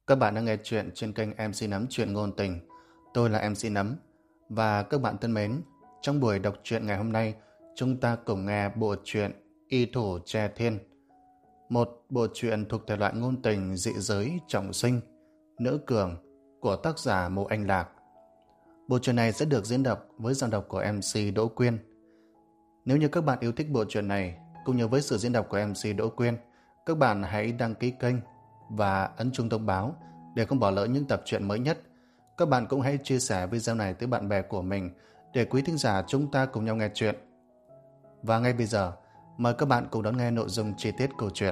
Các bạn đang nghe chuyện trên kênh MC Nấm Chuyện Ngôn Tình. Tôi là MC Nấm. Và các bạn thân mến, trong buổi đọc truyện ngày hôm nay, chúng ta cùng nghe bộ truyện Y Thủ Tre Thiên. Một bộ truyện thuộc thể loại ngôn tình dị giới trọng sinh, nữ cường của tác giả Mộ Anh Lạc. Bộ truyện này sẽ được diễn đọc với giọng đọc của MC Đỗ Quyên. Nếu như các bạn yêu thích bộ truyện này, cũng như với sự diễn đọc của MC Đỗ Quyên, các bạn hãy đăng ký kênh và ấn chuông thông báo để không bỏ lỡ những tập truyện mới nhất. Các bạn cũng hãy chia sẻ video này tới bạn bè của mình để quý thính giả chúng ta cùng nhau nghe chuyện. Và ngay bây giờ, mời các bạn cùng đón nghe nội dung chi tiết câu chuyện.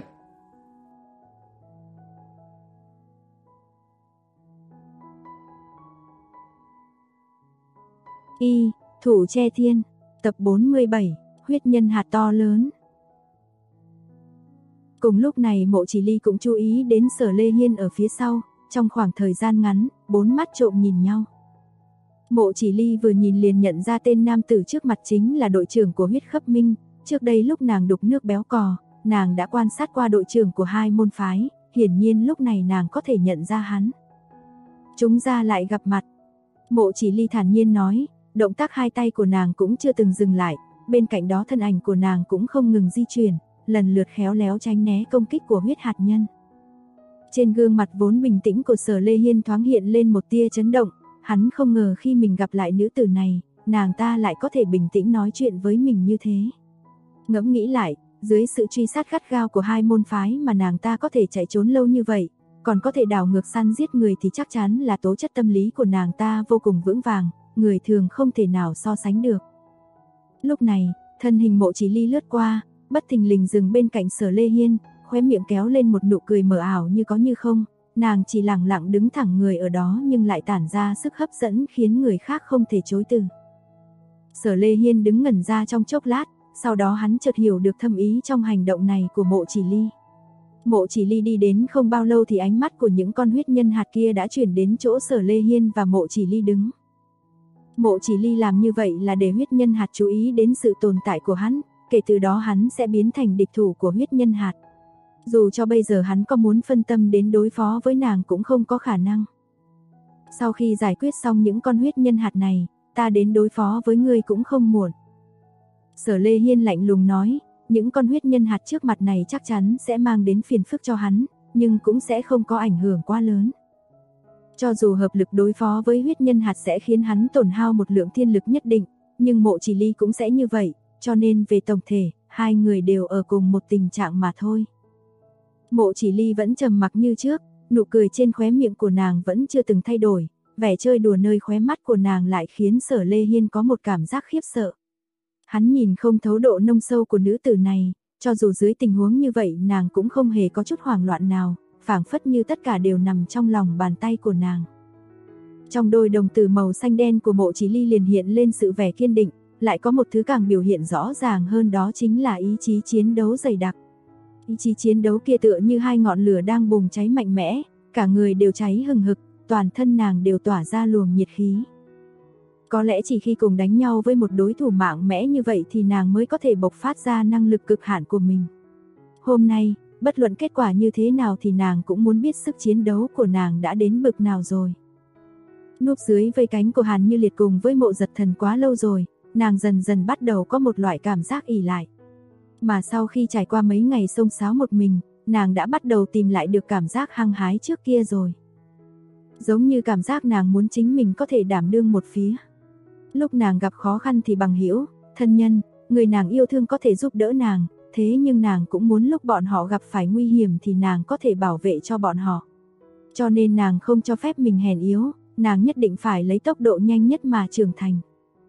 Y Thủ Tre Thiên, tập 47, huyết nhân hạt to lớn. Cùng lúc này Mộ Chỉ Ly cũng chú ý đến Sở Lê Hiên ở phía sau, trong khoảng thời gian ngắn, bốn mắt trộm nhìn nhau. Mộ Chỉ Ly vừa nhìn liền nhận ra tên nam tử trước mặt chính là đội trưởng của huyết khấp minh, trước đây lúc nàng đục nước béo cò, nàng đã quan sát qua đội trưởng của hai môn phái, hiển nhiên lúc này nàng có thể nhận ra hắn. Chúng ra lại gặp mặt. Mộ Chỉ Ly thản nhiên nói, động tác hai tay của nàng cũng chưa từng dừng lại, bên cạnh đó thân ảnh của nàng cũng không ngừng di chuyển, lần lượt khéo léo tránh né công kích của huyết hạt nhân. Trên gương mặt vốn bình tĩnh của Sở Lê Hiên thoáng hiện lên một tia chấn động, hắn không ngờ khi mình gặp lại nữ tử này, nàng ta lại có thể bình tĩnh nói chuyện với mình như thế. Ngẫm nghĩ lại, dưới sự truy sát gắt gao của hai môn phái mà nàng ta có thể chạy trốn lâu như vậy, còn có thể đảo ngược săn giết người thì chắc chắn là tố chất tâm lý của nàng ta vô cùng vững vàng, người thường không thể nào so sánh được. Lúc này, thân hình Mộ Chỉ Ly lướt qua, bất thình lình dừng bên cạnh Sở Lê Hiên, khóe miệng kéo lên một nụ cười mờ ảo như có như không, nàng chỉ lặng lặng đứng thẳng người ở đó nhưng lại tản ra sức hấp dẫn khiến người khác không thể chối từ. Sở Lê Hiên đứng ngẩn ra trong chốc lát, sau đó hắn chợt hiểu được thâm ý trong hành động này của Mộ Chỉ Ly. Mộ Chỉ Ly đi đến không bao lâu thì ánh mắt của những con huyết nhân hạt kia đã chuyển đến chỗ Sở Lê Hiên và Mộ Chỉ Ly đứng. Mộ Chỉ Ly làm như vậy là để huyết nhân hạt chú ý đến sự tồn tại của hắn, kể từ đó hắn sẽ biến thành địch thủ của huyết nhân hạt. Dù cho bây giờ hắn có muốn phân tâm đến đối phó với nàng cũng không có khả năng. Sau khi giải quyết xong những con huyết nhân hạt này, ta đến đối phó với ngươi cũng không muộn. Sở Lê Hiên lạnh lùng nói, những con huyết nhân hạt trước mặt này chắc chắn sẽ mang đến phiền phức cho hắn, nhưng cũng sẽ không có ảnh hưởng quá lớn. Cho dù hợp lực đối phó với huyết nhân hạt sẽ khiến hắn tổn hao một lượng thiên lực nhất định, nhưng Mộ Chỉ Ly cũng sẽ như vậy, cho nên về tổng thể, hai người đều ở cùng một tình trạng mà thôi. Mộ Chỉ Ly vẫn trầm mặc như trước, nụ cười trên khóe miệng của nàng vẫn chưa từng thay đổi, vẻ chơi đùa nơi khóe mắt của nàng lại khiến Sở Lê Hiên có một cảm giác khiếp sợ. Hắn nhìn không thấu độ nông sâu của nữ tử này, cho dù dưới tình huống như vậy nàng cũng không hề có chút hoảng loạn nào, phảng phất như tất cả đều nằm trong lòng bàn tay của nàng. Trong đôi đồng tử màu xanh đen của Mộ Chỉ Ly liền hiện lên sự vẻ kiên định, lại có một thứ càng biểu hiện rõ ràng hơn, đó chính là ý chí chiến đấu dày đặc. Ý chí chiến đấu kia tựa như hai ngọn lửa đang bùng cháy mạnh mẽ, cả người đều cháy hừng hực, toàn thân nàng đều tỏa ra luồng nhiệt khí. Có lẽ chỉ khi cùng đánh nhau với một đối thủ mạnh mẽ như vậy thì nàng mới có thể bộc phát ra năng lực cực hạn của mình. Hôm nay, bất luận kết quả như thế nào thì nàng cũng muốn biết sức chiến đấu của nàng đã đến bực nào rồi. Núp dưới vây cánh của Hàn Như Liệt cùng với Mộ Giật Thần quá lâu rồi, nàng dần dần bắt đầu có một loại cảm giác ỷ lại. Mà sau khi trải qua mấy ngày xông xáo một mình, nàng đã bắt đầu tìm lại được cảm giác hăng hái trước kia rồi. Giống như cảm giác nàng muốn chính mình có thể đảm đương một phía. Lúc nàng gặp khó khăn thì bằng hữu, thân nhân, người nàng yêu thương có thể giúp đỡ nàng, thế nhưng nàng cũng muốn lúc bọn họ gặp phải nguy hiểm thì nàng có thể bảo vệ cho bọn họ. Cho nên nàng không cho phép mình hèn yếu, nàng nhất định phải lấy tốc độ nhanh nhất mà trưởng thành.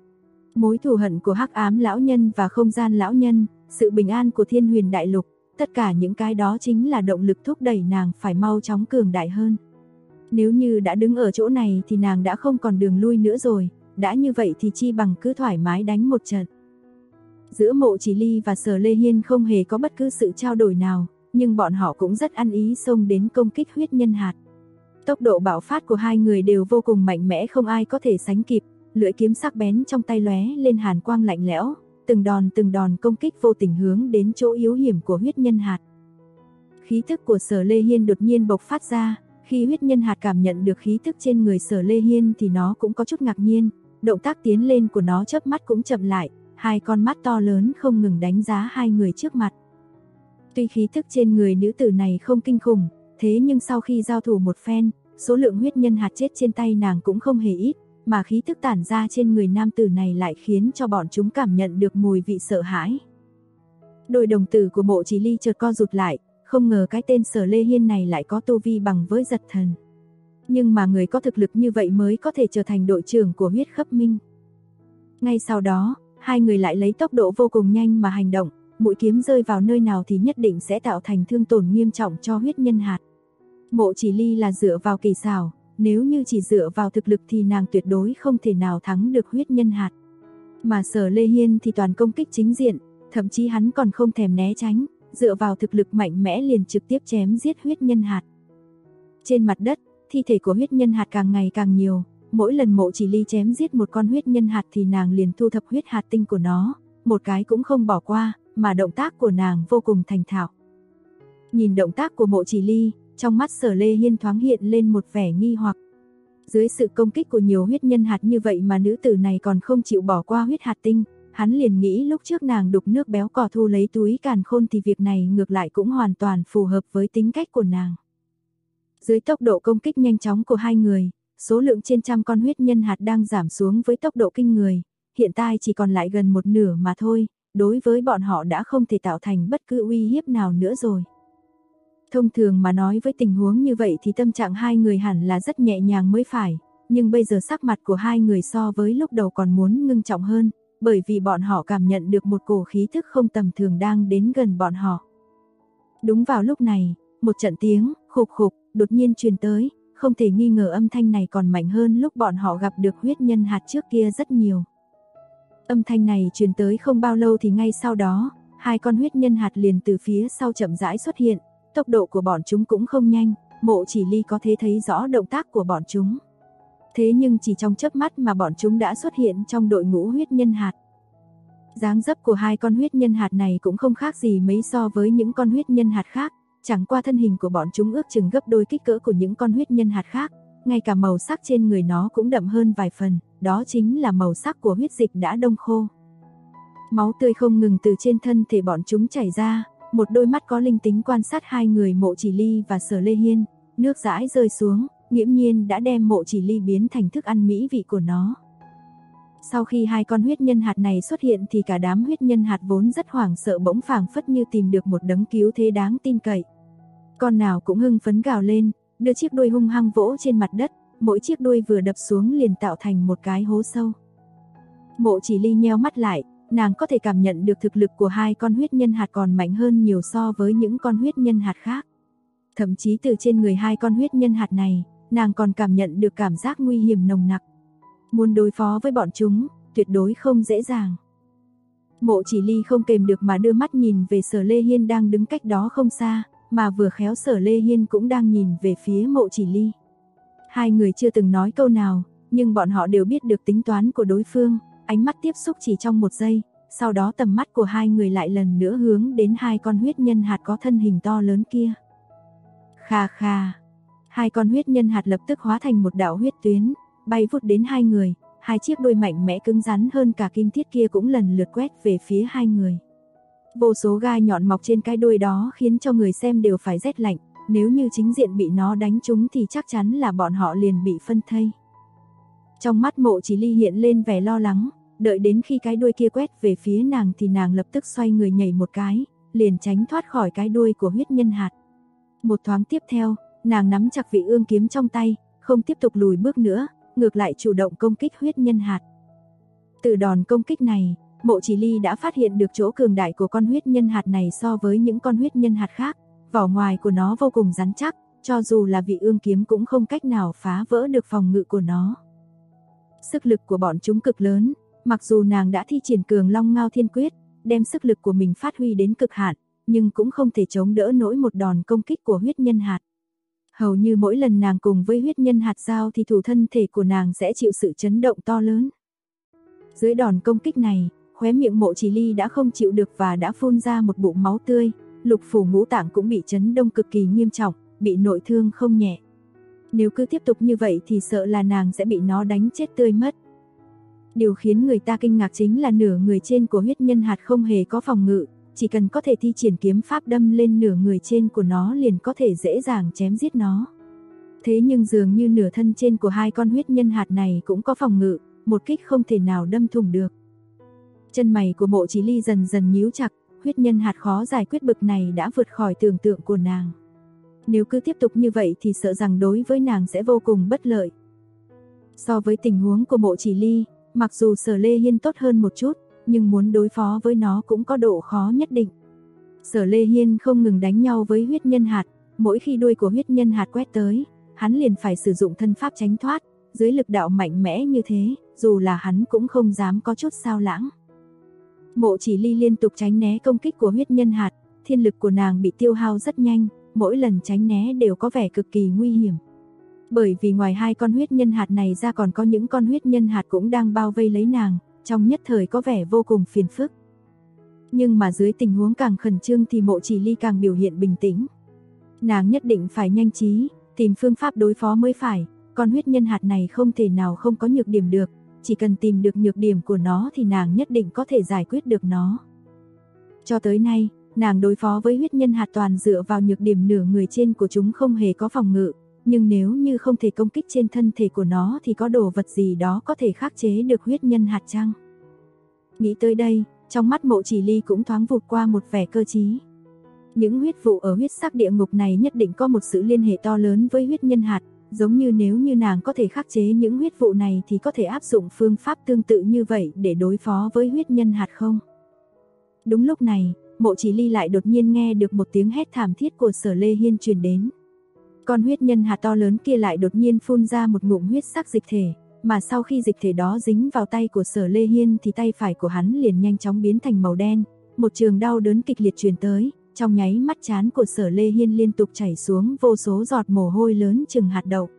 Mối thù hận của Hắc Ám lão nhân và Không Gian lão nhân, sự bình an của Thiên Huyền đại lục, tất cả những cái đó chính là động lực thúc đẩy nàng phải mau chóng cường đại hơn. Nếu như đã đứng ở chỗ này thì nàng đã không còn đường lui nữa rồi, đã như vậy thì chi bằng cứ thoải mái đánh một trận. Giữa Mộ Chỉ Ly và Sở Lê Hiên không hề có bất cứ sự trao đổi nào, nhưng bọn họ cũng rất ăn ý xông đến công kích huyết nhân hạt. Tốc độ bạo phát của hai người đều vô cùng mạnh mẽ, không ai có thể sánh kịp, lưỡi kiếm sắc bén trong tay lóe lên hàn quang lạnh lẽo, từng đòn công kích vô tình hướng đến chỗ yếu hiểm của huyết nhân hạt. Khí thức của Sở Lê Hiên đột nhiên bộc phát ra, Khi huyết nhân hạt cảm nhận được khí thức trên người Sở Lê Hiên thì nó cũng có chút ngạc nhiên, động tác tiến lên của nó chớp mắt cũng chậm lại, hai con mắt to lớn không ngừng đánh giá hai người trước mặt. Tuy khí thức trên người nữ tử này không kinh khủng, thế nhưng sau khi giao thủ một phen, số lượng huyết nhân hạt chết trên tay nàng cũng không hề ít, mà khí thức tản ra trên người nam tử này lại khiến cho bọn chúng cảm nhận được mùi vị sợ hãi. Đôi đồng tử của Mộ Chỉ Ly chợt co rụt lại, không ngờ cái tên Sở Lê Hiên này lại có tu vi bằng với giật thần. Nhưng mà người có thực lực như vậy mới có thể trở thành đội trưởng của huyết khắp minh. Ngay sau đó, hai người lại lấy tốc độ vô cùng nhanh mà hành động, mũi kiếm rơi vào nơi nào thì nhất định sẽ tạo thành thương tổn nghiêm trọng cho huyết nhân hạt. Mộ Chỉ Ly là dựa vào kỳ xảo, nếu như chỉ dựa vào thực lực thì nàng tuyệt đối không thể nào thắng được huyết nhân hạt. Mà Sở Lê Hiên thì toàn công kích chính diện, thậm chí hắn còn không thèm né tránh, dựa vào thực lực mạnh mẽ liền trực tiếp chém giết huyết nhân hạt. Trên mặt đất, thi thể của huyết nhân hạt càng ngày càng nhiều, mỗi lần Mộ Chỉ Ly chém giết một con huyết nhân hạt thì nàng liền thu thập huyết hạt tinh của nó, một cái cũng không bỏ qua, mà động tác của nàng vô cùng thành thạo. Nhìn động tác của Mộ Chỉ Ly, trong mắt Sở Lê Hiên thoáng hiện lên một vẻ nghi hoặc. Dưới sự công kích của nhiều huyết nhân hạt như vậy mà nữ tử này còn không chịu bỏ qua huyết hạt tinh, hắn liền nghĩ lúc trước nàng đục nước béo cò thu lấy túi càn khôn thì việc này ngược lại cũng hoàn toàn phù hợp với tính cách của nàng. Dưới tốc độ công kích nhanh chóng của hai người, số lượng trên trăm con huyết nhân hạt đang giảm xuống với tốc độ kinh người, hiện tại chỉ còn lại gần một nửa mà thôi, đối với bọn họ đã không thể tạo thành bất cứ uy hiếp nào nữa rồi. Thông thường mà nói với tình huống như vậy thì tâm trạng hai người hẳn là rất nhẹ nhàng mới phải, nhưng bây giờ sắc mặt của hai người so với lúc đầu còn muốn ngưng trọng hơn, bởi vì bọn họ cảm nhận được một cổ khí thức không tầm thường đang đến gần bọn họ. Đúng vào lúc này, một trận tiếng khục khục đột nhiên truyền tới, không thể nghi ngờ âm thanh này còn mạnh hơn lúc bọn họ gặp được huyết nhân hạt trước kia rất nhiều. Âm thanh này truyền tới không bao lâu thì ngay sau đó, hai con huyết nhân hạt liền từ phía sau chậm rãi xuất hiện, tốc độ của bọn chúng cũng không nhanh, Mộ Chỉ Ly có thể thấy rõ động tác của bọn chúng. Thế nhưng chỉ trong chớp mắt mà bọn chúng đã xuất hiện trong đội ngũ huyết nhân hạt. Dáng dấp của hai con huyết nhân hạt này cũng không khác gì mấy so với những con huyết nhân hạt khác, chẳng qua thân hình của bọn chúng ước chừng gấp đôi kích cỡ của những con huyết nhân hạt khác, ngay cả màu sắc trên người nó cũng đậm hơn vài phần, đó chính là màu sắc của huyết dịch đã đông khô. Máu tươi không ngừng từ trên thân thể bọn chúng chảy ra, một đôi mắt có linh tính quan sát hai người Mộ Chỉ Ly và Sở Lê Hiên, nước dãi rơi xuống, nghiễm nhiên đã đem Mộ Chỉ Ly biến thành thức ăn mỹ vị của nó. Sau khi hai con huyết nhân hạt này xuất hiện thì cả đám huyết nhân hạt vốn rất hoảng sợ bỗng phảng phất như tìm được một đấng cứu thế đáng tin cậy. Con nào cũng hưng phấn gào lên, đưa chiếc đuôi hung hăng vỗ trên mặt đất, mỗi chiếc đuôi vừa đập xuống liền tạo thành một cái hố sâu. Mộ Chỉ Ly nheo mắt lại, nàng có thể cảm nhận được thực lực của hai con huyết nhân hạt còn mạnh hơn nhiều so với những con huyết nhân hạt khác. Thậm chí từ trên người hai con huyết nhân hạt này, nàng còn cảm nhận được cảm giác nguy hiểm nồng nặc. Muốn đối phó với bọn chúng, tuyệt đối không dễ dàng. Mộ Chỉ Ly không kềm được mà đưa mắt nhìn về Sở Lê Hiên đang đứng cách đó không xa, mà vừa khéo Sở Lê Hiên cũng đang nhìn về phía Mộ Chỉ Ly. Hai người chưa từng nói câu nào, nhưng bọn họ đều biết được tính toán của đối phương, ánh mắt tiếp xúc chỉ trong một giây, sau đó tầm mắt của hai người lại lần nữa hướng đến hai con huyết nhân hạt có thân hình to lớn kia. Kha kha, hai con huyết nhân hạt lập tức hóa thành một đạo huyết tuyến, bay vút đến hai người, hai chiếc đuôi mạnh mẽ cứng rắn hơn cả kim thiết kia cũng lần lượt quét về phía hai người. Vô số gai nhọn mọc trên cái đuôi đó khiến cho người xem đều phải rét lạnh, nếu như chính diện bị nó đánh trúng thì chắc chắn là bọn họ liền bị phân thây. Trong mắt Mộ Chỉ Ly hiện lên vẻ lo lắng, đợi đến khi cái đuôi kia quét về phía nàng thì nàng lập tức xoay người nhảy một cái, liền tránh thoát khỏi cái đuôi của huyết nhân hạt. Một thoáng tiếp theo, nàng nắm chặt vị ương kiếm trong tay, không tiếp tục lùi bước nữa, ngược lại chủ động công kích huyết nhân hạt. Từ đòn công kích này, Mộ Chỉ Ly đã phát hiện được chỗ cường đại của con huyết nhân hạt này so với những con huyết nhân hạt khác, vỏ ngoài của nó vô cùng rắn chắc, cho dù là vị ương kiếm cũng không cách nào phá vỡ được phòng ngự của nó. Sức lực của bọn chúng cực lớn, mặc dù nàng đã thi triển Cường Long Ngao Thiên Quyết, đem sức lực của mình phát huy đến cực hạn, nhưng cũng không thể chống đỡ nổi một đòn công kích của huyết nhân hạt. Hầu như mỗi lần nàng cùng với huyết nhân hạt giao thì thủ thân thể của nàng sẽ chịu sự chấn động to lớn. Dưới đòn công kích này, khóe miệng Mộ Chỉ Ly đã không chịu được và đã phun ra một bụng máu tươi, lục phủ ngũ tạng cũng bị chấn động cực kỳ nghiêm trọng, bị nội thương không nhẹ. Nếu cứ tiếp tục như vậy thì sợ là nàng sẽ bị nó đánh chết tươi mất. Điều khiến người ta kinh ngạc chính là nửa người trên của huyết nhân hạt không hề có phòng ngự, chỉ cần có thể thi triển kiếm pháp đâm lên nửa người trên của nó liền có thể dễ dàng chém giết nó. Thế nhưng dường như nửa thân trên của hai con huyết nhân hạt này cũng có phòng ngự, một kích không thể nào đâm thủng được. Chân mày của Mộ Chỉ Ly dần dần nhíu chặt, huyết nhân hạt khó giải quyết bực này đã vượt khỏi tưởng tượng của nàng. Nếu cứ tiếp tục như vậy thì sợ rằng đối với nàng sẽ vô cùng bất lợi. So với tình huống của Mộ Chỉ Ly, mặc dù Sở Lê Hiên tốt hơn một chút, nhưng muốn đối phó với nó cũng có độ khó nhất định. Sở Lê Hiên không ngừng đánh nhau với huyết nhân hạt, mỗi khi đuôi của huyết nhân hạt quét tới, hắn liền phải sử dụng thân pháp tránh thoát, dưới lực đạo mạnh mẽ như thế, dù là hắn cũng không dám có chút sao lãng. Mộ Chỉ Ly liên tục tránh né công kích của huyết nhân hạt, thiên lực của nàng bị tiêu hao rất nhanh, mỗi lần tránh né đều có vẻ cực kỳ nguy hiểm. Bởi vì ngoài hai con huyết nhân hạt này ra còn có những con huyết nhân hạt cũng đang bao vây lấy nàng, trong nhất thời có vẻ vô cùng phiền phức. Nhưng mà dưới tình huống càng khẩn trương thì Mộ Chỉ Ly càng biểu hiện bình tĩnh. Nàng nhất định phải nhanh trí, tìm phương pháp đối phó mới phải, con huyết nhân hạt này không thể nào không có nhược điểm được, chỉ cần tìm được nhược điểm của nó thì nàng nhất định có thể giải quyết được nó. Cho tới nay, nàng đối phó với huyết nhân hạt toàn dựa vào nhược điểm nửa người trên của chúng không hề có phòng ngự, nhưng nếu như không thể công kích trên thân thể của nó thì có đồ vật gì đó có thể khắc chế được huyết nhân hạt chăng? Nghĩ tới đây, trong mắt Mộ Chỉ Ly cũng thoáng vụt qua một vẻ cơ trí. Những huyết vụ ở huyết sắc địa ngục này nhất định có một sự liên hệ to lớn với huyết nhân hạt, giống như nếu như nàng có thể khắc chế những huyết vụ này thì có thể áp dụng phương pháp tương tự như vậy để đối phó với huyết nhân hạt không? Đúng lúc này, Mộ Chỉ Ly lại đột nhiên nghe được một tiếng hét thảm thiết của Sở Lê Hiên truyền đến. Con huyết nhân hạt to lớn kia lại đột nhiên phun ra một ngụm huyết sắc dịch thể, mà sau khi dịch thể đó dính vào tay của Sở Lê Hiên thì tay phải của hắn liền nhanh chóng biến thành màu đen, một trường đau đớn kịch liệt truyền tới, trong nháy mắt trán của Sở Lê Hiên liên tục chảy xuống vô số giọt mồ hôi lớn chừng hạt đậu.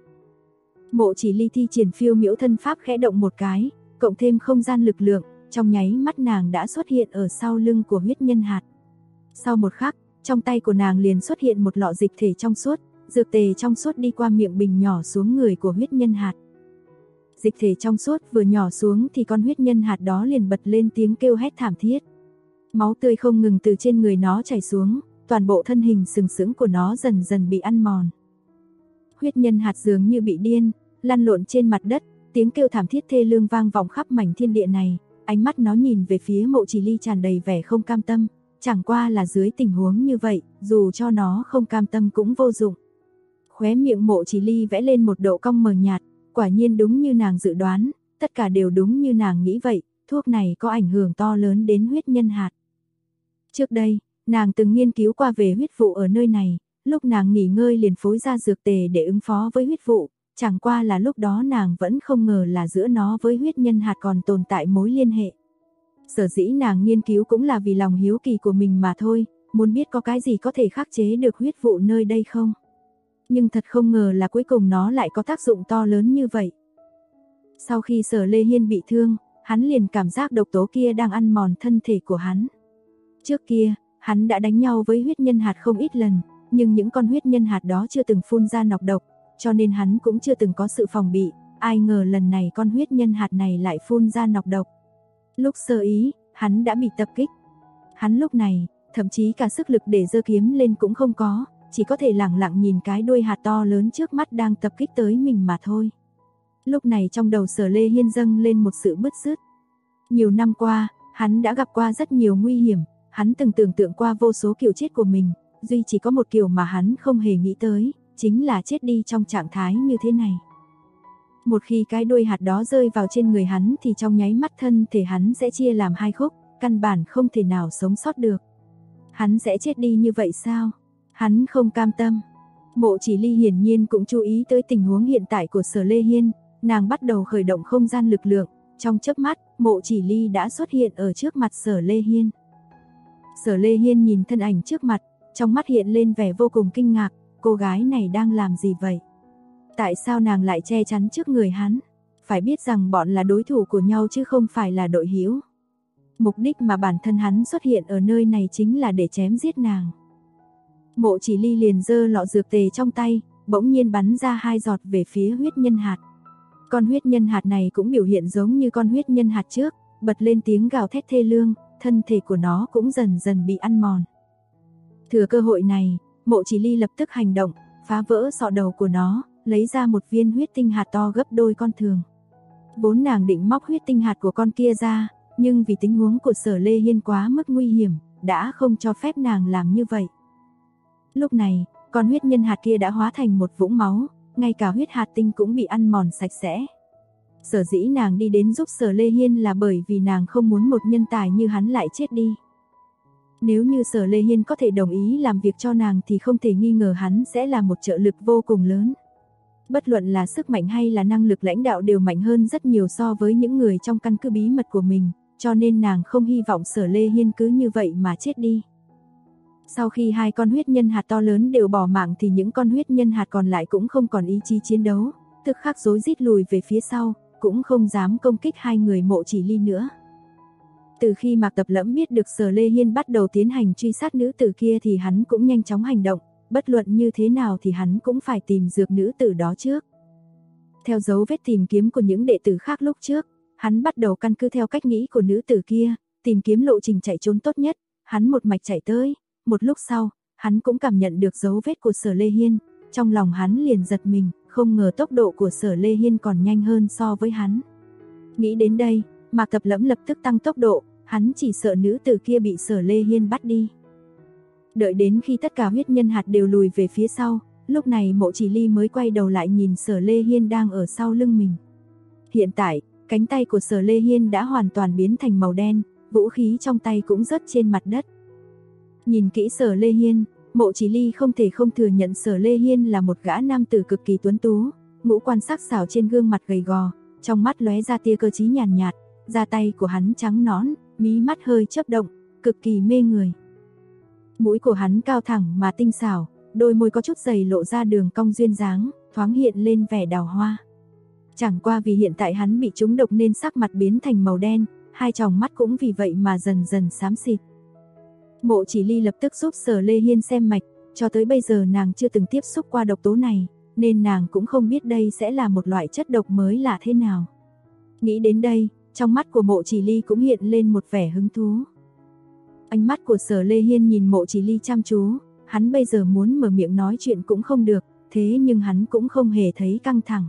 Mộ Chỉ Ly thi triển phiêu miễu thân pháp khẽ động một cái, cộng thêm không gian lực lượng, trong nháy mắt nàng đã xuất hiện ở sau lưng của huyết nhân hạt. Sau một khắc, trong tay của nàng liền xuất hiện một lọ dịch thể trong suốt, dược tề trong suốt đi qua miệng bình nhỏ xuống người của huyết nhân hạt. Dịch thể trong suốt vừa nhỏ xuống thì con huyết nhân hạt đó liền bật lên tiếng kêu hét thảm thiết. Máu tươi không ngừng từ trên người nó chảy xuống, toàn bộ thân hình sừng sững của nó dần dần bị ăn mòn. Huyết nhân hạt dường như bị điên, lăn lộn trên mặt đất, tiếng kêu thảm thiết thê lương vang vọng khắp mảnh thiên địa này, ánh mắt nó nhìn về phía Mộ Chỉ Ly tràn đầy vẻ không cam tâm, chẳng qua là dưới tình huống như vậy, dù cho nó không cam tâm cũng vô dụng. Khóe miệng Mộ Chỉ Ly vẽ lên một độ cong mờ nhạt, quả nhiên đúng như nàng dự đoán, tất cả đều đúng như nàng nghĩ vậy, thuốc này có ảnh hưởng to lớn đến huyết nhân hạt. Trước đây, nàng từng nghiên cứu qua về huyết vụ ở nơi này, lúc nàng nghỉ ngơi liền phối ra dược tề để ứng phó với huyết vụ, chẳng qua là lúc đó nàng vẫn không ngờ là giữa nó với huyết nhân hạt còn tồn tại mối liên hệ. Sở dĩ nàng nghiên cứu cũng là vì lòng hiếu kỳ của mình mà thôi, muốn biết có cái gì có thể khắc chế được huyết vụ nơi đây không. Nhưng thật không ngờ là cuối cùng nó lại có tác dụng to lớn như vậy. Sau khi Sở Lê Hiên bị thương, hắn liền cảm giác độc tố kia đang ăn mòn thân thể của hắn. Trước kia, hắn đã đánh nhau với huyết nhân hạt không ít lần, nhưng những con huyết nhân hạt đó chưa từng phun ra nọc độc, cho nên hắn cũng chưa từng có sự phòng bị, ai ngờ lần này con huyết nhân hạt này lại phun ra nọc độc. Lúc sơ ý, hắn đã bị tập kích. Hắn lúc này, thậm chí cả sức lực để giơ kiếm lên cũng không có, chỉ có thể lẳng lặng nhìn cái đuôi hạt to lớn trước mắt đang tập kích tới mình mà thôi. Lúc này trong đầu Sở Lê Hiên dâng lên một sự bứt rứt. Nhiều năm qua, hắn đã gặp qua rất nhiều nguy hiểm, hắn từng tưởng tượng qua vô số kiểu chết của mình, duy chỉ có một kiểu mà hắn không hề nghĩ tới, chính là chết đi trong trạng thái như thế này. Một khi cái đuôi hạt đó rơi vào trên người hắn thì trong nháy mắt thân thể hắn sẽ chia làm hai khúc, căn bản không thể nào sống sót được. Hắn sẽ chết đi như vậy sao? Hắn không cam tâm. Mộ Chỉ Ly hiển nhiên cũng chú ý tới tình huống hiện tại của Sở Lê Hiên, nàng bắt đầu khởi động không gian lực lượng, trong chớp mắt, Mộ Chỉ Ly đã xuất hiện ở trước mặt Sở Lê Hiên. Sở Lê Hiên nhìn thân ảnh trước mặt, trong mắt hiện lên vẻ vô cùng kinh ngạc, cô gái này đang làm gì vậy? Tại sao nàng lại che chắn trước người hắn? Phải biết rằng bọn là đối thủ của nhau chứ không phải là đội hữu. Mục đích mà bản thân hắn xuất hiện ở nơi này chính là để chém giết nàng. Mộ Chỉ Ly liền giơ lọ dược tề trong tay, bỗng nhiên bắn ra 2 giọt về phía huyết nhân hạt. Con huyết nhân hạt này cũng biểu hiện giống như con huyết nhân hạt trước, bật lên tiếng gào thét thê lương, thân thể của nó cũng dần dần bị ăn mòn. Thừa cơ hội này, Mộ Chỉ Ly lập tức hành động, phá vỡ sọ đầu của nó, lấy ra một viên huyết tinh hạt to gấp đôi con thường. Vốn nàng định móc huyết tinh hạt của con kia ra, nhưng vì tình huống của Sở Lê Hiên quá mức nguy hiểm, đã không cho phép nàng làm như vậy. Lúc này, con huyết nhân hạt kia đã hóa thành một vũng máu, ngay cả huyết hạt tinh cũng bị ăn mòn sạch sẽ. Sở dĩ nàng đi đến giúp Sở Lê Hiên là bởi vì nàng không muốn một nhân tài như hắn lại chết đi. Nếu như Sở Lê Hiên có thể đồng ý làm việc cho nàng thì không thể nghi ngờ hắn sẽ là một trợ lực vô cùng lớn. Bất luận là sức mạnh hay là năng lực lãnh đạo đều mạnh hơn rất nhiều so với những người trong căn cứ bí mật của mình, cho nên nàng không hy vọng Sở Lê Hiên cứ như vậy mà chết đi. Sau khi 2 con huyết nhân hạt to lớn đều bỏ mạng thì những con huyết nhân hạt còn lại cũng không còn ý chí chiến đấu, tức khắc rối rít lùi về phía sau, cũng không dám công kích 2 người Mộ Chỉ Ly nữa. Từ khi Mạc Tập Lẫm biết được Sở Lê Hiên bắt đầu tiến hành truy sát nữ tử kia thì hắn cũng nhanh chóng hành động, bất luận như thế nào thì hắn cũng phải tìm dược nữ tử đó trước. Theo dấu vết tìm kiếm của những đệ tử khác lúc trước, hắn bắt đầu căn cứ theo cách nghĩ của nữ tử kia, tìm kiếm lộ trình chạy trốn tốt nhất, hắn một mạch chạy tới, một lúc sau, hắn cũng cảm nhận được dấu vết của Sở Lê Hiên, trong lòng hắn liền giật mình, không ngờ tốc độ của Sở Lê Hiên còn nhanh hơn so với hắn. Nghĩ đến đây, Mạc Tập Lẫm lập tức tăng tốc độ, hắn chỉ sợ nữ tử kia bị Sở Lê Hiên bắt đi. Đợi đến khi tất cả huyết nhân hạt đều lùi về phía sau, lúc này Mộ Chỉ Ly mới quay đầu lại nhìn Sở Lê Hiên đang ở sau lưng mình. Hiện tại, cánh tay của Sở Lê Hiên đã hoàn toàn biến thành màu đen, vũ khí trong tay cũng rớt trên mặt đất. Nhìn kỹ Sở Lê Hiên, Mộ Chỉ Ly không thể không thừa nhận Sở Lê Hiên là một gã nam tử cực kỳ tuấn tú, ngũ quan sắc sảo trên gương mặt gầy gò, trong mắt lóe ra tia cơ trí nhàn nhạt, da tay của hắn trắng nõn, mí mắt hơi chớp động, cực kỳ mê người. Mũi của hắn cao thẳng mà tinh xảo, đôi môi có chút dày lộ ra đường cong duyên dáng, thoáng hiện lên vẻ đào hoa. Chẳng qua vì hiện tại hắn bị trúng độc nên sắc mặt biến thành màu đen, 2 tròng mắt cũng vì vậy mà dần dần xám xịt. Mộ Chỉ Ly lập tức giúp Sở Lê Hiên xem mạch, cho tới bây giờ nàng chưa từng tiếp xúc qua độc tố này, nên nàng cũng không biết đây sẽ là một loại chất độc mới lạ thế nào. Nghĩ đến đây, trong mắt của Mộ Chỉ Ly cũng hiện lên một vẻ hứng thú. Ánh mắt của Sở Lê Hiên nhìn Mộ Chỉ Ly chăm chú, hắn bây giờ muốn mở miệng nói chuyện cũng không được, thế nhưng hắn cũng không hề thấy căng thẳng.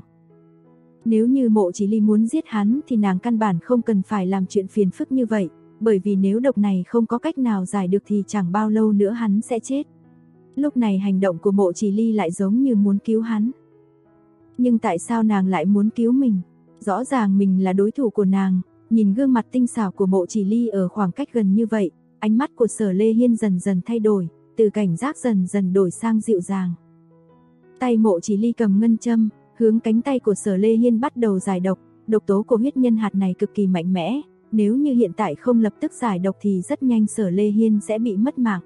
Nếu như Mộ Chỉ Ly muốn giết hắn thì nàng căn bản không cần phải làm chuyện phiền phức như vậy, bởi vì nếu độc này không có cách nào giải được thì chẳng bao lâu nữa hắn sẽ chết. Lúc này hành động của Mộ Chỉ Ly lại giống như muốn cứu hắn. Nhưng tại sao nàng lại muốn cứu mình? Rõ ràng mình là đối thủ của nàng, nhìn gương mặt tinh xảo của Mộ Chỉ Ly ở khoảng cách gần như vậy, ánh mắt của Sở Lê Hiên dần dần thay đổi, từ cảnh giác dần dần đổi sang dịu dàng. Tay Mộ Chỉ Ly cầm ngân châm, hướng cánh tay của Sở Lê Hiên bắt đầu giải độc, độc tố của huyết nhân hạt này cực kỳ mạnh mẽ, nếu như hiện tại không lập tức giải độc thì rất nhanh Sở Lê Hiên sẽ bị mất mạng.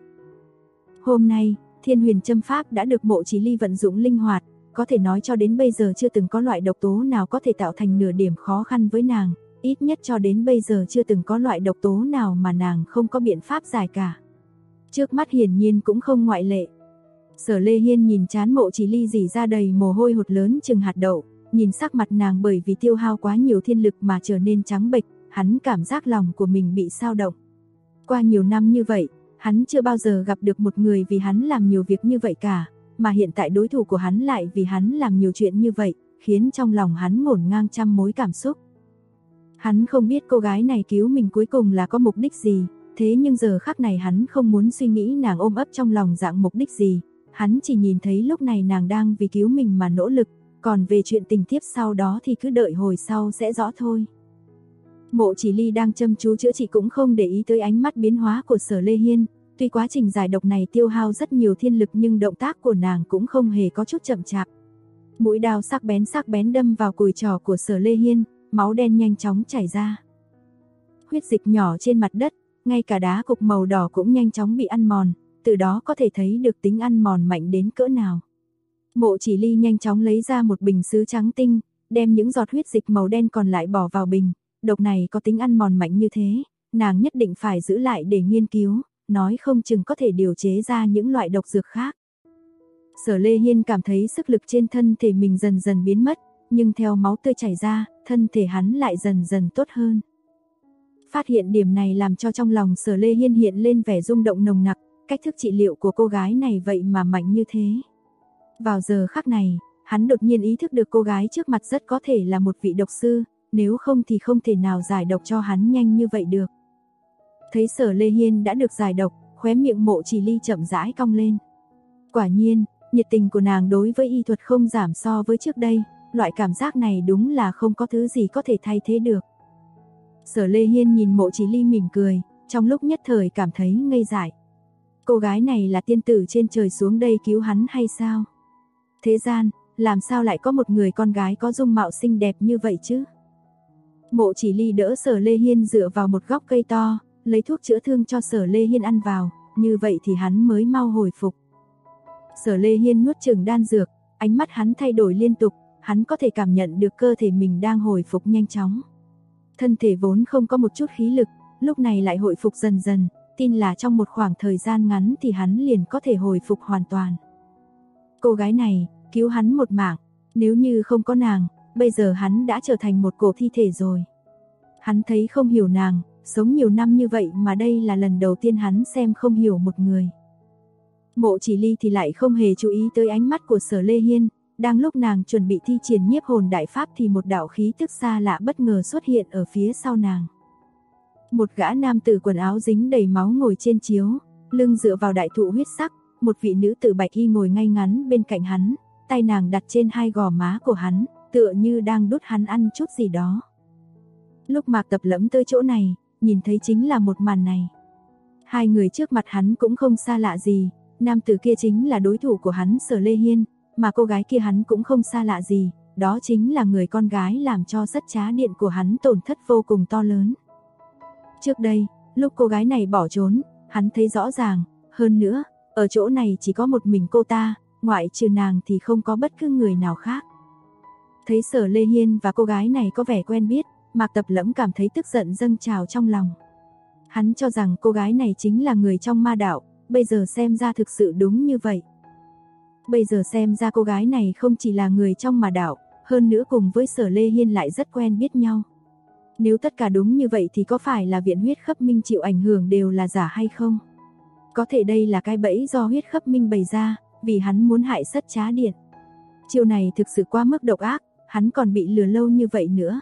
Hôm nay, Thiên Huyền Châm Pháp đã được Mộ Chỉ Ly vận dụng linh hoạt, có thể nói cho đến bây giờ chưa từng có loại độc tố nào có thể tạo thành nửa điểm khó khăn với nàng, ít nhất cho đến bây giờ chưa từng có loại độc tố nào mà nàng không có biện pháp giải cả. Trước mắt hiển nhiên cũng không ngoại lệ. Sở Lê Hiên nhìn trán Mộ Chỉ Ly rỉ ra đầy mồ hôi hột lớn chừng hạt đậu, nhìn sắc mặt nàng bởi vì tiêu hao quá nhiều thiên lực mà trở nên trắng bệch, hắn cảm giác lòng của mình bị xao động. Qua nhiều năm như vậy, hắn chưa bao giờ gặp được một người vì hắn làm nhiều việc như vậy cả, mà hiện tại đối thủ của hắn lại vì hắn làm nhiều chuyện như vậy, khiến trong lòng hắn ngổn ngang trăm mối cảm xúc. Hắn không biết cô gái này cứu mình cuối cùng là có mục đích gì, thế nhưng giờ khắc này hắn không muốn suy nghĩ nàng ôm ấp trong lòng dạng mục đích gì, hắn chỉ nhìn thấy lúc này nàng đang vì cứu mình mà nỗ lực, còn về chuyện tình tiếp sau đó thì cứ đợi hồi sau sẽ rõ thôi. Mộ Chỉ Ly đang chăm chú chữa trị cũng không để ý tới ánh mắt biến hóa của Sở Lê Hiên, tuy quá trình giải độc này tiêu hao rất nhiều thiên lực nhưng động tác của nàng cũng không hề có chút chậm chạp. Mũi đao sắc bén đâm vào cùi trỏ của Sở Lê Hiên, máu đen nhanh chóng chảy ra. Huyết dịch nhỏ trên mặt đất, ngay cả đá cục màu đỏ cũng nhanh chóng bị ăn mòn, từ đó có thể thấy được tính ăn mòn mạnh đến cỡ nào. Mộ Chỉ Ly nhanh chóng lấy ra một bình sứ trắng tinh, đem những giọt huyết dịch màu đen còn lại bỏ vào bình. Độc này có tính ăn mòn mạnh như thế, nàng nhất định phải giữ lại để nghiên cứu, nói không chừng có thể điều chế ra những loại độc dược khác. Sở Lê Hiên cảm thấy sức lực trên thân thể mình dần dần biến mất, nhưng theo máu tươi chảy ra, thân thể hắn lại dần dần tốt hơn. Phát hiện điểm này làm cho trong lòng Sở Lê Hiên hiện lên vẻ rung động nồng nặc, cách thức trị liệu của cô gái này vậy mà mạnh như thế. Vào giờ khắc này, hắn đột nhiên ý thức được cô gái trước mặt rất có thể là một vị độc sư, nếu không thì không thể nào giải độc cho hắn nhanh như vậy được. Thấy Sở Lê Hiên đã được giải độc, khóe miệng Mộ Chỉ Ly chậm rãi cong lên. Quả nhiên, nhiệt tình của nàng đối với y thuật không giảm so với trước đây, loại cảm giác này đúng là không có thứ gì có thể thay thế được. Sở Lê Hiên nhìn Mộ Chỉ Ly mỉm cười, trong lúc nhất thời cảm thấy ngây dại. Cô gái này là tiên tử trên trời xuống đây cứu hắn hay sao? Thế gian, làm sao lại có một người con gái có dung mạo xinh đẹp như vậy chứ? Mộ Chỉ Ly đỡ Sở Lê Hiên dựa vào một gốc cây to, lấy thuốc chữa thương cho Sở Lê Hiên ăn vào, như vậy thì hắn mới mau hồi phục. Sở Lê Hiên nuốt chửng đan dược, ánh mắt hắn thay đổi liên tục, hắn có thể cảm nhận được cơ thể mình đang hồi phục nhanh chóng. Thân thể vốn không có một chút khí lực, lúc này lại hồi phục dần dần, tin là trong một khoảng thời gian ngắn thì hắn liền có thể hồi phục hoàn toàn. Cô gái này, cứu hắn một mạng, nếu như không có nàng, bây giờ hắn đã trở thành một cổ thi thể rồi. Hắn thấy không hiểu nàng, sống nhiều năm như vậy mà đây là lần đầu tiên hắn xem không hiểu một người. Mộ Chỉ Ly thì lại không hề chú ý tới ánh mắt của Sở Lê Hiên, đang lúc nàng chuẩn bị thi triển nhiếp hồn đại pháp thì một đạo khí tức xa lạ bất ngờ xuất hiện ở phía sau nàng. Một gã nam tử quần áo dính đầy máu ngồi trên chiếu, lưng dựa vào đại thụ huyết sắc, một vị nữ tử bạch y ngồi ngay ngắn bên cạnh hắn, tay nàng đặt trên hai gò má của hắn, tựa như đang đút hắn ăn chút gì đó. Lúc Mạc Tập Lẫm tới chỗ này, nhìn thấy chính là một màn này. Hai người trước mặt hắn cũng không xa lạ gì, nam tử kia chính là đối thủ của hắn Sở Lê Hiên, mà cô gái kia hắn cũng không xa lạ gì, đó chính là người con gái làm cho sất trá điện của hắn tổn thất vô cùng to lớn. Trước đây, lúc cô gái này bỏ trốn, hắn thấy rõ ràng, hơn nữa, ở chỗ này chỉ có một mình cô ta, ngoại trừ nàng thì không có bất cứ người nào khác. Thấy Sở Lê Hiên và cô gái này có vẻ quen biết, Mạc Tập Lẫm cảm thấy tức giận dâng trào trong lòng. Hắn cho rằng cô gái này chính là người trong ma đạo, bây giờ xem ra thực sự đúng như vậy. Bây giờ xem ra cô gái này không chỉ là người trong ma đạo, hơn nữa cùng với Sở Lê Hiên lại rất quen biết nhau. Nếu tất cả đúng như vậy thì có phải là viện huyết khắp minh chịu ảnh hưởng đều là giả hay không? Có thể đây là cái bẫy do huyết khắp minh bày ra, vì hắn muốn hại sất trá điện. Chiêu này thực sự quá mức độc ác, hắn còn bị lừa lâu như vậy nữa.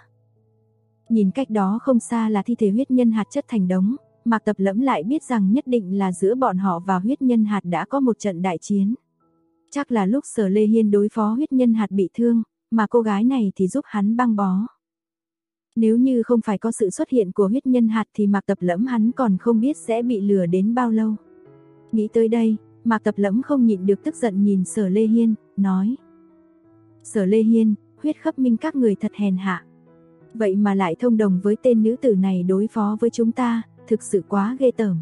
Nhìn cách đó không xa là thi thể huyết nhân hạt chất thành đống, Mạc Tập Lẫm lại biết rằng nhất định là giữa bọn họ và huyết nhân hạt đã có một trận đại chiến. Chắc là lúc Sở Lê Hiên đối phó huyết nhân hạt bị thương, mà cô gái này thì giúp hắn băng bó. Nếu như không phải có sự xuất hiện của huyết nhân hạt thì Mạc Tập Lẫm hắn còn không biết sẽ bị lừa đến bao lâu. Nghĩ tới đây, Mạc Tập Lẫm không nhịn được tức giận nhìn Sở Lê Hiên, nói: Sở Lê Hiên, huyết khắp minh các người thật hèn hạ. Vậy mà lại thông đồng với tên nữ tử này đối phó với chúng ta, thực sự quá ghê tởm.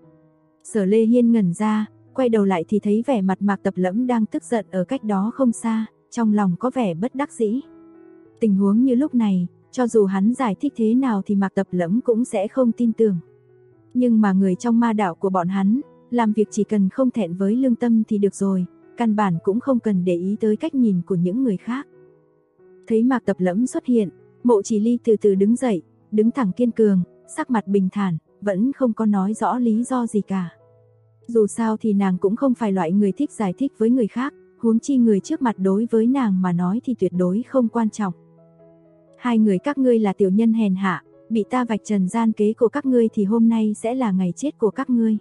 Sở Lê Hiên ngẩn ra, quay đầu lại thì thấy vẻ mặt Mạc Tập Lẫm đang tức giận ở cách đó không xa, trong lòng có vẻ bất đắc dĩ. Tình huống như lúc này, cho dù hắn giải thích thế nào thì Mạc Tập Lẫm cũng sẽ không tin tưởng. Nhưng mà người trong ma đạo của bọn hắn, làm việc chỉ cần không thẹn với lương tâm thì được rồi, căn bản cũng không cần để ý tới cách nhìn của những người khác. Thấy Mạc Tập Lẫm xuất hiện, Mộ Chỉ Ly từ từ đứng dậy, đứng thẳng kiên cường, sắc mặt bình thản, vẫn không có nói rõ lý do gì cả. Dù sao thì nàng cũng không phải loại người thích giải thích với người khác, huống chi người trước mặt đối với nàng mà nói thì tuyệt đối không quan trọng. Hai người các ngươi là tiểu nhân hèn hạ, bị ta vạch trần gian kế của các ngươi thì hôm nay sẽ là ngày chết của các ngươi.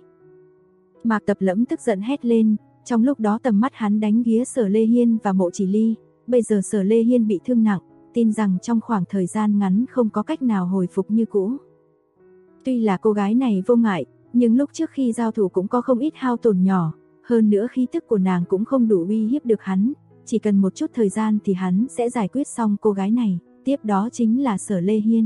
Mạc Tập Lẫm tức giận hét lên, trong lúc đó tầm mắt hắn đánh ghía Sở Lê Hiên và Mộ Chỉ Ly, bây giờ Sở Lê Hiên bị thương nặng, tin rằng trong khoảng thời gian ngắn không có cách nào hồi phục như cũ. Tuy là cô gái này vô ngại, nhưng lúc trước khi giao thủ cũng có không ít hao tổn nhỏ, hơn nữa khí tức của nàng cũng không đủ uy hiếp được hắn, chỉ cần một chút thời gian thì hắn sẽ giải quyết xong cô gái này, tiếp đó chính là Sở Lê Hiên.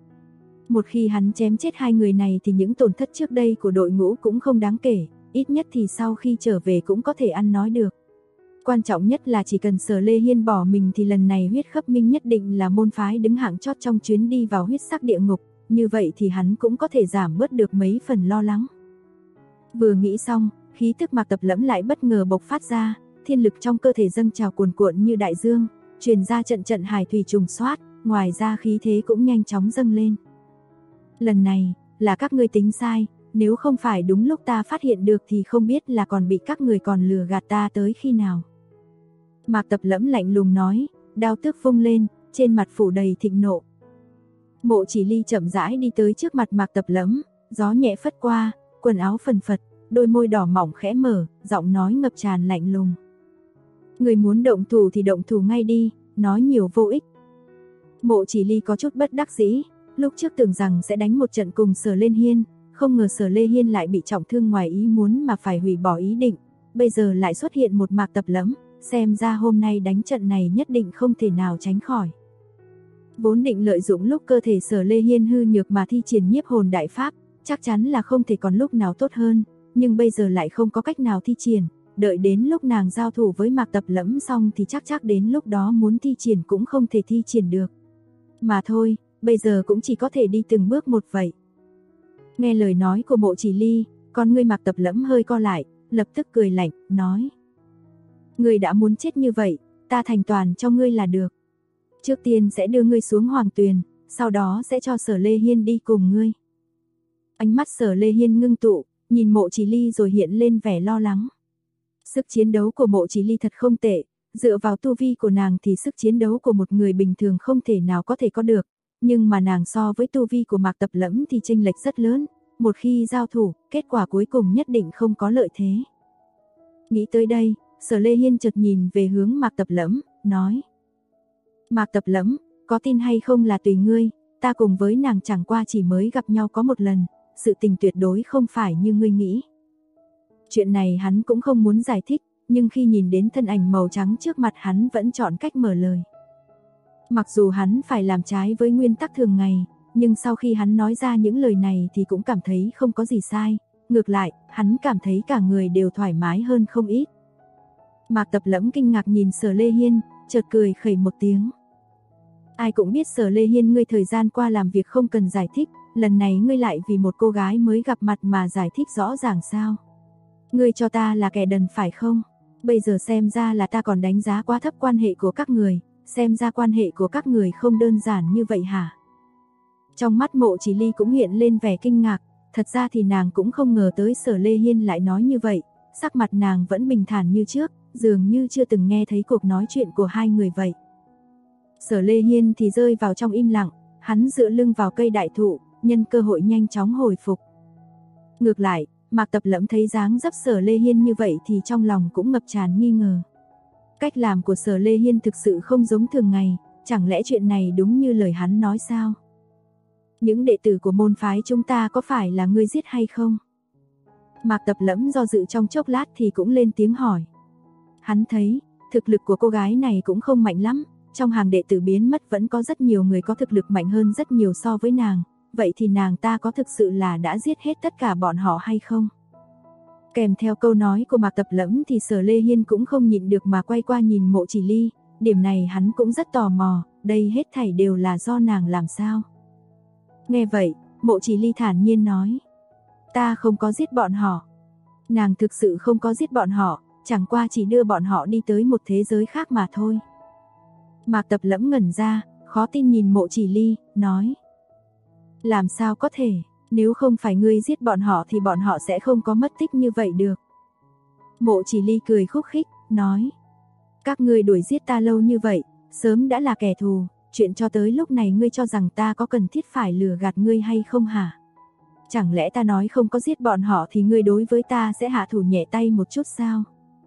Một khi hắn chém chết hai người này thì những tổn thất trước đây của đội ngũ cũng không đáng kể, ít nhất thì sau khi trở về cũng có thể ăn nói được. Quan trọng nhất là chỉ cần Sở Lê Hiên bỏ mình thì lần này huyết khắp minh nhất định là môn phái đứng hạng chót trong chuyến đi vào huyết sắc địa ngục, như vậy thì hắn cũng có thể giảm bớt được mấy phần lo lắng. Vừa nghĩ xong, khí tức Mạc Tập Lẫm lại bất ngờ bộc phát ra, thiên lực trong cơ thể dâng trào cuồn cuộn như đại dương, truyền ra trận trận hải thủy trùng xoát, ngoài ra khí thế cũng nhanh chóng dâng lên. Lần này, là các ngươi tính sai, nếu không phải đúng lúc ta phát hiện được thì không biết là còn bị các người còn lừa gạt ta tới khi nào. Mạc Tập Lẫm lạnh lùng nói, đao tước vung lên, trên mặt phủ đầy thịnh nộ. Mộ Chỉ Ly chậm rãi đi tới trước mặt Mạc Tập Lẫm, gió nhẹ phất qua, quần áo phần phật, đôi môi đỏ mỏng khẽ mở, giọng nói ngập tràn lạnh lùng. Người muốn động thủ thì động thủ ngay đi, nói nhiều vô ích. Mộ Chỉ Ly có chút bất đắc dĩ, lúc trước tưởng rằng sẽ đánh một trận cùng Sở Lên Hiên, không ngờ Sở Lê Hiên lại bị trọng thương ngoài ý muốn mà phải hủy bỏ ý định, bây giờ lại xuất hiện một Mạc Tập Lẫm, xem ra hôm nay đánh trận này nhất định không thể nào tránh khỏi. Vốn định lợi dụng lúc cơ thể Sở Lê Hiên hư nhược mà thi triển nhiếp hồn đại pháp, chắc chắn là không thể còn lúc nào tốt hơn, nhưng bây giờ lại không có cách nào thi triển, đợi đến lúc nàng giao thủ với Mạc Tập Lẫm xong thì chắc đến lúc đó muốn thi triển cũng không thể thi triển được. Mà thôi, bây giờ cũng chỉ có thể đi từng bước một vậy. Nghe lời nói của Mộ Chỉ Ly, con ngươi Mạc Tập Lẫm hơi co lại, lập tức cười lạnh, nói: Ngươi đã muốn chết như vậy, ta thành toàn cho ngươi là được. Trước tiên sẽ đưa ngươi xuống Hoàng Tuyền, sau đó sẽ cho Sở Lê Hiên đi cùng ngươi. Ánh mắt Sở Lê Hiên ngưng tụ, nhìn Mộ Chỉ Ly rồi hiện lên vẻ lo lắng. Sức chiến đấu của Mộ Chỉ Ly thật không tệ, dựa vào tu vi của nàng thì sức chiến đấu của một người bình thường không thể nào có thể có được, nhưng mà nàng so với tu vi của Mạc Tập Lẫm thì chênh lệch rất lớn, một khi giao thủ, kết quả cuối cùng nhất định không có lợi thế. Nghĩ tới đây, Sở Lê Hiên chợt nhìn về hướng Mạc Tập Lẫm, nói: Mạc Tập Lẫm, có tin hay không là tùy ngươi, ta cùng với nàng chẳng qua chỉ mới gặp nhau có một lần, sự tình tuyệt đối không phải như ngươi nghĩ. Chuyện này hắn cũng không muốn giải thích, nhưng khi nhìn đến thân ảnh màu trắng trước mặt hắn vẫn chọn cách mở lời. Mặc dù hắn phải làm trái với nguyên tắc thường ngày, nhưng sau khi hắn nói ra những lời này thì cũng cảm thấy không có gì sai, ngược lại, hắn cảm thấy cả người đều thoải mái hơn không ít. Mạc Tập Lẫm kinh ngạc nhìn Sở Lê Hiên, chợt cười khẩy một tiếng. Ai cũng biết Sở Lê Hiên ngươi thời gian qua làm việc không cần giải thích, lần này ngươi lại vì một cô gái mới gặp mặt mà giải thích rõ ràng sao? Ngươi cho ta là kẻ đần phải không? Bây giờ xem ra là ta còn đánh giá quá thấp quan hệ của các người, xem ra quan hệ của các người không đơn giản như vậy hả? Trong mắt Mộ Chỉ Ly cũng hiện lên vẻ kinh ngạc, thật ra thì nàng cũng không ngờ tới Sở Lê Hiên lại nói như vậy, sắc mặt nàng vẫn bình thản như trước, dường như chưa từng nghe thấy cuộc nói chuyện của hai người vậy. Sở Lê Hiên thì rơi vào trong im lặng, hắn dựa lưng vào cây đại thụ, nhân cơ hội nhanh chóng hồi phục. Ngược lại, Mạc Tập Lẫm thấy dáng dấp Sở Lê Hiên như vậy thì trong lòng cũng ngập tràn nghi ngờ. Cách làm của Sở Lê Hiên thực sự không giống thường ngày, chẳng lẽ chuyện này đúng như lời hắn nói sao? Những đệ tử của môn phái chúng ta có phải là ngươi giết hay không? Mạc Tập Lẫm do dự trong chốc lát thì cũng lên tiếng hỏi. Hắn thấy, thực lực của cô gái này cũng không mạnh lắm, trong hàng đệ tử biến mất vẫn có rất nhiều người có thực lực mạnh hơn rất nhiều so với nàng, vậy thì nàng ta có thực sự là đã giết hết tất cả bọn họ hay không? Kèm theo câu nói của Mạc Tập Lẫm thì Sở Lê Hiên cũng không nhịn được mà quay qua nhìn Mộ Chỉ Ly, điểm này hắn cũng rất tò mò, đây hết thảy đều là do nàng làm sao? Nghe vậy, Mộ Chỉ Ly thản nhiên nói, ta không có giết bọn họ. Nàng thực sự không có giết bọn họ, chẳng qua chỉ đưa bọn họ đi tới một thế giới khác mà thôi. Mạc Tập Lẫm ngẩn ra, khó tin nhìn Mộ Chỉ Ly, nói, làm sao có thể, nếu không phải ngươi giết bọn họ thì bọn họ sẽ không có mất tích như vậy được. Mộ Chỉ Ly cười khúc khích, nói, các ngươi đuổi giết ta lâu như vậy, sớm đã là kẻ thù, chuyện cho tới lúc này ngươi cho rằng ta có cần thiết phải lừa gạt ngươi hay không hả? Chẳng lẽ ta nói không có giết bọn họ thì ngươi đối với ta sẽ hạ thủ nhẹ tay một chút sao?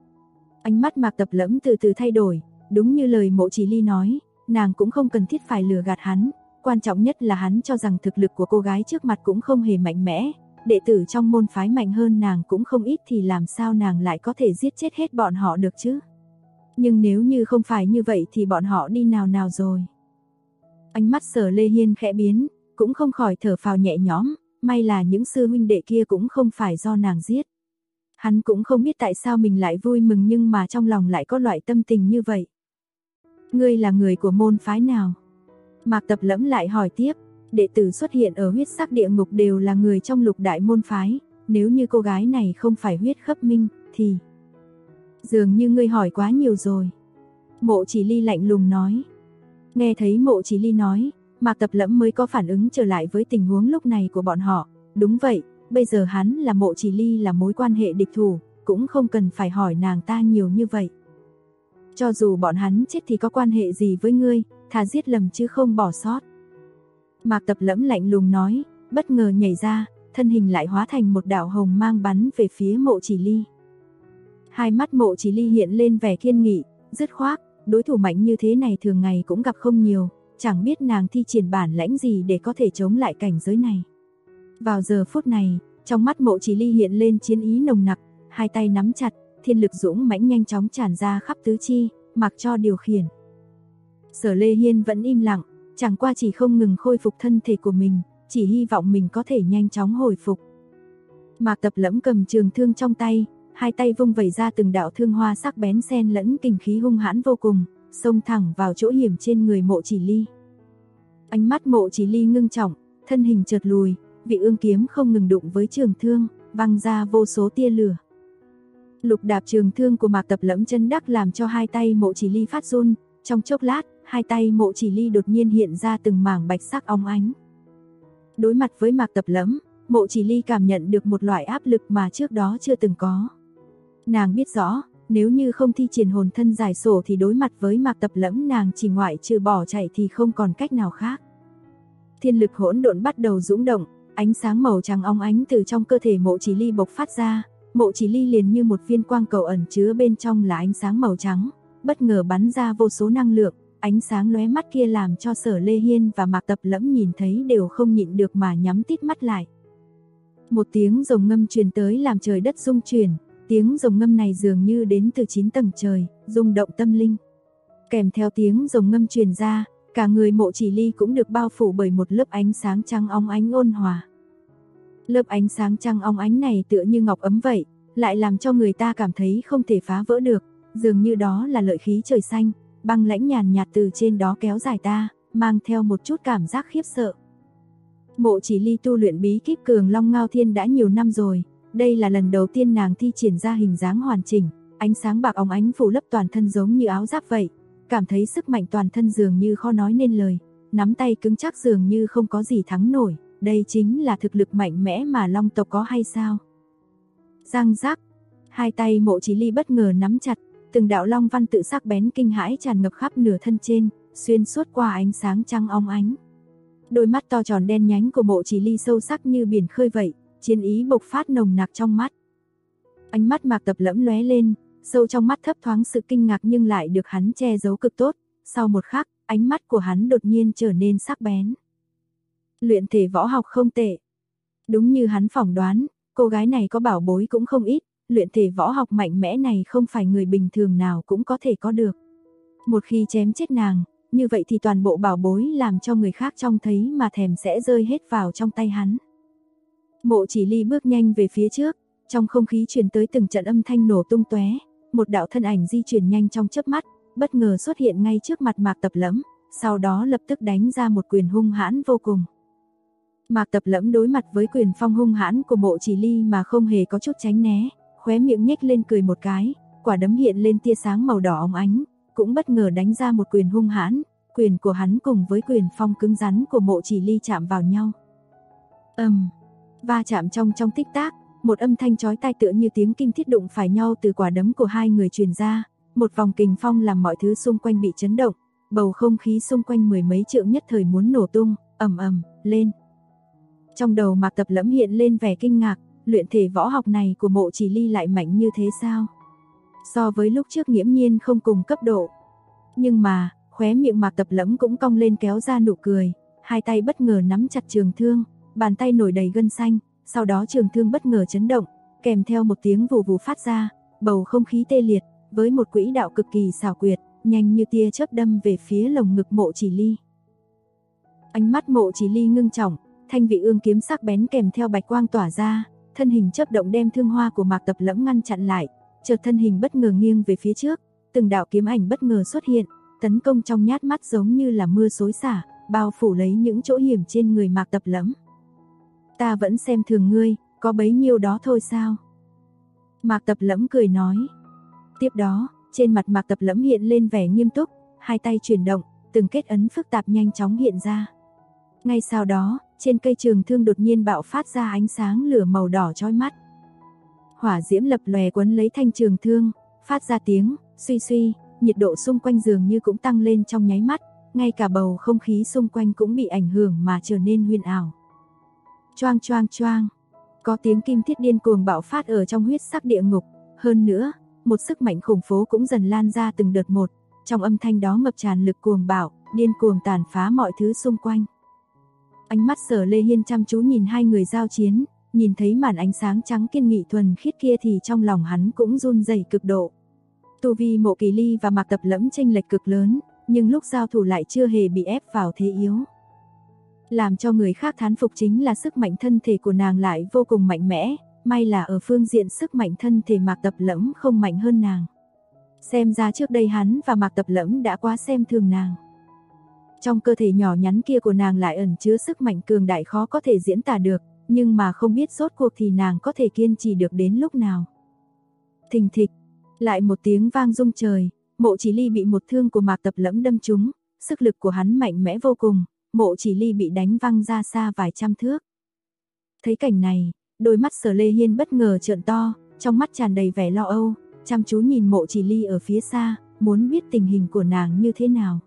Ánh mắt Mạc Tập Lẫm từ từ thay đổi, đúng như lời Mộ Chỉ Ly nói, nàng cũng không cần thiết phải lừa gạt hắn, quan trọng nhất là hắn cho rằng thực lực của cô gái trước mặt cũng không hề mạnh mẽ, đệ tử trong môn phái mạnh hơn nàng cũng không ít thì làm sao nàng lại có thể giết chết hết bọn họ được chứ? Nhưng nếu như không phải như vậy thì bọn họ đi nào nào rồi? Ánh mắt Sở Lê Hiên khẽ biến, cũng không khỏi thở phào nhẹ nhõm, may là những sư huynh đệ kia cũng không phải do nàng giết. Hắn cũng không biết tại sao mình lại vui mừng nhưng mà trong lòng lại có loại tâm tình như vậy. Ngươi là người của môn phái nào? Mạc Tập Lẫm lại hỏi tiếp, đệ tử xuất hiện ở huyết sắc địa ngục đều là người trong lục đại môn phái, nếu như cô gái này không phải huyết khấp minh, thì... Dường như ngươi hỏi quá nhiều rồi. Mộ Chỉ Ly lạnh lùng nói. Nghe thấy Mộ Chỉ Ly nói, Mạc Tập Lẫm mới có phản ứng trở lại với tình huống lúc này của bọn họ. Đúng vậy, bây giờ hắn là Mộ Chỉ Ly là mối quan hệ địch thủ, cũng không cần phải hỏi nàng ta nhiều như vậy. Cho dù bọn hắn chết thì có quan hệ gì với ngươi, thà giết lầm chứ không bỏ sót. Mạc Tập Lẫm lạnh lùng nói, bất ngờ nhảy ra, thân hình lại hóa thành một đạo hồng mang bắn về phía Mộ Chỉ Ly. Hai mắt Mộ Chỉ Ly hiện lên vẻ kiên nghị, dứt khoát, đối thủ mạnh như thế này thường ngày cũng gặp không nhiều, chẳng biết nàng thi triển bản lãnh gì để có thể chống lại cảnh giới này. Vào giờ phút này, trong mắt Mộ Chỉ Ly hiện lên chiến ý nồng nặc, hai tay nắm chặt, thiên lực dũng mãnh nhanh chóng tràn ra khắp tứ chi, mặc cho điều khiển. Sở Lê Hiên vẫn im lặng, chẳng qua chỉ không ngừng khôi phục thân thể của mình, chỉ hy vọng mình có thể nhanh chóng hồi phục. Mạc Tập Lẫm cầm trường thương trong tay, hai tay vung vẩy ra từng đạo thương hoa sắc bén xen lẫn kình khí hung hãn vô cùng, xông thẳng vào chỗ hiểm trên người Mộ Chỉ Ly. Ánh mắt Mộ Chỉ Ly ngưng trọng, thân hình chợt lùi, vị ương kiếm không ngừng đụng với trường thương, văng ra vô số tia lửa. Lục đạp trường thương của Mạc Tập Lẫm chân đắc làm cho hai tay Mộ Chỉ Ly phát run, trong chốc lát, hai tay Mộ Chỉ Ly đột nhiên hiện ra từng mảng bạch sắc óng ánh. Đối mặt với Mạc Tập Lẫm, Mộ Chỉ Ly cảm nhận được một loại áp lực mà trước đó chưa từng có. Nàng biết rõ, nếu như không thi triển hồn thân giải sổ thì đối mặt với Mạc Tập Lẫm nàng chỉ ngoại trừ bỏ chạy thì không còn cách nào khác. Thiên lực hỗn độn bắt đầu dũng động, ánh sáng màu trắng óng ánh từ trong cơ thể Mộ Chỉ Ly bộc phát ra, Mộ Chỉ Ly liền như một viên quang cầu ẩn chứa bên trong là ánh sáng màu trắng, bất ngờ bắn ra vô số năng lượng, ánh sáng lóe mắt kia làm cho Sở Lê Hiên và Mạc Tập Lẫm nhìn thấy đều không nhịn được mà nhắm tít mắt lại. Một tiếng rồng ngâm truyền tới làm trời đất rung chuyển, tiếng rồng ngâm này dường như đến từ 9 tầng trời, rung động tâm linh. Kèm theo tiếng rồng ngâm truyền ra, cả người Mộ Chỉ Ly cũng được bao phủ bởi một lớp ánh sáng trắng óng ánh ôn hòa. Lớp ánh sáng trắng óng ánh này tựa như ngọc ấm vậy, lại làm cho người ta cảm thấy không thể phá vỡ được, dường như đó là lợi khí trời xanh, băng lãnh nhàn nhạt từ trên đó kéo dài ta, mang theo một chút cảm giác khiếp sợ. Mộ Chỉ Ly tu luyện bí kíp Cường Long Ngao Thiên đã nhiều năm rồi, đây là lần đầu tiên nàng thi triển ra hình dáng hoàn chỉnh, ánh sáng bạc óng ánh phủ lấp toàn thân giống như áo giáp vậy, cảm thấy sức mạnh toàn thân dường như khó nói nên lời, nắm tay cứng chắc dường như không có gì thắng nổi, đây chính là thực lực mạnh mẽ mà Long tộc có hay sao? Răng rắc, hai tay Mộ Chỉ Ly bất ngờ nắm chặt, từng đạo long văn tự sắc bén kinh hãi tràn ngập khắp nửa thân trên, xuyên suốt qua ánh sáng trắng óng ánh. Đôi mắt to tròn đen nhánh của Mộ Chỉ Ly sâu sắc như biển khơi vậy, chiến ý bộc phát nồng nặc trong mắt. Ánh mắt Mạc Tập Lẫm lóe lên, sâu trong mắt thấp thoáng sự kinh ngạc nhưng lại được hắn che giấu cực tốt, sau một khắc, ánh mắt của hắn đột nhiên trở nên sắc bén. Luyện thể võ học không tệ. Đúng như hắn phỏng đoán, cô gái này có bảo bối cũng không ít, luyện thể võ học mạnh mẽ này không phải người bình thường nào cũng có thể có được. Một khi chém chết nàng, như vậy thì toàn bộ bảo bối làm cho người khác trông thấy mà thèm sẽ rơi hết vào trong tay hắn. Mộ Chỉ Ly bước nhanh về phía trước, trong không khí truyền tới từng trận âm thanh nổ tung tóe, một đạo thân ảnh di chuyển nhanh trong chớp mắt, bất ngờ xuất hiện ngay trước mặt Mạc Tập Lẫm, sau đó lập tức đánh ra một quyền hung hãn vô cùng. Mạc Tập Lẫm đối mặt với quyền phong hung hãn của Mộ Chỉ Ly mà không hề có chút tránh né, khóe miệng nhếch lên cười một cái, quả đấm hiện lên tia sáng màu đỏ óng ánh, cũng bất ngờ đánh ra một quyền hung hãn, quyền của hắn cùng với quyền phong cứng rắn của Mộ Chỉ Ly chạm vào nhau. Va chạm trong tích tắc, một âm thanh chói tai tựa như tiếng kim thiết đụng phải nhau từ quả đấm của hai người truyền ra, một vòng kình phong làm mọi thứ xung quanh bị chấn động, bầu không khí xung quanh mười mấy trượng nhất thời muốn nổ tung, ầm lên. Trong đầu Mạc Tập Lẫm hiện lên vẻ kinh ngạc, luyện thể võ học này của Mộ Chỉ Ly lại mạnh như thế sao? So với lúc trước nghiễm nhiên không cùng cấp độ. Nhưng mà, khóe miệng Mạc Tập Lẫm cũng cong lên kéo ra nụ cười, hai tay bất ngờ nắm chặt trường thương, bàn tay nổi đầy gân xanh, sau đó trường thương bất ngờ chấn động, kèm theo một tiếng vù vù phát ra, bầu không khí tê liệt, với một quỹ đạo cực kỳ xảo quyệt, nhanh như tia chớp đâm về phía lồng ngực Mộ Chỉ Ly. Ánh mắt Mộ Chỉ Ly ngưng trọng, thanh vị ương kiếm sắc bén kèm theo bạch quang tỏa ra, thân hình chớp động đem thương hoa của Mạc Tập Lẫm ngăn chặn lại, chợt thân hình bất ngờ nghiêng về phía trước, từng đạo kiếm ảnh bất ngờ xuất hiện, tấn công trong nhát mắt giống như là mưa xối xả, bao phủ lấy những chỗ hiểm trên người Mạc Tập Lẫm. Ta vẫn xem thường ngươi, có bấy nhiêu đó thôi sao? Mạc Tập Lẫm cười nói. Tiếp đó, trên mặt Mạc Tập Lẫm hiện lên vẻ nghiêm túc, hai tay chuyển động, từng kết ấn phức tạp nhanh chóng hiện ra. Ngay sau đó, trên cây trường thương đột nhiên bạo phát ra ánh sáng lửa màu đỏ chói mắt. Hỏa diễm lập lòe quấn lấy thanh trường thương, phát ra tiếng suy suy, nhiệt độ xung quanh dường như cũng tăng lên trong nháy mắt, ngay cả bầu không khí xung quanh cũng bị ảnh hưởng mà trở nên huyền ảo. Choang choang choang, có tiếng kim thiết điên cuồng bạo phát ở trong huyết sắc địa ngục, hơn nữa, một sức mạnh khủng bố cũng dần lan ra từng đợt một, trong âm thanh đó ngập tràn lực cuồng bạo, điên cuồng tàn phá mọi thứ xung quanh. Ánh mắt Sở Lê Hiên chăm chú nhìn hai người giao chiến, nhìn thấy màn ánh sáng trắng kiên nghị thuần khiết kia thì trong lòng hắn cũng run rẩy cực độ. Tu vi Mộ Kỳ Ly và Mạc Tập Lẫm chênh lệch cực lớn, nhưng lúc giao thủ lại chưa hề bị ép vào thế yếu. Làm cho người khác thán phục chính là sức mạnh thân thể của nàng lại vô cùng mạnh mẽ, may là ở phương diện sức mạnh thân thể Mạc Tập Lẫm không mạnh hơn nàng. Xem ra trước đây hắn và Mạc Tập Lẫm đã quá xem thường nàng. Trong cơ thể nhỏ nhắn kia của nàng lại ẩn chứa sức mạnh cường đại khó có thể diễn tả được, nhưng mà không biết rốt cuộc thì nàng có thể kiên trì được đến lúc nào. Thình thịch, lại một tiếng vang rung trời, Mộ Chỉ Ly bị một thương của Mạc Tập Lẫm đâm trúng, sức lực của hắn mạnh mẽ vô cùng, Mộ Chỉ Ly bị đánh văng ra xa vài trăm thước. Thấy cảnh này, đôi mắt Sở Lê Hiên bất ngờ trợn to, trong mắt tràn đầy vẻ lo âu, chăm chú nhìn Mộ Chỉ Ly ở phía xa, muốn biết tình hình của nàng như thế nào.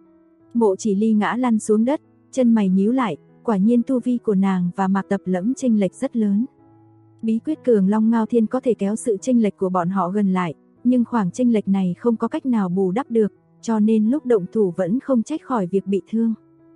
Mộ Chỉ Ly ngã lăn xuống đất, chân mày nhíu lại, quả nhiên tu vi của nàng và Mạc Tập Lẫm chênh lệch rất lớn. Bí quyết Cường Long Ngao Thiên có thể kéo sự chênh lệch của bọn họ gần lại, nhưng khoảng chênh lệch này không có cách nào bù đắp được, cho nên lúc động thủ vẫn không trách khỏi việc bị thương.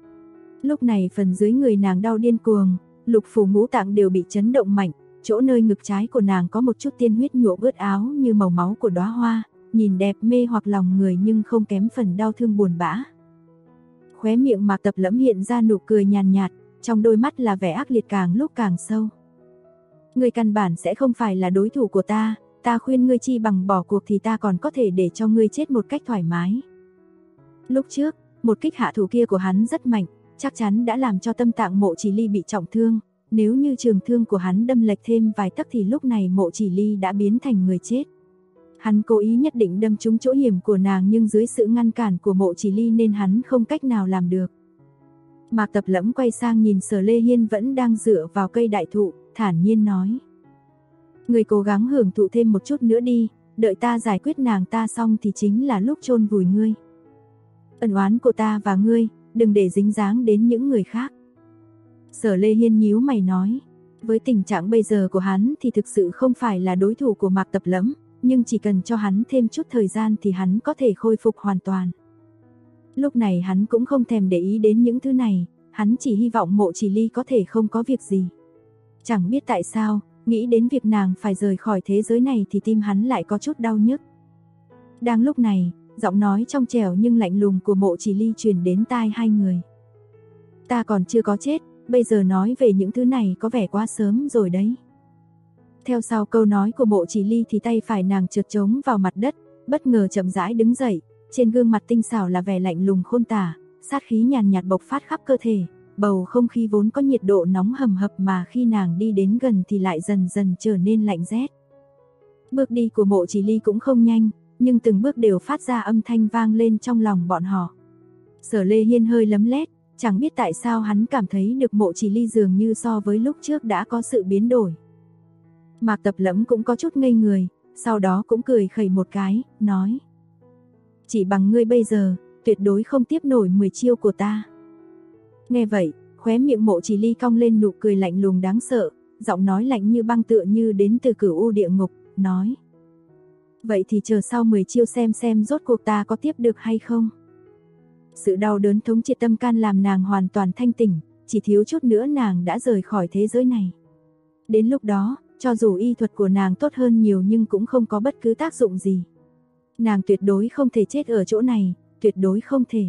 Lúc này phần dưới người nàng đau điên cuồng, lục phủ ngũ tạng đều bị chấn động mạnh, chỗ nơi ngực trái của nàng có một chút tiên huyết nhuộm ướt áo như màu máu của đóa hoa, nhìn đẹp mê hoặc lòng người nhưng không kém phần đau thương buồn bã. Khóe miệng Mạc Tập Lẫm hiện ra nụ cười nhàn nhạt, trong đôi mắt là vẻ ác liệt càng lúc càng sâu. Ngươi căn bản sẽ không phải là đối thủ của ta khuyên ngươi chi bằng bỏ cuộc thì ta còn có thể để cho ngươi chết một cách thoải mái. Lúc trước, một kích hạ thủ kia của hắn rất mạnh, chắc chắn đã làm cho tâm tạng Mộ Chỉ Ly bị trọng thương, nếu như trường thương của hắn đâm lệch thêm vài tấc thì lúc này Mộ Chỉ Ly đã biến thành người chết. Hắn cố ý nhất định đâm trúng chỗ hiểm của nàng nhưng dưới sự ngăn cản của Mộ Chỉ Ly nên hắn không cách nào làm được. Mạc Tập Lẫm quay sang nhìn Sở Lê Hiên vẫn đang dựa vào cây đại thụ, thản nhiên nói: Ngươi cố gắng hưởng thụ thêm một chút nữa đi, đợi ta giải quyết nàng ta xong thì chính là lúc chôn vùi ngươi. Ân oán của ta và ngươi, đừng để dính dáng đến những người khác. Sở Lê Hiên nhíu mày nói, với tình trạng bây giờ của hắn thì thực sự không phải là đối thủ của Mạc Tập Lẫm, nhưng chỉ cần cho hắn thêm chút thời gian thì hắn có thể khôi phục hoàn toàn. Lúc này hắn cũng không thèm để ý đến những thứ này, hắn chỉ hy vọng Mộ Chỉ Ly có thể không có việc gì. Chẳng biết tại sao, nghĩ đến việc nàng phải rời khỏi thế giới này thì tim hắn lại có chút đau nhức. Đang lúc này, giọng nói trong trẻo nhưng lạnh lùng của Mộ Chỉ Ly truyền đến tai hai người. Ta còn chưa có chết, bây giờ nói về những thứ này có vẻ quá sớm rồi đấy. Theo sau câu nói của Mộ Chỉ Ly thì tay phải nàng trượt trống vào mặt đất, bất ngờ chậm rãi đứng dậy, trên gương mặt tinh xảo là vẻ lạnh lùng khôn tả, sát khí nhàn nhạt bộc phát khắp cơ thể, bầu không khí vốn có nhiệt độ nóng hầm hập mà khi nàng đi đến gần thì lại dần dần trở nên lạnh rét. Bước đi của Mộ Chỉ Ly cũng không nhanh, nhưng từng bước đều phát ra âm thanh vang lên trong lòng bọn họ. Sở Lê Hiên hơi lấm lét, chẳng biết tại sao hắn cảm thấy được Mộ Chỉ Ly dường như so với lúc trước đã có sự biến đổi. Mạc Tập Lẫm cũng có chút ngây người, sau đó cũng cười khẩy một cái, nói: Chỉ bằng ngươi bây giờ, tuyệt đối không tiếp nổi 10 chiêu của ta. Nghe vậy, khóe miệng Mộ Chỉ Ly cong lên nụ cười lạnh lùng đáng sợ, giọng nói lạnh như băng tựa như đến từ cửu u địa ngục, nói: Vậy thì chờ sau 10 chiêu xem rốt cuộc ta có tiếp được hay không. Sự đau đớn thống triệt tâm can làm nàng hoàn toàn thanh tỉnh, chỉ thiếu chút nữa nàng đã rời khỏi thế giới này. Đến lúc đó, cho dù y thuật của nàng tốt hơn nhiều nhưng cũng không có bất cứ tác dụng gì. Nàng tuyệt đối không thể chết ở chỗ này, tuyệt đối không thể.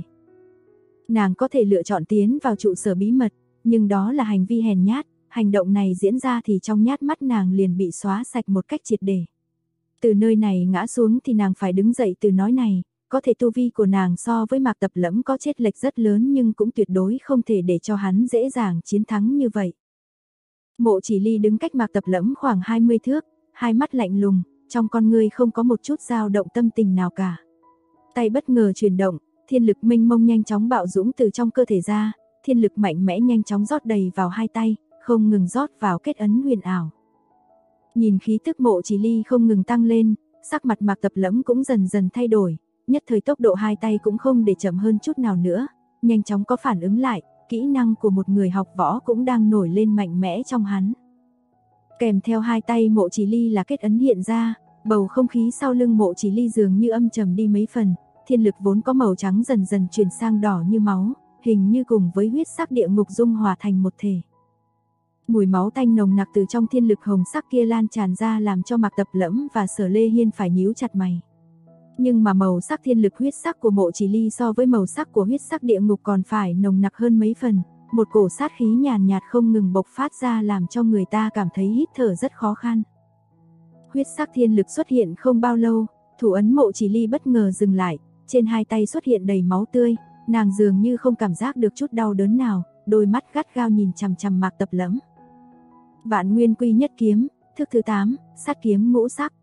Nàng có thể lựa chọn tiến vào trụ sở bí mật, nhưng đó là hành vi hèn nhát, hành động này diễn ra thì trong nhát mắt nàng liền bị xóa sạch một cách triệt để. Từ nơi này ngã xuống thì nàng phải đứng dậy từ nói này, có thể tu vi của nàng so với Mạc Tập Lẫm có chênh lệch rất lớn nhưng cũng tuyệt đối không thể để cho hắn dễ dàng chiến thắng như vậy. Mộ Chỉ Ly đứng cách Mạc Tập Lẫm khoảng 20 thước, hai mắt lạnh lùng, trong con ngươi không có một chút dao động tâm tình nào cả. Tay bất ngờ chuyển động, thiên lực mênh mông nhanh chóng bạo dũng từ trong cơ thể ra, thiên lực mạnh mẽ nhanh chóng rót đầy vào hai tay, không ngừng rót vào kết ấn huyền ảo. Nhìn khí tức Mộ Chỉ Ly không ngừng tăng lên, sắc mặt Mạc Tập Lẫm cũng dần dần thay đổi, nhất thời tốc độ hai tay cũng không để chậm hơn chút nào nữa, nhanh chóng có phản ứng lại, kỹ năng của một người học võ cũng đang nổi lên mạnh mẽ trong hắn. Kèm theo hai tay Mộ Chỉ Ly là kết ấn hiện ra, bầu không khí sau lưng Mộ Chỉ Ly dường như âm trầm đi mấy phần, thiên lực vốn có màu trắng dần dần chuyển sang đỏ như máu, hình như cùng với huyết sắc địa ngục dung hòa thành một thể. Mùi máu tanh nồng nặc từ trong thiên lực hồng sắc kia lan tràn ra làm cho Mạc Tập Lẫm và Sở Lê Hiên phải nhíu chặt mày. Nhưng mà màu sắc thiên lực huyết sắc của Mộ Chỉ Ly so với màu sắc của huyết sắc địa ngục còn phải nồng nặc hơn mấy phần, một cổ sát khí nhàn nhạt không ngừng bộc phát ra làm cho người ta cảm thấy hít thở rất khó khăn. Huyết sắc thiên lực xuất hiện không bao lâu, thủ ấn Mộ Chỉ Ly bất ngờ dừng lại, trên hai tay xuất hiện đầy máu tươi, nàng dường như không cảm giác được chút đau đớn nào, đôi mắt gắt gao nhìn chằm chằm Mạc Tập Lẫm. Vạn Nguyên Quy Nhất Kiếm, thức thứ 8, sát kiếm ngũ sắc.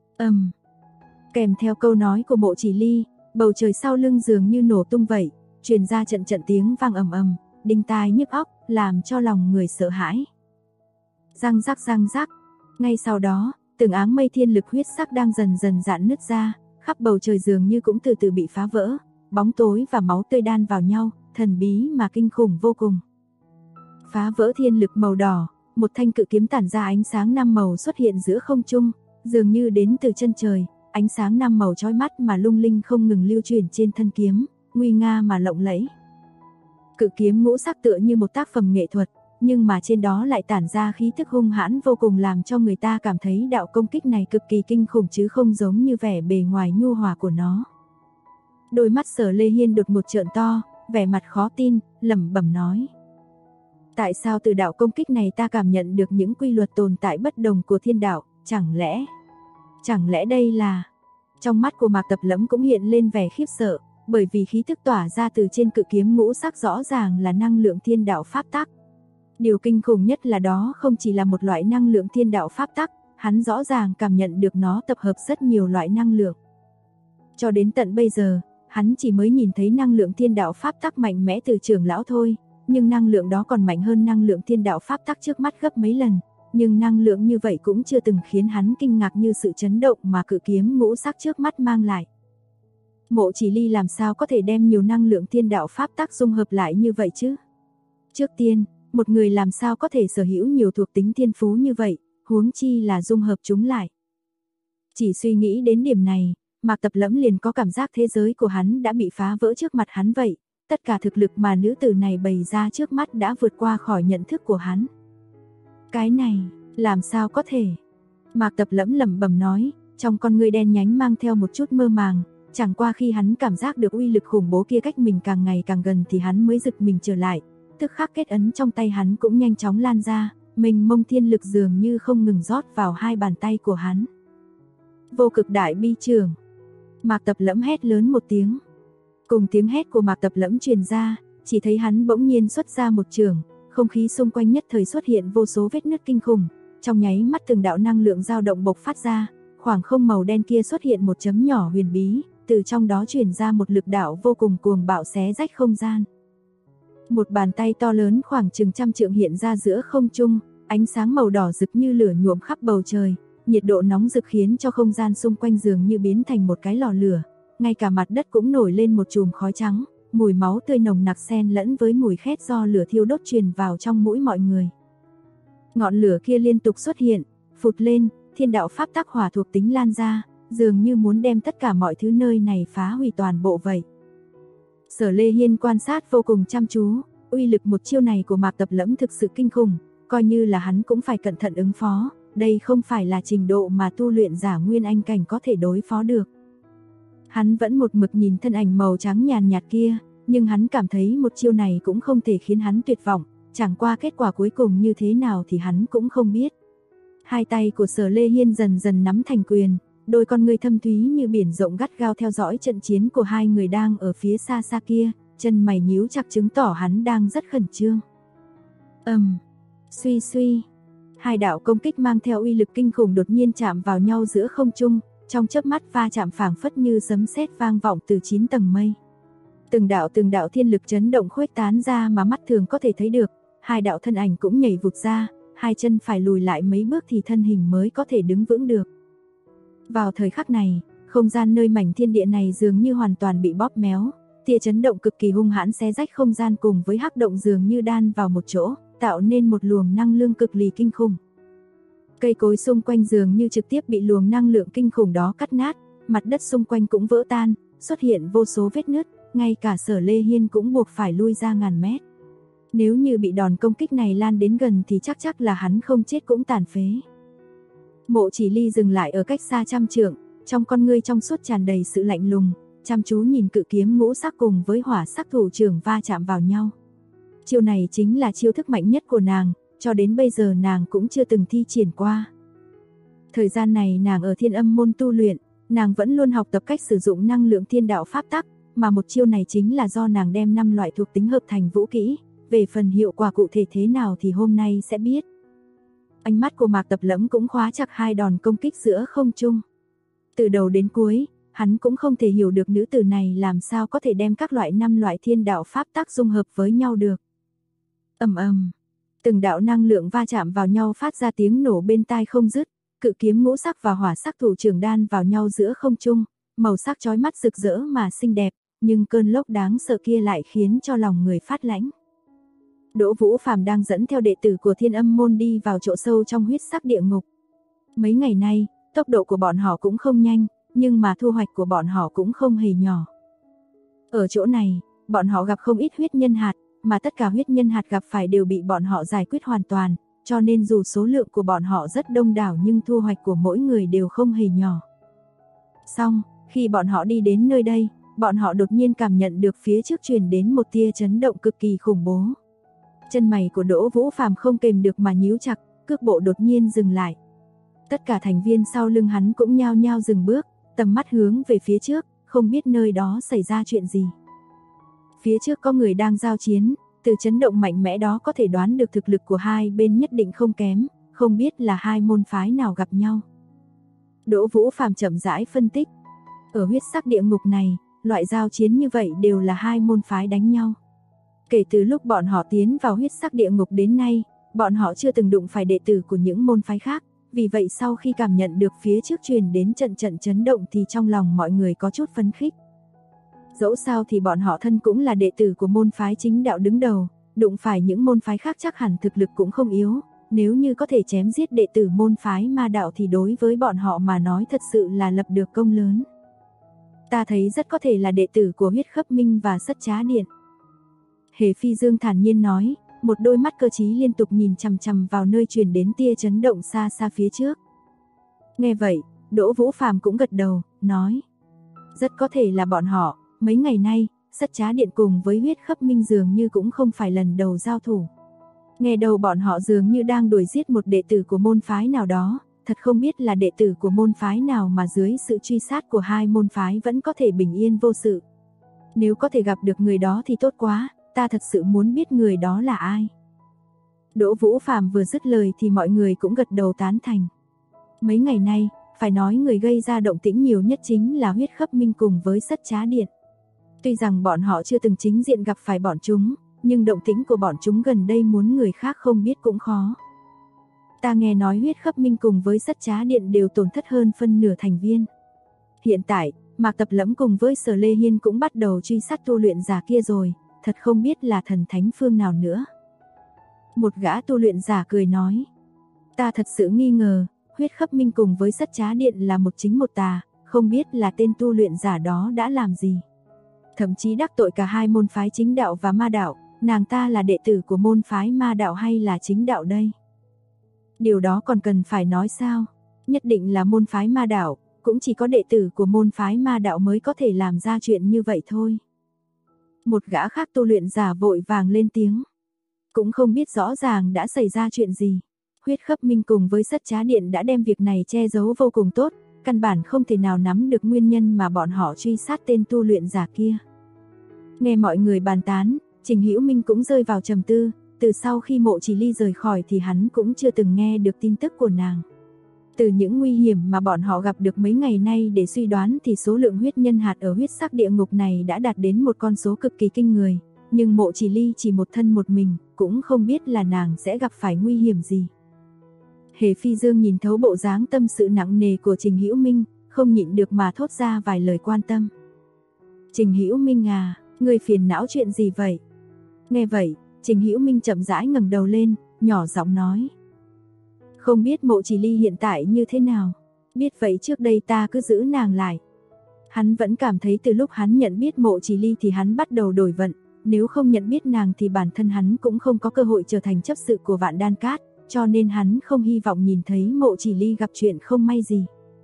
Kèm theo câu nói của Mộ Chỉ Ly, bầu trời sau lưng dường như nổ tung vậy, truyền ra trận trận tiếng vang ầm ầm, đinh tai nhức óc, làm cho lòng người sợ hãi. Răng rắc, ngay sau đó, từng áng mây thiên lực huyết sắc đang dần dần rạn nứt ra, khắp bầu trời dường như cũng từ từ bị phá vỡ, bóng tối và máu tươi đan vào nhau, thần bí mà kinh khủng vô cùng. Phá vỡ thiên lực màu đỏ, một thanh cự kiếm tản ra ánh sáng năm màu xuất hiện giữa không trung, dường như đến từ chân trời, ánh sáng năm màu chói mắt mà lung linh không ngừng lưu chuyển trên thân kiếm, nguy nga mà lộng lẫy. Cự kiếm ngũ sắc tựa như một tác phẩm nghệ thuật, nhưng mà trên đó lại tản ra khí tức hung hãn vô cùng làm cho người ta cảm thấy đạo công kích này cực kỳ kinh khủng chứ không giống như vẻ bề ngoài nhu hòa của nó. Đôi mắt Sở Lê Hiên đột một trợn to, vẻ mặt khó tin, lẩm bẩm nói. Tại sao từ đạo công kích này ta cảm nhận được những quy luật tồn tại bất đồng của thiên đạo, chẳng lẽ đây là... Trong mắt của Mạc Tập Lẫm cũng hiện lên vẻ khiếp sợ, bởi vì khí tức tỏa ra từ trên cự kiếm ngũ sắc rõ ràng là năng lượng thiên đạo pháp tắc. Điều kinh khủng nhất là đó không chỉ là một loại năng lượng thiên đạo pháp tắc, hắn rõ ràng cảm nhận được nó tập hợp rất nhiều loại năng lượng. Cho đến tận bây giờ, hắn chỉ mới nhìn thấy năng lượng thiên đạo pháp tắc mạnh mẽ từ trưởng lão thôi, nhưng năng lượng đó còn mạnh hơn năng lượng thiên đạo pháp tắc trước mắt gấp mấy lần, nhưng năng lượng như vậy cũng chưa từng khiến hắn kinh ngạc như sự chấn động mà cự kiếm ngũ sắc trước mắt mang lại. Mộ Chỉ Ly làm sao có thể đem nhiều năng lượng thiên đạo pháp tắc dung hợp lại như vậy chứ? Trước tiên, một người làm sao có thể sở hữu nhiều thuộc tính thiên phú như vậy, huống chi là dung hợp chúng lại. Chỉ suy nghĩ đến điểm này, Mạc Tập Lẫm liền có cảm giác thế giới của hắn đã bị phá vỡ trước mặt hắn vậy, tất cả thực lực mà nữ tử này bày ra trước mắt đã vượt qua khỏi nhận thức của hắn. Cái này, làm sao có thể? Mạc Tập Lẫm lẩm bẩm nói, trong con ngươi đen nhánh mang theo một chút mơ màng, chẳng qua khi hắn cảm giác được uy lực khủng bố kia cách mình càng ngày càng gần thì hắn mới giật mình trở lại, tức khắc kết ấn trong tay hắn cũng nhanh chóng lan ra, mênh mông thiên lực dường như không ngừng rót vào hai bàn tay của hắn. Vô cực đại bi trường. Mạc Tập Lẫm hét lớn một tiếng. Cùng tiếng hét của Mạc Tập Lẫm truyền ra, chỉ thấy hắn bỗng nhiên xuất ra một trường, không khí xung quanh nhất thời xuất hiện vô số vết nứt kinh khủng, trong nháy mắt từng đạo năng lượng dao động bộc phát ra, khoảng không màu đen kia xuất hiện một chấm nhỏ huyền bí, từ trong đó truyền ra một lực đạo vô cùng cuồng bạo xé rách không gian. Một bàn tay to lớn khoảng chừng 100 trượng hiện ra giữa không trung, ánh sáng màu đỏ rực như lửa nhuộm khắp bầu trời, nhiệt độ nóng rực khiến cho không gian xung quanh dường như biến thành một cái lò lửa, ngay cả mặt đất cũng nổi lên một chùm khói trắng, mùi máu tươi nồng nặc xen lẫn với mùi khét do lửa thiêu đốt truyền vào trong mũi mọi người. Ngọn lửa kia liên tục xuất hiện, phụt lên, thiên đạo pháp tắc hỏa thuộc tính lan ra, dường như muốn đem tất cả mọi thứ nơi này phá hủy toàn bộ vậy. Sở Lê Hiên quan sát vô cùng chăm chú, uy lực một chiêu này của Mạc Tập Lẫm thực sự kinh khủng, coi như là hắn cũng phải cẩn thận ứng phó, đây không phải là trình độ mà tu luyện giả nguyên anh cảnh có thể đối phó được. Hắn vẫn một mực nhìn thân ảnh màu trắng nhàn nhạt kia, nhưng hắn cảm thấy một chiêu này cũng không thể khiến hắn tuyệt vọng, chẳng qua kết quả cuối cùng như thế nào thì hắn cũng không biết. Hai tay của Sở Lê Hiên dần dần nắm thành quyền, đôi con người thâm thúy như biển rộng gắt gao theo dõi trận chiến của hai người đang ở phía xa xa kia, chân mày nhíu chặt chứng tỏ hắn đang rất khẩn trương. Suy suy, Hai đạo công kích mang theo uy lực kinh khủng đột nhiên chạm vào nhau giữa không trung, trong chớp mắt va chạm phảng phất như sấm sét vang vọng từ 9 tầng mây. Từng đạo thiên lực chấn động khuếch tán ra mà mắt thường có thể thấy được, hai đạo thân ảnh cũng nhảy vụt ra, hai chân phải lùi lại mấy bước thì thân hình mới có thể đứng vững được. Vào thời khắc này, không gian nơi mảnh thiên địa này dường như hoàn toàn bị bóp méo, tia chấn động cực kỳ hung hãn xé rách không gian cùng với hắc động dường như đan vào một chỗ, tạo nên một luồng năng lượng cực kỳ kinh khủng. Cây cối xung quanh dường như trực tiếp bị luồng năng lượng kinh khủng đó cắt nát, mặt đất xung quanh cũng vỡ tan, xuất hiện vô số vết nứt, ngay cả Sở Lê Hiên cũng buộc phải lui ra ngàn mét. Nếu như bị đòn công kích này lan đến gần thì chắc là hắn không chết cũng tàn phế. Mộ Chỉ Ly dừng lại ở cách xa 100 trượng, trong con ngươi trong suốt tràn đầy sự lạnh lùng, chăm chú nhìn cự kiếm ngũ sắc cùng với hỏa sắc thủ trưởng va chạm vào nhau. Chiêu này chính là chiêu thức mạnh nhất của nàng, cho đến bây giờ nàng cũng chưa từng thi triển qua. Thời gian này nàng ở Thiên Âm môn tu luyện, nàng vẫn luôn học tập cách sử dụng năng lượng thiên đạo pháp tắc, mà một chiêu này chính là do nàng đem 5 loại thuộc tính hợp thành vũ kỹ, về phần hiệu quả cụ thể thế nào thì hôm nay sẽ biết. Ánh mắt của Mạc Tập Lẫm cũng khóa chặt hai đòn công kích giữa không trung. Từ đầu đến cuối, hắn cũng không thể hiểu được nữ tử này làm sao có thể đem các loại 5 loại thiên đạo pháp tắc dung hợp với nhau được. Ầm ầm, từng đạo năng lượng va chạm vào nhau phát ra tiếng nổ bên tai không dứt, cự kiếm ngũ sắc và hỏa sắc thủ trưởng đan vào nhau giữa không trung, màu sắc chói mắt rực rỡ mà xinh đẹp, nhưng cơn lốc đáng sợ kia lại khiến cho lòng người phát lãnh. Đỗ Vũ Phàm đang dẫn theo đệ tử của Thiên Âm môn đi vào chỗ sâu trong huyết sắc địa ngục. Mấy ngày nay, tốc độ của bọn họ cũng không nhanh, nhưng mà thu hoạch của bọn họ cũng không hề nhỏ. Ở chỗ này, bọn họ gặp không ít huyết nhân hạt, mà tất cả huyết nhân hạt gặp phải đều bị bọn họ giải quyết hoàn toàn, cho nên dù số lượng của bọn họ rất đông đảo nhưng thu hoạch của mỗi người đều không hề nhỏ. Xong, khi bọn họ đi đến nơi đây, bọn họ đột nhiên cảm nhận được phía trước truyền đến một tia chấn động cực kỳ khủng bố. Chân mày của Đỗ Vũ Phàm không kềm được mà nhíu chặt, cước bộ đột nhiên dừng lại. Tất cả thành viên sau lưng hắn cũng nhao nhao dừng bước, tầm mắt hướng về phía trước, không biết nơi đó xảy ra chuyện gì. Phía trước có người đang giao chiến, từ chấn động mạnh mẽ đó có thể đoán được thực lực của hai bên nhất định không kém, không biết là hai môn phái nào gặp nhau. Đỗ Vũ Phàm chậm rãi phân tích, ở huyết sắc địa ngục này, loại giao chiến như vậy đều là hai môn phái đánh nhau. Kể từ lúc bọn họ tiến vào huyết sắc địa ngục đến nay, bọn họ chưa từng đụng phải đệ tử của những môn phái khác, vì vậy sau khi cảm nhận được phía trước truyền đến trận chấn động thì trong lòng mọi người có chút phấn khích. Dẫu sao thì bọn họ thân cũng là đệ tử của môn phái chính đạo đứng đầu, đụng phải những môn phái khác chắc hẳn thực lực cũng không yếu, nếu như có thể chém giết đệ tử môn phái ma đạo thì đối với bọn họ mà nói thật sự là lập được công lớn. Ta thấy rất có thể là đệ tử của Huyết Khấp Minh và Sất Trá Điện. Hề Phi Dương thản nhiên nói, một đôi mắt cơ trí liên tục nhìn chằm chằm vào nơi truyền đến tia chấn động xa xa phía trước. Nghe vậy, Đỗ Vũ Phàm cũng gật đầu, nói, rất có thể là bọn họ, mấy ngày nay, Sất Trá Điện cùng với Huyết Khấp Minh dường như cũng không phải lần đầu giao thủ. Nghe đầu bọn họ dường như đang đuổi giết một đệ tử của môn phái nào đó, thật không biết là đệ tử của môn phái nào mà dưới sự truy sát của hai môn phái vẫn có thể bình yên vô sự. Nếu có thể gặp được người đó thì tốt quá, ta thật sự muốn biết người đó là ai. Đỗ Vũ Phàm vừa dứt lời thì mọi người cũng gật đầu tán thành. Mấy ngày nay, phải nói người gây ra động tĩnh nhiều nhất chính là Huyết Khấp Minh cùng với Sất Trá Điện. Tuy rằng bọn họ chưa từng chính diện gặp phải bọn chúng, nhưng động tĩnh của bọn chúng gần đây muốn người khác không biết cũng khó. Ta nghe nói Huyết Khấp Minh cùng với Sất Trá Điện đều tổn thất hơn phân nửa thành viên. Hiện tại, Mạc Tập Lẫm cùng với Sở Lê Hiên cũng bắt đầu truy sát tu luyện giả kia rồi, thật không biết là thần thánh phương nào nữa. Một gã tu luyện giả cười nói, ta thật sự nghi ngờ, Huyết Khấp Minh cùng với Sất Trá Điện là một chính một tà, không biết là tên tu luyện giả đó đã làm gì. Thậm chí đắc tội cả hai môn phái chính đạo và ma đạo, nàng ta là đệ tử của môn phái ma đạo hay là chính đạo đây? Điều đó còn cần phải nói sao? Nhất định là môn phái ma đạo, cũng chỉ có đệ tử của môn phái ma đạo mới có thể làm ra chuyện như vậy thôi. Một gã khác tu luyện giả vội vàng lên tiếng. Cũng không biết rõ ràng đã xảy ra chuyện gì. Huyết Khấp Minh cùng với Sất Trá Điện đã đem việc này che giấu vô cùng tốt, căn bản không thể nào nắm được nguyên nhân mà bọn họ truy sát tên tu luyện giả kia. Nghe mọi người bàn tán, Trình Hữu Minh cũng rơi vào trầm tư, từ sau khi Mộ Chỉ Ly rời khỏi thì hắn cũng chưa từng nghe được tin tức của nàng. Từ những nguy hiểm mà bọn họ gặp được mấy ngày nay để suy đoán thì số lượng huyết nhân hạt ở huyết sắc địa ngục này đã đạt đến một con số cực kỳ kinh người, nhưng Mộ Chỉ Ly chỉ một thân một mình, cũng không biết là nàng sẽ gặp phải nguy hiểm gì. Hề Phi Dương nhìn thấu bộ dáng tâm sự nặng nề của Trình Hữu Minh, không nhịn được mà thốt ra vài lời quan tâm. Trình Hữu Minh à, người phiền não chuyện gì vậy? Nghe vậy, Trình Hữu Minh chậm rãi ngẩng đầu lên, nhỏ giọng nói. Không biết Mộ Chỉ Ly hiện tại như thế nào, biết vậy trước đây ta cứ giữ nàng lại. Hắn vẫn cảm thấy từ lúc hắn nhận biết Mộ Chỉ Ly thì hắn bắt đầu đổi vận, nếu không nhận biết nàng thì bản thân hắn cũng không có cơ hội trở thành chấp sự của Vạn Đan Cát, cho nên hắn không hy vọng nhìn thấy Mộ Chỉ Ly gặp chuyện không may gì.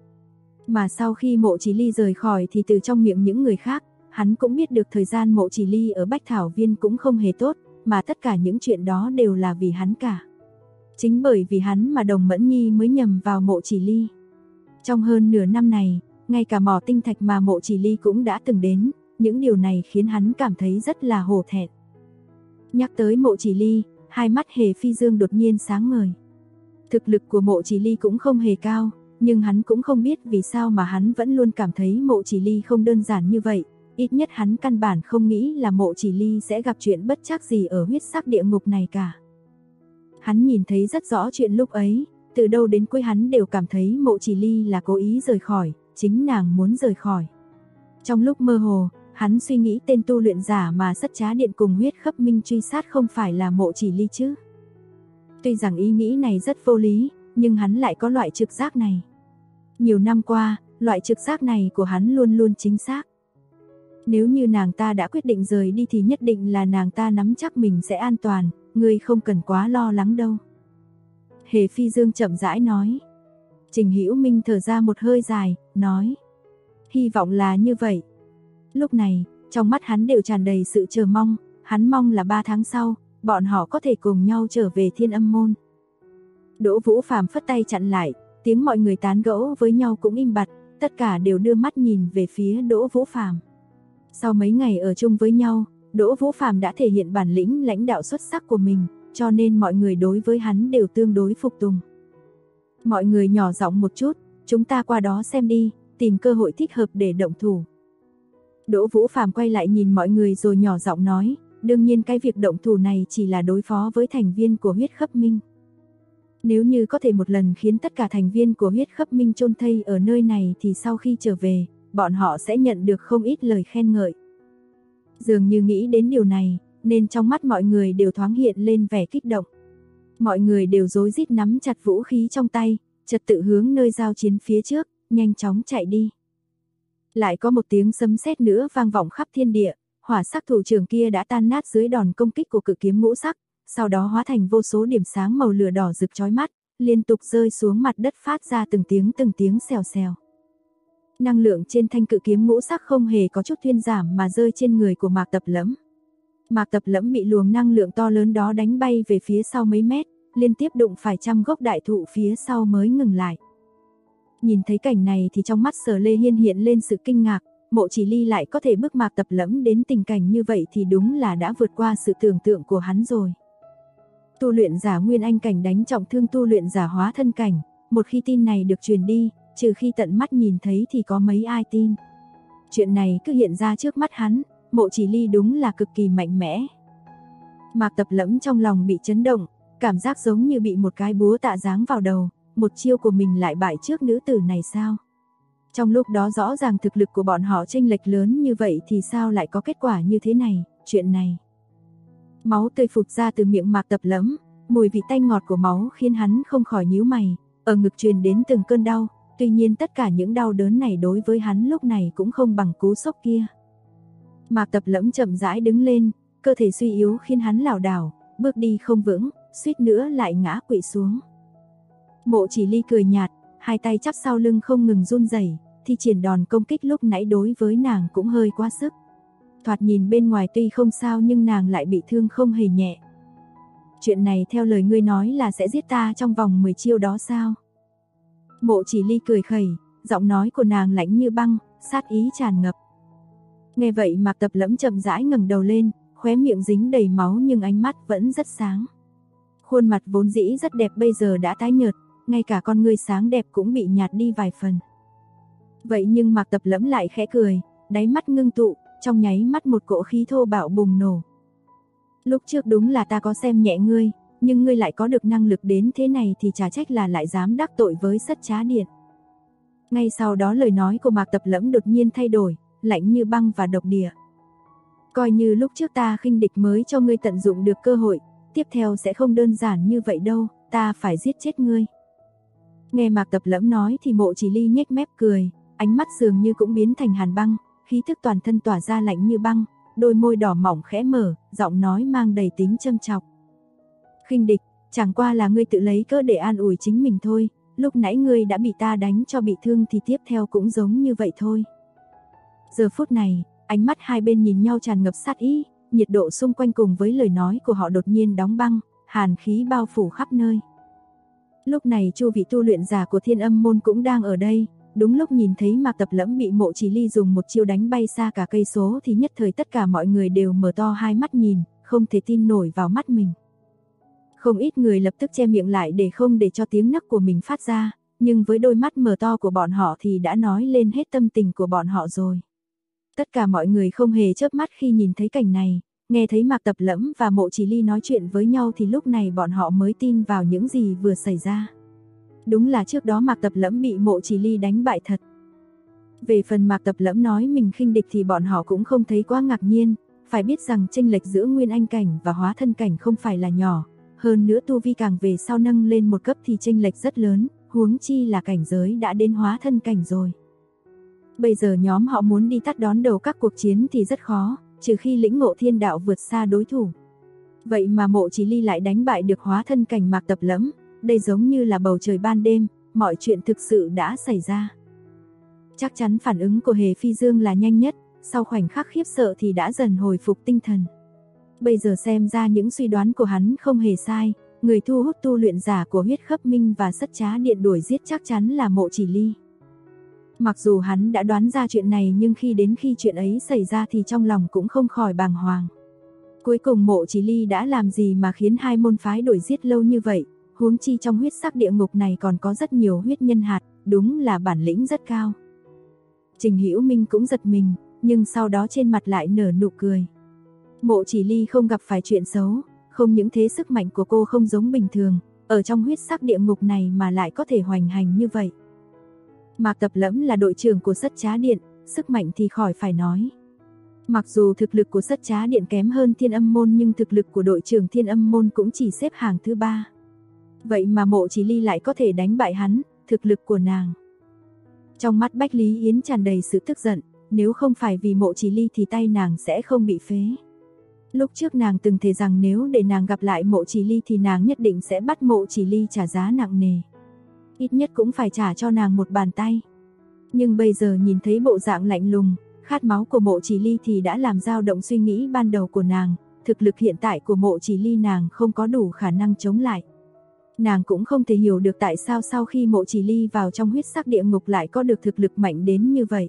Mà sau khi Mộ Chỉ Ly rời khỏi thì từ trong miệng những người khác, hắn cũng biết được thời gian Mộ Chỉ Ly ở Bách Thảo Viên cũng không hề tốt, mà tất cả những chuyện đó đều là vì hắn cả. Chính bởi vì hắn mà Đồng Mẫn Nhi mới nhầm vào Mộ Chỉ Ly. Trong hơn nửa năm này, ngay cả mỏ tinh thạch mà Mộ Chỉ Ly cũng đã từng đến, những điều này khiến hắn cảm thấy rất là hổ thẹn. Nhắc tới Mộ Chỉ Ly, hai mắt Hề Phi Dương đột nhiên sáng ngời. Thực lực của Mộ Chỉ Ly cũng không hề cao, nhưng hắn cũng không biết vì sao mà hắn vẫn luôn cảm thấy Mộ Chỉ Ly không đơn giản như vậy. Ít nhất hắn căn bản không nghĩ là Mộ Chỉ Ly sẽ gặp chuyện bất trắc gì ở huyết sắc địa ngục này cả. Hắn nhìn thấy rất rõ chuyện lúc ấy, từ đầu đến cuối hắn đều cảm thấy Mộ Chỉ Ly là cố ý rời khỏi, chính nàng muốn rời khỏi. Trong lúc mơ hồ, hắn suy nghĩ tên tu luyện giả mà Sắt Trá Điện cùng Huyết Khắp Minh truy sát không phải là Mộ Chỉ Ly chứ. Tuy rằng ý nghĩ này rất vô lý, nhưng hắn lại có loại trực giác này. Nhiều năm qua, loại trực giác này của hắn luôn luôn chính xác. Nếu như nàng ta đã quyết định rời đi thì nhất định là nàng ta nắm chắc mình sẽ an toàn, ngươi không cần quá lo lắng đâu. Hề Phi Dương chậm rãi nói. Trình Hữu Minh thở ra một hơi dài, nói. Hy vọng là như vậy. Lúc này, trong mắt hắn đều tràn đầy sự chờ mong, hắn mong là 3 tháng sau, bọn họ có thể cùng nhau trở về Thiên Âm Môn. Đỗ Vũ Phàm phất tay chặn lại, tiếng mọi người tán gẫu với nhau cũng im bặt, tất cả đều đưa mắt nhìn về phía Đỗ Vũ Phàm. Sau mấy ngày ở chung với nhau, Đỗ Vũ Phàm đã thể hiện bản lĩnh lãnh đạo xuất sắc của mình, cho nên mọi người đối với hắn đều tương đối phục tùng. Mọi người nhỏ giọng một chút, chúng ta qua đó xem đi, tìm cơ hội thích hợp để động thủ. Đỗ Vũ Phàm quay lại nhìn mọi người rồi nhỏ giọng nói, đương nhiên cái việc động thủ này chỉ là đối phó với thành viên của Huyết Khắp Minh. Nếu như có thể một lần khiến tất cả thành viên của Huyết Khắp Minh chôn thây ở nơi này thì sau khi trở về, bọn họ sẽ nhận được không ít lời khen ngợi. Dường như nghĩ đến điều này, nên trong mắt mọi người đều thoáng hiện lên vẻ kích động. Mọi người đều rối rít nắm chặt vũ khí trong tay, trật tự hướng nơi giao chiến phía trước, nhanh chóng chạy đi. Lại có một tiếng sấm sét nữa vang vọng khắp thiên địa, hỏa sắc thủ trưởng kia đã tan nát dưới đòn công kích của cự kiếm ngũ sắc, sau đó hóa thành vô số điểm sáng màu lửa đỏ rực chói mắt, liên tục rơi xuống mặt đất phát ra từng tiếng xèo xèo. Năng lượng trên thanh cự kiếm ngũ sắc không hề có chút thuyên giảm mà rơi trên người của Mạc Tập Lẫm. Mạc Tập Lẫm bị luồng năng lượng to lớn đó đánh bay về phía sau mấy mét, liên tiếp đụng phải trăm gốc đại thụ phía sau mới ngừng lại. Nhìn thấy cảnh này thì trong mắt Sở Lê Hiên hiện lên sự kinh ngạc, Mộ Chỉ Ly lại có thể bước Mạc Tập Lẫm đến tình cảnh như vậy thì đúng là đã vượt qua sự tưởng tượng của hắn rồi. Tu luyện giả Nguyên Anh cảnh đánh trọng thương tu luyện giả Hóa Thân cảnh, một khi tin này được truyền đi, trừ khi tận mắt nhìn thấy thì có mấy ai tin. Chuyện này cứ hiện ra trước mắt hắn, Mộ Chỉ Ly đúng là cực kỳ mạnh mẽ. Mạc Tập Lẫm trong lòng bị chấn động, cảm giác giống như bị một cái búa tạ giáng vào đầu, một chiêu của mình lại bại trước nữ tử này sao? Trong lúc đó rõ ràng thực lực của bọn họ chênh lệch lớn như vậy thì sao lại có kết quả như thế này, chuyện này. Máu tươi phụt ra từ miệng Mạc Tập Lẫm, mùi vị tanh ngọt của máu khiến hắn không khỏi nhíu mày, ở ngực truyền đến từng cơn đau, tuy nhiên tất cả những đau đớn này đối với hắn lúc này cũng không bằng cú sốc kia. Mạc Tập Lẫm chậm rãi đứng lên, cơ thể suy yếu khiến hắn lảo đảo, bước đi không vững, suýt nữa lại ngã quỵ xuống. Mộ Chỉ Ly cười nhạt, hai tay chắp sau lưng không ngừng run rẩy, thi triển đòn công kích lúc nãy đối với nàng cũng hơi quá sức. Thoạt nhìn bên ngoài tuy không sao nhưng nàng lại bị thương không hề nhẹ. Chuyện này theo lời ngươi nói là sẽ giết ta trong vòng 10 chiêu đó sao? Mộ Chỉ Ly cười khẩy, giọng nói của nàng lạnh như băng, sát ý tràn ngập. Nghe vậy Mạc Tập Lẫm chậm rãi ngẩng đầu lên, khóe miệng dính đầy máu nhưng ánh mắt vẫn rất sáng. Khuôn mặt vốn dĩ rất đẹp bây giờ đã tái nhợt, ngay cả con ngươi sáng đẹp cũng bị nhạt đi vài phần. Vậy nhưng Mạc Tập Lẫm lại khẽ cười, đáy mắt ngưng tụ, trong nháy mắt một cỗ khí thô bạo bùng nổ. Lúc trước đúng là ta có xem nhẹ ngươi, nhưng ngươi lại có được năng lực đến thế này thì chả trách là lại dám đắc tội với Sất Trá Điện. Ngay sau đó lời nói của Mạc Tập Lẫm đột nhiên thay đổi, lạnh như băng và độc địa. Coi như lúc trước ta khinh địch mới cho ngươi tận dụng được cơ hội, tiếp theo sẽ không đơn giản như vậy đâu, ta phải giết chết ngươi. Nghe Mạc Tập Lẫm nói thì Mộ Chỉ Ly nhếch mép cười, ánh mắt dường như cũng biến thành hàn băng, khí thức toàn thân tỏa ra lạnh như băng, đôi môi đỏ mỏng khẽ mở, giọng nói mang đầy tính châm chọc. Khinh địch, chẳng qua là ngươi tự lấy cớ để an ủi chính mình thôi, lúc nãy ngươi đã bị ta đánh cho bị thương thì tiếp theo cũng giống như vậy thôi. Giờ phút này, ánh mắt hai bên nhìn nhau tràn ngập sát ý, nhiệt độ xung quanh cùng với lời nói của họ đột nhiên đóng băng, hàn khí bao phủ khắp nơi. Lúc này chu vị tu luyện giả của Thiên Âm môn cũng đang ở đây, đúng lúc nhìn thấy Mạc Tập Lẫm bị Mộ Chỉ Ly dùng một chiêu đánh bay xa cả cây số thì nhất thời tất cả mọi người đều mở to hai mắt nhìn, không thể tin nổi vào mắt mình. Không ít người lập tức che miệng lại để không để cho tiếng nấc của mình phát ra, nhưng với đôi mắt mở to của bọn họ thì đã nói lên hết tâm tình của bọn họ rồi. Tất cả mọi người không hề chớp mắt khi nhìn thấy cảnh này, nghe thấy Mạc Tập Lẫm và Mộ Chỉ Ly nói chuyện với nhau thì lúc này bọn họ mới tin vào những gì vừa xảy ra. Đúng là trước đó Mạc Tập Lẫm bị Mộ Chỉ Ly đánh bại thật. Về phần Mạc Tập Lẫm nói mình khinh địch thì bọn họ cũng không thấy quá ngạc nhiên, phải biết rằng chênh lệch giữa Nguyên Anh cảnh và Hóa Thân cảnh không phải là nhỏ, hơn nữa tu vi càng về sau nâng lên một cấp thì chênh lệch rất lớn, huống chi là cảnh giới đã đến Hóa Thân cảnh rồi. Bây giờ nhóm họ muốn đi tắt đón đầu các cuộc chiến thì rất khó, trừ khi lĩnh ngộ thiên đạo vượt xa đối thủ. Vậy mà Mộ Chỉ Ly lại đánh bại được Hóa Thân cảnh Mạc Tập Lẫm, đây giống như là bầu trời ban đêm, mọi chuyện thực sự đã xảy ra. Chắc chắn phản ứng của Hề Phi Dương là nhanh nhất, sau khoảnh khắc khiếp sợ thì đã dần hồi phục tinh thần. Bây giờ xem ra những suy đoán của hắn không hề sai, người thu hút tu luyện giả của Huyết Khấp Minh và Sất Trá Điện đuổi giết chắc chắn là Mộ Chỉ Ly. Mặc dù hắn đã đoán ra chuyện này nhưng khi chuyện ấy xảy ra thì trong lòng cũng không khỏi bàng hoàng. Cuối cùng Mộ Chỉ Ly đã làm gì mà khiến hai môn phái đuổi giết lâu như vậy, huống chi trong huyết sắc địa ngục này còn có rất nhiều huyết nhân hạt, đúng là bản lĩnh rất cao. Trình Hữu Minh cũng giật mình, nhưng sau đó trên mặt lại nở nụ cười. Mộ Chỉ Ly không gặp phải chuyện xấu, không những thế sức mạnh của cô không giống bình thường, ở trong huyết sắc địa ngục này mà lại có thể hoành hành như vậy. Mạc Tập Lẫm là đội trưởng của Sất Trá Điện, sức mạnh thì khỏi phải nói. Mặc dù thực lực của Sất Trá Điện kém hơn Thiên Âm môn nhưng thực lực của đội trưởng Thiên Âm môn cũng chỉ xếp hàng thứ 3. Vậy mà Mộ Chỉ Ly lại có thể đánh bại hắn, thực lực của nàng. Trong mắt Bách Lý Yến tràn đầy sự tức giận, nếu không phải vì Mộ Chỉ Ly thì tay nàng sẽ không bị phế. Lúc trước nàng từng thề rằng nếu để nàng gặp lại Mộ Chỉ Ly thì nàng nhất định sẽ bắt Mộ Chỉ Ly trả giá nặng nề. Ít nhất cũng phải trả cho nàng một bàn tay. Nhưng bây giờ nhìn thấy bộ dạng lạnh lùng, khát máu của Mộ Chỉ Ly thì đã làm dao động suy nghĩ ban đầu của nàng, thực lực hiện tại của Mộ Chỉ Ly nàng không có đủ khả năng chống lại. Nàng cũng không thể hiểu được tại sao sau khi Mộ Chỉ Ly vào trong huyết sắc địa ngục lại có được thực lực mạnh đến như vậy.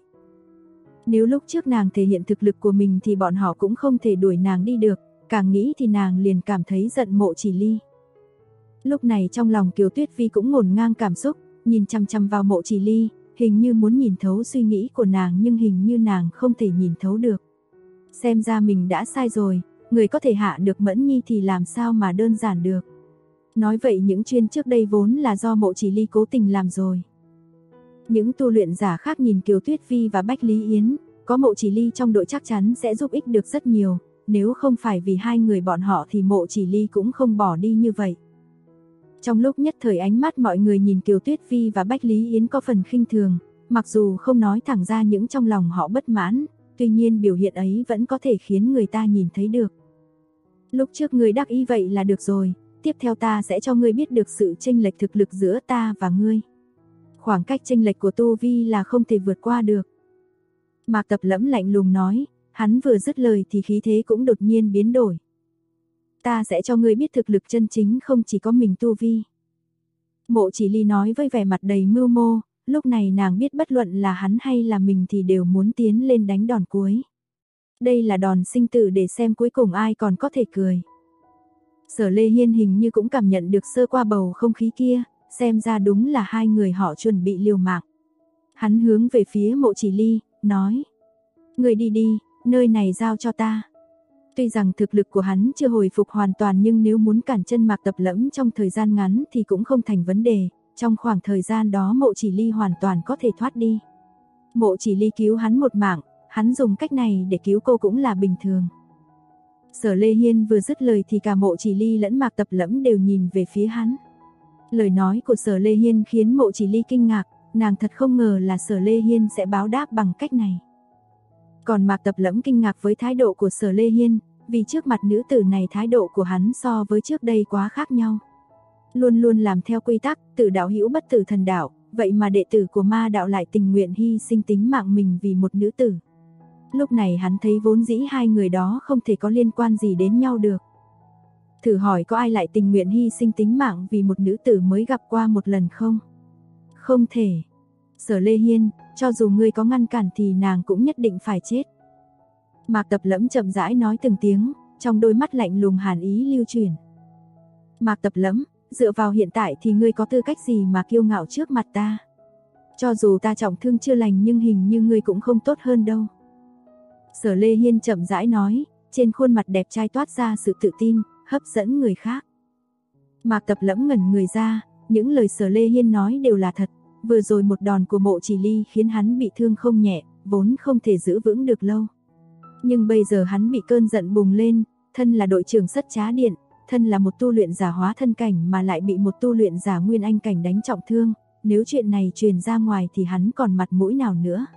Nếu lúc trước nàng thể hiện thực lực của mình thì bọn họ cũng không thể đuổi nàng đi được, càng nghĩ thì nàng liền cảm thấy giận Mộ Chỉ Ly. Lúc này trong lòng Kiều Tuyết Vi cũng ngổn ngang cảm xúc, nhìn chăm chăm vào Mộ Chỉ Ly, hình như muốn nhìn thấu suy nghĩ của nàng nhưng hình như nàng không thể nhìn thấu được. Xem ra mình đã sai rồi, người có thể hạ được Mẫn Nhi thì làm sao mà đơn giản được. Nói vậy những chuyện trước đây vốn là do Mộ Chỉ Ly cố tình làm rồi. Những tu luyện giả khác nhìn Kiều Tuyết Vi và Bách Lý Yến, có Mộ Chỉ Ly trong đội chắc chắn sẽ giúp ích được rất nhiều, nếu không phải vì hai người bọn họ thì Mộ Chỉ Ly cũng không bỏ đi như vậy. Trong lúc nhất thời ánh mắt mọi người nhìn Kiều Tuyết Vi và Bách Lý Yến có phần khinh thường, mặc dù không nói thẳng ra những trong lòng họ bất mãn, tuy nhiên biểu hiện ấy vẫn có thể khiến người ta nhìn thấy được. Lúc trước ngươi đắc ý vậy là được rồi, tiếp theo ta sẽ cho ngươi biết được sự chênh lệch thực lực giữa ta và ngươi. Khoảng cách chênh lệch của tu vi là không thể vượt qua được. Mạc Tập Lẫm lạnh lùng nói, hắn vừa dứt lời thì khí thế cũng đột nhiên biến đổi. Ta sẽ cho ngươi biết thực lực chân chính không chỉ có mình tu vi. Mộ Chỉ Ly nói với vẻ mặt đầy mưu mô, lúc này nàng biết bất luận là hắn hay là mình thì đều muốn tiến lên đánh đòn cuối. Đây là đòn sinh tử để xem cuối cùng ai còn có thể cười. Sở Lê Hiên hình như cũng cảm nhận được sơ qua bầu không khí kia, xem ra đúng là hai người họ chuẩn bị liều mạng. Hắn hướng về phía Mộ Chỉ Ly, nói: "Người đi đi, nơi này giao cho ta." Tuy rằng thực lực của hắn chưa hồi phục hoàn toàn nhưng nếu muốn cản chân Mạc Tập Lẫm trong thời gian ngắn thì cũng không thành vấn đề, trong khoảng thời gian đó Mộ Chỉ Ly hoàn toàn có thể thoát đi. Mộ Chỉ Ly cứu hắn một mạng, hắn dùng cách này để cứu cô cũng là bình thường. Sở Lê Hiên vừa dứt lời thì cả Mộ Chỉ Ly lẫn Mạc Tập Lẫm đều nhìn về phía hắn. Lời nói của Sở Lê Hiên khiến Mộ Chỉ Ly kinh ngạc, nàng thật không ngờ là Sở Lê Hiên sẽ báo đáp bằng cách này. Còn Mạc Tập Lẫm kinh ngạc với thái độ của Sở Lê Hiên, vì trước mặt nữ tử này thái độ của hắn so với trước đây quá khác nhau. Luôn luôn làm theo quy tắc, tử đạo hữu bất tử thần đạo, vậy mà đệ tử của ma đạo lại tình nguyện hy sinh tính mạng mình vì một nữ tử. Lúc này hắn thấy vốn dĩ hai người đó không thể có liên quan gì đến nhau được. Thử hỏi có ai lại tình nguyện hy sinh tính mạng vì một nữ tử mới gặp qua một lần không? Không thể. Sở Lê Hiên, cho dù ngươi có ngăn cản thì nàng cũng nhất định phải chết. Mạc Tập Lẫm chậm rãi nói từng tiếng, trong đôi mắt lạnh lùng hàn ý lưu chuyển. Mạc Tập Lẫm, dựa vào hiện tại thì ngươi có tư cách gì mà kiêu ngạo trước mặt ta? Cho dù ta trọng thương chưa lành nhưng hình như ngươi cũng không tốt hơn đâu. Sở Lê Hiên chậm rãi nói, trên khuôn mặt đẹp trai toát ra sự tự tin, hấp dẫn người khác. Mạc Tập Lẫm ngẩn người ra, những lời Sở Lê Hiên nói đều là thật. Vừa rồi một đòn của Mộ Chỉ Ly khiến hắn bị thương không nhẹ, vốn không thể giữ vững được lâu. Nhưng bây giờ hắn bị cơn giận bùng lên, thân là đội trưởng Sất Trá Điện, thân là một tu luyện giả hóa thân cảnh mà lại bị một tu luyện giả nguyên anh cảnh đánh trọng thương, nếu chuyện này truyền ra ngoài thì hắn còn mặt mũi nào nữa.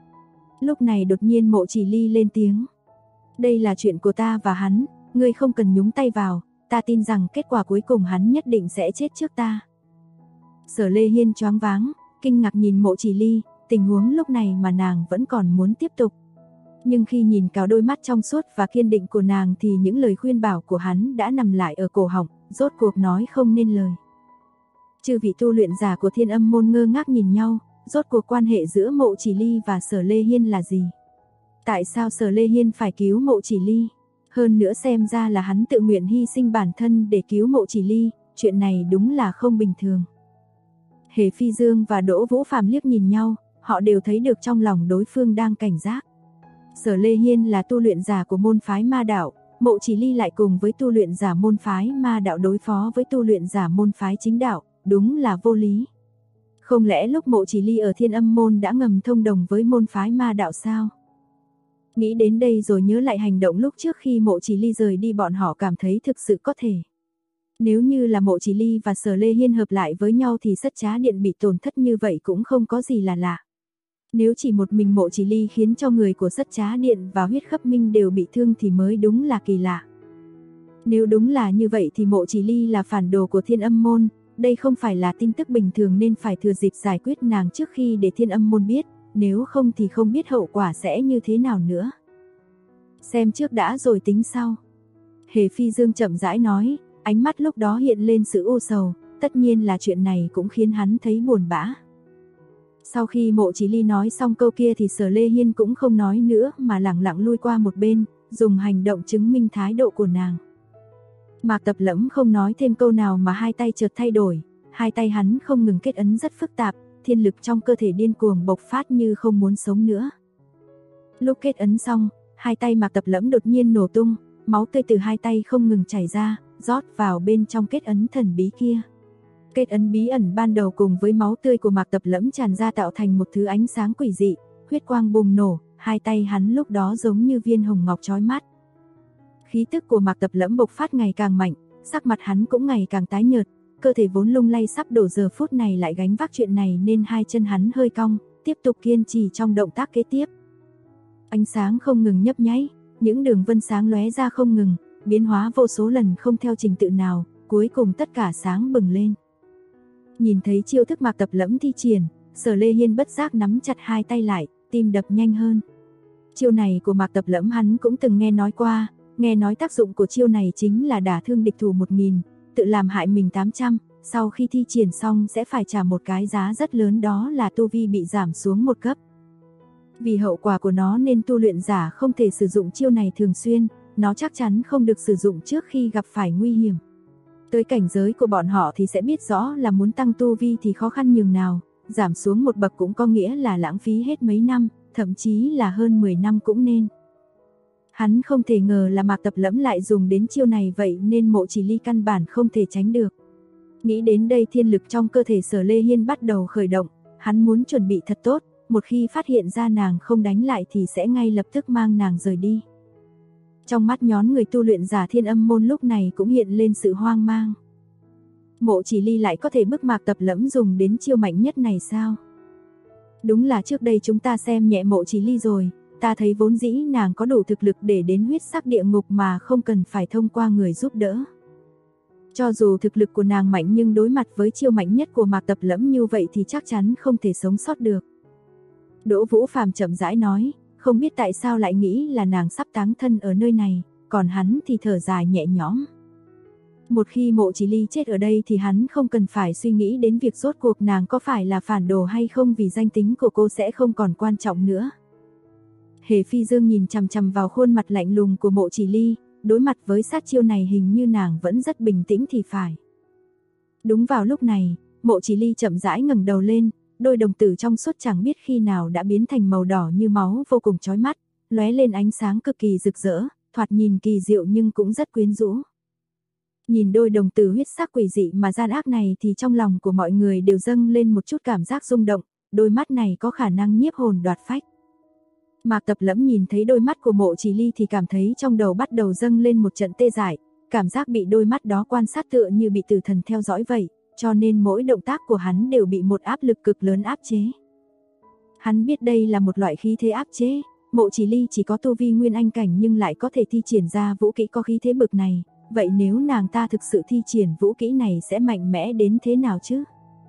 Lúc này đột nhiên Mộ Chỉ Ly lên tiếng. Đây là chuyện của ta và hắn, ngươi không cần nhúng tay vào, ta tin rằng kết quả cuối cùng hắn nhất định sẽ chết trước ta. Sở Lê Hiên choáng váng, kinh ngạc nhìn Mộ Chỉ Ly, tình huống lúc này mà nàng vẫn còn muốn tiếp tục. Nhưng khi nhìn cả đôi mắt trong suốt và kiên định của nàng thì những lời khuyên bảo của hắn đã nằm lại ở cổ họng, rốt cuộc nói không nên lời. Chư vị tu luyện giả của Thiên Âm môn ngơ ngác nhìn nhau, rốt cuộc quan hệ giữa Mộ Chỉ Ly và Sở Lê Hiên là gì? Tại sao Sở Lê Hiên phải cứu Mộ Chỉ Ly? Hơn nữa xem ra là hắn tự nguyện hy sinh bản thân để cứu Mộ Chỉ Ly, chuyện này đúng là không bình thường. Hề Phi Dương và Đỗ Vũ Phàm liếc nhìn nhau, họ đều thấy được trong lòng đối phương đang cảnh giác. Sở Lê Hiên là tu luyện giả của môn phái ma đạo, Mộ Chỉ Ly lại cùng với tu luyện giả môn phái ma đạo đối phó với tu luyện giả môn phái chính đạo, đúng là vô lý. Không lẽ lúc Mộ Chỉ Ly ở Thiên Âm môn đã ngầm thông đồng với môn phái ma đạo sao? Nghĩ đến đây rồi nhớ lại hành động lúc trước khi Mộ Chỉ Ly rời đi, bọn họ cảm thấy thực sự có thể. Nếu như là Mộ Chỉ Ly và Sở Lê Hiên hợp lại với nhau thì Sất Trá Điện bị tổn thất như vậy cũng không có gì là lạ. Nếu chỉ một mình Mộ Chỉ Ly khiến cho người của Sất Trá Điện và Huyết Khắp Minh đều bị thương thì mới đúng là kỳ lạ. Nếu đúng là như vậy thì Mộ Chỉ Ly là phản đồ của Thiên Âm môn, đây không phải là tin tức bình thường nên phải thừa dịp giải quyết nàng trước khi để Thiên Âm môn biết, nếu không thì không biết hậu quả sẽ như thế nào nữa. Xem trước đã rồi tính sau. Hề Phi Dương chậm rãi nói, ánh mắt lúc đó hiện lên sự u sầu, tất nhiên là chuyện này cũng khiến hắn thấy buồn bã. Sau khi Mộ Chỉ Ly nói xong câu kia thì Sở Lê Hiên cũng không nói nữa mà lẳng lặng lui qua một bên, dùng hành động chứng minh thái độ của nàng. Mạc Tập Lẫm không nói thêm câu nào mà hai tay chợt thay đổi, hai tay hắn không ngừng kết ấn rất phức tạp, thiên lực trong cơ thể điên cuồng bộc phát như không muốn sống nữa. Lúc kết ấn xong, hai tay Mạc Tập Lẫm đột nhiên nổ tung, máu tươi từ hai tay không ngừng chảy ra, rót vào bên trong kết ấn thần bí kia. Kết ấn bí ẩn ban đầu cùng với máu tươi của Mạc Tập Lẫm tràn ra tạo thành một thứ ánh sáng quỷ dị, huyết quang bùng nổ, hai tay hắn lúc đó giống như viên hồng ngọc chói mắt. Khí tức của Mạc Tập Lẫm bộc phát ngày càng mạnh, sắc mặt hắn cũng ngày càng tái nhợt, cơ thể vốn lung lay sắp đổ giờ phút này lại gánh vác chuyện này nên hai chân hắn hơi cong, tiếp tục kiên trì trong động tác kế tiếp. Ánh sáng không ngừng nhấp nháy, những đường vân sáng lóe ra không ngừng, biến hóa vô số lần không theo trình tự nào, cuối cùng tất cả sáng bừng lên. Nhìn thấy chiêu thức Mạc Tập Lẫm thi triển, Sở Lê Hiên bất giác nắm chặt hai tay lại, tim đập nhanh hơn. Chiêu này của Mạc Tập Lẫm hắn cũng từng nghe nói qua, nghe nói tác dụng của chiêu này chính là đả thương địch thủ 1000, tự làm hại mình 800, sau khi thi triển xong sẽ phải trả một cái giá rất lớn, đó là tu vi bị giảm xuống một cấp. Vì hậu quả của nó nên tu luyện giả không thể sử dụng chiêu này thường xuyên, nó chắc chắn không được sử dụng trước khi gặp phải nguy hiểm. Tới cảnh giới của bọn họ thì sẽ biết rõ là muốn tăng tu vi thì khó khăn nhường nào, giảm xuống một bậc cũng có nghĩa là lãng phí hết mấy năm, thậm chí là hơn 10 năm cũng nên. Hắn không thể ngờ là Mạc Tập Lẫm lại dùng đến chiêu này, vậy nên Mộ Chỉ Ly căn bản không thể tránh được. Nghĩ đến đây thiên lực trong cơ thể Sở Lê Hiên bắt đầu khởi động, hắn muốn chuẩn bị thật tốt, một khi phát hiện ra nàng không đánh lại thì sẽ ngay lập tức mang nàng rời đi. Trong mắt nhón người tu luyện giả Thiên Âm môn lúc này cũng hiện lên sự hoang mang. Mộ Chỉ Ly lại có thể bức Mạc Tập Lẫm dùng đến chiêu mạnh nhất này sao? Đúng là trước đây chúng ta xem nhẹ Mộ Chỉ Ly rồi, ta thấy vốn dĩ nàng có đủ thực lực để đến huyết sắc địa ngục mà không cần phải thông qua người giúp đỡ. Cho dù thực lực của nàng mạnh nhưng đối mặt với chiêu mạnh nhất của Mạc Tập Lẫm như vậy thì chắc chắn không thể sống sót được. Đỗ Vũ Phàm chậm rãi nói, không biết tại sao lại nghĩ là nàng sắp táng thân ở nơi này, còn hắn thì thở dài nhẹ nhõm. Một khi Mộ Chỉ Ly chết ở đây thì hắn không cần phải suy nghĩ đến việc rốt cuộc nàng có phải là phản đồ hay không, vì danh tính của cô sẽ không còn quan trọng nữa. Hề Phi Dương nhìn chằm chằm vào khuôn mặt lạnh lùng của Mộ Chỉ Ly, đối mặt với sát chiêu này hình như nàng vẫn rất bình tĩnh thì phải. Đúng vào lúc này, Mộ Chỉ Ly chậm rãi ngẩng đầu lên, đôi đồng tử trong suốt chẳng biết khi nào đã biến thành màu đỏ như máu, vô cùng chói mắt, lóe lên ánh sáng cực kỳ rực rỡ, thoạt nhìn kỳ diệu nhưng cũng rất quyến rũ. Nhìn đôi đồng tử huyết sắc quỷ dị mà gian ác này thì trong lòng của mọi người đều dâng lên một chút cảm giác rung động, đôi mắt này có khả năng nhiếp hồn đoạt phách. Mạc Tập Lẫm nhìn thấy đôi mắt của Mộ Chỉ Ly thì cảm thấy trong đầu bắt đầu dâng lên một trận tê dại, cảm giác bị đôi mắt đó quan sát tựa như bị tử thần theo dõi vậy, cho nên mỗi động tác của hắn đều bị một áp lực cực lớn áp chế. Hắn biết đây là một loại khí thế áp chế, Mộ Chỉ Ly chỉ có tu vi nguyên anh cảnh nhưng lại có thể thi triển ra vũ kỹ có khí thế bực này, vậy nếu nàng ta thực sự thi triển vũ kỹ này sẽ mạnh mẽ đến thế nào chứ?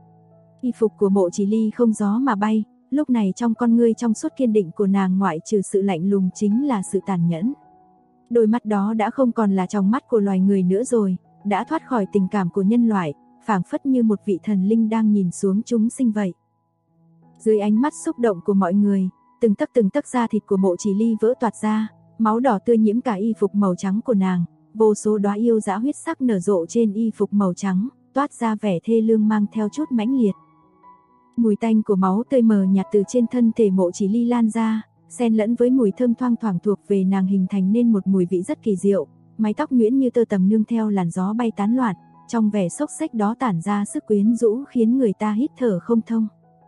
Y phục của Mộ Chỉ Ly không gió mà bay, lúc này trong con ngươi trong suốt kiên định của nàng ngoại trừ sự lạnh lùng chính là sự tàn nhẫn. Đôi mắt đó đã không còn là trong mắt của loài người nữa rồi, đã thoát khỏi tình cảm của nhân loại, phảng phất như một vị thần linh đang nhìn xuống chúng sinh vậy. Dưới ánh mắt xúc động của mọi người, từng tấc da thịt của Mộ Chỉ Ly vỡ toạc ra, máu đỏ tươi nhiễm cả y phục màu trắng của nàng, vô số đóa yêu dã huyết sắc nở rộ trên y phục màu trắng, toát ra vẻ thê lương mang theo chút mãnh liệt. Mùi tanh của máu tươi mờ nhạt từ trên thân thể Mộ Chỉ Ly lan ra, xen lẫn với mùi thơm thoang thoảng thuộc về nàng hình thành nên một mùi vị rất kỳ diệu, mái tóc nhuyễn như tơ tằm nương theo làn gió bay tán loạn, trong vẻ xốc xếch đó tản ra sức quyến rũ khiến người ta hít thở không thông.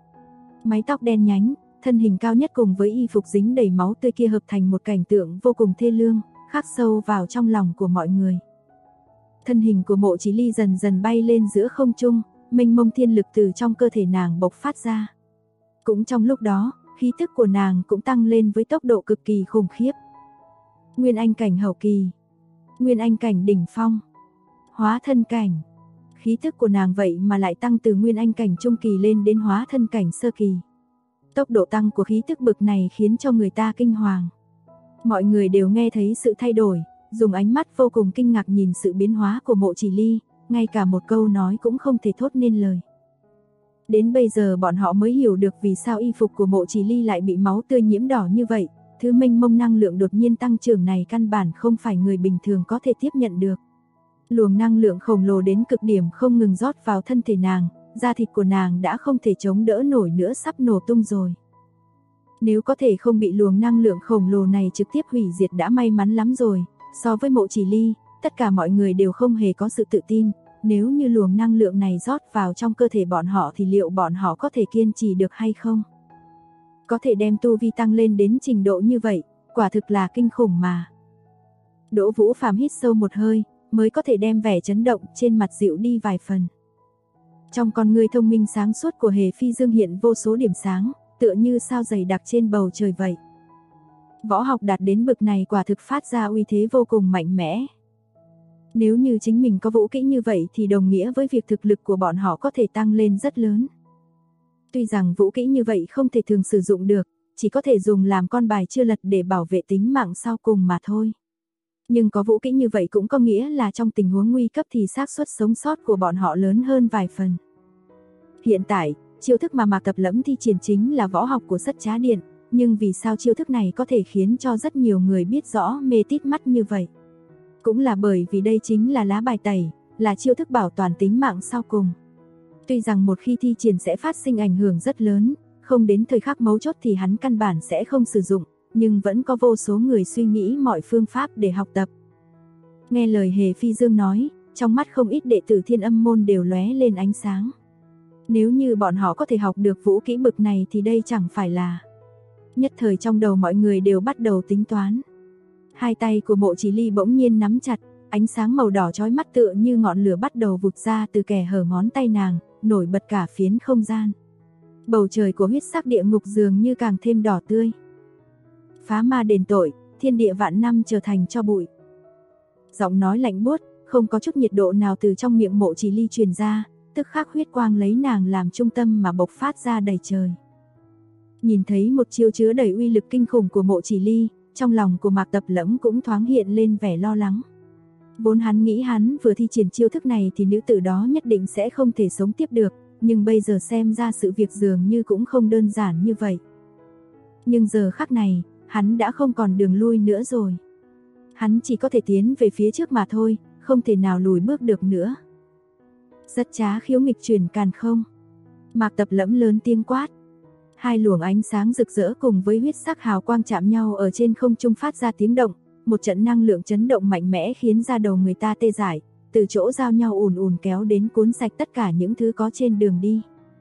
Mái tóc đen nhánh, thân hình cao nhất cùng với y phục dính đầy máu tươi kia hợp thành một cảnh tượng vô cùng thê lương, khắc sâu vào trong lòng của mọi người. Thân hình của Mộ Chỉ Ly dần dần bay lên giữa không trung, mênh mông thiên lực từ trong cơ thể nàng bộc phát ra. Cũng trong lúc đó, khí tức của nàng cũng tăng lên với tốc độ cực kỳ khủng khiếp. Nguyên anh cảnh hậu kỳ, nguyên anh cảnh đỉnh phong, hóa thân cảnh. Khí tức của nàng vậy mà lại tăng từ nguyên anh cảnh trung kỳ lên đến hóa thân cảnh sơ kỳ. Tốc độ tăng của khí tức bực này khiến cho người ta kinh hoàng. Mọi người đều nghe thấy sự thay đổi, dùng ánh mắt vô cùng kinh ngạc nhìn sự biến hóa của Mộ Chỉ Ly, ngay cả một câu nói cũng không thể thốt nên lời. Đến bây giờ bọn họ mới hiểu được vì sao y phục của Mộ Chỉ Ly lại bị máu tươi nhiễm đỏ như vậy, thứ mênh mông năng lượng đột nhiên tăng trưởng này căn bản không phải người bình thường có thể tiếp nhận được. Luồng năng lượng khổng lồ đến cực điểm không ngừng rót vào thân thể nàng, da thịt của nàng đã không thể chống đỡ nổi nữa, sắp nổ tung rồi. Nếu có thể không bị luồng năng lượng khổng lồ này trực tiếp hủy diệt đã may mắn lắm rồi. So với Mộ Chỉ Ly, tất cả mọi người đều không hề có sự tự tin, nếu như luồng năng lượng này rót vào trong cơ thể bọn họ thì liệu bọn họ có thể kiên trì được hay không? Có thể đem tu vi tăng lên đến trình độ như vậy, quả thực là kinh khủng mà. Đỗ Vũ Phàm hít sâu một hơi, mới có thể đem vẻ chấn động trên mặt dịu đi vài phần. Trong con ngươi thông minh sáng suốt của Hề Phi Dương hiện vô số điểm sáng, tựa như sao dày đặc trên bầu trời vậy. Võ học đạt đến bậc này quả thực phát ra uy thế vô cùng mạnh mẽ. Nếu như chính mình có vũ kỹ như vậy thì đồng nghĩa với việc thực lực của bọn họ có thể tăng lên rất lớn. Tuy rằng vũ kỹ như vậy không thể thường sử dụng được, chỉ có thể dùng làm con bài chưa lật để bảo vệ tính mạng sau cùng mà thôi. Nhưng có vũ kỹ như vậy cũng có nghĩa là trong tình huống nguy cấp thì xác suất sống sót của bọn họ lớn hơn vài phần. Hiện tại, chiêu thức mà Mạc Tập Lẫm thi triển chính là võ học của Sất Trá Điện, nhưng vì sao chiêu thức này có thể khiến cho rất nhiều người biết rõ mê tít mắt như vậy? Cũng là bởi vì đây chính là lá bài tẩy, là chiêu thức bảo toàn tính mạng sau cùng. Tuy rằng một khi thi triển sẽ phát sinh ảnh hưởng rất lớn, không đến thời khắc mấu chốt thì hắn căn bản sẽ không sử dụng, nhưng vẫn có vô số người suy nghĩ mọi phương pháp để học tập. Nghe lời Hề Phi Dương nói, trong mắt không ít đệ tử Thiên Âm môn đều lóe lên ánh sáng. Nếu như bọn họ có thể học được vũ kỹ bực này thì đây chẳng phải là... Nhất thời trong đầu mọi người đều bắt đầu tính toán. Hai tay của Mộ Chỉ Ly bỗng nhiên nắm chặt, ánh sáng màu đỏ chói mắt tựa như ngọn lửa bắt đầu vụt ra từ kẻ hở ngón tay nàng, nổi bật cả phiến không gian. Bầu trời của huyết sắc địa ngục dường như càng thêm đỏ tươi. Phá ma đền tội, thiên địa vạn năm trở thành tro bụi. Giọng nói lạnh buốt, không có chút nhiệt độ nào từ trong miệng Mộ Chỉ Ly truyền ra, tức khắc huyết quang lấy nàng làm trung tâm mà bộc phát ra đầy trời. Nhìn thấy một chiêu chứa đầy uy lực kinh khủng của Mộ Chỉ Ly, trong lòng của Mạc Tập Lẫm cũng thoáng hiện lên vẻ lo lắng. Vốn hắn nghĩ hắn vừa thi triển chiêu thức này thì nữ tử đó nhất định sẽ không thể sống tiếp được, nhưng bây giờ xem ra sự việc dường như cũng không đơn giản như vậy. Nhưng giờ khắc này, hắn đã không còn đường lui nữa rồi. Hắn chỉ có thể tiến về phía trước mà thôi, không thể nào lùi bước được nữa. Rất trá khiếu nghịch chuyển càn không. Mạc Tập Lẫm lớn tiếng quát. Hai luồng ánh sáng rực rỡ cùng với huyết sắc hào quang chạm nhau ở trên không trung phát ra tiếng động, một trận năng lượng chấn động mạnh mẽ khiến da đầu người ta tê dại, từ chỗ giao nhau ùn ùn kéo đến cuốn sạch tất cả những thứ có trên đường đi.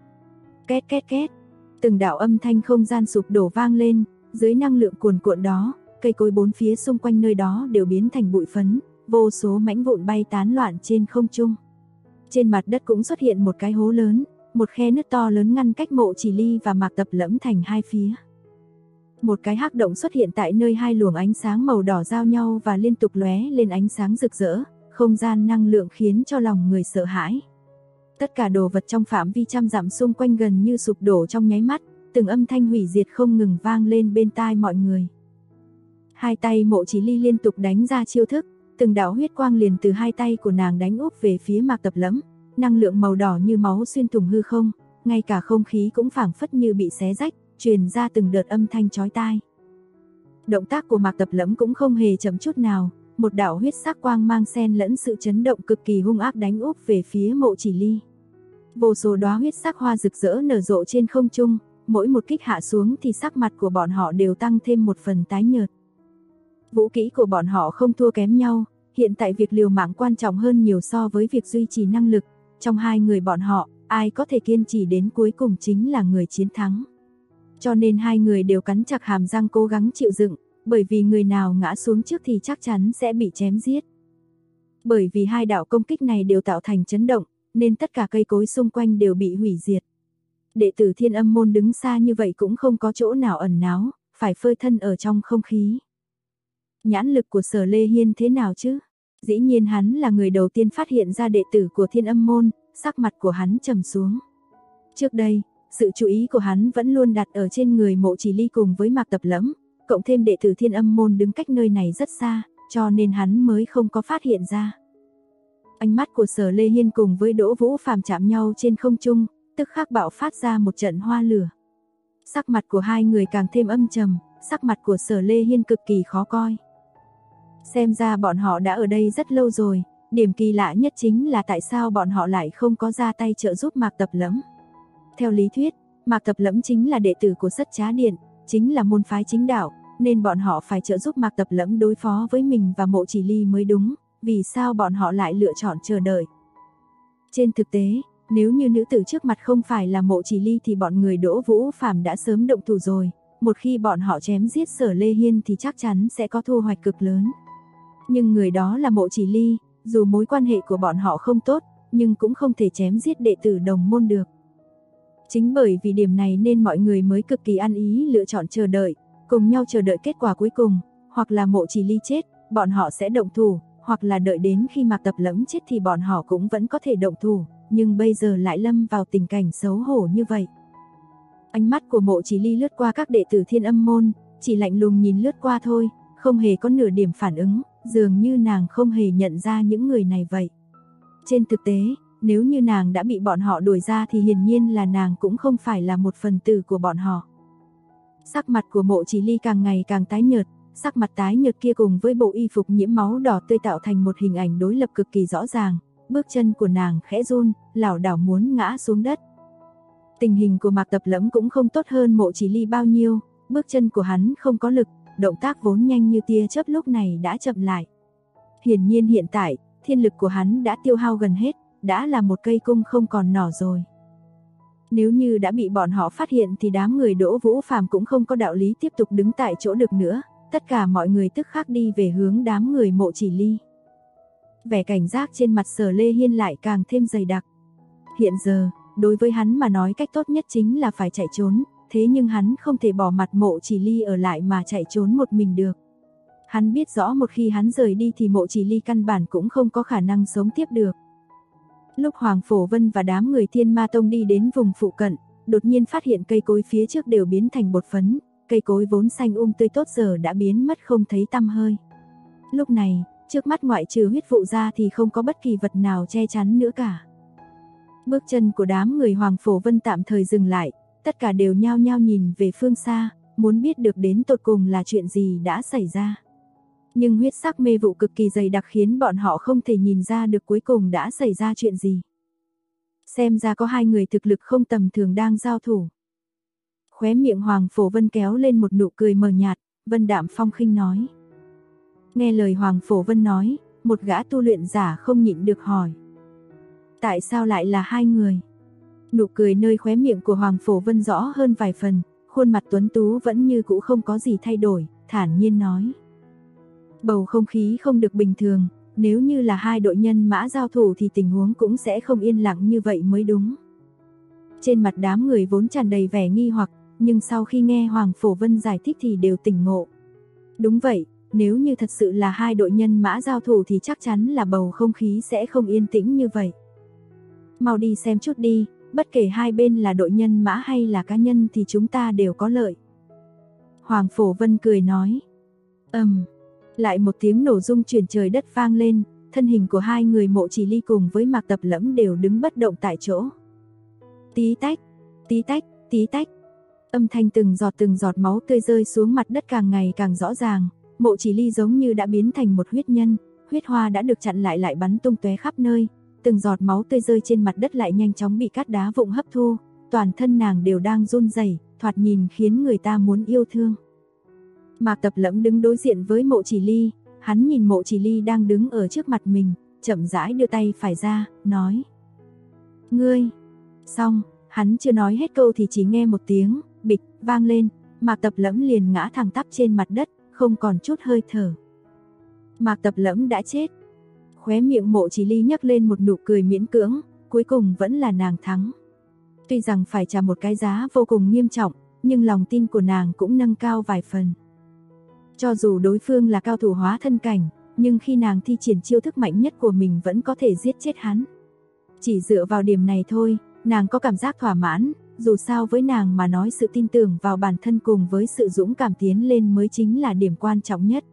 Két két két, từng đạo âm thanh không gian sụp đổ vang lên, dưới năng lượng cuồn cuộn đó, cây cối bốn phía xung quanh nơi đó đều biến thành bụi phấn, vô số mảnh vụn bay tán loạn trên không trung. Trên mặt đất cũng xuất hiện một cái hố lớn, một khe nứt to lớn ngăn cách Mộ Chỉ Ly và Mạc Tập Lẫm thành hai phía. Một cái hắc động xuất hiện tại nơi hai luồng ánh sáng màu đỏ giao nhau và liên tục lóe lên ánh sáng rực rỡ, không gian năng lượng khiến cho lòng người sợ hãi. Tất cả đồ vật trong phạm vi trăm dặm xung quanh gần như sụp đổ trong nháy mắt, từng âm thanh hủy diệt không ngừng vang lên bên tai mọi người. Hai tay Mộ Chỉ Ly liên tục đánh ra chiêu thức, từng đạo huyết quang liền từ hai tay của nàng đánh úp về phía Mạc Tập Lẫm, năng lượng màu đỏ như máu xuyên thủng hư không, ngay cả không khí cũng phảng phất như bị xé rách, truyền ra từng đợt âm thanh chói tai. Động tác của Mạc Tập Lẫm cũng không hề chậm chút nào, một đạo huyết sắc quang mang xen lẫn sự chấn động cực kỳ hung ác đánh úp về phía Mộ Chỉ Ly. Vô số đóa huyết sắc hoa rực rỡ nở rộ trên không trung, mỗi một kích hạ xuống thì sắc mặt của bọn họ đều tăng thêm một phần tái nhợt. Vũ kỹ của bọn họ không thua kém nhau, hiện tại việc liều mạng quan trọng hơn nhiều so với việc duy trì năng lực. Trong hai người bọn họ, ai có thể kiên trì đến cuối cùng chính là người chiến thắng. Cho nên hai người đều cắn chặt hàm răng cố gắng chịu đựng, bởi vì người nào ngã xuống trước thì chắc chắn sẽ bị chém giết. Bởi vì hai đạo công kích này đều tạo thành chấn động, nên tất cả cây cối xung quanh đều bị hủy diệt. Đệ tử Thiên Âm môn đứng xa như vậy cũng không có chỗ nào ẩn náu, phải phơi thân ở trong không khí. Nhãn lực của Sở Lê Hiên thế nào chứ? Dĩ nhiên hắn là người đầu tiên phát hiện ra đệ tử của Thiên Âm môn, sắc mặt của hắn trầm xuống. Trước đây, sự chú ý của hắn vẫn luôn đặt ở trên người Mộ Chỉ Ly cùng với Mạc Tập Lẫm, cộng thêm đệ tử Thiên Âm môn đứng cách nơi này rất xa, cho nên hắn mới không có phát hiện ra. Ánh mắt của Sở Lê Hiên cùng với Đỗ Vũ Phàm chạm nhau trên không trung, tức khắc bạo phát ra một trận hoa lửa. Sắc mặt của hai người càng thêm âm trầm, sắc mặt của Sở Lê Hiên cực kỳ khó coi. Xem ra bọn họ đã ở đây rất lâu rồi, điểm kỳ lạ nhất chính là tại sao bọn họ lại không có ra tay trợ giúp Mạc Tập Lẫm. Theo lý thuyết, Mạc Tập Lẫm chính là đệ tử của Sất Trá Điện, chính là môn phái chính đạo, nên bọn họ phải trợ giúp Mạc Tập Lẫm đối phó với mình và Mộ Chỉ Ly mới đúng, vì sao bọn họ lại lựa chọn chờ đợi. Trên thực tế, nếu như nữ tử trước mặt không phải là Mộ Chỉ Ly thì bọn người Đỗ Vũ Phàm đã sớm động thủ rồi, một khi bọn họ chém giết Sở Lê Hiên thì chắc chắn sẽ có thu hoạch cực lớn. Nhưng người đó là Mộ Chỉ Ly, dù mối quan hệ của bọn họ không tốt, nhưng cũng không thể chém giết đệ tử đồng môn được. Chính bởi vì điểm này nên mọi người mới cực kỳ ăn ý lựa chọn chờ đợi, cùng nhau chờ đợi kết quả cuối cùng, hoặc là Mộ Chỉ Ly chết, bọn họ sẽ động thủ, hoặc là đợi đến khi Mạc Tập Lẫm chết thì bọn họ cũng vẫn có thể động thủ, nhưng bây giờ lại lâm vào tình cảnh xấu hổ như vậy. Ánh mắt của Mộ Chỉ Ly lướt qua các đệ tử Thiên Âm môn, chỉ lạnh lùng nhìn lướt qua thôi, không hề có nửa điểm phản ứng, dường như nàng không hề nhận ra những người này vậy. Trên thực tế, nếu như nàng đã bị bọn họ đuổi ra thì hiển nhiên là nàng cũng không phải là một phần tử của bọn họ. Sắc mặt của Mộ Chỉ Ly càng ngày càng tái nhợt, sắc mặt tái nhợt kia cùng với bộ y phục nhiễm máu đỏ tươi tạo thành một hình ảnh đối lập cực kỳ rõ ràng, bước chân của nàng khẽ run, lảo đảo muốn ngã xuống đất. Tình hình của Mạc Tập Lẫm cũng không tốt hơn Mộ Chỉ Ly bao nhiêu, bước chân của hắn không có lực, động tác vốn nhanh như tia chớp lúc này đã chậm lại. Hiển nhiên hiện tại, thiên lực của hắn đã tiêu hao gần hết, đã là một cây cung không còn nỏ rồi. Nếu như đã bị bọn họ phát hiện thì đám người Đỗ Vũ Phàm cũng không có đạo lý tiếp tục đứng tại chỗ được nữa, tất cả mọi người tức khắc đi về hướng đám người Mộ Chỉ Ly. Vẻ cảnh giác trên mặt Sở Lê Hiên lại càng thêm dày đặc. Hiện giờ, đối với hắn mà nói cách tốt nhất chính là phải chạy trốn, thế nhưng hắn không thể bỏ mặt Mộ Chỉ Ly ở lại mà chạy trốn một mình được. Hắn biết rõ một khi hắn rời đi thì Mộ Chỉ Ly căn bản cũng không có khả năng sống tiếp được. Lúc Hoàng Phổ Vân và đám người Thiên Ma Tông đi đến vùng phụ cận, đột nhiên phát hiện cây cối phía trước đều biến thành bột phấn, cây cối vốn xanh tươi tốt giờ đã biến mất không thấy tăm hơi. Lúc này, trước mắt ngoại trừ huyết vụ ra thì không có bất kỳ vật nào che chắn nữa cả. Bước chân của đám người Hoàng Phổ Vân tạm thời dừng lại, tất cả đều nhao nhao nhìn về phương xa, muốn biết được đến tột cùng là chuyện gì đã xảy ra. Nhưng huyết sắc mê vụ cực kỳ dày đặc khiến bọn họ không thể nhìn ra được cuối cùng đã xảy ra chuyện gì. Xem ra có hai người thực lực không tầm thường đang giao thủ. Khóe miệng Hoàng Phổ Vân kéo lên một nụ cười mờ nhạt, vân đạm phong khinh nói. Nghe lời Hoàng Phổ Vân nói, một gã tu luyện giả không nhịn được hỏi. Tại sao lại là hai người? Nụ cười nơi khóe miệng của Hoàng Phổ Vân rõ hơn vài phần, khuôn mặt tuấn tú vẫn như cũ không có gì thay đổi, thản nhiên nói. Bầu không khí không được bình thường, nếu như là hai đội nhân mã giao thủ thì tình huống cũng sẽ không yên lặng như vậy mới đúng. Trên mặt đám người vốn tràn đầy vẻ nghi hoặc, nhưng sau khi nghe Hoàng Phổ Vân giải thích thì đều tỉnh ngộ. Đúng vậy, nếu như thật sự là hai đội nhân mã giao thủ thì chắc chắn là bầu không khí sẽ không yên tĩnh như vậy. Mau đi xem chút đi, bất kể hai bên là đội nhân mã hay là cá nhân thì chúng ta đều có lợi. Hoàng Phổ Vân cười nói. Lại một tiếng nổ rung chuyển trời đất vang lên, thân hình của hai người Mộ Chỉ Ly cùng với Mạc Tập Lẫm đều đứng bất động tại chỗ. Tí tách, tí tách, tí tách. Âm thanh từng giọt máu tươi rơi xuống mặt đất càng ngày càng rõ ràng, Mộ Chỉ Ly giống như đã biến thành một huyết nhân, huyết hoa đã được chặn lại bắn tung tóe khắp nơi, từng giọt máu tươi rơi trên mặt đất lại nhanh chóng bị cát đá vụn hấp thu, toàn thân nàng đều đang run rẩy, thoạt nhìn khiến người ta muốn yêu thương. Mạc Tập Lẫm đứng đối diện với Mộ Chỉ Ly, hắn nhìn Mộ Chỉ Ly đang đứng ở trước mặt mình, chậm rãi đưa tay phải ra, nói. Ngươi! Xong, hắn chưa nói hết câu thì chỉ nghe một tiếng, bịch, vang lên, Mạc Tập Lẫm liền ngã thẳng tắp trên mặt đất, không còn chút hơi thở. Mạc Tập Lẫm đã chết. Khóe miệng Mộ Chỉ Ly nhấc lên một nụ cười miễn cưỡng, cuối cùng vẫn là nàng thắng. Tuy rằng phải trả một cái giá vô cùng nghiêm trọng, nhưng lòng tin của nàng cũng nâng cao vài phần. Cho dù đối phương là cao thủ hóa thân cảnh, nhưng khi nàng thi triển chiêu thức mạnh nhất của mình vẫn có thể giết chết hắn. Chỉ dựa vào điểm này thôi, nàng có cảm giác thỏa mãn, dù sao với nàng mà nói sự tin tưởng vào bản thân cùng với sự dũng cảm tiến lên mới chính là điểm quan trọng nhất.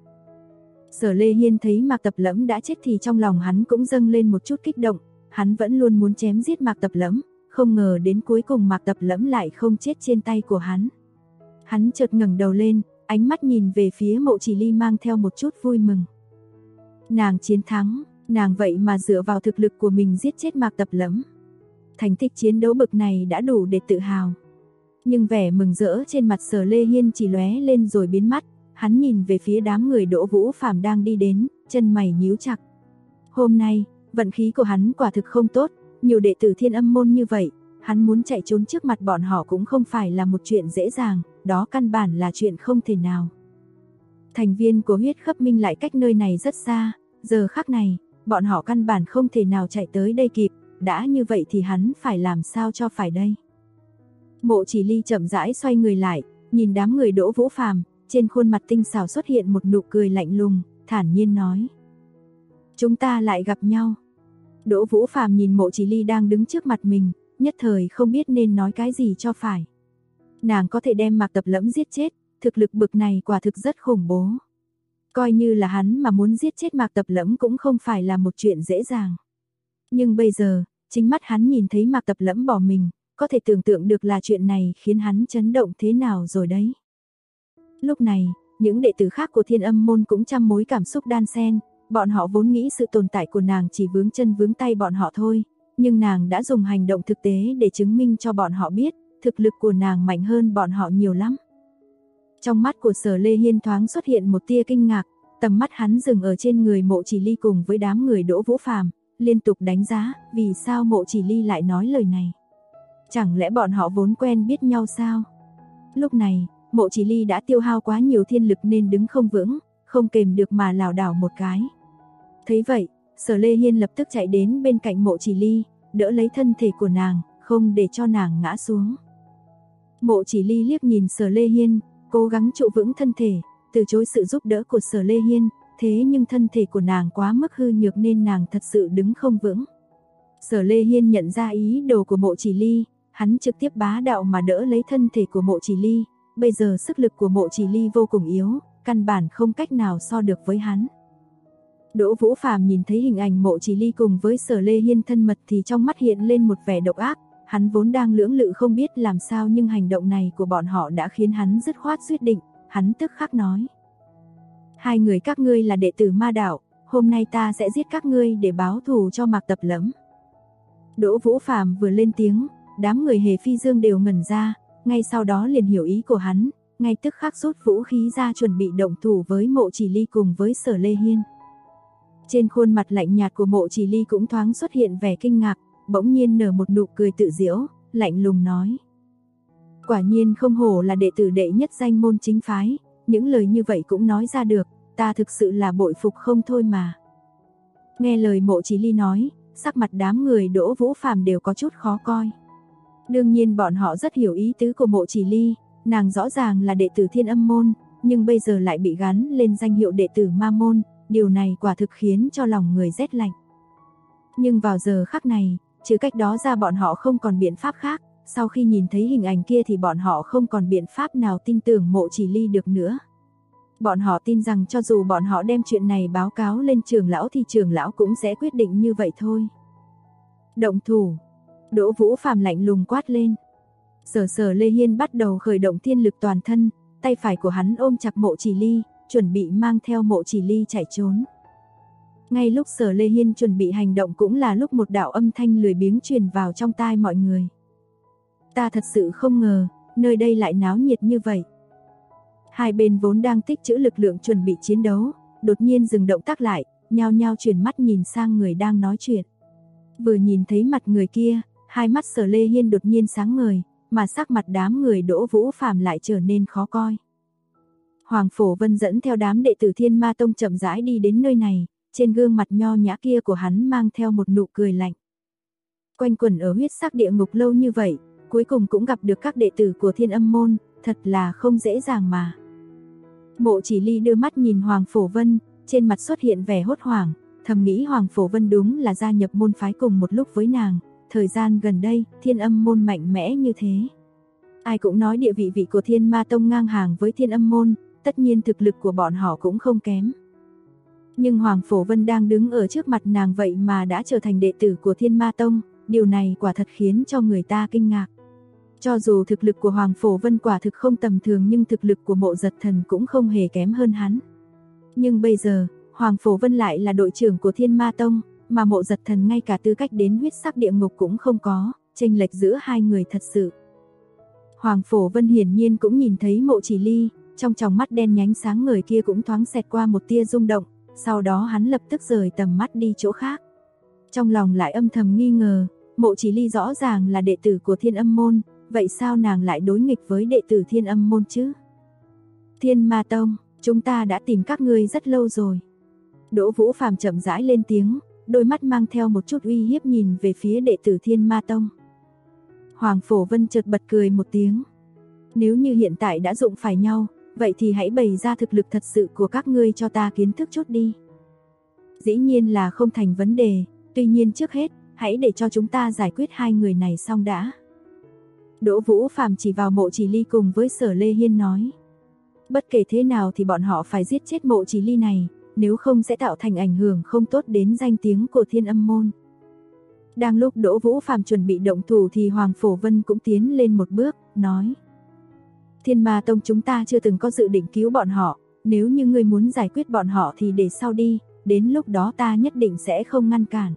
Sở Lê Hiên thấy Mạc Tập Lẫm đã chết thì trong lòng hắn cũng dâng lên một chút kích động, hắn vẫn luôn muốn chém giết Mạc Tập Lẫm, không ngờ đến cuối cùng Mạc Tập Lẫm lại không chết trên tay của hắn. Hắn chợt ngẩng đầu lên, ánh mắt nhìn về phía Mộ Chỉ Ly mang theo một chút vui mừng. Nàng chiến thắng, nàng vậy mà dựa vào thực lực của mình giết chết Mạc Tập Lẫm. Thành tích chiến đấu bậc này đã đủ để tự hào. Nhưng vẻ mừng rỡ trên mặt Sở Lê Hiên chỉ lóe lên rồi biến mất, hắn nhìn về phía đám người Đỗ Vũ Phàm đang đi đến, chân mày nhíu chặt. Hôm nay, vận khí của hắn quả thực không tốt, nhiều đệ tử Thiên Âm môn như vậy, hắn muốn chạy trốn trước mặt bọn họ cũng không phải là một chuyện dễ dàng, đó căn bản là chuyện không thể nào. Thành viên của huyết khắp minh lại cách nơi này rất xa, giờ khắc này, bọn họ căn bản không thể nào chạy tới đây kịp, đã như vậy thì hắn phải làm sao cho phải đây. Mộ Chỉ Ly chậm rãi xoay người lại, nhìn đám người Đỗ Vũ Phàm, trên khuôn mặt tinh xảo xuất hiện một nụ cười lạnh lùng, thản nhiên nói. Chúng ta lại gặp nhau. Đỗ Vũ Phàm nhìn Mộ Chỉ Ly đang đứng trước mặt mình, nhất thời không biết nên nói cái gì cho phải. Nàng có thể đem Mạc Tập Lẫm giết chết, thực lực bực này quả thực rất khủng bố. Coi như là hắn mà muốn giết chết Mạc Tập Lẫm cũng không phải là một chuyện dễ dàng. Nhưng bây giờ, chính mắt hắn nhìn thấy Mạc Tập Lẫm bỏ mình, có thể tưởng tượng được là chuyện này khiến hắn chấn động thế nào rồi đấy. Lúc này, những đệ tử khác của Thiên Âm môn cũng trăm mối cảm xúc đan xen, bọn họ vốn nghĩ sự tồn tại của nàng chỉ vướng chân vướng tay bọn họ thôi, nhưng nàng đã dùng hành động thực tế để chứng minh cho bọn họ biết, thực lực của nàng mạnh hơn bọn họ nhiều lắm. Trong mắt của Sở Lê Hiên thoáng xuất hiện một tia kinh ngạc, tầm mắt hắn dừng ở trên người Mộ Chỉ Ly cùng với đám người Đỗ Vũ Phàm, liên tục đánh giá, vì sao Mộ Chỉ Ly lại nói lời này? Chẳng lẽ bọn họ vốn quen biết nhau sao? Lúc này, Mộ Chỉ Ly đã tiêu hao quá nhiều thiên lực nên đứng không vững, không kềm được mà lảo đảo một cái. Thấy vậy, Sở Lê Hiên lập tức chạy đến bên cạnh Mộ Chỉ Ly, đỡ lấy thân thể của nàng, không để cho nàng ngã xuống. Mộ Chỉ Ly liếc nhìn Sở Lê Hiên, cố gắng trụ vững thân thể, từ chối sự giúp đỡ của Sở Lê Hiên, thế nhưng thân thể của nàng quá mức hư nhược nên nàng thật sự đứng không vững. Sở Lê Hiên nhận ra ý đồ của Mộ Chỉ Ly, hắn trực tiếp bá đạo mà đỡ lấy thân thể của Mộ Chỉ Ly, bây giờ sức lực của Mộ Chỉ Ly vô cùng yếu, căn bản không cách nào so được với hắn. Đỗ Vũ Phàm nhìn thấy hình ảnh Mộ Chỉ Ly cùng với Sở Lê Hiên thân mật thì trong mắt hiện lên một vẻ độc ác, hắn vốn đang lưỡng lự không biết làm sao nhưng hành động này của bọn họ đã khiến hắn dứt khoát quyết định, hắn tức khắc nói. Hai người các ngươi là đệ tử Ma Đạo, hôm nay ta sẽ giết các ngươi để báo thù cho Mạc Tập Lẫm. Đỗ Vũ Phàm vừa lên tiếng, đám người Hề Phi Dương đều ngẩn ra, ngay sau đó liền hiểu ý của hắn, ngay tức khắc rút vũ khí ra chuẩn bị động thủ với Mộ Chỉ Ly cùng với Sở Lê Hiên. Trên khuôn mặt lạnh nhạt của Mộ Chỉ Ly cũng thoáng xuất hiện vẻ kinh ngạc, bỗng nhiên nở một nụ cười tự giễu, lạnh lùng nói. Quả nhiên không hổ là đệ tử đệ nhất danh môn chính phái, những lời như vậy cũng nói ra được, ta thực sự là bội phục không thôi mà. Nghe lời Mộ Chỉ Ly nói, sắc mặt đám người Đỗ Vũ Phàm đều có chút khó coi. Đương nhiên bọn họ rất hiểu ý tứ của Mộ Chỉ Ly, nàng rõ ràng là đệ tử Thiên Âm môn, nhưng bây giờ lại bị gắn lên danh hiệu đệ tử Ma môn, điều này quả thực khiến cho lòng người rét lạnh. Nhưng vào giờ khắc này, trừ cách đó ra bọn họ không còn biện pháp khác, sau khi nhìn thấy hình ảnh kia thì bọn họ không còn biện pháp nào tin tưởng Mộ Chỉ Ly được nữa. Bọn họ tin rằng cho dù bọn họ đem chuyện này báo cáo lên trưởng lão thì trưởng lão cũng sẽ quyết định như vậy thôi. Động thủ. Đỗ Vũ Phàm lạnh lùng quát lên. Sở Lê Hiên bắt đầu khởi động thiên lực toàn thân, tay phải của hắn ôm chặt Mộ Chỉ Ly, chuẩn bị mang theo Mộ Chỉ Ly chạy trốn. Ngay lúc Sở Lê Hiên chuẩn bị hành động cũng là lúc một đạo âm thanh lười biếng truyền vào trong tai mọi người. Ta thật sự không ngờ, nơi đây lại náo nhiệt như vậy. Hai bên vốn đang tích trữ lực lượng chuẩn bị chiến đấu, đột nhiên dừng động tác lại, nhao nhao chuyển mắt nhìn sang người đang nói chuyện. Vừa nhìn thấy mặt người kia, hai mắt Sở Lê Hiên đột nhiên sáng ngời, mà sắc mặt đám người Đỗ Vũ Phàm lại trở nên khó coi. Hoàng Phổ Vân dẫn theo đám đệ tử Thiên Ma Tông chậm rãi đi đến nơi này, trên gương mặt nho nhã kia của hắn mang theo một nụ cười lạnh. Quanh quẩn ở huyết sắc địa ngục lâu như vậy, cuối cùng cũng gặp được các đệ tử của Thiên Âm môn, thật là không dễ dàng mà. Mộ Chỉ Ly đưa mắt nhìn Hoàng Phổ Vân, trên mặt xuất hiện vẻ hốt hoảng, thầm nghĩ Hoàng Phổ Vân đúng là gia nhập môn phái cùng một lúc với nàng, thời gian gần đây, Thiên Âm môn mạnh mẽ như thế. Ai cũng nói địa vị của Thiên Ma Tông ngang hàng với Thiên Âm môn, tất nhiên thực lực của bọn họ cũng không kém. Nhưng Hoàng Phổ Vân đang đứng ở trước mặt nàng vậy mà đã trở thành đệ tử của Thiên Ma Tông, điều này quả thật khiến cho người ta kinh ngạc. Cho dù thực lực của Hoàng Phổ Vân quả thực không tầm thường nhưng thực lực của Mộ Giật Thần cũng không hề kém hơn hắn. Nhưng bây giờ, Hoàng Phổ Vân lại là đội trưởng của Thiên Ma Tông, mà Mộ Giật Thần ngay cả tư cách đến huyết sắc địa ngục cũng không có, chênh lệch giữa hai người thật sự. Hoàng Phổ Vân hiển nhiên cũng nhìn thấy Mộ Chỉ Ly, trong tròng mắt đen nhánh sáng ngời kia cũng thoáng xẹt qua một tia rung động, sau đó hắn lập tức rời tầm mắt đi chỗ khác. Trong lòng lại âm thầm nghi ngờ, Mộ Chỉ Ly rõ ràng là đệ tử của Thiên Âm môn, vậy sao nàng lại đối nghịch với đệ tử Thiên Âm môn chứ? Thiên Ma Tông, chúng ta đã tìm các ngươi rất lâu rồi. Đỗ Vũ Phàm chậm rãi lên tiếng, đôi mắt mang theo một chút uy hiếp nhìn về phía đệ tử Thiên Ma Tông. Hoàng Phổ Vân chợt bật cười một tiếng. Nếu như hiện tại đã dụng phải nhau, vậy thì hãy bày ra thực lực thật sự của các ngươi cho ta kiến thức chút đi. Dĩ nhiên là không thành vấn đề, tuy nhiên trước hết, hãy để cho chúng ta giải quyết hai người này xong đã. Đỗ Vũ Phàm chỉ vào Mộ Chỉ Ly cùng với Sở Lê Hiên nói. Bất kể thế nào thì bọn họ phải giết chết Mộ Chỉ Ly này, nếu không sẽ tạo thành ảnh hưởng không tốt đến danh tiếng của Thiên Âm môn. Đang lúc Đỗ Vũ Phàm chuẩn bị động thủ thì Hoàng Phổ Vân cũng tiến lên một bước, nói. Thiên Ma Tông chúng ta chưa từng có dự định cứu bọn họ, nếu như ngươi muốn giải quyết bọn họ thì để sau đi, đến lúc đó ta nhất định sẽ không ngăn cản.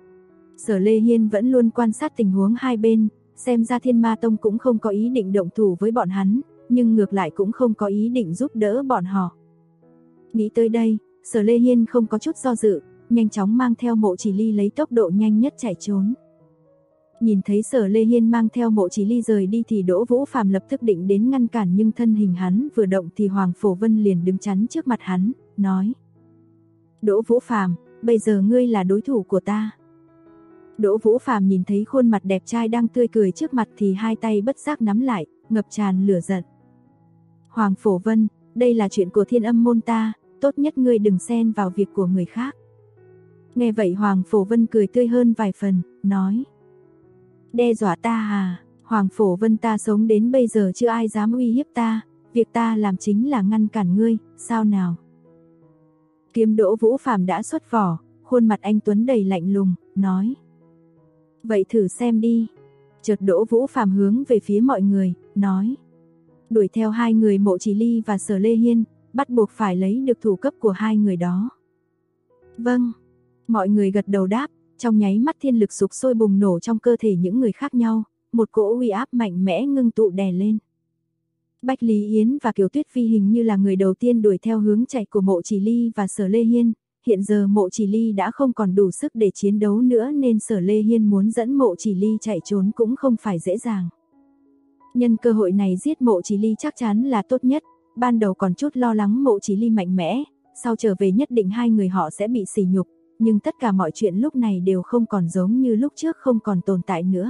Sở Lê Hiên vẫn luôn quan sát tình huống hai bên, xem ra Thiên Ma Tông cũng không có ý định động thủ với bọn hắn, nhưng ngược lại cũng không có ý định giúp đỡ bọn họ. Nghĩ tới đây, Sở Lê Hiên không có chút do dự, nhanh chóng mang theo Mộ Chỉ Ly lấy tốc độ nhanh nhất chạy trốn. Nhìn thấy Sở Lê Hiên mang theo Mộ Chỉ Ly rời đi thì Đỗ Vũ Phàm lập tức định đến ngăn cản, nhưng thân hình hắn vừa động thì Hoàng Phổ Vân liền đứng chắn trước mặt hắn, nói: Đỗ Vũ Phàm, bây giờ ngươi là đối thủ của ta. Đỗ Vũ Phàm nhìn thấy khuôn mặt đẹp trai đang tươi cười trước mặt thì hai tay bất giác nắm lại, ngập tràn lửa giận. Hoàng Phổ Vân, đây là chuyện của Thiên Âm môn ta, tốt nhất ngươi đừng xen vào việc của người khác. Nghe vậy Hoàng Phổ Vân cười tươi hơn vài phần, nói: Đe dọa ta à? Hoàng Phổ Vân, ta sống đến bây giờ chưa ai dám uy hiếp ta, việc ta làm chính là ngăn cản ngươi, sao nào? Kiếm Đỗ Vũ Phàm đã xuất vỏ, khuôn mặt anh tuấn đầy lạnh lùng, nói: Vậy thử xem đi. Chợt Đỗ Vũ Phàm hướng về phía mọi người, nói: Đuổi theo hai người Mộ Chỉ Ly và Sở Lê Hiên, bắt buộc phải lấy được thủ cấp của hai người đó. Vâng. Mọi người gật đầu đáp, trong nháy mắt thiên lực sục sôi bùng nổ trong cơ thể những người khác nhau, một cỗ uy áp mạnh mẽ ngưng tụ đè lên. Bách Lý Yến và Kiều Tuyết Phi hình như là người đầu tiên đuổi theo hướng chạy của Mộ Chỉ Ly và Sở Lê Hiên. Hiện giờ Mộ Chỉ Ly đã không còn đủ sức để chiến đấu nữa nên Sở Lê Hiên muốn dẫn Mộ Chỉ Ly chạy trốn cũng không phải dễ dàng. Nhân cơ hội này giết Mộ Chỉ Ly chắc chắn là tốt nhất, ban đầu còn chút lo lắng Mộ Chỉ Ly mạnh mẽ, sau trở về nhất định hai người họ sẽ bị sỉ nhục, nhưng tất cả mọi chuyện lúc này đều không còn giống như lúc trước, không còn tồn tại nữa.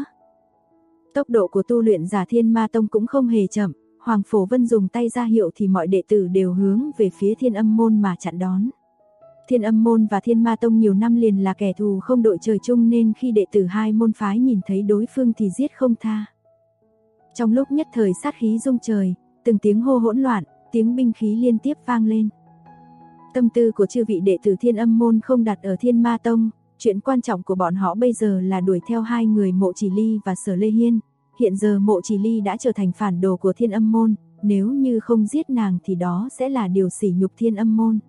Tốc độ của tu luyện giả Thiên Ma Tông cũng không hề chậm, Hoàng Phổ Vân dùng tay ra hiệu thì mọi đệ tử đều hướng về phía Thiên Âm môn mà chặn đón. Thiên Âm môn và Thiên Ma Tông nhiều năm liền là kẻ thù không đội trời chung nên khi đệ tử hai môn phái nhìn thấy đối phương thì giết không tha. Trong lúc nhất thời sát khí rung trời, từng tiếng hô hỗn loạn, tiếng binh khí liên tiếp vang lên. Tâm tư của chư vị đệ tử Thiên Âm môn không đặt ở Thiên Ma Tông, chuyện quan trọng của bọn họ bây giờ là đuổi theo hai người Mộ Chỉ Ly và Sở Lê Hiên. Hiện giờ Mộ Chỉ Ly đã trở thành phản đồ của Thiên Âm môn, nếu như không giết nàng thì đó sẽ là điều sỉ nhục Thiên Âm môn.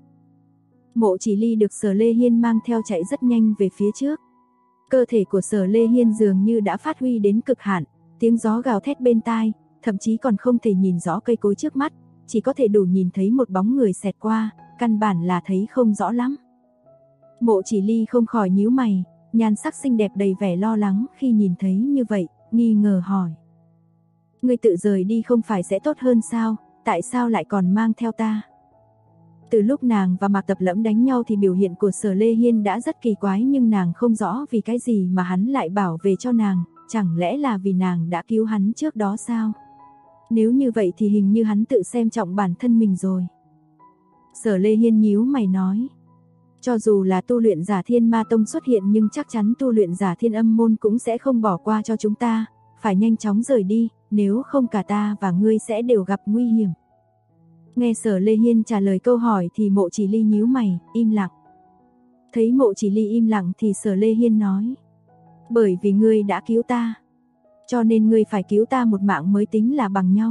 Mộ Chỉ Ly được Sở Lê Hiên mang theo chạy rất nhanh về phía trước. Cơ thể của Sở Lê Hiên dường như đã phát huy đến cực hạn, tiếng gió gào thét bên tai, thậm chí còn không thể nhìn rõ cây cối trước mắt, chỉ có thể đủ nhìn thấy một bóng người xẹt qua, căn bản là thấy không rõ lắm. Mộ Chỉ Ly không khỏi nhíu mày, nhan sắc xinh đẹp đầy vẻ lo lắng khi nhìn thấy như vậy, nghi ngờ hỏi: Ngươi tự rời đi không phải sẽ tốt hơn sao, tại sao lại còn mang theo ta? Từ lúc nàng và Mạc Tập Lẫm đánh nhau thì biểu hiện của Sở Lê Hiên đã rất kỳ quái, nhưng nàng không rõ vì cái gì mà hắn lại bảo về cho nàng, chẳng lẽ là vì nàng đã cứu hắn trước đó sao? Nếu như vậy thì hình như hắn tự xem trọng bản thân mình rồi. Sở Lê Hiên nhíu mày nói: Cho dù là tu luyện giả Thiên Ma Tông xuất hiện nhưng chắc chắn tu luyện giả Thiên Âm môn cũng sẽ không bỏ qua cho chúng ta, phải nhanh chóng rời đi, nếu không cả ta và ngươi sẽ đều gặp nguy hiểm. Nghe Sở Lê Hiên trả lời câu hỏi thì Mộ Chỉ Ly nhíu mày, im lặng. Thấy Mộ Chỉ Ly im lặng thì Sở Lê Hiên nói: Bởi vì ngươi đã cứu ta, cho nên ngươi phải cứu ta một mạng mới tính là bằng nhau.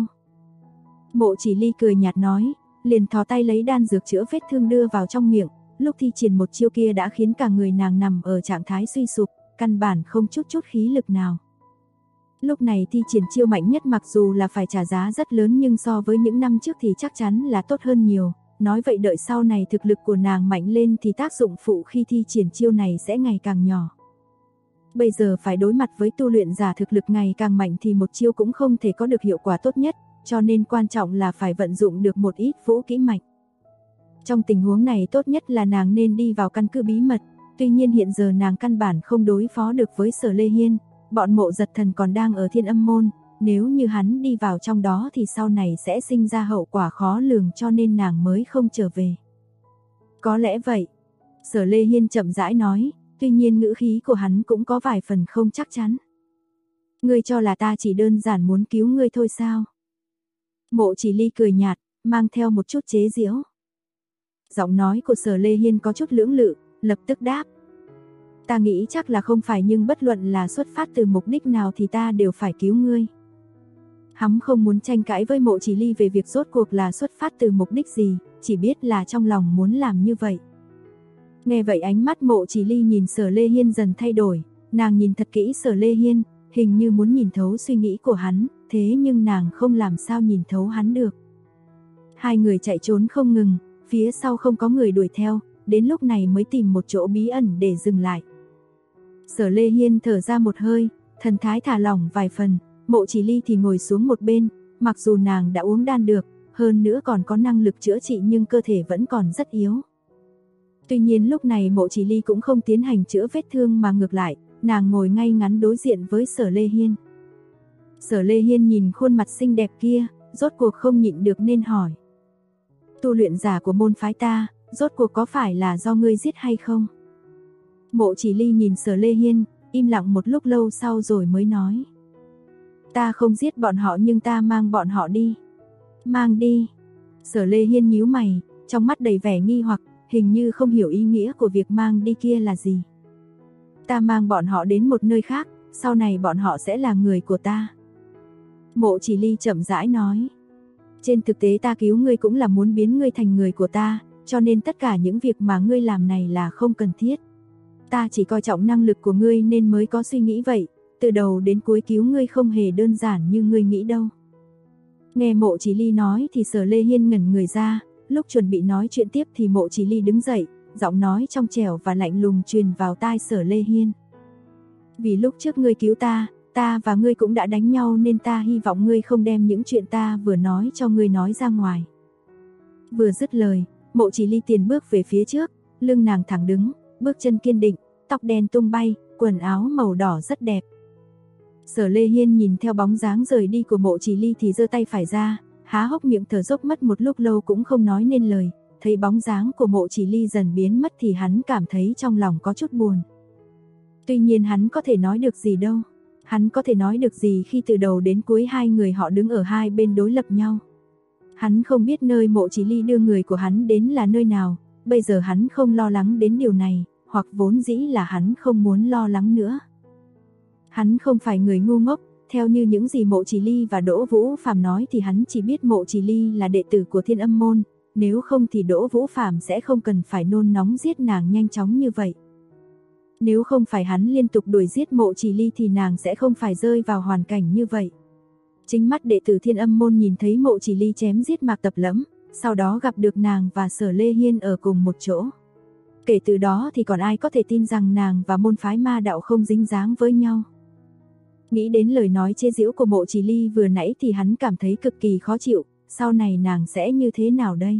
Mộ Chỉ Ly cười nhạt nói, liền thò tay lấy đan dược chữa vết thương đưa vào trong miệng, lúc thi triển một chiêu kia đã khiến cả người nàng nằm ở trạng thái suy sụp, căn bản không chút khí lực nào. Lúc này thi triển chiêu mạnh nhất mặc dù là phải trả giá rất lớn nhưng so với những năm trước thì chắc chắn là tốt hơn nhiều, nói vậy đợi sau này thực lực của nàng mạnh lên thì tác dụng phụ khi thi triển chiêu này sẽ ngày càng nhỏ. Bây giờ phải đối mặt với tu luyện giả thực lực ngày càng mạnh thì một chiêu cũng không thể có được hiệu quả tốt nhất, cho nên quan trọng là phải vận dụng được một ít vũ kỹ mạnh. Trong tình huống này tốt nhất là nàng nên đi vào căn cứ bí mật, tuy nhiên hiện giờ nàng căn bản không đối phó được với Sở Lê Hiên, bọn Mộ Giật Thần còn đang ở Thiên Âm môn, nếu như hắn đi vào trong đó thì sau này sẽ sinh ra hậu quả khó lường cho nên nàng mới không trở về. Có lẽ vậy, Sở Lê Hiên chậm rãi nói, tuy nhiên ngữ khí của hắn cũng có vài phần không chắc chắn. Ngươi cho là ta chỉ đơn giản muốn cứu ngươi thôi sao? Mộ Chỉ Ly cười nhạt, mang theo một chút chế giễu. Giọng nói của Sở Lê Hiên có chút lưỡng lự, lập tức đáp. Ta nghĩ chắc là không phải nhưng bất luận là xuất phát từ mục đích nào thì ta đều phải cứu ngươi. Hắn không muốn tranh cãi với Mộ Chỉ Ly về việc rốt cuộc là xuất phát từ mục đích gì, chỉ biết là trong lòng muốn làm như vậy. Nghe vậy ánh mắt Mộ Chỉ Ly nhìn Sở Lê Hiên dần thay đổi, nàng nhìn thật kỹ Sở Lê Hiên, hình như muốn nhìn thấu suy nghĩ của hắn, thế nhưng nàng không làm sao nhìn thấu hắn được. Hai người chạy trốn không ngừng, phía sau không có người đuổi theo, đến lúc này mới tìm một chỗ bí ẩn để dừng lại. Sở Lê Hiên thở ra một hơi, thần thái thả lỏng vài phần, Mộ Chỉ Ly thì ngồi xuống một bên, mặc dù nàng đã uống đan được, hơn nữa còn có năng lực chữa trị nhưng cơ thể vẫn còn rất yếu. Tuy nhiên lúc này Mộ Chỉ Ly cũng không tiến hành chữa vết thương mà ngược lại, nàng ngồi ngay ngắn đối diện với Sở Lê Hiên. Sở Lê Hiên nhìn khuôn mặt xinh đẹp kia, rốt cuộc không nhịn được nên hỏi. Tu luyện giả của môn phái ta, rốt cuộc có phải là do ngươi giết hay không? Mộ Chỉ Ly nhìn Sở Lê Hiên, im lặng một lúc lâu sau rồi mới nói. Ta không giết bọn họ nhưng ta mang bọn họ đi. Mang đi. Sở Lê Hiên nhíu mày, trong mắt đầy vẻ nghi hoặc, hình như không hiểu ý nghĩa của việc mang đi kia là gì. Ta mang bọn họ đến một nơi khác, sau này bọn họ sẽ là người của ta. Mộ Chỉ Ly chậm rãi nói. Trên thực tế ta cứu ngươi cũng là muốn biến ngươi thành người của ta, cho nên tất cả những việc mà ngươi làm này là không cần thiết. Ta chỉ coi trọng năng lực của ngươi nên mới có suy nghĩ vậy, từ đầu đến cuối cứu ngươi không hề đơn giản như ngươi nghĩ đâu. Nghe Mộ Chỉ Ly nói thì Sở Lê Hiên ngẩn người ra, lúc chuẩn bị nói chuyện tiếp thì Mộ Chỉ Ly đứng dậy, giọng nói trong trẻo và lạnh lùng truyền vào tai Sở Lê Hiên. Vì lúc trước ngươi cứu ta và ngươi cũng đã đánh nhau nên ta hy vọng ngươi không đem những chuyện ta vừa nói cho ngươi nói ra ngoài. Vừa dứt lời, Mộ Chỉ Ly tiền bước về phía trước, lưng nàng thẳng đứng, bước chân kiên định, tóc đen tung bay, quần áo màu đỏ rất đẹp. Sở Lê Hiên nhìn theo bóng dáng rời đi của Mộ Chỉ Ly thì giơ tay phải ra, há hốc miệng thở dốc mất một lúc lâu cũng không nói nên lời, thấy bóng dáng của Mộ Chỉ Ly dần biến mất thì hắn cảm thấy trong lòng có chút buồn. Tuy nhiên hắn có thể nói được gì đâu, hắn có thể nói được gì khi từ đầu đến cuối hai người họ đứng ở hai bên đối lập nhau. Hắn không biết nơi Mộ Chỉ Ly đưa người của hắn đến là nơi nào, bây giờ hắn không lo lắng đến điều này, hoặc vốn dĩ là hắn không muốn lo lắng nữa. Hắn không phải người ngu ngốc, theo như những gì Mộ Chỉ Ly và Đỗ Vũ Phàm nói thì hắn chỉ biết Mộ Chỉ Ly là đệ tử của Thiên Âm môn, nếu không thì Đỗ Vũ Phàm sẽ không cần phải nôn nóng giết nàng nhanh chóng như vậy. Nếu không phải hắn liên tục đuổi giết Mộ Chỉ Ly thì nàng sẽ không phải rơi vào hoàn cảnh như vậy. Chính mắt đệ tử Thiên Âm môn nhìn thấy Mộ Chỉ Ly chém giết Mạc Tập Lẫm, sau đó gặp được nàng và Sở Lê Hiên ở cùng một chỗ. Kể từ đó thì còn ai có thể tin rằng nàng và môn phái ma đạo không dính dáng với nhau. Nghĩ đến lời nói chế giễu của Mộ Chỉ Ly vừa nãy thì hắn cảm thấy cực kỳ khó chịu, sau này nàng sẽ như thế nào đây?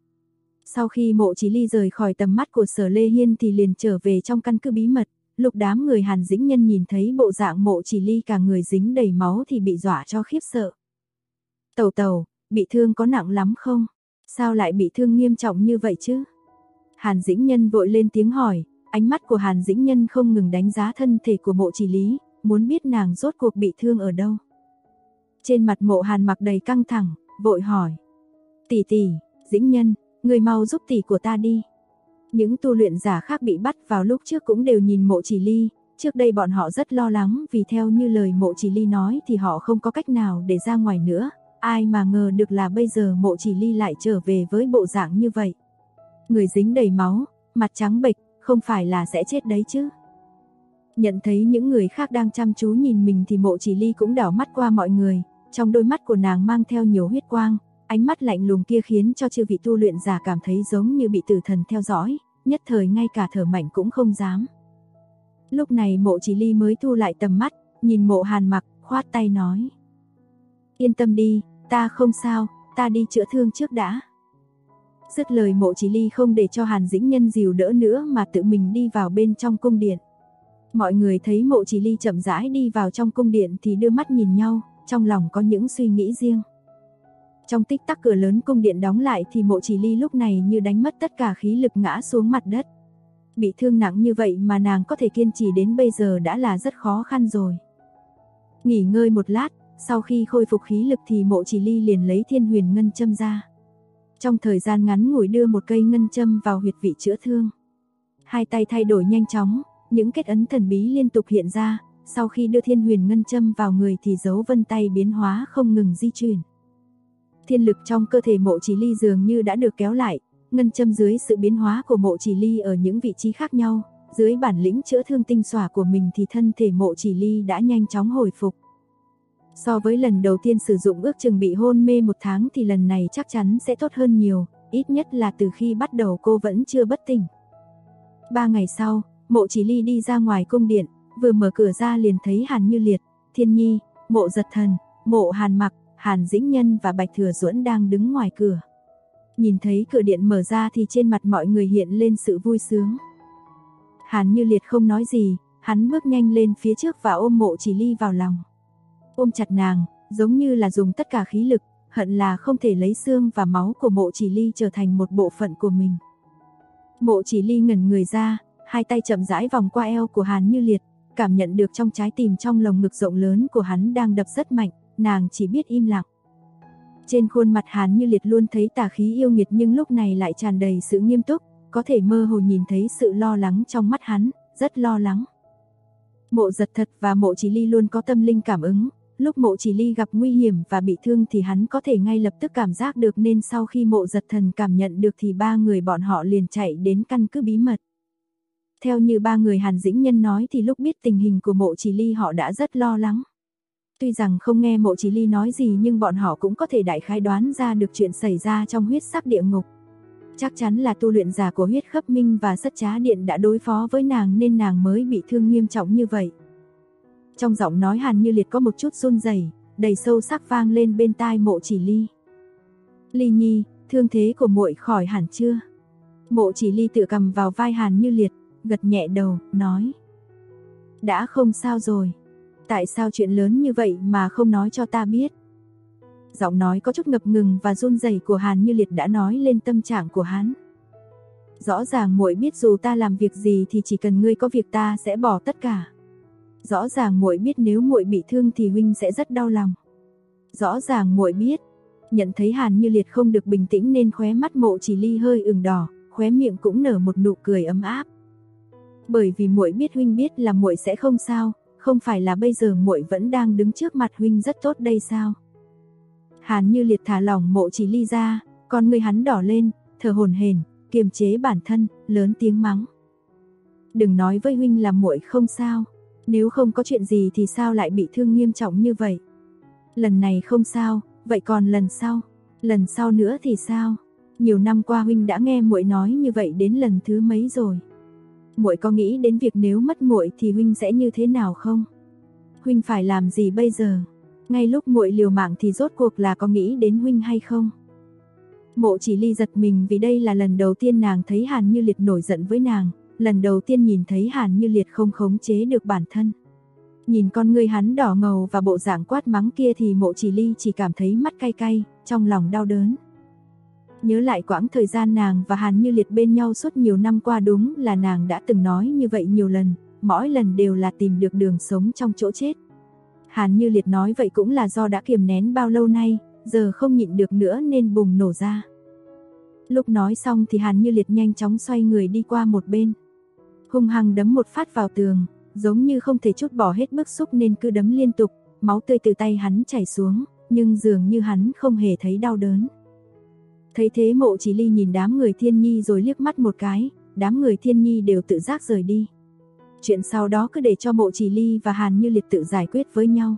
Sau khi Mộ Chỉ Ly rời khỏi tầm mắt của Sở Lê Hiên thì liền trở về trong căn cứ bí mật, lúc đám người Hàn Dĩnh Nhân nhìn thấy bộ dạng Mộ Chỉ Ly cả người dính đầy máu thì bị dọa cho khiếp sợ. Tẩu tẩu, bị thương có nặng lắm không? Sao lại bị thương nghiêm trọng như vậy chứ? Hàn Dĩnh Nhân vội lên tiếng hỏi, ánh mắt của Hàn Dĩnh Nhân không ngừng đánh giá thân thể của Mộ Chỉ Ly, muốn biết nàng rốt cuộc bị thương ở đâu. Trên mặt Mộ Hàn mặc đầy căng thẳng, vội hỏi. Tỷ tỷ, Dĩnh Nhân, người mau giúp tỷ của ta đi. Những tu luyện giả khác bị bắt vào lúc trước cũng đều nhìn Mộ Chỉ Ly, trước đây bọn họ rất lo lắng vì theo như lời Mộ Chỉ Ly nói thì họ không có cách nào để ra ngoài nữa, ai mà ngờ được là bây giờ Mộ Chỉ Ly lại trở về với bộ dạng như vậy. Người dính đầy máu, mặt trắng bệch, không phải là sẽ chết đấy chứ. Nhận thấy những người khác đang chăm chú nhìn mình thì Mộ Chỉ Ly cũng đảo mắt qua mọi người, trong đôi mắt của nàng mang theo nhiều huyết quang, ánh mắt lạnh lùng kia khiến cho chư vị tu luyện giả cảm thấy giống như bị tử thần theo dõi, nhất thời ngay cả thở mạnh cũng không dám. Lúc này Mộ Chỉ Ly mới thu lại tầm mắt, nhìn Mộ Hàn mặc, khoát tay nói. Yên tâm đi, ta không sao, ta đi chữa thương trước đã. Dứt lời Mộ Chỉ Ly không để cho Hàn Dĩnh Nhân dìu đỡ nữa mà tự mình đi vào bên trong cung điện. Mọi người thấy Mộ Chỉ Ly chậm rãi đi vào trong cung điện thì đưa mắt nhìn nhau, trong lòng có những suy nghĩ riêng. Trong tích tắc cửa lớn cung điện đóng lại thì Mộ Chỉ Ly lúc này như đánh mất tất cả khí lực ngã xuống mặt đất. Bị thương nặng như vậy mà nàng có thể kiên trì đến bây giờ đã là rất khó khăn rồi. Nghỉ ngơi một lát, sau khi khôi phục khí lực thì Mộ Chỉ Ly liền lấy Thiên Huyền Ngân châm ra. Trong thời gian ngắn ngủi đưa một cây ngân châm vào huyệt vị chữa thương. Hai tay thay đổi nhanh chóng, những kết ấn thần bí liên tục hiện ra, sau khi đưa Thiên Huyền Ngân châm vào người thì dấu vân tay biến hóa không ngừng di chuyển. Thiên lực trong cơ thể Mộ Chỉ Ly dường như đã được kéo lại, ngân châm dưới sự biến hóa của Mộ Chỉ Ly ở những vị trí khác nhau, dưới bản lĩnh chữa thương tinh xảo của mình thì thân thể Mộ Chỉ Ly đã nhanh chóng hồi phục. So với lần đầu tiên sử dụng ước chừng bị hôn mê 1 tháng thì lần này chắc chắn sẽ tốt hơn nhiều, ít nhất là từ khi bắt đầu cô vẫn chưa bất tỉnh. 3 ngày sau, Mộ Chỉ Ly đi ra ngoài cung điện, vừa mở cửa ra liền thấy Hàn Như Liệt, Thiên Nhi, Mộ Giật Thần, Mộ Hàn Mặc, Hàn Dĩnh Nhân và Bạch Thừa Duẫn đang đứng ngoài cửa. Nhìn thấy cửa điện mở ra thì trên mặt mọi người hiện lên sự vui sướng. Hàn Như Liệt không nói gì, hắn bước nhanh lên phía trước và ôm Mộ Chỉ Ly vào lòng. Ôm chặt nàng, giống như là dùng tất cả khí lực, hận là không thể lấy xương và máu của Mộ Chỉ Ly trở thành một bộ phận của mình. Mộ Chỉ Ly ngẩn người ra, hai tay chậm rãi vòng qua eo của Hàn Như Liệt, cảm nhận được trong trái tim trong lồng ngực rộng lớn của hắn đang đập rất mạnh, nàng chỉ biết im lặng. Trên khuôn mặt Hàn Như Liệt luôn thấy tà khí yêu nghiệt nhưng lúc này lại tràn đầy sự nghiêm túc, có thể mơ hồ nhìn thấy sự lo lắng trong mắt hắn, rất lo lắng. Mộ Giật Thật và Mộ Chỉ Ly luôn có tâm linh cảm ứng, lúc Mộ Chỉ Ly gặp nguy hiểm và bị thương thì hắn có thể ngay lập tức cảm giác được, nên sau khi Mộ Giật Thần cảm nhận được thì 3 người bọn họ liền chạy đến căn cứ bí mật. Theo như 3 người Hàn Dĩnh Nhân nói thì lúc biết tình hình của Mộ Chỉ Ly họ đã rất lo lắng. Tuy rằng không nghe Mộ Chỉ Ly nói gì nhưng bọn họ cũng có thể đại khái đoán ra được chuyện xảy ra trong huyết sắc địa ngục. Chắc chắn là tu luyện giả của huyết khắp minh và sất trá điện đã đối phó với nàng nên nàng mới bị thương nghiêm trọng như vậy. Trong giọng nói Hàn Như Liệt có một chút run rẩy, đầy sâu sắc vang lên bên tai Mộ Chỉ Ly. Ly Nhi, thương thế của muội khỏi hẳn chưa? Mộ Chỉ Ly tựa cầm vào vai Hàn Như Liệt, gật nhẹ đầu, nói. Đã không sao rồi. Tại sao chuyện lớn như vậy mà không nói cho ta biết? Giọng nói có chút ngập ngừng và run rẩy của Hàn Như Liệt đã nói lên tâm trạng của hắn. Rõ ràng muội biết dù ta làm việc gì thì chỉ cần ngươi có việc ta sẽ bỏ tất cả. Rõ ràng muội biết nếu muội bị thương thì huynh sẽ rất đau lòng. Rõ ràng muội biết. Nhận thấy Hàn Như Liệt không được bình tĩnh nên khóe mắt Mộ Chỉ Ly hơi ửng đỏ, khóe miệng cũng nở một nụ cười ấm áp. Bởi vì muội biết huynh biết là muội sẽ không sao, không phải là bây giờ muội vẫn đang đứng trước mặt huynh rất tốt đây sao? Hàn Như Liệt thả lỏng Mộ Chỉ Ly ra, con người hắn đỏ lên, thở hổn hển, kiềm chế bản thân, lớn tiếng mắng. Đừng nói với huynh là muội không sao, nếu không có chuyện gì thì sao lại bị thương nghiêm trọng như vậy? Lần này không sao, vậy còn lần sau nữa thì sao? Nhiều năm qua huynh đã nghe muội nói như vậy đến lần thứ mấy rồi? Muội có nghĩ đến việc nếu mất muội thì huynh sẽ như thế nào không? Huynh phải làm gì bây giờ? Ngay lúc muội liều mạng thì rốt cuộc là có nghĩ đến huynh hay không? Mộ Chỉ Ly giật mình vì đây là lần đầu tiên nàng thấy Hàn Như Liệt nổi giận với nàng, lần đầu tiên nhìn thấy Hàn Như Liệt không khống chế được bản thân. Nhìn con người hắn đỏ ngầu và bộ dạng quát mắng kia thì Mộ Chỉ Ly chỉ cảm thấy mắt cay cay, trong lòng đau đớn. Nhớ lại quãng thời gian nàng và Hàn Như Liệt bên nhau suốt nhiều năm qua, đúng là nàng đã từng nói như vậy nhiều lần, mỗi lần đều là tìm được đường sống trong chỗ chết. Hàn Như Liệt nói vậy cũng là do đã kiềm nén bao lâu nay, giờ không nhịn được nữa nên bùng nổ ra. Lúc nói xong thì Hàn Như Liệt nhanh chóng xoay người đi qua một bên, hung hăng đấm một phát vào tường, giống như không thể trút bỏ hết bức xúc nên cứ đấm liên tục, máu tươi từ tay hắn chảy xuống, nhưng dường như hắn không hề thấy đau đớn. Thấy thế Mộ Chỉ Ly nhìn đám người Thiên Nhi rồi liếc mắt một cái, đám người Thiên Nhi đều tự giác rời đi. Chuyện sau đó cứ để cho Mộ Chỉ Ly và Hàn Như Liệt tự giải quyết với nhau.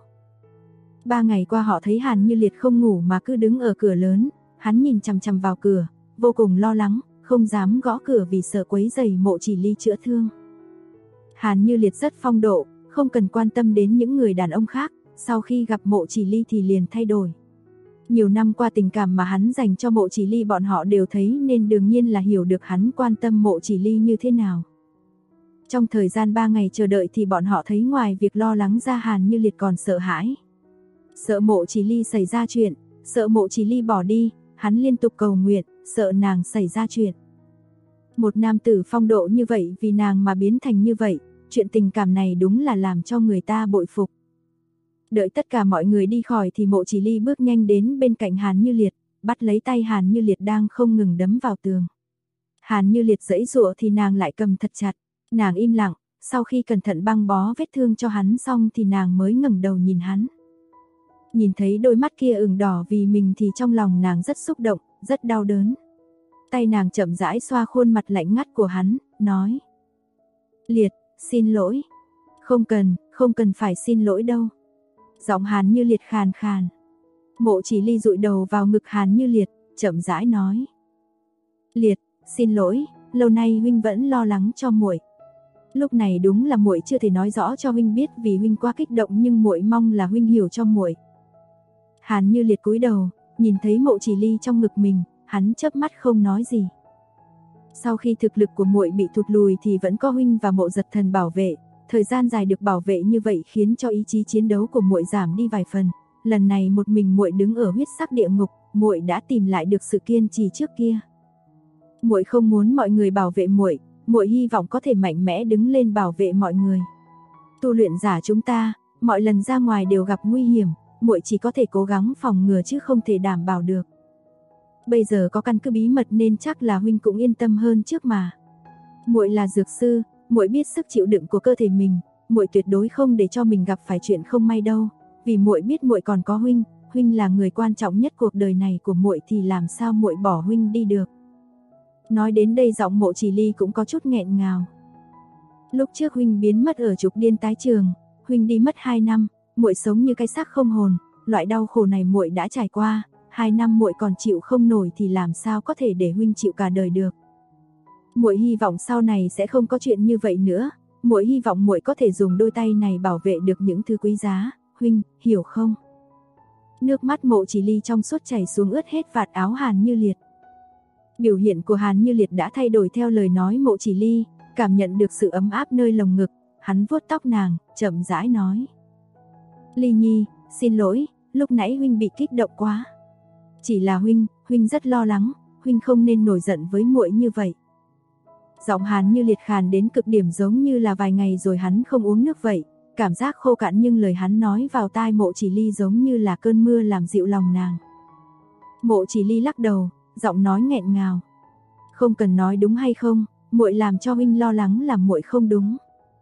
3 ngày qua họ thấy Hàn Như Liệt không ngủ mà cứ đứng ở cửa lớn, hắn nhìn chằm chằm vào cửa, vô cùng lo lắng, không dám gõ cửa vì sợ quấy rầy Mộ Chỉ Ly chữa thương. Hàn Như Liệt rất phong độ, không cần quan tâm đến những người đàn ông khác, sau khi gặp Mộ Chỉ Ly thì liền thay đổi. Nhiều năm qua tình cảm mà hắn dành cho Mộ Chỉ Ly bọn họ đều thấy nên đương nhiên là hiểu được hắn quan tâm Mộ Chỉ Ly như thế nào. Trong thời gian 3 ngày chờ đợi thì bọn họ thấy ngoài việc lo lắng ra Hàn Như Liệt còn sợ hãi. Sợ Mộ Chỉ Ly xảy ra chuyện, sợ Mộ Chỉ Ly bỏ đi, hắn liên tục cầu nguyện, sợ nàng xảy ra chuyện. Một nam tử phong độ như vậy vì nàng mà biến thành như vậy, chuyện tình cảm này đúng là làm cho người ta bội phục. Đợi tất cả mọi người đi khỏi thì Mộ Chỉ Ly bước nhanh đến bên cạnh Hàn Như Liệt, bắt lấy tay Hàn Như Liệt đang không ngừng đấm vào tường. Hàn Như Liệt giãy giụa thì nàng lại cầm thật chặt, nàng im lặng, sau khi cẩn thận băng bó vết thương cho hắn xong thì nàng mới ngẩng đầu nhìn hắn. Nhìn thấy đôi mắt kia ửng đỏ vì mình thì trong lòng nàng rất xúc động, rất đau đớn. Tay nàng chậm rãi xoa khuôn mặt lạnh ngắt của hắn, nói: Liệt, xin lỗi. Không cần phải xin lỗi đâu. Giọng Hàn Như Liệt khàn khàn. Mộ Chỉ Ly dụi đầu vào ngực Hàn Như Liệt, chậm rãi nói: Liệt, xin lỗi, lâu nay huynh vẫn lo lắng cho muội. Lúc này đúng là muội chưa thể nói rõ cho huynh biết vì huynh quá kích động, nhưng muội mong là huynh hiểu cho muội. Hàn Như Liệt cúi đầu, nhìn thấy Mộ Chỉ Ly trong ngực mình, hắn chớp mắt không nói gì. Sau khi thực lực của muội bị thụt lùi thì vẫn có huynh và Mộ Giật Thần bảo vệ, thời gian dài được bảo vệ như vậy khiến cho ý chí chiến đấu của muội giảm đi vài phần. Lần này một mình muội đứng ở huyết sắc địa ngục, muội đã tìm lại được sự kiên trì trước kia. Muội không muốn mọi người bảo vệ muội, muội hy vọng có thể mạnh mẽ đứng lên bảo vệ mọi người. Tu luyện giả chúng ta, mọi lần ra ngoài đều gặp nguy hiểm, muội chỉ có thể cố gắng phòng ngừa chứ không thể đảm bảo được. Bây giờ có căn cứ bí mật nên chắc là huynh cũng yên tâm hơn trước mà. Muội là dược sư, muội biết sức chịu đựng của cơ thể mình, muội tuyệt đối không để cho mình gặp phải chuyện không may đâu, vì muội biết muội còn có huynh, huynh là người quan trọng nhất cuộc đời này của muội thì làm sao muội bỏ huynh đi được. Nói đến đây giọng Mộ Chỉ Ly cũng có chút nghẹn ngào. Lúc trước huynh biến mất ở Trục Điên Tái Trường, huynh đi mất 2 năm, muội sống như cái xác không hồn, loại đau khổ này muội đã trải qua, 2 năm muội còn chịu không nổi thì làm sao có thể để huynh chịu cả đời được. Muội hy vọng sau này sẽ không có chuyện như vậy nữa, muội hy vọng muội có thể dùng đôi tay này bảo vệ được những thứ quý giá, huynh, hiểu không? Nước mắt Mộ Chỉ Ly trong suốt chảy xuống ướt hết vạt áo Hàn Như Liệt. Biểu hiện của Hàn Như Liệt đã thay đổi theo lời nói Mộ Chỉ Ly, cảm nhận được sự ấm áp nơi lồng ngực, hắn vuốt tóc nàng, chậm rãi nói: Ly Nhi, xin lỗi, lúc nãy huynh bị kích động quá. Chỉ là huynh rất lo lắng, huynh không nên nổi giận với muội như vậy. Giọng Hàn Như Liệt khàn đến cực điểm, giống như là vài ngày rồi hắn không uống nước vậy, cảm giác khô cạn, nhưng lời hắn nói vào tai Mộ Chỉ Ly giống như là cơn mưa làm dịu lòng nàng. Mộ Chỉ Ly lắc đầu, giọng nói nghẹn ngào: Không cần nói đúng hay không, muội làm cho huynh lo lắng là muội không đúng.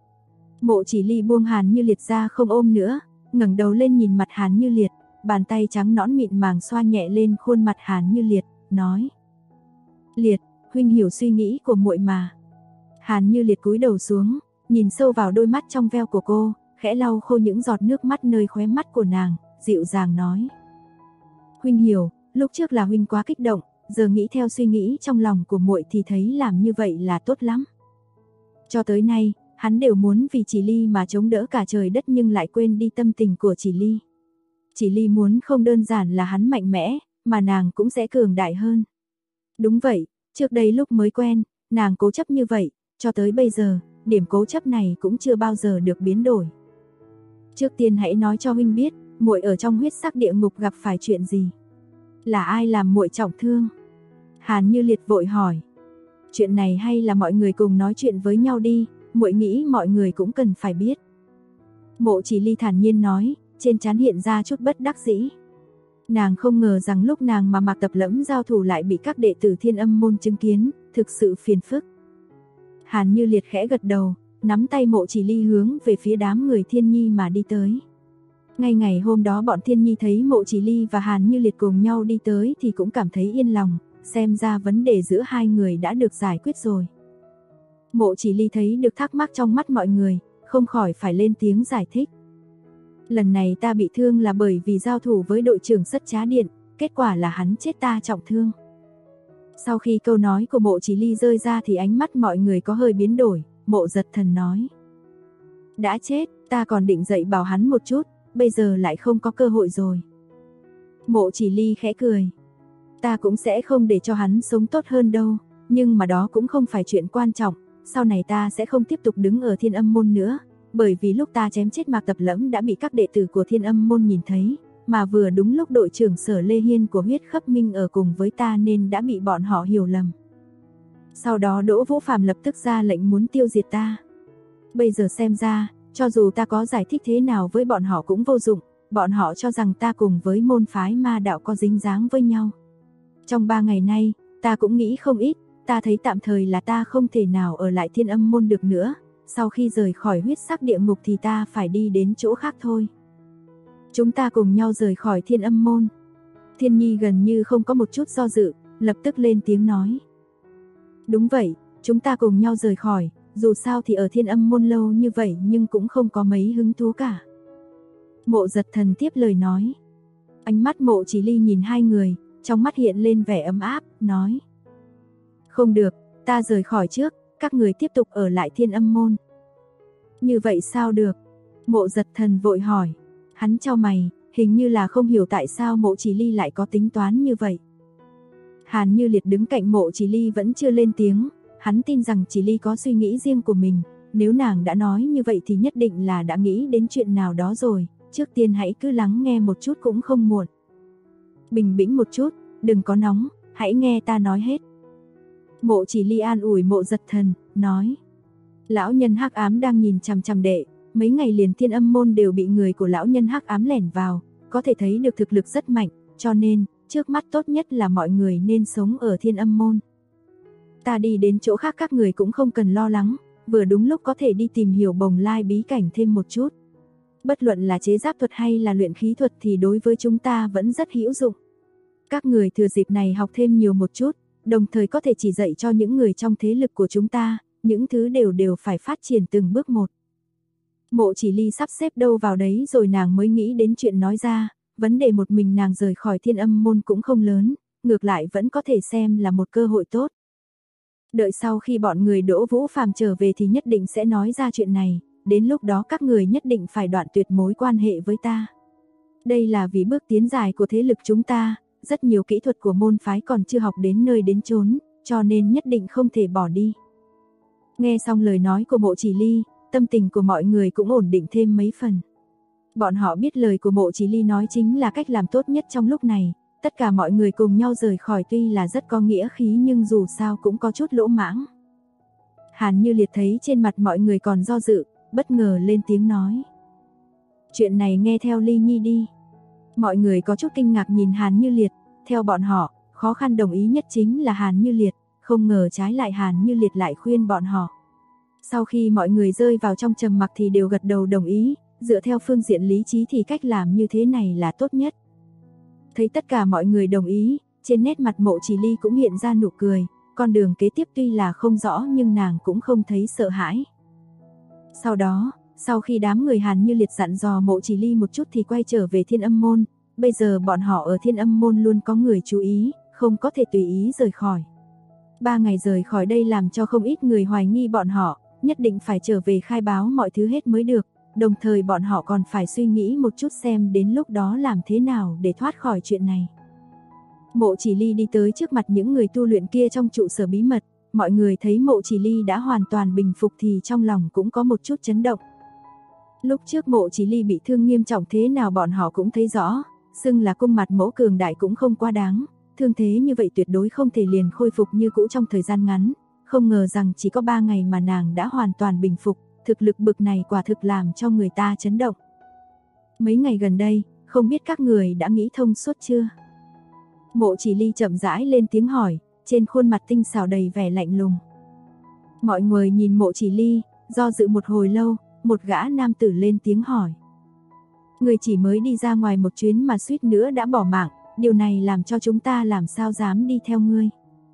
Mộ Chỉ Ly buông Hàn Như Liệt ra không ôm nữa, ngẩng đầu lên nhìn mặt Hàn Như Liệt, bàn tay trắng nõn mịn màng xoa nhẹ lên khuôn mặt Hàn Như Liệt, nói: Liệt, huynh hiểu suy nghĩ của muội mà. Hàn Như Liệt cúi đầu xuống, nhìn sâu vào đôi mắt trong veo của cô, khẽ lau khô những giọt nước mắt nơi khóe mắt của nàng, dịu dàng nói: Huynh hiểu, lúc trước là huynh quá kích động, giờ nghĩ theo suy nghĩ trong lòng của muội thì thấy làm như vậy là tốt lắm. Cho tới nay, hắn đều muốn vì Chỉ Ly mà chống đỡ cả trời đất nhưng lại quên đi tâm tình của Chỉ Ly. Chỉ Ly muốn không đơn giản là hắn mạnh mẽ, mà nàng cũng sẽ cường đại hơn. Đúng vậy, trước đây lúc mới quen, nàng cố chấp như vậy, cho tới bây giờ, điểm cố chấp này cũng chưa bao giờ được biến đổi. Trước tiên hãy nói cho huynh biết, muội ở trong huyết sắc địa ngục gặp phải chuyện gì? Là ai làm muội trọng thương? Hàn Như Liệt vội hỏi. Chuyện này hay là mọi người cùng nói chuyện với nhau đi, muội nghĩ mọi người cũng cần phải biết. Mộ Chỉ Ly thản nhiên nói, trên trán hiện ra chút bất đắc dĩ. Nàng không ngờ rằng lúc nàng mà Mạc Tập Lẫm giao thủ lại bị các đệ tử Thiên Âm môn chứng kiến, thực sự phiền phức. Hàn Như Liệt khẽ gật đầu, nắm tay Mộ Chỉ Ly hướng về phía đám người Thiên Nhi mà đi tới. Ngay ngày hôm đó bọn Thiên Nhi thấy Mộ Chỉ Ly và Hàn Như Liệt cùng nhau đi tới thì cũng cảm thấy yên lòng, xem ra vấn đề giữa hai người đã được giải quyết rồi. Mộ Chỉ Ly thấy được thắc mắc trong mắt mọi người, không khỏi phải lên tiếng giải thích. Lần này ta bị thương là bởi vì giao thủ với đội trưởng Sất Trá Điện, kết quả là hắn chết ta trọng thương. Sau khi câu nói của Mộ Chỉ Ly rơi ra thì ánh mắt mọi người có hơi biến đổi, Mộ Giật Thần nói. Đã chết, ta còn định dạy bảo hắn một chút, bây giờ lại không có cơ hội rồi. Mộ Chỉ Ly khẽ cười. Ta cũng sẽ không để cho hắn sống tốt hơn đâu, nhưng mà đó cũng không phải chuyện quan trọng, sau này ta sẽ không tiếp tục đứng ở Thiên Âm môn nữa, bởi vì lúc ta chém chết Mạc Tập Lẫm đã bị các đệ tử của Thiên Âm môn nhìn thấy, mà vừa đúng lúc đội trưởng Sở Lê Hiên của Huyết Khắp Minh ở cùng với ta nên đã bị bọn họ hiểu lầm. Sau đó Đỗ Vũ Phàm lập tức ra lệnh muốn tiêu diệt ta. Bây giờ xem ra, cho dù ta có giải thích thế nào với bọn họ cũng vô dụng, bọn họ cho rằng ta cùng với môn phái ma đạo có dính dáng với nhau. Trong 3 ngày nay, ta cũng nghĩ không ít, ta thấy tạm thời là ta không thể nào ở lại Thiên Âm môn được nữa, sau khi rời khỏi huyết sắc địa ngục thì ta phải đi đến chỗ khác thôi. Chúng ta cùng nhau rời khỏi Thiên Âm môn. Thiên Nhi gần như không có một chút do dự, lập tức lên tiếng nói. Đúng vậy, chúng ta cùng nhau rời khỏi, dù sao thì ở Thiên Âm môn lâu như vậy nhưng cũng không có mấy hứng thú cả. Mộ Giật Thần tiếp lời nói. Ánh mắt Mộ Chỉ Ly nhìn hai người, trong mắt hiện lên vẻ ấm áp, nói. Không được, ta rời khỏi trước, các người tiếp tục ở lại Thiên Âm môn. Như vậy sao được? Mộ Giật Thần vội hỏi. Hắn chau mày, hình như là không hiểu tại sao Mộ Chỉ Ly lại có tính toán như vậy. Hàn Như Liệt đứng cạnh Mộ Chỉ Ly vẫn chưa lên tiếng, hắn tin rằng Chỉ Ly có suy nghĩ riêng của mình, nếu nàng đã nói như vậy thì nhất định là đã nghĩ đến chuyện nào đó rồi, trước tiên hãy cứ lắng nghe một chút cũng không muộn. Bình tĩnh một chút, đừng có nóng, hãy nghe ta nói hết. Mộ Chỉ Ly an ủi Mộ Giật Thần, nói. Lão nhân hắc ám đang nhìn chằm chằm đệ, mấy ngày liền Thiên Âm môn đều bị người của lão nhân hắc ám lẻn vào, có thể thấy được thực lực rất mạnh, cho nên, trước mắt tốt nhất là mọi người nên sống ở Thiên Âm môn. Ta đi đến chỗ khác các người cũng không cần lo lắng, vừa đúng lúc có thể đi tìm hiểu Bồng Lai bí cảnh thêm một chút. Bất luận là chế giáp thuật hay là luyện khí thuật thì đối với chúng ta vẫn rất hữu dụng. Các người thừa dịp này học thêm nhiều một chút, đồng thời có thể chỉ dạy cho những người trong thế lực của chúng ta, những thứ đều phải phát triển từng bước một. Mộ Chỉ Ly sắp xếp đâu vào đấy rồi nàng mới nghĩ đến chuyện nói ra, vấn đề một mình nàng rời khỏi Thiên Âm môn cũng không lớn, ngược lại vẫn có thể xem là một cơ hội tốt. Đợi sau khi bọn người Đỗ Vũ Phàm trở về thì nhất định sẽ nói ra chuyện này, đến lúc đó các người nhất định phải đoạn tuyệt mối quan hệ với ta. Đây là vì bước tiến dài của thế lực chúng ta, rất nhiều kỹ thuật của môn phái còn chưa học đến nơi đến chốn, cho nên nhất định không thể bỏ đi. Nghe xong lời nói của Mộ Chỉ Ly, tâm tình của mọi người cũng ổn định thêm mấy phần. Bọn họ biết lời của Mộ Chỉ Ly nói chính là cách làm tốt nhất trong lúc này, tất cả mọi người cùng nhau rời khỏi tuy là rất có nghĩa khí nhưng dù sao cũng có chút lỗ mãng. Hàn Như Liệt thấy trên mặt mọi người còn do dự, bất ngờ lên tiếng nói. Chuyện này nghe theo Ly Nhi đi. Mọi người có chút kinh ngạc nhìn Hàn Như Liệt, theo bọn họ, khó khăn đồng ý nhất chính là Hàn Như Liệt, không ngờ trái lại Hàn Như Liệt lại khuyên bọn họ. Sau khi mọi người rơi vào trong trầm mặc thì đều gật đầu đồng ý, dựa theo phương diện lý trí thì cách làm như thế này là tốt nhất. Thấy tất cả mọi người đồng ý, trên nét mặt Mộ Chỉ Ly cũng hiện ra nụ cười, con đường kế tiếp tuy là không rõ nhưng nàng cũng không thấy sợ hãi. Sau đó, sau khi đám người Hàn Như Liệt dặn dò Mộ Chỉ Ly một chút thì quay trở về Thiên Âm môn, bây giờ bọn họ ở Thiên Âm môn luôn có người chú ý, không có thể tùy ý rời khỏi. 3 ngày rời khỏi đây làm cho không ít người hoài nghi bọn họ, nhất định phải trở về khai báo mọi thứ hết mới được, đồng thời bọn họ còn phải suy nghĩ một chút xem đến lúc đó làm thế nào để thoát khỏi chuyện này. Mộ Chỉ Ly đi tới trước mặt những người tu luyện kia trong trụ sở bí mật, mọi người thấy Mộ Chỉ Ly đã hoàn toàn bình phục thì trong lòng cũng có một chút chấn động. Lúc trước Mộ Chỉ Ly bị thương nghiêm trọng thế nào bọn họ cũng thấy rõ, xưng là cung mặt mẫu cường đại cũng không quá đáng, thương thế như vậy tuyệt đối không thể liền khôi phục như cũ trong thời gian ngắn, không ngờ rằng chỉ có 3 ngày mà nàng đã hoàn toàn bình phục, thực lực bực này quả thực làm cho người ta chấn động. Mấy ngày gần đây, không biết các người đã nghĩ thông suốt chưa? Mộ Chỉ Ly chậm rãi lên tiếng hỏi, trên khuôn mặt tinh xảo đầy vẻ lạnh lùng. Mọi người nhìn Mộ Chỉ Ly, do dự một hồi lâu, một gã nam tử lên tiếng hỏi. Người chỉ mới đi ra ngoài một chuyến mà suýt nữa đã bỏ mạng, điều này làm cho chúng ta làm sao dám đi theo ngươi.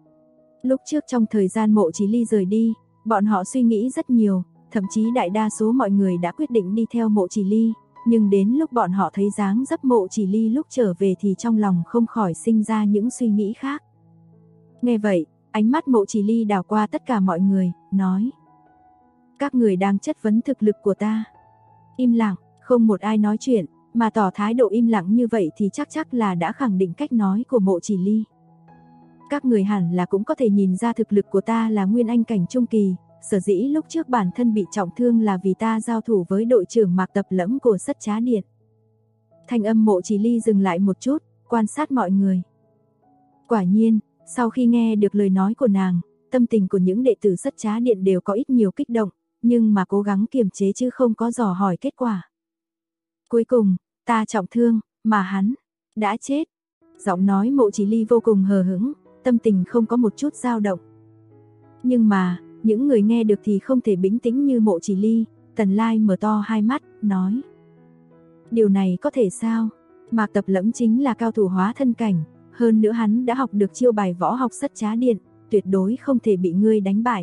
Lúc trước trong thời gian Mộ Chỉ Ly rời đi, bọn họ suy nghĩ rất nhiều, thậm chí đại đa số mọi người đã quyết định đi theo Mộ Chỉ Ly, nhưng đến lúc bọn họ thấy dáng dấp Mộ Chỉ Ly lúc trở về thì trong lòng không khỏi sinh ra những suy nghĩ khác. Nghe vậy, ánh mắt Mộ Chỉ Ly đảo qua tất cả mọi người, nói. Các người đang chất vấn thực lực của ta. Im lặng, không một ai nói chuyện, mà tỏ thái độ im lặng như vậy thì chắc là đã khẳng định cách nói của Mộ Chỉ Ly. Các người hẳn là cũng có thể nhìn ra thực lực của ta là nguyên anh cảnh trung kỳ, sở dĩ lúc trước bản thân bị trọng thương là vì ta giao thủ với đội trưởng Mạc Tập Lẫm của Sất Trá Điện. Thanh âm Mộ Chỉ Ly dừng lại một chút, quan sát mọi người. Quả nhiên, sau khi nghe được lời nói của nàng, tâm tình của những đệ tử Sất Trá Điện đều có ít nhiều kích động, nhưng mà cố gắng kiềm chế chứ không có dò hỏi kết quả. Cuối cùng, ta trọng thương, mà hắn đã chết. Giọng nói Mộ Chỉ Ly vô cùng hờ hững, tâm tình không có một chút dao động. Nhưng mà, những người nghe được thì không thể bình tĩnh như Mộ Chỉ Ly. Tần Lai mở to hai mắt, nói: điều này có thể sao? Mạc Tập Lẫm chính là cao thủ hóa thân cảnh, hơn nữa hắn đã học được chiêu bài võ học Sắt Trá Điện, tuyệt đối không thể bị ngươi đánh bại.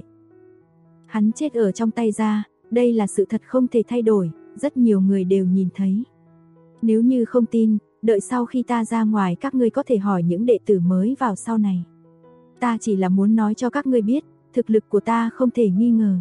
Hắn chết ở trong tay gia, đây là sự thật không thể thay đổi, rất nhiều người đều nhìn thấy. Nếu như không tin, đợi sau khi ta ra ngoài các ngươi có thể hỏi những đệ tử mới vào sau này. Ta chỉ là muốn nói cho các ngươi biết, thực lực của ta không thể nghi ngờ.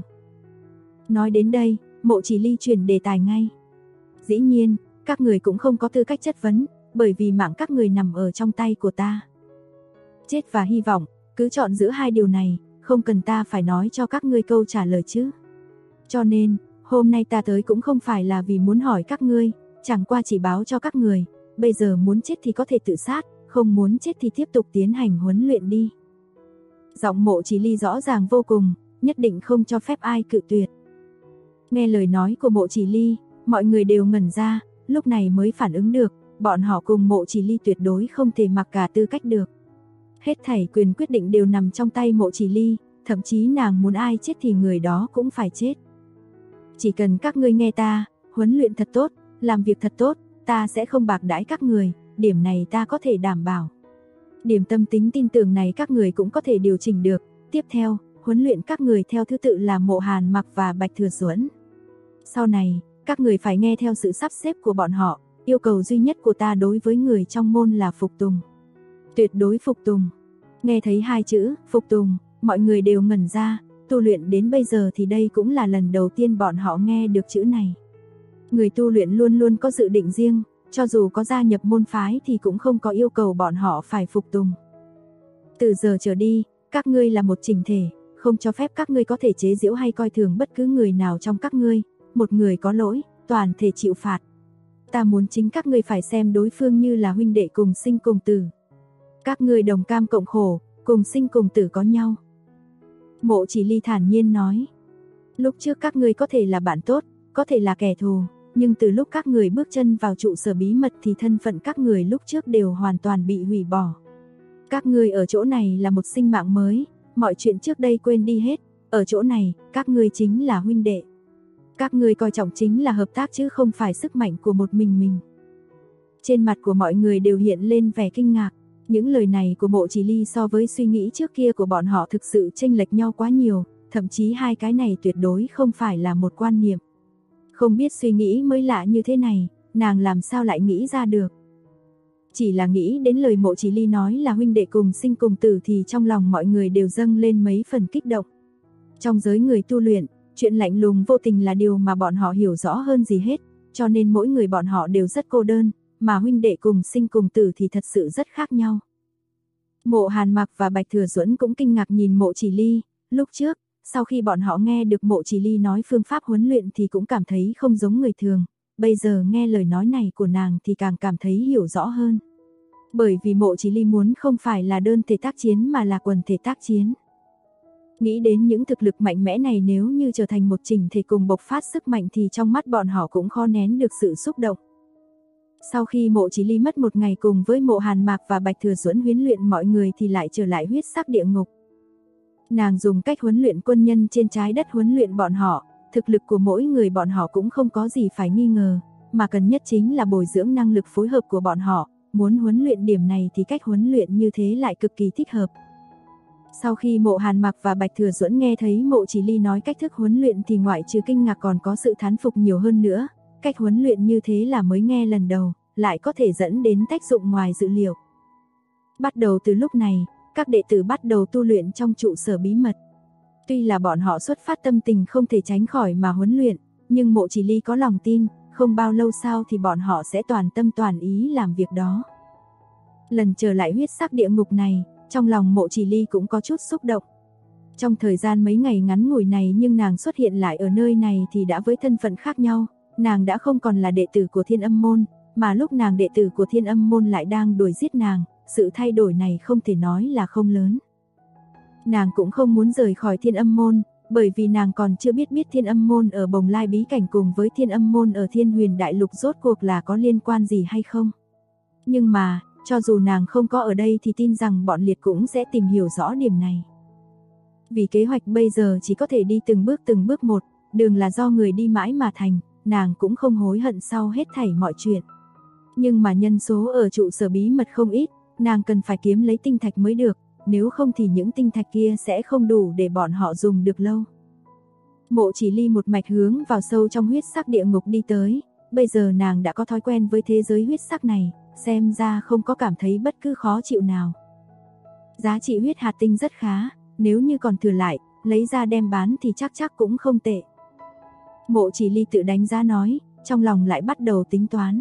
Nói đến đây, Mộ Chỉ Ly chuyển đề tài ngay. Dĩ nhiên, các người cũng không có tư cách chất vấn, bởi vì mạng các người nằm ở trong tay của ta. Chết và hy vọng, cứ chọn giữa hai điều này, không cần ta phải nói cho các ngươi câu trả lời chứ. Cho nên, hôm nay ta tới cũng không phải là vì muốn hỏi các ngươi, chẳng qua chỉ báo cho các người, bây giờ muốn chết thì có thể tự sát, không muốn chết thì tiếp tục tiến hành huấn luyện đi. Giọng Mộ Chỉ Ly rõ ràng vô cùng, nhất định không cho phép ai cự tuyệt. Nghe lời nói của Mộ Chỉ Ly, mọi người đều ngẩn ra, lúc này mới phản ứng được, bọn họ cùng Mộ Chỉ Ly tuyệt đối không thể mặc cả tư cách được. Hết thảy quyền quyết định đều nằm trong tay Mộ Chỉ Ly, thậm chí nàng muốn ai chết thì người đó cũng phải chết. Chỉ cần các ngươi nghe ta, huấn luyện thật tốt, làm việc thật tốt, ta sẽ không bạc đãi các người, điểm này ta có thể đảm bảo. Điểm tâm tính tin tưởng này các người cũng có thể điều chỉnh được. Tiếp theo, huấn luyện các người theo thứ tự là Mộ Hàn Mặc và Bạch Thừa Duẫn. Sau này, các người phải nghe theo sự sắp xếp của bọn họ, yêu cầu duy nhất của ta đối với người trong môn là phục tùng. Tuyệt đối phục tùng. Nghe thấy hai chữ, phục tùng, mọi người đều ngẩn ra, tu luyện đến bây giờ thì đây cũng là lần đầu tiên bọn họ nghe được chữ này. Người tu luyện luôn luôn có dự định riêng, cho dù có gia nhập môn phái thì cũng không có yêu cầu bọn họ phải phục tùng. Từ giờ trở đi, các ngươi là một chỉnh thể, không cho phép các ngươi có thể chế giễu hay coi thường bất cứ người nào trong các ngươi, một người có lỗi, toàn thể chịu phạt. Ta muốn chính các ngươi phải xem đối phương như là huynh đệ cùng sinh cùng tử. Các ngươi đồng cam cộng khổ, cùng sinh cùng tử có nhau. Mộ Chỉ Ly thản nhiên nói, lúc trước các ngươi có thể là bạn tốt, có thể là kẻ thù, nhưng từ lúc các người bước chân vào trụ sở bí mật thì thân phận các người lúc trước đều hoàn toàn bị hủy bỏ. Các ngươi ở chỗ này là một sinh mạng mới, mọi chuyện trước đây quên đi hết, ở chỗ này, các ngươi chính là huynh đệ. Các ngươi coi trọng chính là hợp tác chứ không phải sức mạnh của một mình. Trên mặt của mọi người đều hiện lên vẻ kinh ngạc, những lời này của Mộ Chỉ Ly so với suy nghĩ trước kia của bọn họ thực sự chênh lệch nhau quá nhiều, thậm chí hai cái này tuyệt đối không phải là một quan niệm. Không biết suy nghĩ mới lạ như thế này, nàng làm sao lại nghĩ ra được. Chỉ là nghĩ đến lời Mộ Chỉ Ly nói là huynh đệ cùng sinh cùng tử thì trong lòng mọi người đều dâng lên mấy phần kích động. Trong giới người tu luyện, chuyện lạnh lùng vô tình là điều mà bọn họ hiểu rõ hơn gì hết, cho nên mỗi người bọn họ đều rất cô đơn, mà huynh đệ cùng sinh cùng tử thì thật sự rất khác nhau. Mộ Hàn Mặc và Bạch Thừa Duẫn cũng kinh ngạc nhìn Mộ Chỉ Ly, lúc trước, sau khi bọn họ nghe được Mộ Chỉ Ly nói phương pháp huấn luyện thì cũng cảm thấy không giống người thường, bây giờ nghe lời nói này của nàng thì càng cảm thấy hiểu rõ hơn. Bởi vì Mộ Chỉ Ly muốn không phải là đơn thể tác chiến mà là quần thể tác chiến. Nghĩ đến những thực lực mạnh mẽ này nếu như trở thành một chỉnh thể cùng bộc phát sức mạnh thì trong mắt bọn họ cũng khó nén được sự xúc động. Sau khi Mộ Chỉ Ly mất một ngày cùng với Mộ Hàn Mạc và Bạch Thừa Duẫn huấn luyện mọi người thì lại trở lại huyết sắc địa ngục. Nàng dùng cách huấn luyện quân nhân trên trái đất huấn luyện bọn họ, thực lực của mỗi người bọn họ cũng không có gì phải nghi ngờ, mà cần nhất chính là bồi dưỡng năng lực phối hợp của bọn họ, muốn huấn luyện điểm này thì cách huấn luyện như thế lại cực kỳ thích hợp. Sau khi Mộ Hàn Mặc và Bạch Thừa Duẫn nghe thấy Mộ Chỉ Ly nói cách thức huấn luyện thì ngoại trừ kinh ngạc còn có sự thán phục nhiều hơn nữa, cách huấn luyện như thế là mới nghe lần đầu, lại có thể dẫn đến tác dụng ngoài dự liệu. Bắt đầu từ lúc này, các đệ tử bắt đầu tu luyện trong trụ sở bí mật. Tuy là bọn họ xuất phát tâm tình không thể tránh khỏi mà huấn luyện, nhưng Mộ Chỉ Ly có lòng tin, không bao lâu sau thì bọn họ sẽ toàn tâm toàn ý làm việc đó. Lần trở lại huyết sắc địa ngục này, trong lòng Mộ Chỉ Ly cũng có chút xúc động. Trong thời gian mấy ngày ngắn ngủi này nhưng nàng xuất hiện lại ở nơi này thì đã với thân phận khác nhau, nàng đã không còn là đệ tử của Thiên Âm môn, mà lúc nàng đệ tử của Thiên Âm môn lại đang đuổi giết nàng, sự thay đổi này không thể nói là không lớn. Nàng cũng không muốn rời khỏi Thiên Âm môn, bởi vì nàng còn chưa biết Thiên Âm môn ở Bồng Lai bí cảnh cùng với Thiên Âm môn ở Thiên Huyền đại lục rốt cuộc là có liên quan gì hay không. Nhưng mà, cho dù nàng không có ở đây thì tin rằng bọn liệt cũng sẽ tìm hiểu rõ điểm này. Vì kế hoạch bây giờ chỉ có thể đi từng bước một, đường là do người đi mãi mà thành, nàng cũng không hối hận sau hết thảy mọi chuyện. Nhưng mà nhân số ở trụ sở bí mật không ít, nàng cần phải kiếm lấy tinh thạch mới được, nếu không thì những tinh thạch kia sẽ không đủ để bọn họ dùng được lâu. Mộ Chỉ Ly một mạch hướng vào sâu trong huyết sắc địa ngục đi tới, bây giờ nàng đã có thói quen với thế giới huyết sắc này, xem ra không có cảm thấy bất cứ khó chịu nào. Giá trị huyết hạt tinh rất khá, nếu như còn thừa lại, lấy ra đem bán thì chắc cũng không tệ. Mộ Chỉ Ly tự đánh giá nói, trong lòng lại bắt đầu tính toán.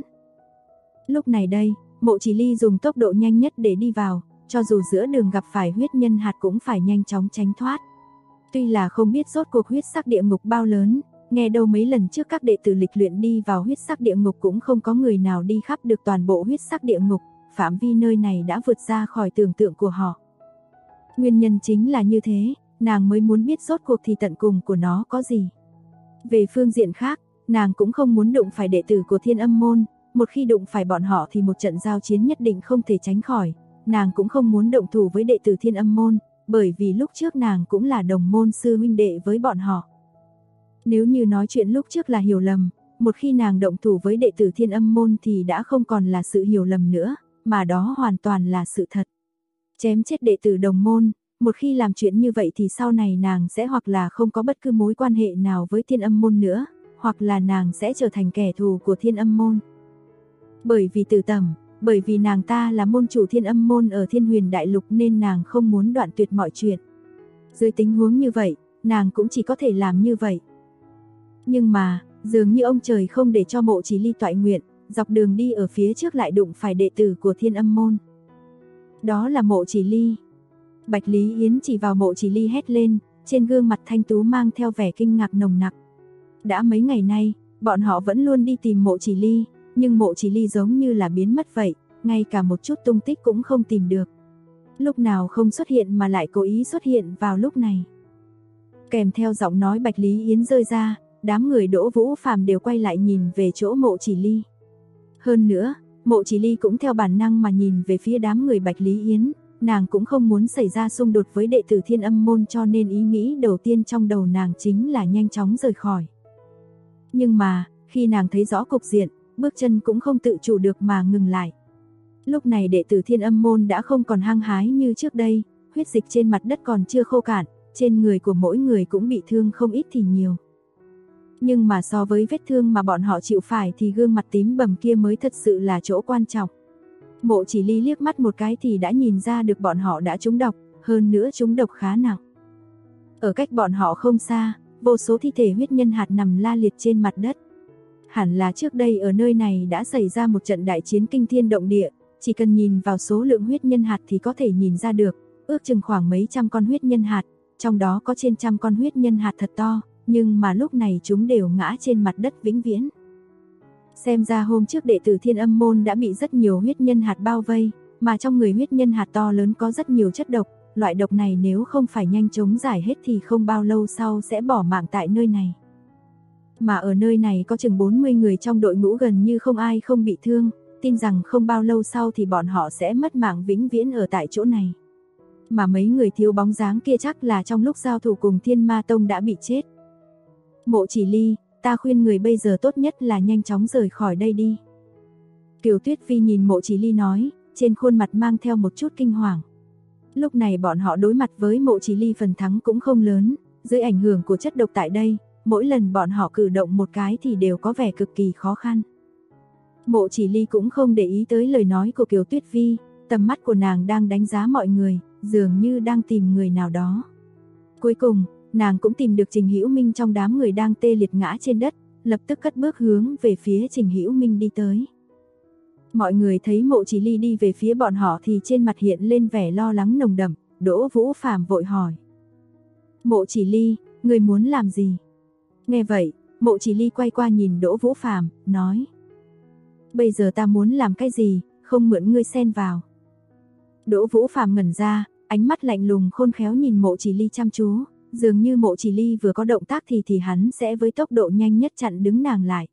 Lúc này đây, Mộ Chỉ Ly dùng tốc độ nhanh nhất để đi vào, cho dù giữa đường gặp phải huyết nhân hạt cũng phải nhanh chóng tránh thoát. Tuy là không biết rốt cuộc huyết sắc địa ngục bao lớn, nghe đâu mấy lần trước các đệ tử lịch luyện đi vào huyết sắc địa ngục cũng không có người nào đi khắp được toàn bộ huyết sắc địa ngục, phạm vi nơi này đã vượt ra khỏi tưởng tượng của họ. Nguyên nhân chính là như thế, nàng mới muốn biết rốt cuộc thì tận cùng của nó có gì. Về phương diện khác, nàng cũng không muốn đụng phải đệ tử của Thiên Âm môn, một khi đụng phải bọn họ thì một trận giao chiến nhất định không thể tránh khỏi. Nàng cũng không muốn động thủ với đệ tử Thiên Âm môn, bởi vì lúc trước nàng cũng là đồng môn sư huynh đệ với bọn họ. Nếu như nói chuyện lúc trước là hiểu lầm, một khi nàng động thủ với đệ tử Thiên Âm môn thì đã không còn là sự hiểu lầm nữa, mà đó hoàn toàn là sự thật. Chém chết đệ tử đồng môn, một khi làm chuyện như vậy thì sau này nàng sẽ hoặc là không có bất cứ mối quan hệ nào với Thiên Âm môn nữa, hoặc là nàng sẽ trở thành kẻ thù của Thiên Âm môn. Bởi vì Từ Tầm, bởi vì nàng ta là môn chủ Thiên Âm môn ở Thiên Huyền Đại Lục nên nàng không muốn đoạn tuyệt mọi chuyện. Dưới tình huống như vậy, nàng cũng chỉ có thể làm như vậy. Nhưng mà, dường như ông trời không để cho Mộ Chỉ Ly toại nguyện, dọc đường đi ở phía trước lại đụng phải đệ tử của Thiên Âm môn. Đó là Mộ Chỉ Ly. Bạch Lý Yến chỉ vào Mộ Chỉ Ly hét lên, trên gương mặt thanh tú mang theo vẻ kinh ngạc nồng nặc. Đã mấy ngày nay, bọn họ vẫn luôn đi tìm Mộ Chỉ Ly, nhưng Mộ Chỉ Ly giống như là biến mất vậy, ngay cả một chút tung tích cũng không tìm được. Lúc nào không xuất hiện mà lại cố ý xuất hiện vào lúc này. Kèm theo giọng nói Bạch Lý Yến rơi ra, đám người Đỗ Vũ Phàm đều quay lại nhìn về chỗ Mộ Chỉ Ly. Hơn nữa, Mộ Chỉ Ly cũng theo bản năng mà nhìn về phía đám người Bạch Lý Yến, nàng cũng không muốn xảy ra xung đột với đệ tử Thiên Âm môn cho nên ý nghĩ đầu tiên trong đầu nàng chính là nhanh chóng rời khỏi. Nhưng mà, khi nàng thấy rõ cục diện, bước chân cũng không tự chủ được mà ngừng lại. Lúc này đệ tử Thiên Âm môn đã không còn hăng hái như trước đây, huyết dịch trên mặt đất còn chưa khô cạn, trên người của mỗi người cũng bị thương không ít thì nhiều. Nhưng mà so với vết thương mà bọn họ chịu phải thì gương mặt tím bầm kia mới thật sự là chỗ quan trọng. Mộ Chỉ Ly liếc mắt một cái thì đã nhìn ra được bọn họ đã trúng độc, hơn nữa trúng độc khá nặng. Ở cách bọn họ không xa, vô số thi thể huyết nhân hạt nằm la liệt trên mặt đất. Hẳn là trước đây ở nơi này đã xảy ra một trận đại chiến kinh thiên động địa, chỉ cần nhìn vào số lượng huyết nhân hạt thì có thể nhìn ra được, ước chừng khoảng mấy trăm con huyết nhân hạt, trong đó có trên trăm con huyết nhân hạt thật to, nhưng mà lúc này chúng đều ngã trên mặt đất vĩnh viễn. Xem ra hôm trước đệ tử Thiên Âm môn đã bị rất nhiều huyết nhân hạt bao vây, mà trong người huyết nhân hạt to lớn có rất nhiều chất độc, loại độc này nếu không phải nhanh chóng giải hết thì không bao lâu sau sẽ bỏ mạng tại nơi này. Mà ở nơi này có chừng 40 người trong đội ngũ gần như không ai không bị thương, tin rằng không bao lâu sau thì bọn họ sẽ mất mạng vĩnh viễn ở tại chỗ này. Mà mấy người thiếu bóng dáng kia chắc là trong lúc giao thủ cùng Thiên Ma Tông đã bị chết. Mộ Chỉ Ly, ta khuyên người bây giờ tốt nhất là nhanh chóng rời khỏi đây đi. Kiều Tuyết Phi nhìn Mộ Chỉ Ly nói, trên khuôn mặt mang theo một chút kinh hoàng. Lúc này bọn họ đối mặt với Mộ Chỉ Ly phần thắng cũng không lớn, dưới ảnh hưởng của chất độc tại đây, mỗi lần bọn họ cử động một cái thì đều có vẻ cực kỳ khó khăn. Mộ Chỉ Ly cũng không để ý tới lời nói của Kiều Tuyết Phi, tầm mắt của nàng đang đánh giá mọi người, dường như đang tìm người nào đó. Cuối cùng, nàng cũng tìm được Trình Hữu Minh trong đám người đang tê liệt ngã trên đất, lập tức cất bước hướng về phía Trình Hữu Minh đi tới. Mọi người thấy Mộ Chỉ Ly đi về phía bọn họ thì trên mặt hiện lên vẻ lo lắng nồng đậm, Đỗ Vũ Phàm vội hỏi. Mộ Chỉ Ly, người muốn làm gì? Nghe vậy, Mộ Chỉ Ly quay qua nhìn Đỗ Vũ Phàm, nói. Bây giờ ta muốn làm cái gì, không mượn ngươi xen vào. Đỗ Vũ Phàm ngẩn ra, ánh mắt lạnh lùng khôn khéo nhìn Mộ Chỉ Ly chăm chú, dường như Mộ Chỉ Ly vừa có động tác thì hắn sẽ với tốc độ nhanh nhất chặn đứng nàng lại.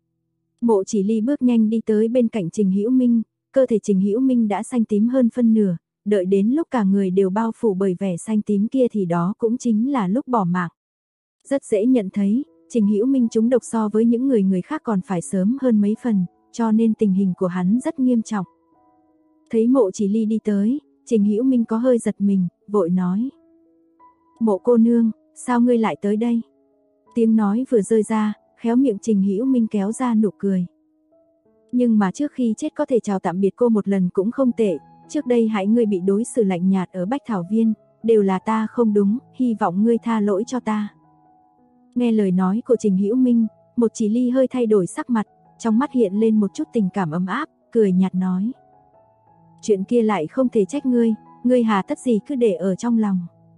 Mộ Chỉ Ly bước nhanh đi tới bên cạnh Trình Hữu Minh, cơ thể Trình Hữu Minh đã xanh tím hơn phân nửa, đợi đến lúc cả người đều bao phủ bởi vẻ xanh tím kia thì đó cũng chính là lúc bỏ mạng. Rất dễ nhận thấy, Trình Hữu Minh trúng độc so với những người khác còn phải sớm hơn mấy phần, cho nên tình hình của hắn rất nghiêm trọng. Thấy Mộ Chỉ Ly đi tới, Trình Hữu Minh có hơi giật mình, vội nói: "Mộ cô nương, sao ngươi lại tới đây?" Tiếng nói vừa rơi ra, khéo miệng Trình Hữu Minh kéo ra nụ cười. "Nhưng mà trước khi chết có thể chào tạm biệt cô một lần cũng không tệ, trước đây hại ngươi bị đối xử lạnh nhạt ở Bách Thảo Viên, đều là ta không đúng, hy vọng ngươi tha lỗi cho ta." Nghe lời nói của Trình Hữu Minh, Một Chỉ Ly hơi thay đổi sắc mặt, trong mắt hiện lên một chút tình cảm ấm áp, cười nhạt nói: "Chuyện kia lại không thể trách ngươi hà tất gì cứ để ở trong lòng.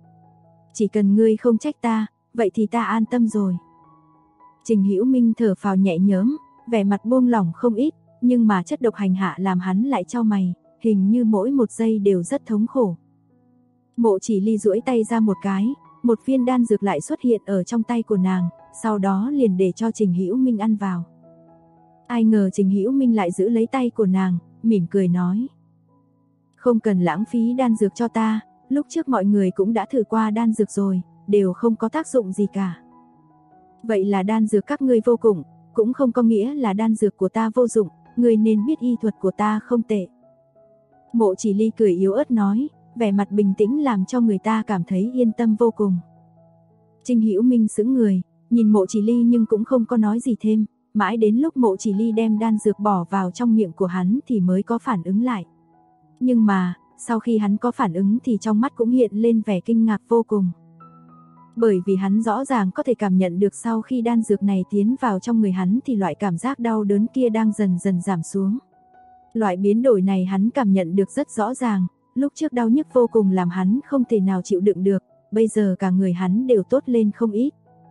Chỉ cần ngươi không trách ta, vậy thì ta an tâm rồi." Trình Hữu Minh thở phào nhẹ nhõm, vẻ mặt buông lỏng không ít, nhưng mà chất độc hành hạ làm hắn lại chau mày, hình như mỗi một giây đều rất thống khổ. Mộ Chỉ Ly duỗi tay ra một cái, một viên đan dược lại xuất hiện ở trong tay của nàng, sau đó liền để cho Trình Hữu Minh ăn vào. Ai ngờ Trình Hữu Minh lại giữ lấy tay của nàng, mỉm cười nói: "Không cần lãng phí đan dược cho ta, lúc trước mọi người cũng đã thử qua đan dược rồi, đều không có tác dụng gì cả. Vậy là đan dược các ngươi vô cùng, cũng không có nghĩa là đan dược của ta vô dụng, ngươi nên biết y thuật của ta không tệ." Mộ Chỉ Ly cười yếu ớt nói, vẻ mặt bình tĩnh làm cho người ta cảm thấy yên tâm vô cùng. Trình Hữu Minh sững người, nhìn Mộ Chỉ Ly nhưng cũng không có nói gì thêm, mãi đến lúc Mộ Chỉ Ly đem đan dược bỏ vào trong miệng của hắn thì mới có phản ứng lại. Nhưng mà, sau khi hắn có phản ứng thì trong mắt cũng hiện lên vẻ kinh ngạc vô cùng. Bởi vì hắn rõ ràng có thể cảm nhận được sau khi đan dược này tiến vào trong người hắn thì loại cảm giác đau đớn kia đang dần dần giảm xuống. Loại biến đổi này hắn cảm nhận được rất rõ ràng, lúc trước đau nhức vô cùng làm hắn không thể nào chịu đựng được, bây giờ cả người hắn đều tốt lên không ít.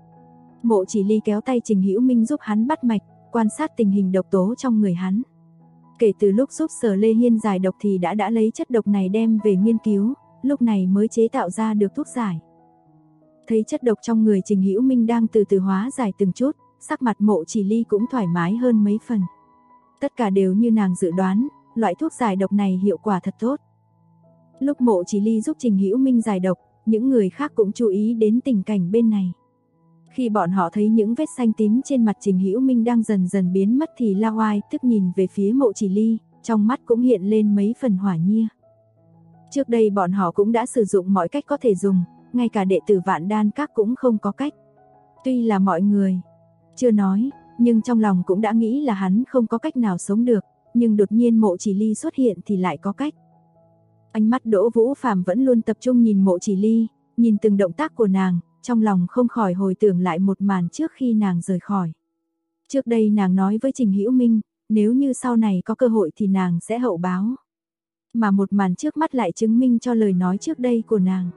Mộ Chỉ Ly kéo tay Trình Hữu Minh giúp hắn bắt mạch, quan sát tình hình độc tố trong người hắn. Kể từ lúc giúp Sở Lê Hiên giải độc thì đã lấy chất độc này đem về nghiên cứu, lúc này mới chế tạo ra được thuốc giải. Thấy chất độc trong người Trình Hữu Minh đang từ từ hóa giải từng chút, sắc mặt Mộ Chỉ Ly cũng thoải mái hơn mấy phần. Tất cả đều như nàng dự đoán, loại thuốc giải độc này hiệu quả thật tốt. Lúc Mộ Chỉ Ly giúp Trình Hữu Minh giải độc, những người khác cũng chú ý đến tình cảnh bên này. Khi bọn họ thấy những vết xanh tím trên mặt Trình Hữu Minh đang dần dần biến mất thì La Oai tức nhìn về phía Mộ Chỉ Ly, trong mắt cũng hiện lên mấy phần hỏa nhiệt. Trước đây bọn họ cũng đã sử dụng mọi cách có thể dùng, ngay cả đệ tử Vạn Đan Các cũng không có cách. Tuy là mọi người chưa nói, nhưng trong lòng cũng đã nghĩ là hắn không có cách nào sống được, nhưng đột nhiên Mộ Chỉ Ly xuất hiện thì lại có cách. Ánh mắt Đỗ Vũ Phàm vẫn luôn tập trung nhìn Mộ Chỉ Ly, nhìn từng động tác của nàng, trong lòng không khỏi hồi tưởng lại một màn trước khi nàng rời khỏi. Trước đây nàng nói với Trình Hữu Minh, nếu như sau này có cơ hội thì nàng sẽ hậu báo. Mà một màn trước mắt lại chứng minh cho lời nói trước đây của nàng.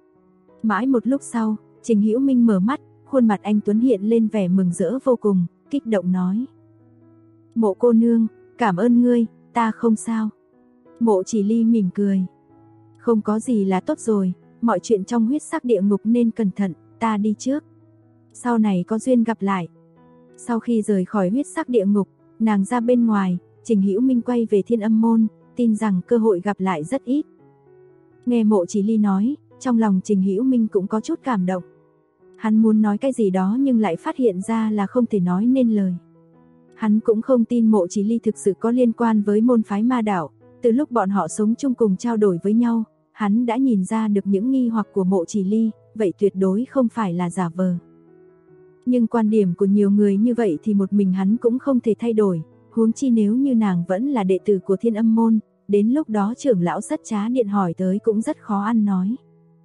Mãi một lúc sau, Trình Hữu Minh mở mắt, khuôn mặt anh tuấn hiện lên vẻ mừng rỡ vô cùng, kích động nói: "Mộ cô nương, cảm ơn ngươi, ta không sao." Mộ Chỉ Ly mỉm cười: "Không có gì là tốt rồi, mọi chuyện trong huyết sắc địa ngục nên cẩn thận, ta đi trước. Sau này có duyên gặp lại." Sau khi rời khỏi huyết sắc địa ngục, nàng ra bên ngoài, Trình Hữu Minh quay về Thiên Âm môn, tin rằng cơ hội gặp lại rất ít. Nghe Mộ Chỉ Ly nói, trong lòng Trình Hữu Minh cũng có chút cảm động. Hắn muốn nói cái gì đó nhưng lại phát hiện ra là không thể nói nên lời. Hắn cũng không tin Mộ Chỉ Ly thực sự có liên quan với môn phái ma đạo, từ lúc bọn họ sống chung cùng trao đổi với nhau, hắn đã nhìn ra được những nghi hoặc của Mộ Chỉ Ly, vậy tuyệt đối không phải là giả vờ. Nhưng quan điểm của nhiều người như vậy thì một mình hắn cũng không thể thay đổi, huống chi nếu như nàng vẫn là đệ tử của Thiên Âm môn, đến lúc đó trưởng lão rất trá điện hỏi tới cũng rất khó ăn nói.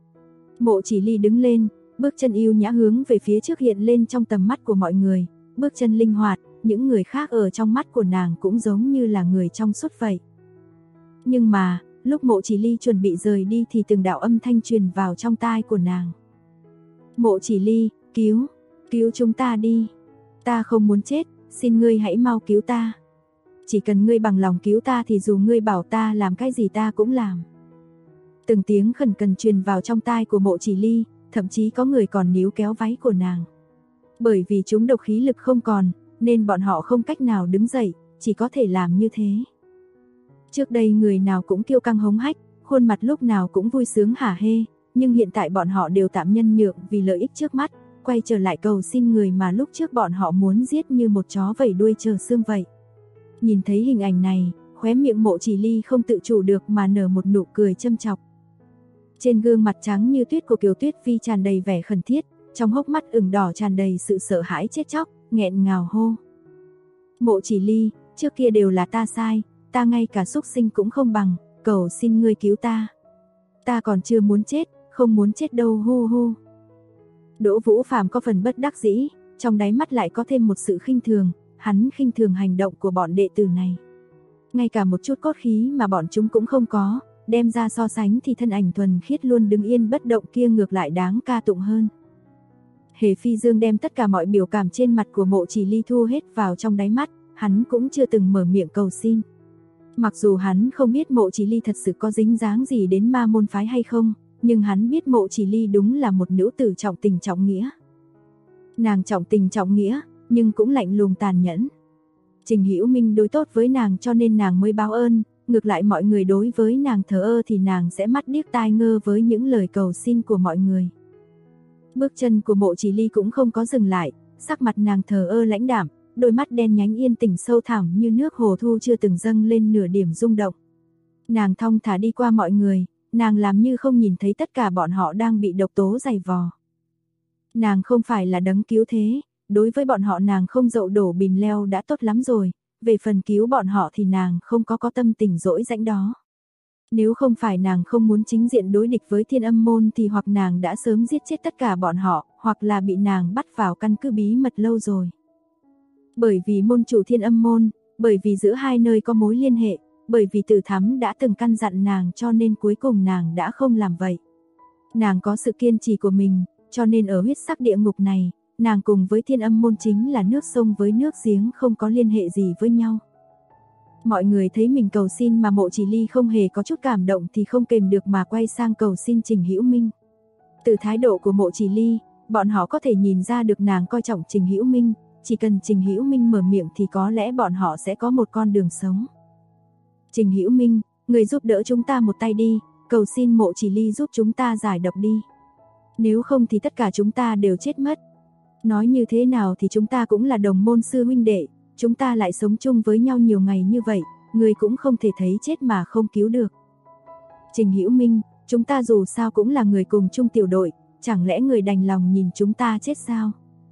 Mộ Chỉ Ly đứng lên, bước chân yêu nhã hướng về phía trước hiện lên trong tầm mắt của mọi người, bước chân linh hoạt, những người khác ở trong mắt của nàng cũng giống như là người trong suốt vậy. Nhưng mà, lúc Mộ Chỉ Ly chuẩn bị rời đi thì từng đạo âm thanh truyền vào trong tai của nàng. "Mộ Chỉ Ly, cứu chúng ta đi. Ta không muốn chết, xin ngươi hãy mau cứu ta. Chỉ cần ngươi bằng lòng cứu ta thì dù ngươi bảo ta làm cái gì ta cũng làm." Từng tiếng khẩn cần truyền vào trong tai của Mộ Chỉ Ly, thậm chí có người còn níu kéo váy của nàng. Bởi vì chúng độc khí lực không còn, nên bọn họ không cách nào đứng dậy, chỉ có thể làm như thế. Trước đây người nào cũng kiêu căng hống hách, khuôn mặt lúc nào cũng vui sướng hả hê, nhưng hiện tại bọn họ đều tạm nhân nhượng vì lợi ích trước mắt, quay trở lại cầu xin người mà lúc trước bọn họ muốn giết như một chó vẩy đuôi chờ xương vậy. Nhìn thấy hình ảnh này, khóe miệng Mộ Chỉ Ly không tự chủ được mà nở một nụ cười châm chọc. Trên gương mặt trắng như tuyết của Kiều Tuyết Phi tràn đầy vẻ khẩn thiết, trong hốc mắt ửng đỏ tràn đầy sự sợ hãi chết chóc, nghẹn ngào hô. Mộ Chỉ Ly, trước kia đều là ta sai, ta ngay cả súc sinh cũng không bằng, cầu xin ngươi cứu ta. Ta còn chưa muốn chết, không muốn chết đâu hu hu. Đỗ Vũ Phàm có phần bất đắc dĩ, trong đáy mắt lại có thêm một sự khinh thường, hắn khinh thường hành động của bọn đệ tử này. Ngay cả một chút cốt khí mà bọn chúng cũng không có, đem ra so sánh thì thân ảnh thuần khiết luôn đứng yên bất động kia ngược lại đáng ca tụng hơn. Hề Phi Dương đem tất cả mọi biểu cảm trên mặt của Mộ Chỉ Ly thu hết vào trong đáy mắt, hắn cũng chưa từng mở miệng cầu xin. Mặc dù hắn không biết Mộ Chỉ Ly thật sự có dính dáng gì đến ma môn phái hay không, nhưng hắn biết Mộ Chỉ Ly đúng là một nữ tử trọng tình trọng nghĩa. Nàng trọng tình trọng nghĩa, nhưng cũng lạnh lùng tàn nhẫn. Trình Hữu Minh đối tốt với nàng cho nên nàng mới báo ơn, ngược lại mọi người đối với nàng thờ ơ thì nàng sẽ mắt điếc tai ngơ với những lời cầu xin của mọi người. Bước chân của Mộ Chỉ Ly cũng không có dừng lại, sắc mặt nàng thờ ơ lãnh đạm, đôi mắt đen nhánh yên tĩnh sâu thẳm như nước hồ thu chưa từng dâng lên nửa điểm rung động. Nàng thong thả đi qua mọi người, nàng làm như không nhìn thấy tất cả bọn họ đang bị độc tố giày vò. Nàng không phải là đấng cứu thế, đối với bọn họ nàng không dậu đổ bìm leo đã tốt lắm rồi, về phần cứu bọn họ thì nàng không có tâm tình dỗi rãnh đó. Nếu không phải nàng không muốn chính diện đối địch với Thiên Âm môn thì hoặc nàng đã sớm giết chết tất cả bọn họ, hoặc là bị nàng bắt vào căn cứ bí mật lâu rồi. Bởi vì môn chủ Thiên Âm môn, bởi vì giữa hai nơi có mối liên hệ, bởi vì Tử Thắm đã từng căn dặn nàng cho nên cuối cùng nàng đã không làm vậy. Nàng có sự kiên trì của mình, cho nên ở huyết sắc địa ngục này, nàng cùng với Thiên Âm môn chính là nước sông với nước giếng không có liên hệ gì với nhau. Mọi người thấy mình cầu xin mà Mộ Chỉ Ly không hề có chút cảm động thì không kềm được mà quay sang cầu xin Trình Hữu Minh. Từ thái độ của Mộ Chỉ Ly, bọn họ có thể nhìn ra được nàng coi trọng Trình Hữu Minh, chỉ cần Trình Hữu Minh mở miệng thì có lẽ bọn họ sẽ có một con đường sống. Trình Hữu Minh, người giúp đỡ chúng ta một tay đi, cầu xin Mộ Chỉ Ly giúp chúng ta giải độc đi. Nếu không thì tất cả chúng ta đều chết mất. Nói như thế nào thì chúng ta cũng là đồng môn sư huynh đệ, chúng ta lại sống chung với nhau nhiều ngày như vậy, người cũng không thể thấy chết mà không cứu được. Trình Hữu Minh, chúng ta dù sao cũng là người cùng chung tiểu đội, chẳng lẽ người đành lòng nhìn chúng ta chết sao?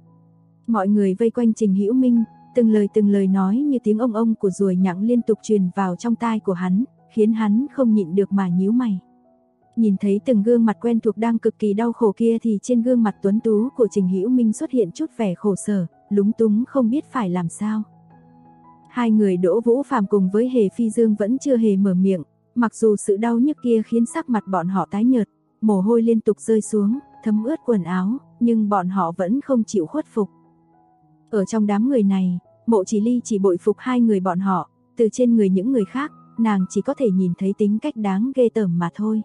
Mọi người vây quanh Trình Hữu Minh, từng lời nói như tiếng ông của ruồi nhặng liên tục truyền vào trong tai của hắn, khiến hắn không nhịn được mà nhíu mày. Nhìn thấy từng gương mặt quen thuộc đang cực kỳ đau khổ kia thì trên gương mặt tuấn tú của Trình Hữu Minh xuất hiện chút vẻ khổ sở, lúng túng không biết phải làm sao. Hai người Đỗ Vũ Phàm cùng với Hề Phi Dương vẫn chưa hề mở miệng, mặc dù sự đau nhức kia khiến sắc mặt bọn họ tái nhợt, mồ hôi liên tục rơi xuống, thấm ướt quần áo, nhưng bọn họ vẫn không chịu khuất phục. Ở trong đám người này, Mộ Chỉ Ly chỉ bội phục hai người bọn họ, từ trên người những người khác, nàng chỉ có thể nhìn thấy tính cách đáng ghê tởm mà thôi.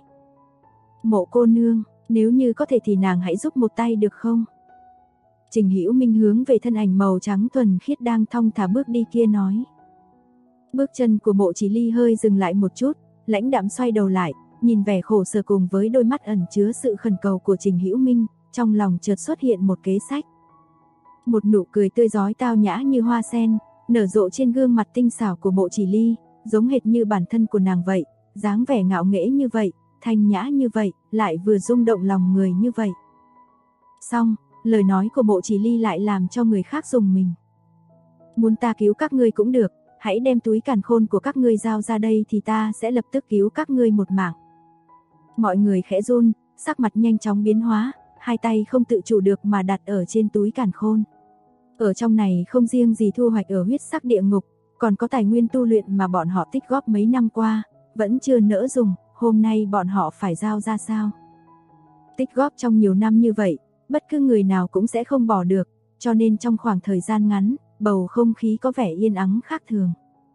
Mộ cô nương, nếu như có thể thì nàng hãy giúp một tay được không? Trình Hữu Minh hướng về thân ảnh màu trắng thuần khiết đang thong thả bước đi kia nói. Bước chân của Mộ Chỉ Ly hơi dừng lại một chút, lãnh đạm xoay đầu lại, nhìn vẻ khổ sở cùng với đôi mắt ẩn chứa sự khẩn cầu của Trình Hữu Minh, trong lòng chợt xuất hiện một kế sách. Một nụ cười tươi rói tao nhã như hoa sen, nở rộ trên gương mặt tinh xảo của Mộ Chỉ Ly, giống hệt như bản thân của nàng vậy, dáng vẻ ngạo nghễ như vậy, thanh nhã như vậy, lại vừa rung động lòng người như vậy. Xong, lời nói của Mộ Chỉ Ly lại làm cho người khác rùng mình. Muốn ta cứu các ngươi cũng được, hãy đem túi càn khôn của các ngươi giao ra đây thì ta sẽ lập tức cứu các ngươi một mạng. Mọi người khẽ run, sắc mặt nhanh chóng biến hóa, hai tay không tự chủ được mà đặt ở trên túi càn khôn. Ở trong này không riêng gì thu hoạch ở huyết sắc địa ngục, còn có tài nguyên tu luyện mà bọn họ tích góp mấy năm qua, vẫn chưa nỡ dùng, hôm nay bọn họ phải giao ra sao? Tích góp trong nhiều năm như vậy, bất cứ người nào cũng sẽ không bỏ được, cho nên trong khoảng thời gian ngắn, bầu không khí có vẻ yên ắng khác thường.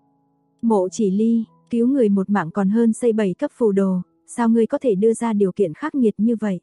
Mộ Chỉ Ly, cứu người một mạng còn hơn xây 7 cấp phù đồ, sao ngươi có thể đưa ra điều kiện khắc nghiệt như vậy?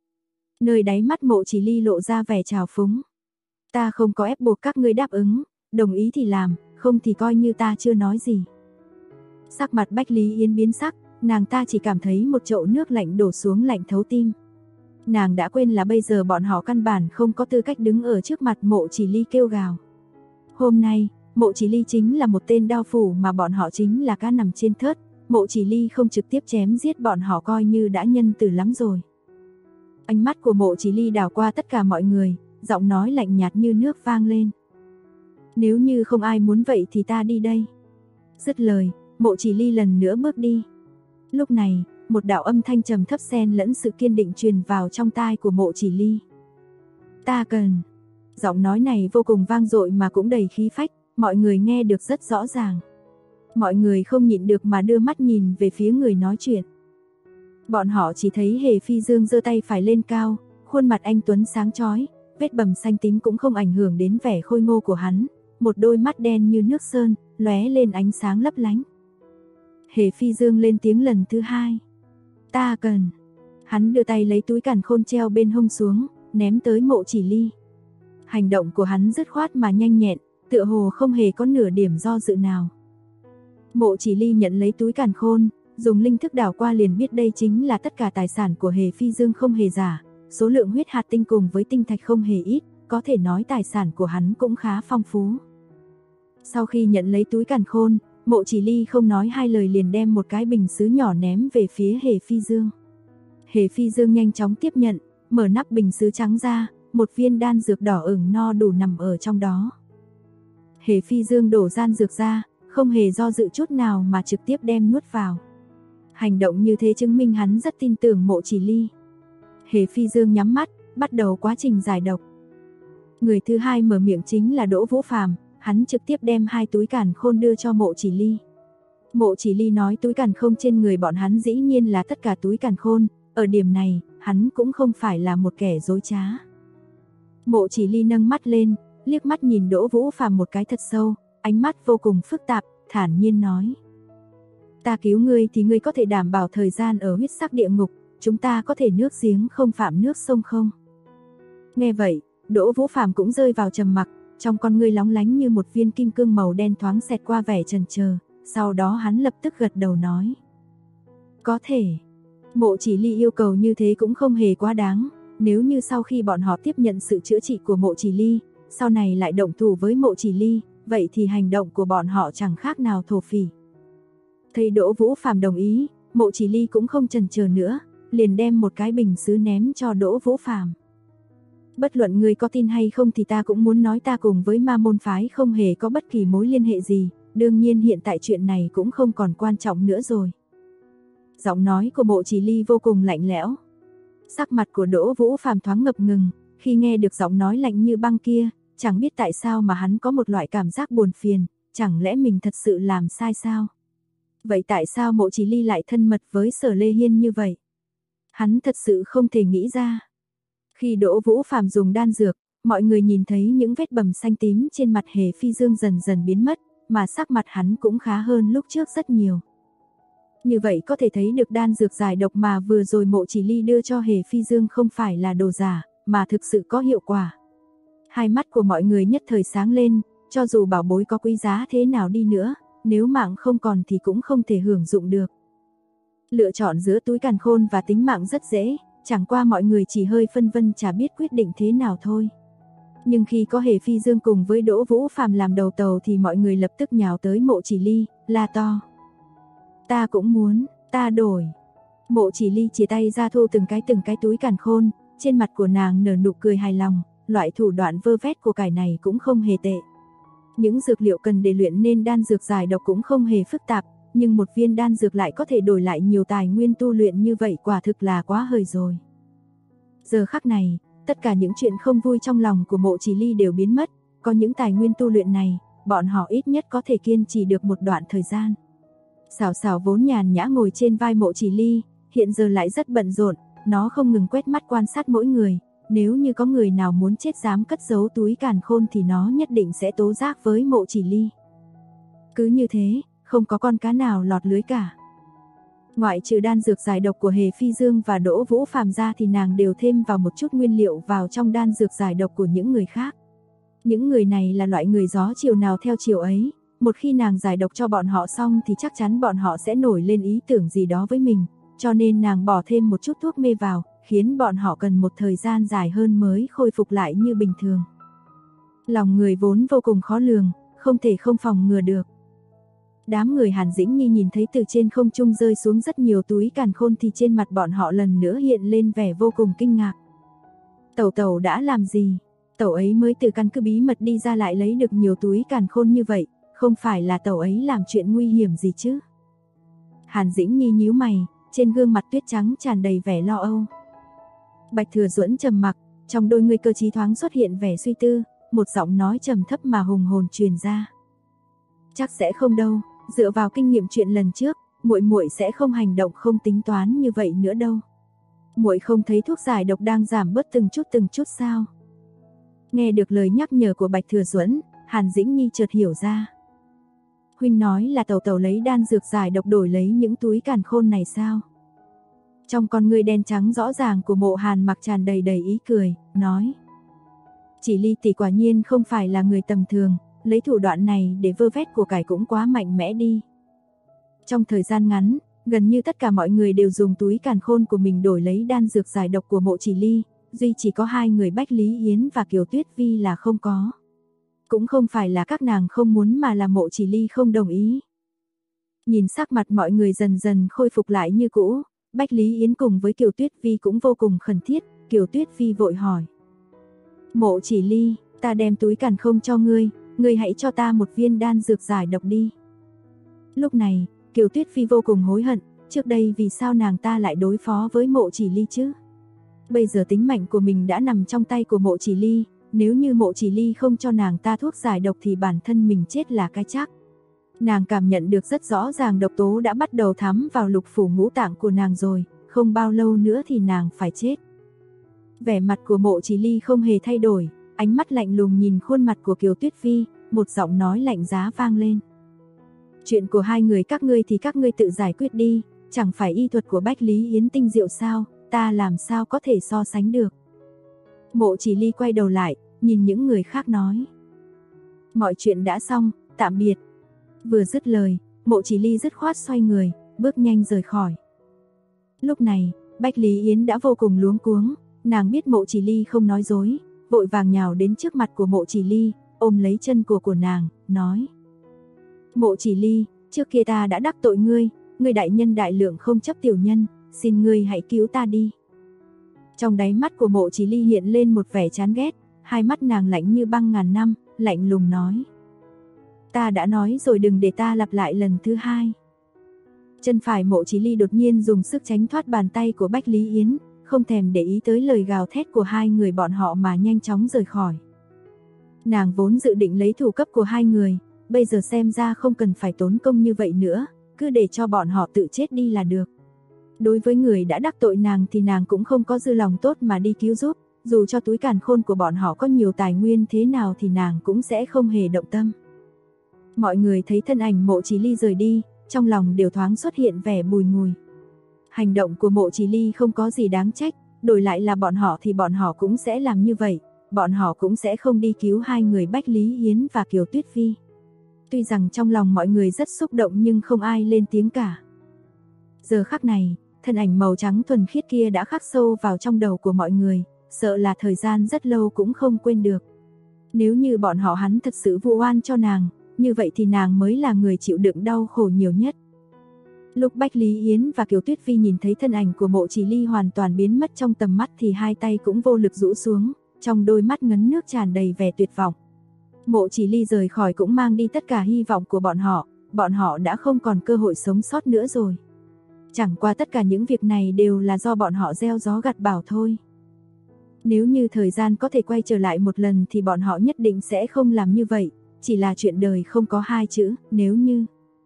Nơi đáy mắt Mộ Chỉ Ly lộ ra vẻ trào phúng. Ta không có ép buộc các ngươi đáp ứng, đồng ý thì làm, không thì coi như ta chưa nói gì. Sắc mặt Bách Lý Yến biến sắc, nàng ta chỉ cảm thấy một chậu nước lạnh đổ xuống lạnh thấu tim. Nàng đã quên là bây giờ bọn họ căn bản không có tư cách đứng ở trước mặt Mộ Chỉ Ly kêu gào. Hôm nay, Mộ Chỉ Ly chính là một tên đao phủ mà bọn họ chính là cá nằm trên thớt. Mộ Chỉ Ly không trực tiếp chém giết bọn họ coi như đã nhân từ lắm rồi. Ánh mắt của Mộ Chỉ Ly đảo qua tất cả mọi người, giọng nói lạnh nhạt như nước vang lên. Nếu như không ai muốn vậy thì ta đi đây. Dứt lời, Mộ Chỉ Ly lần nữa bước đi. Lúc này, một đạo âm thanh trầm thấp xen lẫn sự kiên định truyền vào trong tai của Mộ Chỉ Ly. Ta cần. Giọng nói này vô cùng vang dội mà cũng đầy khí phách, mọi người nghe được rất rõ ràng. Mọi người không nhịn được mà đưa mắt nhìn về phía người nói chuyện. Bọn họ chỉ thấy Hề Phi Dương giơ tay phải lên cao, khuôn mặt anh tuấn sáng chói, vết bầm xanh tím cũng không ảnh hưởng đến vẻ khôi ngô của hắn, một đôi mắt đen như nước sơn, lóe lên ánh sáng lấp lánh. Hề Phi Dương lên tiếng lần thứ hai. Ta cần. Hắn đưa tay lấy túi càn khôn treo bên hông xuống, ném tới Mộ Chỉ Ly. Hành động của hắn dứt khoát mà nhanh nhẹn, tựa hồ không hề có nửa điểm do dự nào. Mộ Chỉ Ly nhận lấy túi càn khôn, dùng linh thức đảo qua liền biết đây chính là tất cả tài sản của Hề Phi Dương không hề giả, số lượng huyết hạt tinh cùng với tinh thạch không hề ít, có thể nói tài sản của hắn cũng khá phong phú. Sau khi nhận lấy túi càn khôn, Mộ Chỉ Ly không nói hai lời liền đem một cái bình sứ nhỏ ném về phía Hề Phi Dương. Hề Phi Dương nhanh chóng tiếp nhận, mở nắp bình sứ trắng ra, một viên đan dược đỏ ửng no đủ nằm ở trong đó. Hề Phi Dương đổ đan dược ra, không hề do dự chút nào mà trực tiếp đem nuốt vào. Hành động như thế chứng minh hắn rất tin tưởng Mộ Chỉ Ly. Hề Phi Dương nhắm mắt, bắt đầu quá trình giải độc. Người thứ hai mở miệng chính là Đỗ Vũ Phàm, hắn trực tiếp đem 2 túi càn khôn đưa cho Mộ Chỉ Ly. Mộ Chỉ Ly nói túi càn khôn trên người bọn hắn dĩ nhiên là tất cả túi càn khôn, ở điểm này, hắn cũng không phải là một kẻ dối trá. Mộ Chỉ Ly nâng mắt lên, liếc mắt nhìn Đỗ Vũ Phàm một cái thật sâu, ánh mắt vô cùng phức tạp, thản nhiên nói. Ta cứu ngươi thì ngươi có thể đảm bảo thời gian ở huyết sắc địa ngục, chúng ta có thể nước giếng không phạm nước sông không? Nghe vậy, Đỗ Vũ Phàm cũng rơi vào trầm mặc, trong con ngươi lóng lánh như một viên kim cương màu đen thoáng xẹt qua vẻ chần chờ, sau đó hắn lập tức gật đầu nói. Có thể. Mộ Chỉ Ly yêu cầu như thế cũng không hề quá đáng, nếu như sau khi bọn họ tiếp nhận sự chữa trị của Mộ Chỉ Ly, sau này lại động thủ với Mộ Chỉ Ly, vậy thì hành động của bọn họ chẳng khác nào thổ phỉ. Thấy Đỗ Vũ Phàm đồng ý, Mộ Chỉ Ly cũng không chần chờ nữa, liền đem một cái bình sứ ném cho Đỗ Vũ Phàm. Bất luận người có tin hay không thì ta cũng muốn nói ta cùng với Ma môn phái không hề có bất kỳ mối liên hệ gì, đương nhiên hiện tại chuyện này cũng không còn quan trọng nữa rồi. Giọng nói của Mộ Chỉ Ly vô cùng lạnh lẽo. Sắc mặt của Đỗ Vũ Phàm thoáng ngập ngừng, khi nghe được giọng nói lạnh như băng kia, chẳng biết tại sao mà hắn có một loại cảm giác buồn phiền, chẳng lẽ mình thật sự làm sai sao? Vậy tại sao Mộ Chỉ Ly lại thân mật với Sở Lê Hiên như vậy? Hắn thật sự không thể nghĩ ra. Khi Đỗ Vũ Phàm dùng đan dược, mọi người nhìn thấy những vết bầm xanh tím trên mặt Hề Phi Dương dần dần biến mất, mà sắc mặt hắn cũng khá hơn lúc trước rất nhiều. Như vậy có thể thấy được đan dược giải độc mà vừa rồi Mộ Chỉ Ly đưa cho Hề Phi Dương không phải là đồ giả, mà thực sự có hiệu quả. Hai mắt của mọi người nhất thời sáng lên, cho dù bảo bối có quý giá thế nào đi nữa, nếu mạng không còn thì cũng không thể hưởng dụng được. Lựa chọn giữa túi càn khôn và tính mạng rất dễ, chẳng qua mọi người chỉ hơi phân vân chả biết quyết định thế nào thôi. Nhưng khi có Hề Phi Dương cùng với Đỗ Vũ Phàm làm đầu tàu thì mọi người lập tức nhào tới Mộ Chỉ Ly, la to. Ta cũng muốn, ta đổi. Mộ Chỉ Ly chia tay ra thu từng cái túi càn khôn, trên mặt của nàng nở nụ cười hài lòng, loại thủ đoạn vơ vét của cải này cũng không hề tệ. Những dược liệu cần để luyện nên đan dược giải độc cũng không hề phức tạp, nhưng một viên đan dược lại có thể đổi lại nhiều tài nguyên tu luyện như vậy quả thực là quá hời rồi. Giờ khắc này, tất cả những chuyện không vui trong lòng của Mộ Chỉ Ly đều biến mất, có những tài nguyên tu luyện này, bọn họ ít nhất có thể kiên trì được một đoạn thời gian. Xảo Xảo vốn nhàn nhã ngồi trên vai Mộ Chỉ Ly, hiện giờ lại rất bận rộn, nó không ngừng quét mắt quan sát mỗi người, nếu như có người nào muốn chết dám cất giấu túi càn khôn thì nó nhất định sẽ tố giác với Mộ Chỉ Ly. Cứ như thế, không có con cá nào lọt lưới cả. Ngoại trừ đan dược giải độc của Hề Phi Dương và Đỗ Vũ Phàm ra thì nàng đều thêm vào một chút nguyên liệu vào trong đan dược giải độc của những người khác. Những người này là loại người gió chiều nào theo chiều ấy, một khi nàng giải độc cho bọn họ xong thì chắc chắn bọn họ sẽ nổi lên ý tưởng gì đó với mình, cho nên nàng bỏ thêm một chút thuốc mê vào, khiến bọn họ cần một thời gian dài hơn mới khôi phục lại như bình thường. Lòng người vốn vô cùng khó lường, không thể không phòng ngừa được. Đám người Hàn Dĩnh Nhi nhìn thấy từ trên không trung rơi xuống rất nhiều túi càn khôn thì trên mặt bọn họ lần nữa hiện lên vẻ vô cùng kinh ngạc. Tẩu tẩu đã làm gì? Tẩu ấy mới từ căn cứ bí mật đi ra lại lấy được nhiều túi càn khôn như vậy, không phải là tẩu ấy làm chuyện nguy hiểm gì chứ? Hàn Dĩnh Nhi nhíu mày, trên gương mặt tuyết trắng tràn đầy vẻ lo âu. Bạch Thừa Duẫn trầm mặc, trong đôi người cơ trí thoáng xuất hiện vẻ suy tư, một giọng nói trầm thấp mà hùng hồn truyền ra. Chắc sẽ không đâu, dựa vào kinh nghiệm chuyện lần trước, muội muội sẽ không hành động không tính toán như vậy nữa đâu. Muội không thấy thuốc giải độc đang giảm bớt từng chút sao? Nghe được lời nhắc nhở của Bạch Thừa Duẫn, Hàn Dĩnh Nhi chợt hiểu ra. Huynh nói là tẩu tẩu lấy đan dược giải độc đổi lấy những túi càn khôn này sao? Trong con ngươi đen trắng rõ ràng của Mộ Hàn Mặc tràn đầy ý cười, nói. Chỉ Ly tỷ quả nhiên không phải là người tầm thường, lấy thủ đoạn này để vơ vét của cải cũng quá mạnh mẽ đi. Trong thời gian ngắn, gần như tất cả mọi người đều dùng túi càn khôn của mình đổi lấy đan dược giải độc của Mộ Chỉ Ly, duy chỉ có hai người Bách Lý Yến và Kiều Tuyết Vi là không có. Cũng không phải là các nàng không muốn mà là Mộ Chỉ Ly không đồng ý. Nhìn sắc mặt mọi người dần dần khôi phục lại như cũ, Bách Lý Yến cùng với Kiều Tuyết Vi cũng vô cùng khẩn thiết, Kiều Tuyết Vi vội hỏi. Mộ Chỉ Ly, ta đem túi càn khôn cho ngươi hãy cho ta một viên đan dược giải độc đi. Lúc này, Kiều Tuyết Phi vô cùng hối hận, trước đây vì sao nàng ta lại đối phó với Mộ Chỉ Ly chứ? Bây giờ tính mệnh của mình đã nằm trong tay của Mộ Chỉ Ly, nếu như Mộ Chỉ Ly không cho nàng ta thuốc giải độc thì bản thân mình chết là cái chắc. Nàng cảm nhận được rất rõ ràng độc tố đã bắt đầu thấm vào lục phủ ngũ tạng của nàng rồi, không bao lâu nữa thì nàng phải chết. Vẻ mặt của Mộ Chỉ Ly không hề thay đổi, ánh mắt lạnh lùng nhìn khuôn mặt của Kiều Tuyết Phi, một giọng nói lạnh giá vang lên. Chuyện của hai người các ngươi thì các ngươi tự giải quyết đi, chẳng phải y thuật của Bách Lý Yến tinh diệu sao, ta làm sao có thể so sánh được. Mộ Chỉ Ly quay đầu lại, nhìn những người khác nói. Mọi chuyện đã xong, tạm biệt. Vừa dứt lời, Mộ Chỉ Ly dứt khoát xoay người, bước nhanh rời khỏi. Lúc này, Bách Lý Yến đã vô cùng luống cuống, nàng biết Mộ Chỉ Ly không nói dối, vội vàng nhào đến trước mặt của Mộ Chỉ Ly, ôm lấy chân của nàng, nói. Mộ Chỉ Ly, trước kia ta đã đắc tội ngươi đại nhân đại lượng không chấp tiểu nhân, xin ngươi hãy cứu ta đi. Trong đáy mắt của Mộ Chỉ Ly hiện lên một vẻ chán ghét, hai mắt nàng lạnh như băng ngàn năm, lạnh lùng nói. Ta đã nói rồi đừng để ta lặp lại lần thứ hai. Chân phải Mộ Chỉ Ly đột nhiên dùng sức tránh thoát bàn tay của Bách Lý Yến, không thèm để ý tới lời gào thét của hai người bọn họ mà nhanh chóng rời khỏi. Nàng vốn dự định lấy thủ cấp của hai người, bây giờ xem ra không cần phải tốn công như vậy nữa, cứ để cho bọn họ tự chết đi là được. Đối với người đã đắc tội nàng thì nàng cũng không có dư lòng tốt mà đi cứu giúp, dù cho túi càn khôn của bọn họ có nhiều tài nguyên thế nào thì nàng cũng sẽ không hề động tâm. Mọi người thấy thân ảnh Mộ Chỉ Ly rời đi, trong lòng đều thoáng xuất hiện vẻ bùi ngùi. Hành động của Mộ Chỉ Ly không có gì đáng trách, đổi lại là bọn họ thì bọn họ cũng sẽ làm như vậy, bọn họ cũng sẽ không đi cứu hai người Bách Lý Yến và Kiều Tuyết Phi. Tuy rằng trong lòng mọi người rất xúc động nhưng không ai lên tiếng cả. Giờ khắc này, thân ảnh màu trắng thuần khiết kia đã khắc sâu vào trong đầu của mọi người, sợ là thời gian rất lâu cũng không quên được. Nếu như bọn họ hắn thật sự vu oan cho nàng, như vậy thì nàng mới là người chịu đựng đau khổ nhiều nhất. Lúc Bách Lý Yến và Kiều Tuyết Phi nhìn thấy thân ảnh của Mộ Chỉ Ly hoàn toàn biến mất trong tầm mắt thì hai tay cũng vô lực rũ xuống, trong đôi mắt ngấn nước tràn đầy vẻ tuyệt vọng. Mộ Chỉ Ly rời khỏi cũng mang đi tất cả hy vọng của bọn họ đã không còn cơ hội sống sót nữa rồi. Chẳng qua tất cả những việc này đều là do bọn họ gieo gió gặt bão thôi. Nếu như thời gian có thể quay trở lại một lần thì bọn họ nhất định sẽ không làm như vậy, chỉ là chuyện đời không có hai chữ, nếu như.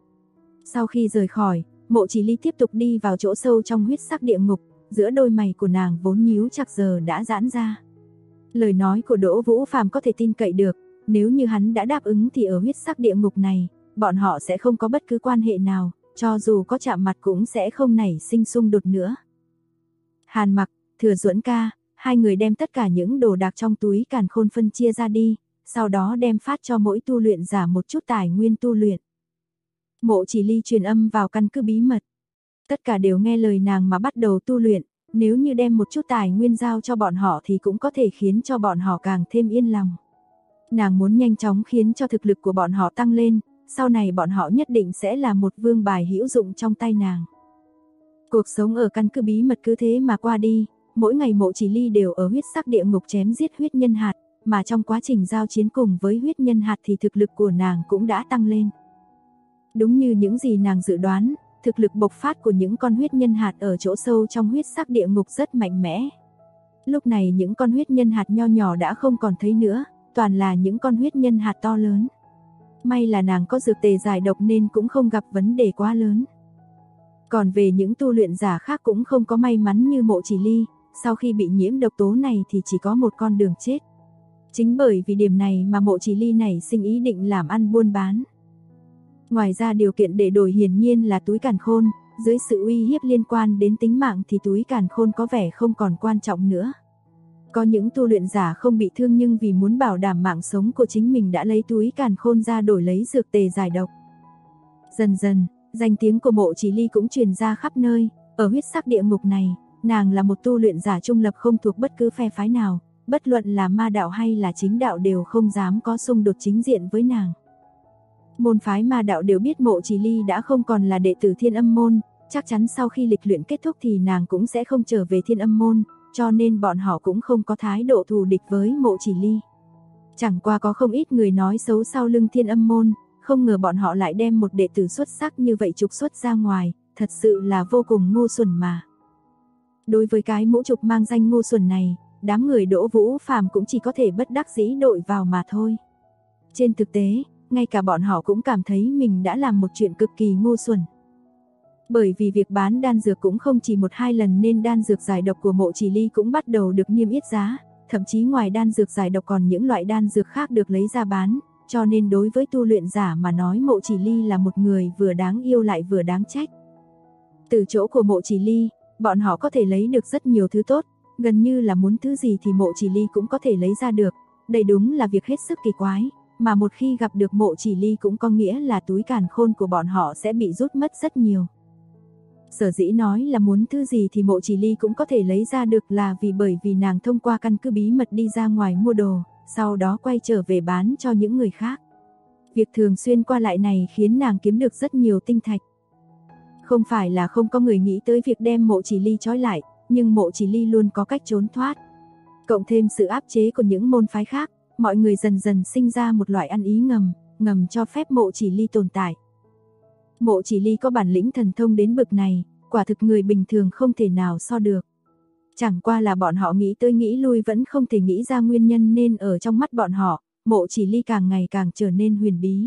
Sau khi rời khỏi, Mộ Chỉ Ly tiếp tục đi vào chỗ sâu trong huyết sắc địa ngục, giữa đôi mày của nàng vốn nhíu chặt giờ đã giãn ra. Lời nói của Đỗ Vũ Phàm có thể tin cậy được, nếu như hắn đã đáp ứng thì ở huyết sắc địa ngục này, bọn họ sẽ không có bất cứ quan hệ nào, cho dù có chạm mặt cũng sẽ không nảy sinh xung đột nữa. Hàn Mặc, Thừa Duẫn ca, hai người đem tất cả những đồ đạc trong túi càn khôn phân chia ra đi, sau đó đem phát cho mỗi tu luyện giả một chút tài nguyên tu luyện. Mộ Chỉ Ly truyền âm vào căn cứ bí mật. Tất cả đều nghe lời nàng mà bắt đầu tu luyện, nếu như đem một chút tài nguyên giao cho bọn họ thì cũng có thể khiến cho bọn họ càng thêm yên lòng. Nàng muốn nhanh chóng khiến cho thực lực của bọn họ tăng lên, sau này bọn họ nhất định sẽ là một vương bài hữu dụng trong tay nàng. Cuộc sống ở căn cứ bí mật cứ thế mà qua đi, mỗi ngày Mộ Chỉ Ly đều ở huyết sắc địa ngục chém giết huyết nhân hạt, mà trong quá trình giao chiến cùng với huyết nhân hạt thì thực lực của nàng cũng đã tăng lên. Đúng như những gì nàng dự đoán, thực lực bộc phát của những con huyết nhân hạt ở chỗ sâu trong huyết sắc địa ngục rất mạnh mẽ. Lúc này những con huyết nhân hạt nho nhỏ đã không còn thấy nữa, toàn là những con huyết nhân hạt to lớn. May là nàng có dược tề giải độc nên cũng không gặp vấn đề quá lớn. Còn về những tu luyện giả khác cũng không có may mắn như Mộ Chỉ Ly, sau khi bị nhiễm độc tố này thì chỉ có một con đường chết. Chính bởi vì điểm này mà Mộ Chỉ Ly nảy sinh ý định làm ăn buôn bán. Ngoài ra điều kiện để đổi hiển nhiên là túi càn khôn, dưới sự uy hiếp liên quan đến tính mạng thì túi càn khôn có vẻ không còn quan trọng nữa. Có những tu luyện giả không bị thương nhưng vì muốn bảo đảm mạng sống của chính mình đã lấy túi càn khôn ra đổi lấy dược tề giải độc. Dần dần, danh tiếng của Mộ Chỉ Ly cũng truyền ra khắp nơi, ở huyết sắc địa ngục này, nàng là một tu luyện giả trung lập không thuộc bất cứ phe phái nào, bất luận là ma đạo hay là chính đạo đều không dám có xung đột chính diện với nàng. Môn phái ma đạo đều biết Mộ Chỉ Ly đã không còn là đệ tử Thiên Âm môn, chắc chắn sau khi lịch luyện kết thúc thì nàng cũng sẽ không trở về Thiên Âm môn, cho nên bọn họ cũng không có thái độ thù địch với Mộ Chỉ Ly. Chẳng qua có không ít người nói xấu sau lưng Thiên Âm môn, không ngờ bọn họ lại đem một đệ tử xuất sắc như vậy trục xuất ra ngoài, thật sự là vô cùng ngu xuẩn mà. Đối với cái mũ trục mang danh ngu xuẩn này, đám người Đỗ Vũ Phàm cũng chỉ có thể bất đắc dĩ đội vào mà thôi. Trên thực tế, ngay cả bọn họ cũng cảm thấy mình đã làm một chuyện cực kỳ ngu xuẩn. Bởi vì việc bán đan dược cũng không chỉ một hai lần nên đan dược giải độc của Mộ Chỉ Ly cũng bắt đầu được niêm yết giá, thậm chí ngoài đan dược giải độc còn những loại đan dược khác được lấy ra bán, cho nên đối với tu luyện giả mà nói Mộ Chỉ Ly là một người vừa đáng yêu lại vừa đáng trách. Từ chỗ của Mộ Chỉ Ly, bọn họ có thể lấy được rất nhiều thứ tốt, gần như là muốn thứ gì thì Mộ Chỉ Ly cũng có thể lấy ra được, đây đúng là việc hết sức kỳ quái. Mà một khi gặp được Mộ Chỉ Ly cũng có nghĩa là túi càn khôn của bọn họ sẽ bị rút mất rất nhiều. Sở dĩ nói là muốn thứ gì thì Mộ Chỉ Ly cũng có thể lấy ra được là bởi vì nàng thông qua căn cứ bí mật đi ra ngoài mua đồ, sau đó quay trở về bán cho những người khác. Việc thường xuyên qua lại này khiến nàng kiếm được rất nhiều tinh thạch. Không phải là không có người nghĩ tới việc đem Mộ Chỉ Ly trói lại, nhưng Mộ Chỉ Ly luôn có cách trốn thoát. Cộng thêm sự áp chế của những môn phái khác, mọi người dần dần sinh ra một loại ăn ý ngầm cho phép Mộ Chỉ Ly tồn tại. Mộ Chỉ Ly có bản lĩnh thần thông đến bực này, quả thực người bình thường không thể nào so được. Chẳng qua là bọn họ nghĩ tới nghĩ lui vẫn không thể nghĩ ra nguyên nhân nên ở trong mắt bọn họ, Mộ Chỉ Ly càng ngày càng trở nên huyền bí.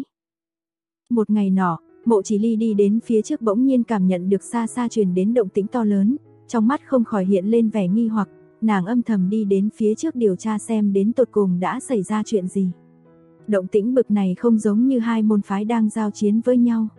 Một ngày nọ, Mộ Chỉ Ly đi đến phía trước bỗng nhiên cảm nhận được xa xa truyền đến động tĩnh to lớn, trong mắt không khỏi hiện lên vẻ nghi hoặc. Nàng âm thầm đi đến phía trước điều tra xem đến tột cùng đã xảy ra chuyện gì. Động tĩnh bực này không giống như hai môn phái đang giao chiến với nhau.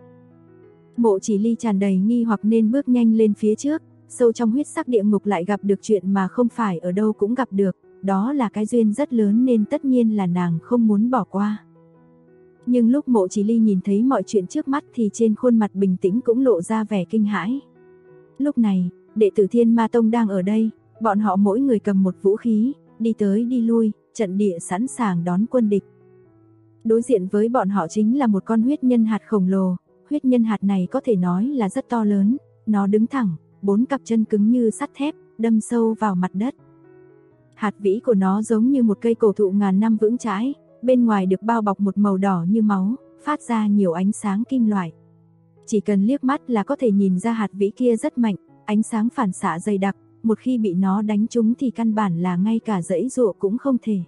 Mộ Chỉ Ly tràn đầy nghi hoặc nên bước nhanh lên phía trước, sâu trong huyết sắc địa ngục lại gặp được chuyện mà không phải ở đâu cũng gặp được, đó là cái duyên rất lớn nên tất nhiên là nàng không muốn bỏ qua. Nhưng lúc Mộ Chỉ Ly nhìn thấy mọi chuyện trước mắt thì trên khuôn mặt bình tĩnh cũng lộ ra vẻ kinh hãi. Lúc này, đệ tử Thiên Ma Tông đang ở đây. Bọn họ mỗi người cầm một vũ khí, đi tới đi lui, trận địa sẵn sàng đón quân địch. Đối diện với bọn họ chính là một con huyết nhân hạt khổng lồ, huyết nhân hạt này có thể nói là rất to lớn, nó đứng thẳng, 4 cặp chân cứng như sắt thép, đâm sâu vào mặt đất. Hạt vĩ của nó giống như một cây cổ thụ ngàn năm vững chãi, bên ngoài được bao bọc một màu đỏ như máu, phát ra nhiều ánh sáng kim loại. Chỉ cần liếc mắt là có thể nhìn ra hạt vĩ kia rất mạnh, ánh sáng phản xạ dày đặc. Một khi bị nó đánh trúng thì căn bản là ngay cả giãy giụa cũng không thể.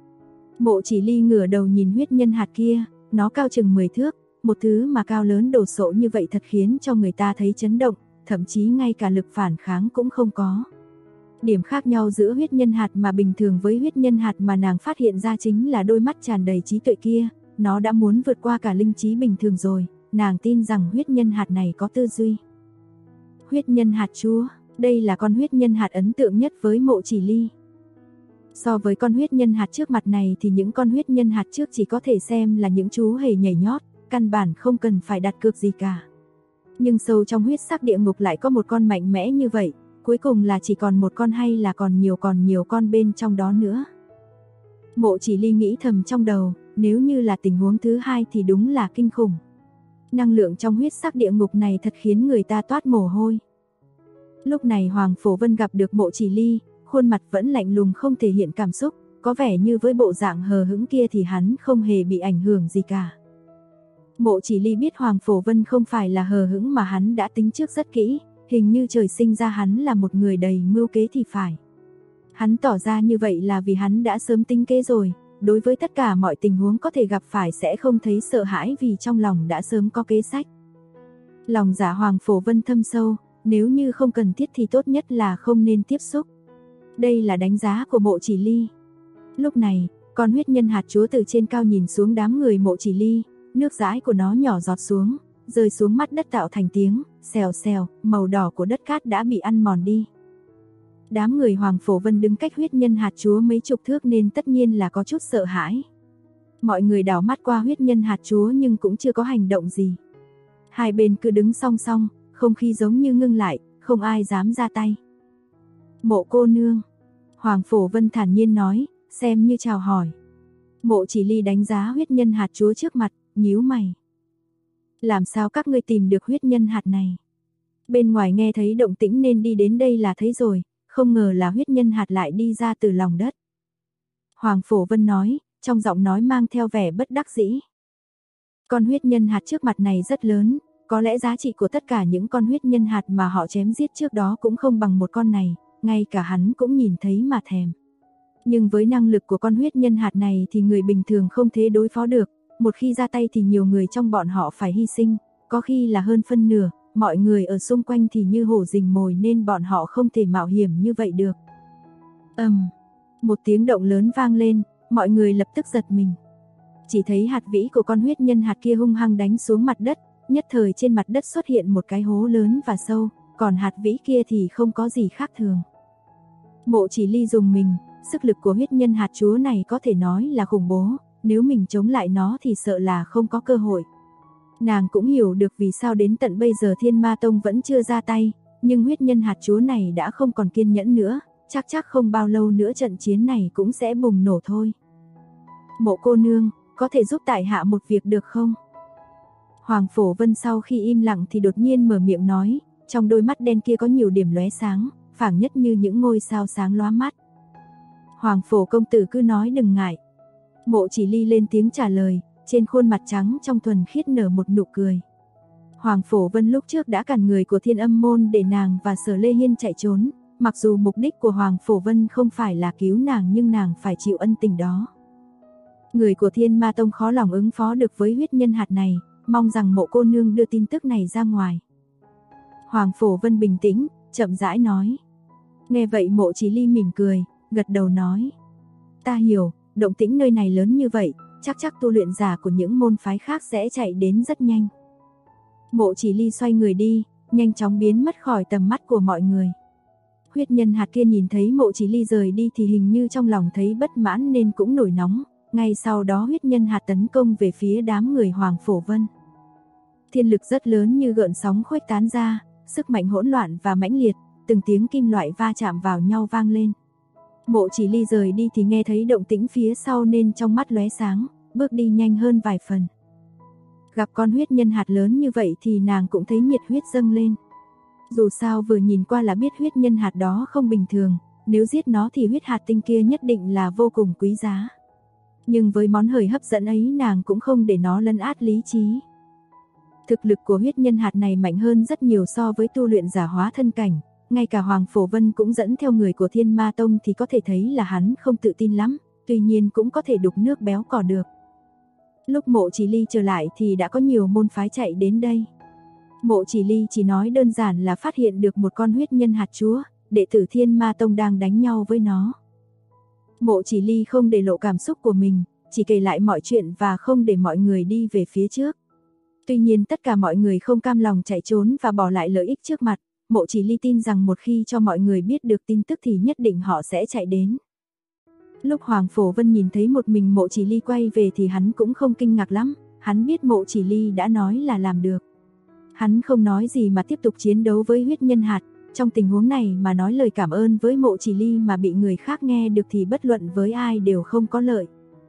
Mộ Chỉ Ly ngửa đầu nhìn huyết nhân hạt kia, nó cao chừng 10 thước, một thứ mà cao lớn đồ sộ như vậy thật khiến cho người ta thấy chấn động, thậm chí ngay cả lực phản kháng cũng không có. Điểm khác nhau giữa huyết nhân hạt mà bình thường với huyết nhân hạt mà nàng phát hiện ra chính là đôi mắt tràn đầy trí tuệ kia, nó đã muốn vượt qua cả linh trí bình thường rồi, nàng tin rằng huyết nhân hạt này có tư duy. Huyết nhân hạt chúa. Đây là con huyết nhân hạt ấn tượng nhất với Mộ Chỉ Ly. So với con huyết nhân hạt trước mặt này thì những con huyết nhân hạt trước chỉ có thể xem là những chú hề nhảy nhót, căn bản không cần phải đặt cược gì cả. Nhưng sâu trong huyết sắc địa ngục lại có một con mạnh mẽ như vậy, cuối cùng là chỉ còn một con hay là còn nhiều con bên trong đó nữa. Mộ Chỉ Ly nghĩ thầm trong đầu, nếu như là tình huống thứ hai thì đúng là kinh khủng. Năng lượng trong huyết sắc địa ngục này thật khiến người ta toát mồ hôi. Lúc này Hoàng Phổ Vân gặp được Mộ Chỉ Ly, khuôn mặt vẫn lạnh lùng không thể hiện cảm xúc, có vẻ như với bộ dạng hờ hững kia thì hắn không hề bị ảnh hưởng gì cả. Mộ Chỉ Ly biết Hoàng Phổ Vân không phải là hờ hững mà hắn đã tính trước rất kỹ, hình như trời sinh ra hắn là một người đầy mưu kế thì phải. Hắn tỏ ra như vậy là vì hắn đã sớm tính kế rồi, đối với tất cả mọi tình huống có thể gặp phải sẽ không thấy sợ hãi vì trong lòng đã sớm có kế sách. Lòng dạ Hoàng Phổ Vân thâm sâu, nếu như không cần thiết thì tốt nhất là không nên tiếp xúc. Đây là đánh giá của Mộ Chỉ Ly. Lúc này, con huyết nhân hạt chúa từ trên cao nhìn xuống đám người Mộ Chỉ Ly, nước dãi của nó nhỏ giọt xuống, rơi xuống mặt đất tạo thành tiếng xèo xèo, màu đỏ của đất cát đã bị ăn mòn đi. Đám người Hoàng Phổ Vân đứng cách huyết nhân hạt chúa mấy chục thước nên tất nhiên là có chút sợ hãi. Mọi người đảo mắt qua huyết nhân hạt chúa nhưng cũng chưa có hành động gì. Hai bên cứ đứng song song, không khí giống như ngưng lại, không ai dám ra tay. Mộ cô nương, Hoàng Phổ Vân thản nhiên nói, xem như chào hỏi. Mộ Chỉ Ly đánh giá huyết nhân hạt chúa trước mặt, nhíu mày. Làm sao các ngươi tìm được huyết nhân hạt này? Bên ngoài nghe thấy động tĩnh nên đi đến đây là thấy rồi, không ngờ là huyết nhân hạt lại đi ra từ lòng đất. Hoàng Phổ Vân nói, trong giọng nói mang theo vẻ bất đắc dĩ. Con huyết nhân hạt trước mặt này rất lớn, có lẽ giá trị của tất cả những con huyết nhân hạt mà họ chém giết trước đó cũng không bằng một con này, ngay cả hắn cũng nhìn thấy mà thèm. Nhưng với năng lực của con huyết nhân hạt này thì người bình thường không thể đối phó được, một khi ra tay thì nhiều người trong bọn họ phải hy sinh, có khi là hơn phân nửa, mọi người ở xung quanh thì như hổ rình mồi nên bọn họ không thể mạo hiểm như vậy được. Một tiếng động lớn vang lên, mọi người lập tức giật mình. Chỉ thấy hạt vĩ của con huyết nhân hạt kia hung hăng đánh xuống mặt đất, nhất thời trên mặt đất xuất hiện một cái hố lớn và sâu, còn hạt vĩ kia thì không có gì khác thường. Mộ Chỉ Ly dùng mình, sức lực của huyết nhân hạt chúa này có thể nói là khủng bố, nếu mình chống lại nó thì sợ là không có cơ hội. Nàng cũng hiểu được vì sao đến tận bây giờ Thiên Ma Tông vẫn chưa ra tay, nhưng huyết nhân hạt chúa này đã không còn kiên nhẫn nữa, chắc không bao lâu nữa trận chiến này cũng sẽ bùng nổ thôi. Mộ cô nương, có thể giúp tại hạ một việc được không? Hoàng Phổ Vân sau khi im lặng thì đột nhiên mở miệng nói, trong đôi mắt đen kia có nhiều điểm lóe sáng, phảng nhất như những ngôi sao sáng lóa mắt. Hoàng Phổ công tử cứ nói đừng ngại. Mộ Chỉ Ly lên tiếng trả lời, trên khuôn mặt trắng trong thuần khiết nở một nụ cười. Hoàng Phổ Vân lúc trước đã cản người của Thiên Âm môn để nàng và Sở Lê Hiên chạy trốn, mặc dù mục đích của Hoàng Phổ Vân không phải là cứu nàng nhưng nàng phải chịu ân tình đó. Người của Thiên Ma Tông khó lòng ứng phó được với huyết nhân hạt này, mong rằng mộ cô nương đưa tin tức này ra ngoài. Hoàng Phổ Vân bình tĩnh, chậm rãi nói. Nghe vậy Mộ Chỉ Ly mỉm cười, gật đầu nói. Ta hiểu, động tĩnh nơi này lớn như vậy, chắc tu luyện giả của những môn phái khác sẽ chạy đến rất nhanh. Mộ Chỉ Ly xoay người đi, nhanh chóng biến mất khỏi tầm mắt của mọi người. Huyết nhân hạt kia nhìn thấy Mộ Chỉ Ly rời đi thì hình như trong lòng thấy bất mãn nên cũng nổi nóng, ngay sau đó huyết nhân hạt tấn công về phía đám người Hoàng Phổ Vân. Thiên lực rất lớn như gợn sóng khuếch tán ra, sức mạnh hỗn loạn và mãnh liệt, từng tiếng kim loại va chạm vào nhau vang lên. Mộ Chỉ Ly rời đi thì nghe thấy động tĩnh phía sau nên trong mắt lóe sáng, bước đi nhanh hơn vài phần. Gặp con huyết nhân hạt lớn như vậy thì nàng cũng thấy nhiệt huyết dâng lên. Dù sao vừa nhìn qua là biết huyết nhân hạt đó không bình thường, nếu giết nó thì huyết hạt tinh kia nhất định là vô cùng quý giá. Nhưng với món hời hấp dẫn ấy nàng cũng không để nó lấn át lý trí. Thực lực của huyết nhân hạt này mạnh hơn rất nhiều so với tu luyện giả hóa thân cảnh, ngay cả Hoàng Phổ Vân cũng dẫn theo người của Thiên Ma Tông thì có thể thấy là hắn không tự tin lắm, tuy nhiên cũng có thể đục nước béo cò được. Lúc Mộ Chỉ Ly trở lại thì đã có nhiều môn phái chạy đến đây. Mộ Chỉ Ly chỉ nói đơn giản là phát hiện được một con huyết nhân hạt chúa, đệ tử Thiên Ma Tông đang đánh nhau với nó. Mộ Chỉ Ly không để lộ cảm xúc của mình, chỉ kể lại mọi chuyện và không để mọi người đi về phía trước. Tuy nhiên tất cả mọi người không cam lòng chạy trốn và bỏ lại lợi ích trước mặt, Mộ Chỉ Ly tin rằng một khi cho mọi người biết được tin tức thì nhất định họ sẽ chạy đến. Lúc Hoàng Phổ Vân nhìn thấy một mình Mộ Chỉ Ly quay về thì hắn cũng không kinh ngạc lắm, hắn biết Mộ Chỉ Ly đã nói là làm được. Hắn không nói gì mà tiếp tục chiến đấu với huyết nhân hạt, trong tình huống này mà nói lời cảm ơn với Mộ Chỉ Ly mà bị người khác nghe được thì bất luận với ai đều không có lợi.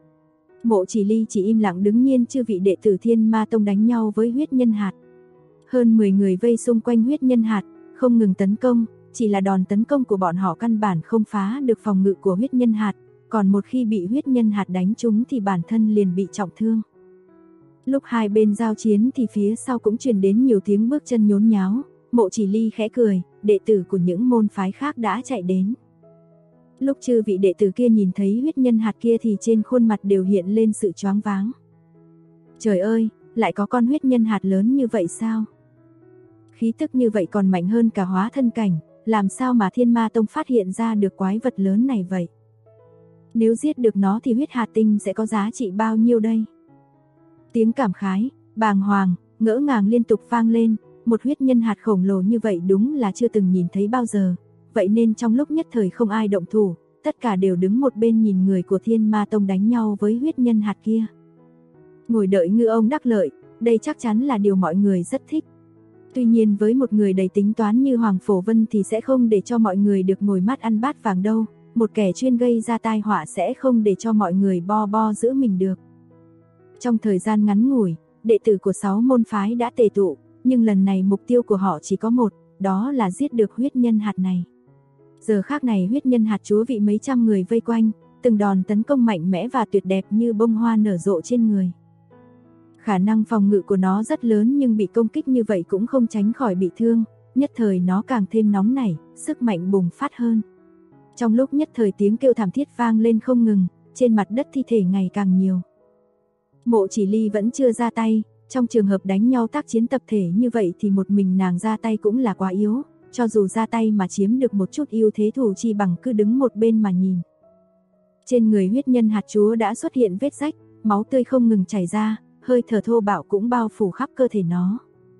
Mộ Chỉ Ly chỉ im lặng đứng nhìn chư vị đệ tử Thiên Ma Tông đánh nhau với huyết nhân hạt. Hơn 10 người vây xung quanh huyết nhân hạt, không ngừng tấn công, chỉ là đòn tấn công của bọn họ căn bản không phá được phòng ngự của huyết nhân hạt, còn một khi bị huyết nhân hạt đánh trúng thì bản thân liền bị trọng thương. Lúc hai bên giao chiến thì phía sau cũng truyền đến nhiều tiếng bước chân nhốn nháo, Mộ Chỉ Ly khẽ cười, đệ tử của những môn phái khác đã chạy đến. Lúc chư vị đệ tử kia nhìn thấy huyết nhân hạt kia thì trên khuôn mặt đều hiện lên sự choáng váng. Trời ơi, lại có con huyết nhân hạt lớn như vậy sao? Khí tức như vậy còn mạnh hơn cả hóa thân cảnh, làm sao mà Thiên Ma Tông phát hiện ra được quái vật lớn này vậy? Nếu giết được nó thì huyết hạt tinh sẽ có giá trị bao nhiêu đây? Tiếng cảm khái, bàng hoàng, ngỡ ngàng liên tục vang lên, một huyết nhân hạt khổng lồ như vậy đúng là chưa từng nhìn thấy bao giờ. Vậy nên trong lúc nhất thời không ai động thủ, tất cả đều đứng một bên nhìn người của Thiên Ma Tông đánh nhau với huyết nhân hạt kia. Ngồi đợi ngư ông đắc lợi, đây chắc chắn là điều mọi người rất thích. Tuy nhiên với một người đầy tính toán như Hoàng Phổ Vân thì sẽ không để cho mọi người được ngồi mắt ăn bát vàng đâu, một kẻ chuyên gây ra tai họa sẽ không để cho mọi người bo giữ mình được. Trong thời gian ngắn ngủi, đệ tử của 6 môn phái đã tề tụ, nhưng lần này mục tiêu của họ chỉ có một, đó là giết được huyết nhân hạt này. Giờ khác này huyết nhân hạt chúa bị mấy trăm người vây quanh, từng đòn tấn công mạnh mẽ và tuyệt đẹp như bông hoa nở rộ trên người. Khả năng phòng ngự của nó rất lớn nhưng bị công kích như vậy cũng không tránh khỏi bị thương, nhất thời nó càng thêm nóng nảy, sức mạnh bùng phát hơn. Trong lúc nhất thời tiếng kêu thảm thiết vang lên không ngừng, trên mặt đất thi thể ngày càng nhiều. Mộ Chỉ Ly vẫn chưa ra tay, trong trường hợp đánh nhau tác chiến tập thể như vậy thì một mình nàng ra tay cũng là quá yếu, cho dù ra tay mà chiếm được một chút ưu thế thủ chi bằng cứ đứng một bên mà nhìn. Trên người huyết nhân hạt chúa đã xuất hiện vết rách, máu tươi không ngừng chảy ra, hơi thở thô bạo cũng bao phủ khắp cơ thể nó.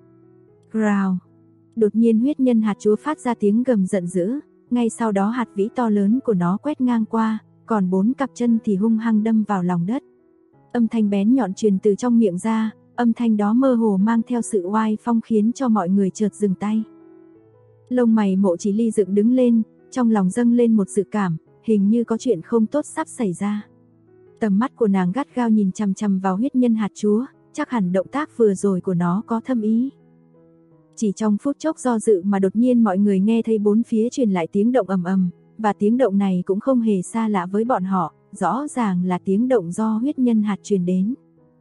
Rào! Đột nhiên huyết nhân hạt chúa phát ra tiếng gầm giận dữ, ngay sau đó hạt vĩ to lớn của nó quét ngang qua, còn 4 cặp chân thì hung hăng đâm vào lòng đất. Âm thanh bén nhọn truyền từ trong miệng ra, âm thanh đó mơ hồ mang theo sự oai phong khiến cho mọi người chợt dừng tay. Lông mày Mộ Chỉ Ly dựng đứng lên, trong lòng dâng lên một dự cảm, hình như có chuyện không tốt sắp xảy ra. Tầm mắt của nàng gắt gao nhìn chằm chằm vào huyết nhân hạt chúa, chắc hẳn động tác vừa rồi của nó có thâm ý. Chỉ trong phút chốc do dự mà đột nhiên mọi người nghe thấy bốn phía truyền lại tiếng động ầm ầm, và tiếng động này cũng không hề xa lạ với bọn họ, rõ ràng là tiếng động do huyết nhân hạt truyền đến.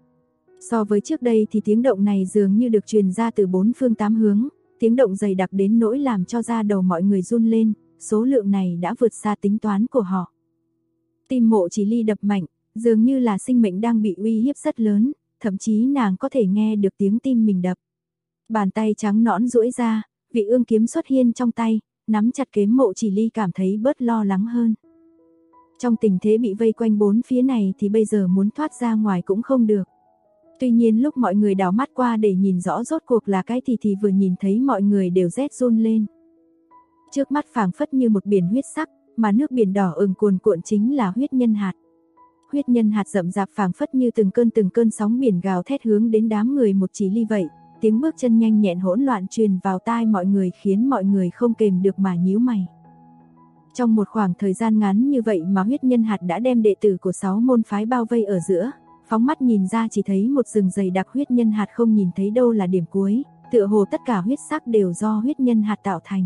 So với trước đây thì tiếng động này dường như được truyền ra từ 4 phương 8 hướng, tiếng động dày đặc đến nỗi làm cho da đầu mọi người run lên, số lượng này đã vượt xa tính toán của họ. Tim Mộ Chỉ Ly đập mạnh, dường như là sinh mệnh đang bị uy hiếp rất lớn, thậm chí nàng có thể nghe được tiếng tim mình đập. Bàn tay trắng nõn duỗi ra, vị ương kiếm xuất hiện trong tay, nắm chặt kiếm Mộ Chỉ Ly cảm thấy bớt lo lắng hơn. Trong tình thế bị vây quanh bốn phía này thì bây giờ muốn thoát ra ngoài cũng không được. Tuy nhiên lúc mọi người đảo mắt qua để nhìn rõ rốt cuộc là cái thì vừa nhìn thấy mọi người đều rét run lên. Trước mắt phảng phất như một biển huyết sắc, mà nước biển đỏ ửng cuồn cuộn chính là huyết nhân hạt. Huyết nhân hạt rậm rạp phảng phất như từng cơn sóng biển gào thét hướng đến đám người Một Chỉ Ly vậy. Tiếng bước chân nhanh nhẹn hỗn loạn truyền vào tai mọi người khiến mọi người không kềm được mà nhíu mày. Trong một khoảng thời gian ngắn như vậy mà huyết nhân hạt đã đem đệ tử của 6 môn phái bao vây ở giữa, phóng mắt nhìn ra chỉ thấy một rừng dày đặc huyết nhân hạt không nhìn thấy đâu là điểm cuối, tựa hồ tất cả huyết sắc đều do huyết nhân hạt tạo thành.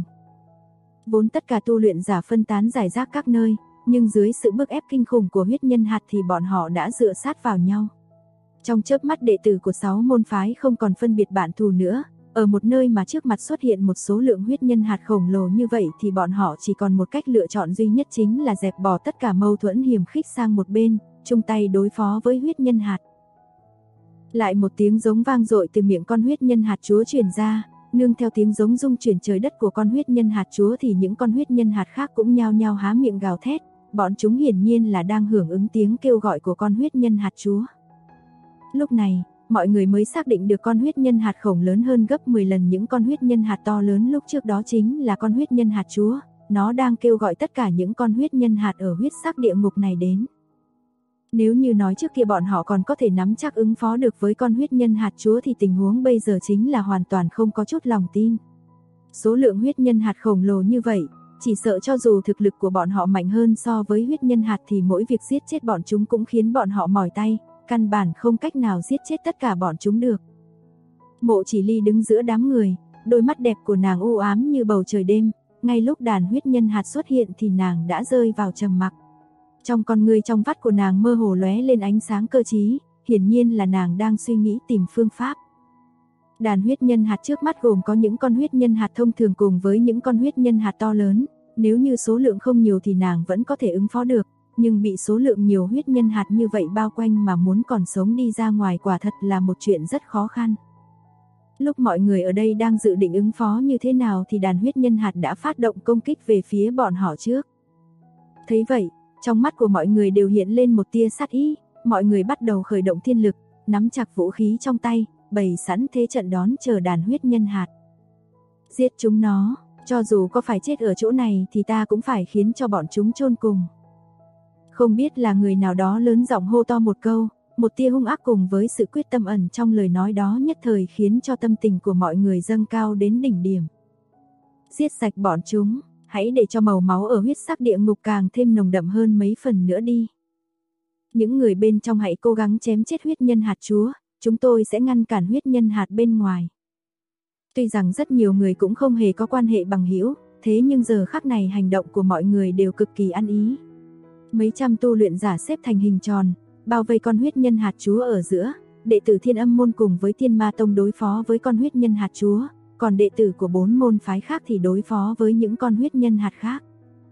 Vốn tất cả tu luyện giả phân tán rải rác các nơi, nhưng dưới sự bức ép kinh khủng của huyết nhân hạt thì bọn họ đã dựa sát vào nhau. Trong chớp mắt đệ tử của 6 môn phái không còn phân biệt bạn thù nữa, ở một nơi mà trước mặt xuất hiện một số lượng huyết nhân hạt khổng lồ như vậy thì bọn họ chỉ còn một cách lựa chọn duy nhất chính là dẹp bỏ tất cả mâu thuẫn hiềm khích sang một bên, chung tay đối phó với huyết nhân hạt. Lại một tiếng giống vang dội từ miệng con huyết nhân hạt chúa truyền ra, nương theo tiếng giống rung chuyển trời đất của con huyết nhân hạt chúa thì những con huyết nhân hạt khác cũng nhao nhao há miệng gào thét, bọn chúng hiển nhiên là đang hưởng ứng tiếng kêu gọi của con huyết nhân hạt chúa. Lúc này, mọi người mới xác định được con huyết nhân hạt khổng lớn hơn gấp 10 lần những con huyết nhân hạt to lớn lúc trước đó chính là con huyết nhân hạt chúa, nó đang kêu gọi tất cả những con huyết nhân hạt ở huyết sắc địa ngục này đến. Nếu như nói trước kia bọn họ còn có thể nắm chắc ứng phó được với con huyết nhân hạt chúa thì tình huống bây giờ chính là hoàn toàn không có chút lòng tin. Số lượng huyết nhân hạt khổng lồ như vậy, chỉ sợ cho dù thực lực của bọn họ mạnh hơn so với huyết nhân hạt thì mỗi việc giết chết bọn chúng cũng khiến bọn họ mỏi tay, căn bản không cách nào giết chết tất cả bọn chúng được. Mộ Chỉ Ly đứng giữa đám người, đôi mắt đẹp của nàng u ám như bầu trời đêm, ngay lúc đàn huyết nhân hạt xuất hiện thì nàng đã rơi vào trầm mặc. Trong con người trong vắt của nàng mơ hồ lóe lên ánh sáng cơ trí, hiển nhiên là nàng đang suy nghĩ tìm phương pháp. Đàn huyết nhân hạt trước mắt gồm có những con huyết nhân hạt thông thường cùng với những con huyết nhân hạt to lớn, nếu như số lượng không nhiều thì nàng vẫn có thể ứng phó được, nhưng bị số lượng nhiều huyết nhân hạt như vậy bao quanh mà muốn còn sống đi ra ngoài quả thật là một chuyện rất khó khăn. Lúc mọi người ở đây đang dự định ứng phó như thế nào thì đàn huyết nhân hạt đã phát động công kích về phía bọn họ trước. Thấy vậy, trong mắt của mọi người đều hiện lên một tia sát ý, mọi người bắt đầu khởi động thiên lực, nắm chặt vũ khí trong tay, bày sẵn thế trận đón chờ đàn huyết nhân hạt. Giết chúng nó, cho dù có phải chết ở chỗ này thì ta cũng phải khiến cho bọn chúng chôn cùng. Không biết là người nào đó lớn giọng hô to một câu, một tia hung ác cùng với sự quyết tâm ẩn trong lời nói đó nhất thời khiến cho tâm tình của mọi người dâng cao đến đỉnh điểm. Giết sạch bọn chúng, hãy để cho màu máu ở huyết sắc địa ngục càng thêm nồng đậm hơn mấy phần nữa đi. Những người bên trong hãy cố gắng chém chết huyết nhân hạt chúa, chúng tôi sẽ ngăn cản huyết nhân hạt bên ngoài. Tuy rằng rất nhiều người cũng không hề có quan hệ bằng hữu, thế nhưng giờ khắc này hành động của mọi người đều cực kỳ ăn ý. Mấy trăm tu luyện giả xếp thành hình tròn, bao vây con huyết nhân hạt chúa ở giữa, đệ tử Thiên Âm môn cùng với Thiên Ma tông đối phó với con huyết nhân hạt chúa, còn đệ tử của 4 môn phái khác thì đối phó với những con huyết nhân hạt khác.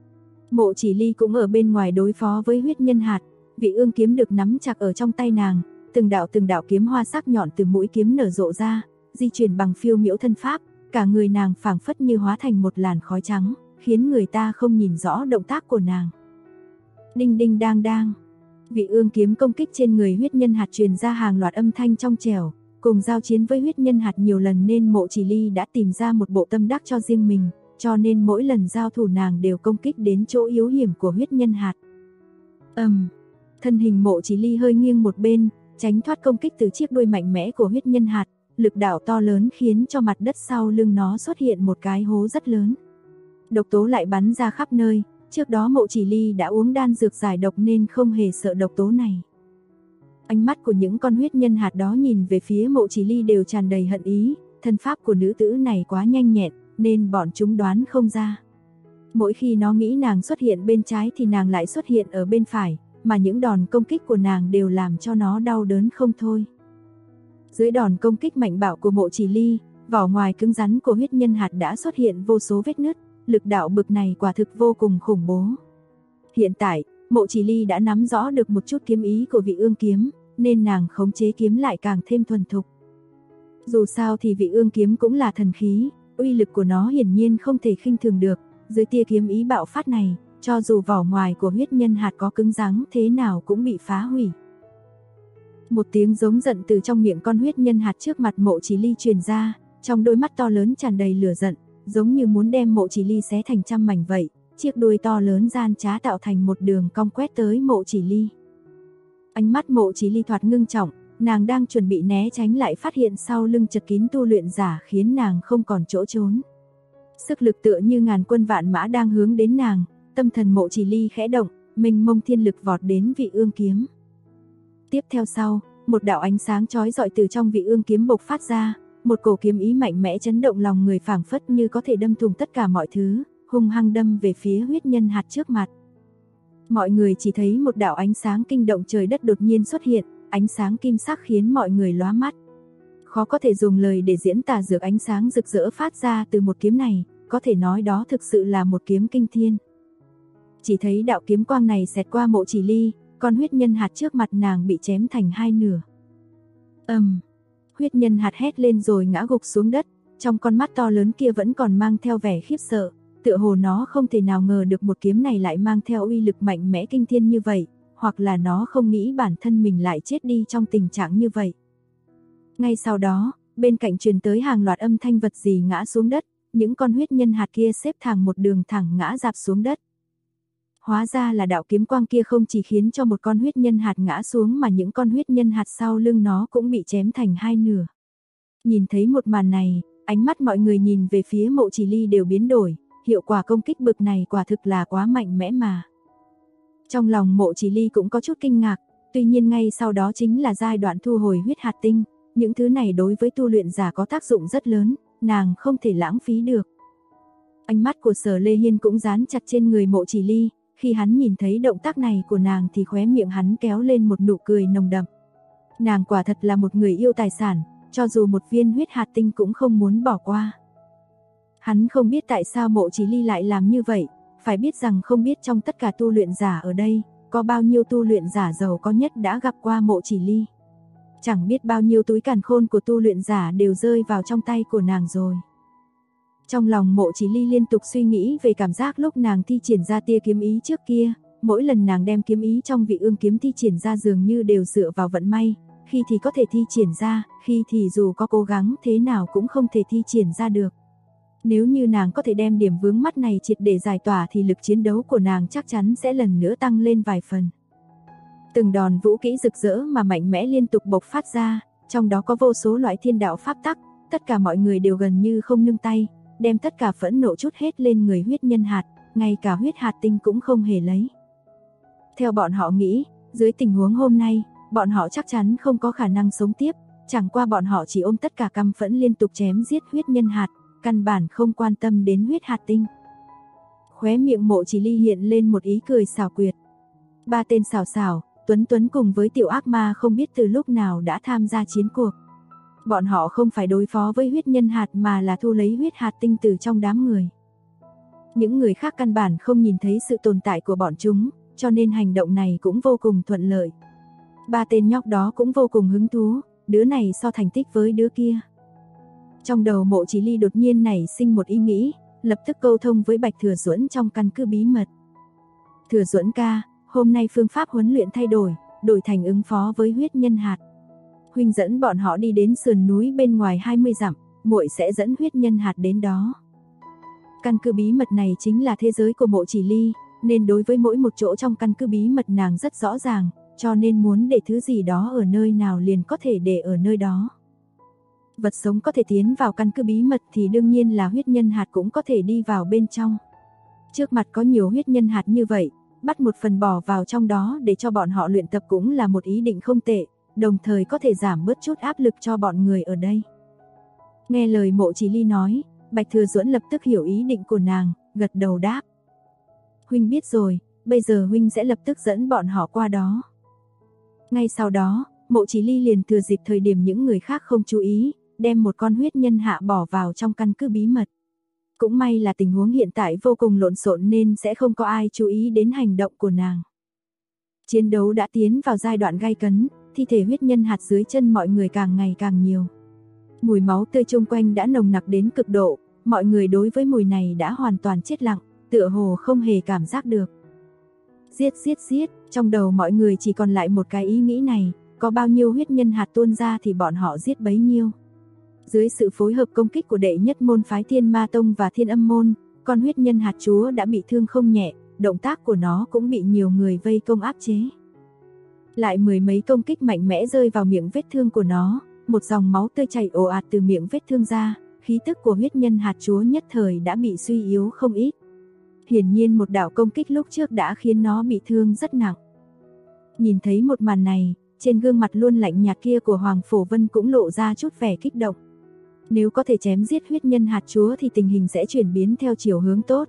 Mộ Chỉ Ly cũng ở bên ngoài đối phó với huyết nhân hạt, vị ương kiếm được nắm chặt ở trong tay nàng, từng đạo kiếm hoa sắc nhọn từ mũi kiếm nở rộ ra, di chuyển bằng phiêu miễu thân pháp, cả người nàng phảng phất như hóa thành một làn khói trắng, khiến người ta không nhìn rõ động tác của nàng. Đinh đinh đang đang, vị ương kiếm công kích trên người huyết nhân hạt truyền ra hàng loạt âm thanh trong trẻo, cùng giao chiến với huyết nhân hạt nhiều lần nên Mộ Chỉ Ly đã tìm ra một bộ tâm đắc cho riêng mình, cho nên mỗi lần giao thủ nàng đều công kích đến chỗ yếu hiểm của huyết nhân hạt. Thân hình Mộ Chỉ Ly hơi nghiêng một bên, tránh thoát công kích từ chiếc đuôi mạnh mẽ của huyết nhân hạt, lực đạo to lớn khiến cho mặt đất sau lưng nó xuất hiện một cái hố rất lớn. Độc tố lại bắn ra khắp nơi, trước đó Mộ Chỉ Ly đã uống đan dược giải độc nên không hề sợ độc tố này. Ánh mắt của những con huyết nhân hạt đó nhìn về phía Mộ Chỉ Ly đều tràn đầy hận ý, thân pháp của nữ tử này quá nhanh nhẹn, nên bọn chúng đoán không ra. Mỗi khi nó nghĩ nàng xuất hiện bên trái thì nàng lại xuất hiện ở bên phải, mà những đòn công kích của nàng đều làm cho nó đau đớn không thôi. Dưới đòn công kích mạnh bạo của Mộ Chỉ Ly, vỏ ngoài cứng rắn của huyết nhân hạt đã xuất hiện vô số vết nứt, lực đạo bực này quả thực vô cùng khủng bố. Hiện tại, Mộ Chỉ Ly đã nắm rõ được một chút kiếm ý của vị ương kiếm, nên nàng khống chế kiếm lại càng thêm thuần thục. Dù sao thì vị ương kiếm cũng là thần khí, uy lực của nó hiển nhiên không thể khinh thường được, dưới tia kiếm ý bạo phát này, cho dù vỏ ngoài của huyết nhân hạt có cứng rắn thế nào cũng bị phá hủy. Một tiếng giống giận từ trong miệng con huyết nhân hạt trước mặt Mộ Chỉ Ly truyền ra, trong đôi mắt to lớn tràn đầy lửa giận, giống như muốn đem Mộ Chỉ Ly xé thành trăm mảnh vậy, chiếc đuôi to lớn gian trá tạo thành một đường cong quét tới Mộ Chỉ Ly. Ánh mắt Mộ Chỉ Ly thoạt ngưng trọng, nàng đang chuẩn bị né tránh lại phát hiện sau lưng chật kín tu luyện giả khiến nàng không còn chỗ trốn. Sức lực tựa như ngàn quân vạn mã đang hướng đến nàng, tâm thần Mộ Chỉ Ly khẽ động, mênh mông thiên lực vọt đến vị ương kiếm. Tiếp theo sau, một đạo ánh sáng chói rọi từ trong vị ương kiếm bộc phát ra, một cổ kiếm ý mạnh mẽ chấn động lòng người phảng phất như có thể đâm thủng tất cả mọi thứ, hung hăng đâm về phía huyết nhân hạt trước mặt. Mọi người chỉ thấy một đạo ánh sáng kinh động trời đất đột nhiên xuất hiện, ánh sáng kim sắc khiến mọi người lóa mắt. Khó có thể dùng lời để diễn tả được ánh sáng rực rỡ phát ra từ một kiếm này, có thể nói đó thực sự là một kiếm kinh thiên. Chỉ thấy đạo kiếm quang này xẹt qua Mộ Chỉ Ly, con huyết nhân hạt trước mặt nàng bị chém thành hai nửa. Huyết nhân hạt hét lên rồi ngã gục xuống đất, trong con mắt to lớn kia vẫn còn mang theo vẻ khiếp sợ, tựa hồ nó không thể nào ngờ được một kiếm này lại mang theo uy lực mạnh mẽ kinh thiên như vậy, hoặc là nó không nghĩ bản thân mình lại chết đi trong tình trạng như vậy. Ngay sau đó, bên cạnh truyền tới hàng loạt âm thanh vật gì ngã xuống đất, những con huyết nhân hạt kia xếp thẳng một đường thẳng ngã rạp xuống đất. Hóa ra là đạo kiếm quang kia không chỉ khiến cho một con huyết nhân hạt ngã xuống mà những con huyết nhân hạt sau lưng nó cũng bị chém thành hai nửa. Nhìn thấy một màn này, ánh mắt mọi người nhìn về phía Mộ Chỉ Ly đều biến đổi, hiệu quả công kích bực này quả thực là quá mạnh mẽ mà. Trong lòng Mộ Chỉ Ly cũng có chút kinh ngạc, tuy nhiên ngay sau đó chính là giai đoạn thu hồi huyết hạt tinh, những thứ này đối với tu luyện giả có tác dụng rất lớn, nàng không thể lãng phí được. Ánh mắt của Sở Lê Hiên cũng dán chặt trên người Mộ Chỉ Ly, khi hắn nhìn thấy động tác này của nàng thì khóe miệng hắn kéo lên một nụ cười nồng đậm. Nàng quả thật là một người yêu tài sản, cho dù một viên huyết hạt tinh cũng không muốn bỏ qua. Hắn không biết tại sao Mộ Chỉ Ly lại làm như vậy, phải biết rằng không biết trong tất cả tu luyện giả ở đây, có bao nhiêu tu luyện giả giàu có nhất đã gặp qua Mộ Chỉ Ly. Chẳng biết bao nhiêu túi càn khôn của tu luyện giả đều rơi vào trong tay của nàng rồi. Trong lòng Mộ Chỉ Ly liên tục suy nghĩ về cảm giác lúc nàng thi triển ra tia kiếm ý trước kia, mỗi lần nàng đem kiếm ý trong Vị Ương kiếm thi triển ra dường như đều dựa vào vận may, khi thì có thể thi triển ra, khi thì dù có cố gắng thế nào cũng không thể thi triển ra được. Nếu như nàng có thể đem điểm vướng mắc này triệt để giải tỏa thì lực chiến đấu của nàng chắc chắn sẽ lần nữa tăng lên vài phần. Từng đòn vũ kỹ rực rỡ mà mạnh mẽ liên tục bộc phát ra, trong đó có vô số loại thiên đạo pháp tắc, tất cả mọi người đều gần như không nương tay, đem tất cả phẫn nộ chút hết lên người huyết nhân hạt, ngay cả huyết hạt tinh cũng không hề lấy. Theo bọn họ nghĩ, dưới tình huống hôm nay, bọn họ chắc chắn không có khả năng sống tiếp, chẳng qua bọn họ chỉ ôm tất cả căm phẫn liên tục chém giết huyết nhân hạt, căn bản không quan tâm đến huyết hạt tinh. Khóe miệng Mộ Chỉ Ly hiện lên một ý cười xảo quyệt. Ba tên xảo xảo, Tuấn Tuấn cùng với tiểu ác ma không biết từ lúc nào đã tham gia chiến cuộc. Bọn họ không phải đối phó với huyết nhân hạt mà là thu lấy huyết hạt tinh từ trong đám người. Những người khác căn bản không nhìn thấy sự tồn tại của bọn chúng, cho nên hành động này cũng vô cùng thuận lợi. Ba tên nhóc đó cũng vô cùng hứng thú, đứa này so thành tích với đứa kia. Trong đầu Mộ Chỉ Ly đột nhiên nảy sinh một ý nghĩ, lập tức câu thông với Bạch Thừa Duẫn trong căn cứ bí mật. Thừa Duẫn ca, hôm nay phương pháp huấn luyện thay đổi thành ứng phó với huyết nhân hạt. Huynh dẫn bọn họ đi đến sườn núi bên ngoài 20 dặm, muội sẽ dẫn huyết nhân hạt đến đó. Căn cứ bí mật này chính là thế giới của Mộ Chỉ Ly, nên đối với mỗi một chỗ trong căn cứ bí mật nàng rất rõ ràng, cho nên muốn để thứ gì đó ở nơi nào liền có thể để ở nơi đó. Vật sống có thể tiến vào căn cứ bí mật thì đương nhiên là huyết nhân hạt cũng có thể đi vào bên trong. Trước mặt có nhiều huyết nhân hạt như vậy, bắt một phần bỏ vào trong đó để cho bọn họ luyện tập cũng là một ý định không tệ, đồng thời có thể giảm bớt chút áp lực cho bọn người ở đây. Nghe lời Mộ Chỉ Ly nói, Bạch Thừa Duẫn lập tức hiểu ý định của nàng, gật đầu đáp. Huynh biết rồi, bây giờ huynh sẽ lập tức dẫn bọn họ qua đó. Ngay sau đó, Mộ Chỉ Ly liền thừa dịp thời điểm những người khác không chú ý, đem một con huyết nhân hạ bỏ vào trong căn cứ bí mật. Cũng may là tình huống hiện tại vô cùng lộn xộn nên sẽ không có ai chú ý đến hành động của nàng. Chiến đấu đã tiến vào giai đoạn gay cấn, thi thể huyết nhân hạt dưới chân mọi người càng ngày càng nhiều. Mùi máu tươi chung quanh đã nồng nặc đến cực độ, mọi người đối với mùi này đã hoàn toàn chết lặng, tựa hồ không hề cảm giác được. Giết giết giết, trong đầu mọi người chỉ còn lại một cái ý nghĩ này, có bao nhiêu huyết nhân hạt tuôn ra thì bọn họ giết bấy nhiêu. Dưới sự phối hợp công kích của đệ nhất môn phái Thiên Ma Tông và Thiên Âm Môn, con huyết nhân hạt chúa đã bị thương không nhẹ, động tác của nó cũng bị nhiều người vây công áp chế. Lại mười mấy công kích mạnh mẽ rơi vào miệng vết thương của nó, một dòng máu tươi chảy ồ ạt từ miệng vết thương ra, khí tức của huyết nhân hạt chúa nhất thời đã bị suy yếu không ít. Hiển nhiên một đạo công kích lúc trước đã khiến nó bị thương rất nặng. Nhìn thấy một màn này, trên gương mặt luôn lạnh nhạt kia của Hoàng Phổ Vân cũng lộ ra chút vẻ kích động. Nếu có thể chém giết huyết nhân hạt chúa thì tình hình sẽ chuyển biến theo chiều hướng tốt.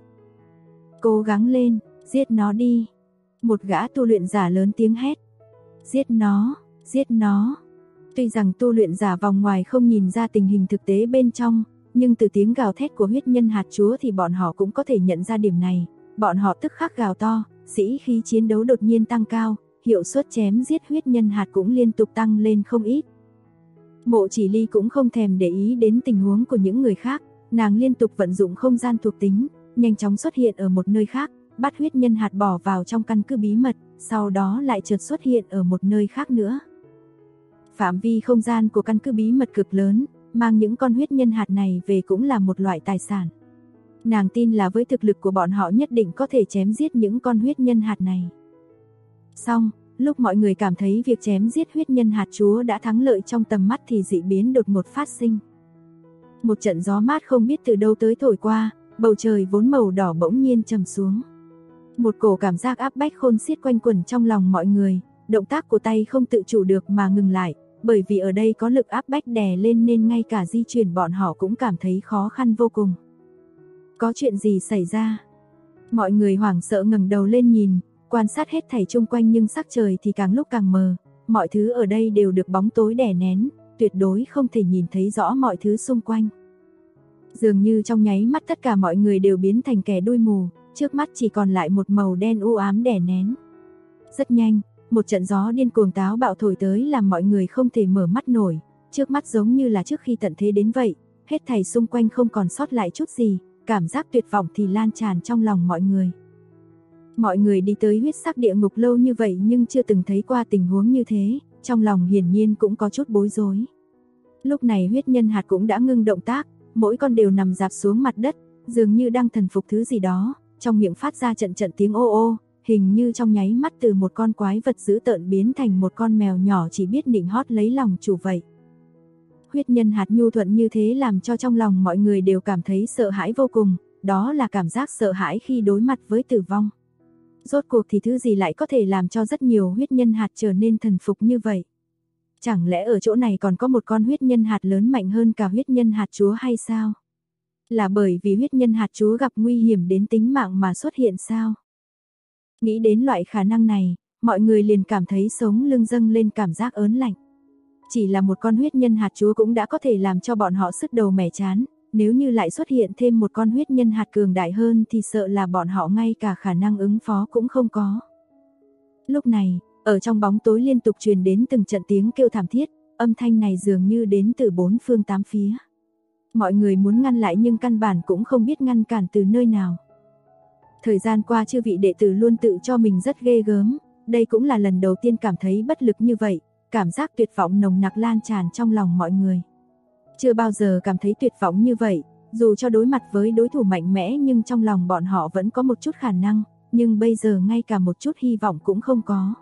Cố gắng lên, giết nó đi. Một gã tu luyện giả lớn tiếng hét. Giết nó, giết nó. Tuy rằng tu luyện giả vòng ngoài không nhìn ra tình hình thực tế bên trong, nhưng từ tiếng gào thét của huyết nhân hạt chúa thì bọn họ cũng có thể nhận ra điểm này. Bọn họ tức khắc gào to, sĩ khí chiến đấu đột nhiên tăng cao, hiệu suất chém giết huyết nhân hạt cũng liên tục tăng lên không ít. Mộ Chỉ Ly cũng không thèm để ý đến tình huống của những người khác, nàng liên tục vận dụng không gian thuộc tính, nhanh chóng xuất hiện ở một nơi khác, bắt huyết nhân hạt bỏ vào trong căn cứ bí mật, sau đó lại chợt xuất hiện ở một nơi khác nữa. Phạm vi không gian của căn cứ bí mật cực lớn, mang những con huyết nhân hạt này về cũng là một loại tài sản. Nàng tin là với thực lực của bọn họ nhất định có thể chém giết những con huyết nhân hạt này. Xong, lúc mọi người cảm thấy việc chém giết huyết nhân hạt chúa đã thắng lợi trong tầm mắt thì dị biến đột ngột phát sinh. Một trận gió mát không biết từ đâu tới thổi qua, bầu trời vốn màu đỏ bỗng nhiên trầm xuống. Một cổ cảm giác áp bách khôn xiết quanh quẩn trong lòng mọi người, động tác của tay không tự chủ được mà ngừng lại, bởi vì ở đây có lực áp bách đè lên nên ngay cả di chuyển bọn họ cũng cảm thấy khó khăn vô cùng. Có chuyện gì xảy ra? Mọi người hoảng sợ ngẩng đầu lên nhìn, quan sát hết thảy chung quanh nhưng sắc trời thì càng lúc càng mờ, mọi thứ ở đây đều được bóng tối đè nén, tuyệt đối không thể nhìn thấy rõ mọi thứ xung quanh. Dường như trong nháy mắt tất cả mọi người đều biến thành kẻ đuôi mù, trước mắt chỉ còn lại một màu đen u ám đè nén. Rất nhanh, một trận gió điên cuồng táo bạo thổi tới làm mọi người không thể mở mắt nổi, trước mắt giống như là trước khi tận thế đến vậy, hết thảy xung quanh không còn sót lại chút gì, cảm giác tuyệt vọng thì lan tràn trong lòng mọi người. Mọi người đi tới huyết sắc địa ngục lâu như vậy nhưng chưa từng thấy qua tình huống như thế, trong lòng hiển nhiên cũng có chút bối rối. Lúc này huyết nhân hạt cũng đã ngưng động tác, mỗi con đều nằm rạp xuống mặt đất, dường như đang thần phục thứ gì đó, trong miệng phát ra trận trận tiếng ô ô, hình như trong nháy mắt từ một con quái vật dữ tợn biến thành một con mèo nhỏ chỉ biết nịnh hót lấy lòng chủ vậy. Huyết nhân hạt nhu thuận như thế làm cho trong lòng mọi người đều cảm thấy sợ hãi vô cùng, đó là cảm giác sợ hãi khi đối mặt với tử vong. Rốt cuộc thì thứ gì lại có thể làm cho rất nhiều huyết nhân hạt trở nên thần phục như vậy? Chẳng lẽ ở chỗ này còn có một con huyết nhân hạt lớn mạnh hơn cả huyết nhân hạt chúa hay sao? Là bởi vì huyết nhân hạt chúa gặp nguy hiểm đến tính mạng mà xuất hiện sao? Nghĩ đến loại khả năng này, mọi người liền cảm thấy sống lưng dâng lên cảm giác ớn lạnh. Chỉ là một con huyết nhân hạt chúa cũng đã có thể làm cho bọn họ sứt đầu mẻ chán, nếu như lại xuất hiện thêm một con huyết nhân hạt cường đại hơn thì sợ là bọn họ ngay cả khả năng ứng phó cũng không có. Lúc này, ở trong bóng tối liên tục truyền đến từng trận tiếng kêu thảm thiết, âm thanh này dường như đến từ bốn phương tám phía. Mọi người muốn ngăn lại nhưng căn bản cũng không biết ngăn cản từ nơi nào. Thời gian qua chư vị đệ tử luôn tự cho mình rất ghê gớm, đây cũng là lần đầu tiên cảm thấy bất lực như vậy, cảm giác tuyệt vọng nồng nặc lan tràn trong lòng mọi người. Chưa bao giờ cảm thấy tuyệt vọng như vậy, dù cho đối mặt với đối thủ mạnh mẽ nhưng trong lòng bọn họ vẫn có một chút khả năng, nhưng bây giờ ngay cả một chút hy vọng cũng không có.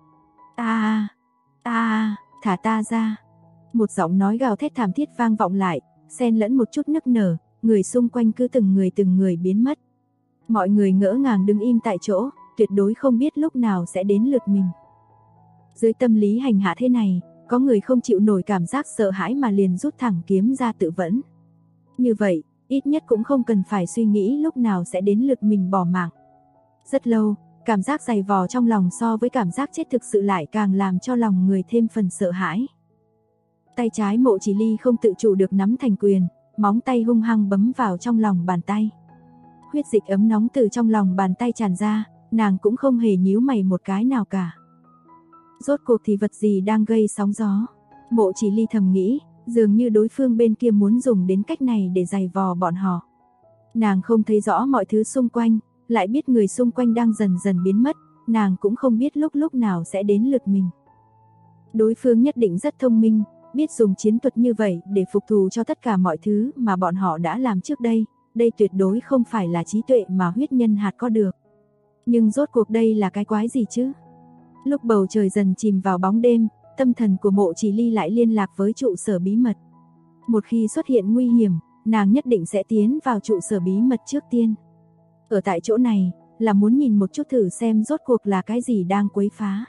Thả ta ra. Một giọng nói gào thét thảm thiết vang vọng lại, xen lẫn một chút nức nở, người xung quanh cứ từng người biến mất. Mọi người ngỡ ngàng đứng im tại chỗ, tuyệt đối không biết lúc nào sẽ đến lượt mình. Dưới tâm lý hành hạ thế này, có người không chịu nổi cảm giác sợ hãi mà liền rút thẳng kiếm ra tự vẫn. Như vậy, ít nhất cũng không cần phải suy nghĩ lúc nào sẽ đến lượt mình bỏ mạng. Rất lâu, cảm giác dày vò trong lòng so với cảm giác chết thực sự lại càng làm cho lòng người thêm phần sợ hãi. Tay trái Mộ Chỉ Ly không tự chủ được nắm thành quyền, móng tay hung hăng bấm vào trong lòng bàn tay. Huyết dịch ấm nóng từ trong lòng bàn tay tràn ra, nàng cũng không hề nhíu mày một cái nào cả. Rốt cuộc thì vật gì đang gây sóng gió? Mộ Chỉ Ly thầm nghĩ, dường như đối phương bên kia muốn dùng đến cách này để giày vò bọn họ. Nàng không thấy rõ mọi thứ xung quanh, lại biết người xung quanh đang dần dần biến mất, nàng cũng không biết lúc nào sẽ đến lượt mình. Đối phương nhất định rất thông minh, biết dùng chiến thuật như vậy để phục thù cho tất cả mọi thứ mà bọn họ đã làm trước đây, đây tuyệt đối không phải là trí tuệ mà huyết nhân hạt có được. Nhưng rốt cuộc đây là cái quái gì chứ? Lúc bầu trời dần chìm vào bóng đêm, tâm thần của Mộ Chỉ Ly lại liên lạc với trụ sở bí mật. Một khi xuất hiện nguy hiểm, nàng nhất định sẽ tiến vào trụ sở bí mật trước tiên. Ở tại chỗ này, là muốn nhìn một chút thử xem rốt cuộc là cái gì đang quấy phá.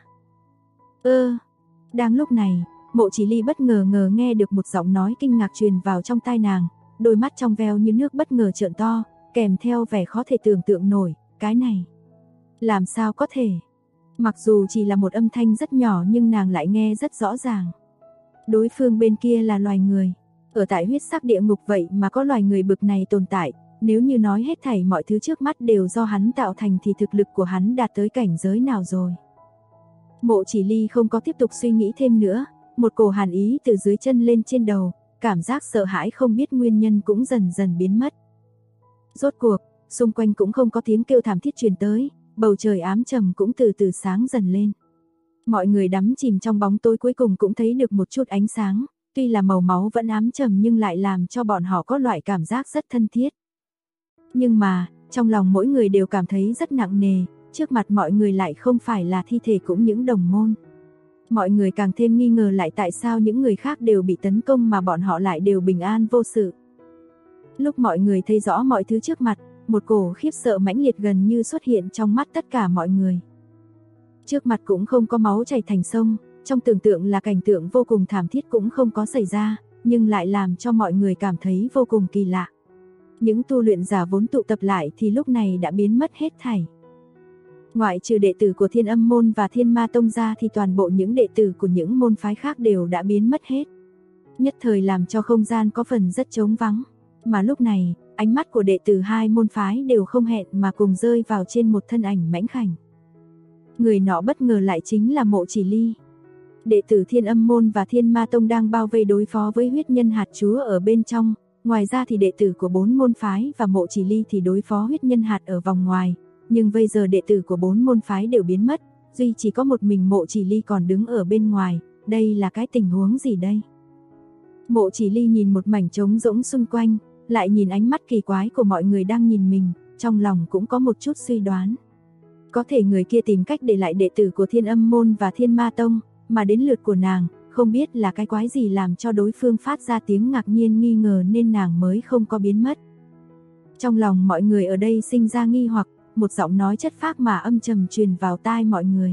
Đang lúc này, Mộ Chỉ Ly bất ngờ nghe được một giọng nói kinh ngạc truyền vào trong tai nàng, đôi mắt trong veo như nước bất ngờ trợn to, kèm theo vẻ khó thể tưởng tượng nổi, cái này. Làm sao có thể? Mặc dù chỉ là một âm thanh rất nhỏ nhưng nàng lại nghe rất rõ ràng. Đối phương bên kia là loài người. Ở tại huyết sắc địa ngục vậy mà có loài người bực này tồn tại, nếu như nói hết thảy mọi thứ trước mắt đều do hắn tạo thành thì thực lực của hắn đạt tới cảnh giới nào rồi. Mộ Chỉ Ly không có tiếp tục suy nghĩ thêm nữa, một cổ hàn ý từ dưới chân lên trên đầu, cảm giác sợ hãi không biết nguyên nhân cũng dần dần biến mất. Rốt cuộc, xung quanh cũng không có tiếng kêu thảm thiết truyền tới, bầu trời ám trầm cũng từ từ sáng dần lên. Mọi người đắm chìm trong bóng tối cuối cùng cũng thấy được một chút ánh sáng, Tuy là màu máu vẫn ám trầm nhưng lại làm cho bọn họ có loại cảm giác rất thân thiết. Nhưng mà, trong lòng mỗi người đều cảm thấy rất nặng nề, trước mặt mọi người lại không phải là thi thể cũng những đồng môn. Mọi người càng thêm nghi ngờ lại tại sao những người khác đều bị tấn công mà bọn họ lại đều bình an vô sự. Lúc mọi người thấy rõ mọi thứ trước mặt, một cổ khiếp sợ mãnh liệt gần như xuất hiện trong mắt tất cả mọi người. Trước mặt cũng không có máu chảy thành sông, trong tưởng tượng là cảnh tượng vô cùng thảm thiết cũng không có xảy ra, nhưng lại làm cho mọi người cảm thấy vô cùng kỳ lạ. Những tu luyện giả vốn tụ tập lại thì lúc này đã biến mất hết thảy. Ngoại trừ đệ tử của Thiên Âm môn và Thiên Ma tông ra thì toàn bộ những đệ tử của những môn phái khác đều đã biến mất hết. Nhất thời làm cho không gian có phần rất trống vắng, mà lúc này, ánh mắt của đệ tử hai môn phái đều không hẹn mà cùng rơi vào trên một thân ảnh mãnh khảnh. Người nọ bất ngờ lại chính là Mộ Chỉ Ly. Đệ tử Thiên Âm môn và Thiên Ma tông đang bao vây đối phó với huyết nhân hạt chúa ở bên trong, ngoài ra thì đệ tử của 4 môn phái và Mộ Chỉ Ly thì đối phó huyết nhân hạt ở vòng ngoài, nhưng bây giờ đệ tử của 4 môn phái đều biến mất, duy chỉ có một mình Mộ Chỉ Ly còn đứng ở bên ngoài, đây là cái tình huống gì đây? Mộ Chỉ Ly nhìn một mảnh trống rỗng xung quanh, lại nhìn ánh mắt kỳ quái của mọi người đang nhìn mình, trong lòng cũng có một chút suy đoán. Có thể người kia tìm cách để lại đệ tử của Thiên Âm môn và Thiên Ma tông, mà đến lượt của nàng, không biết là cái quái gì làm cho đối phương phát ra tiếng ngạc nhiên nghi ngờ nên nàng mới không có biến mất. Trong lòng mọi người ở đây sinh ra nghi hoặc, một giọng nói chất phác mà âm trầm truyền vào tai mọi người.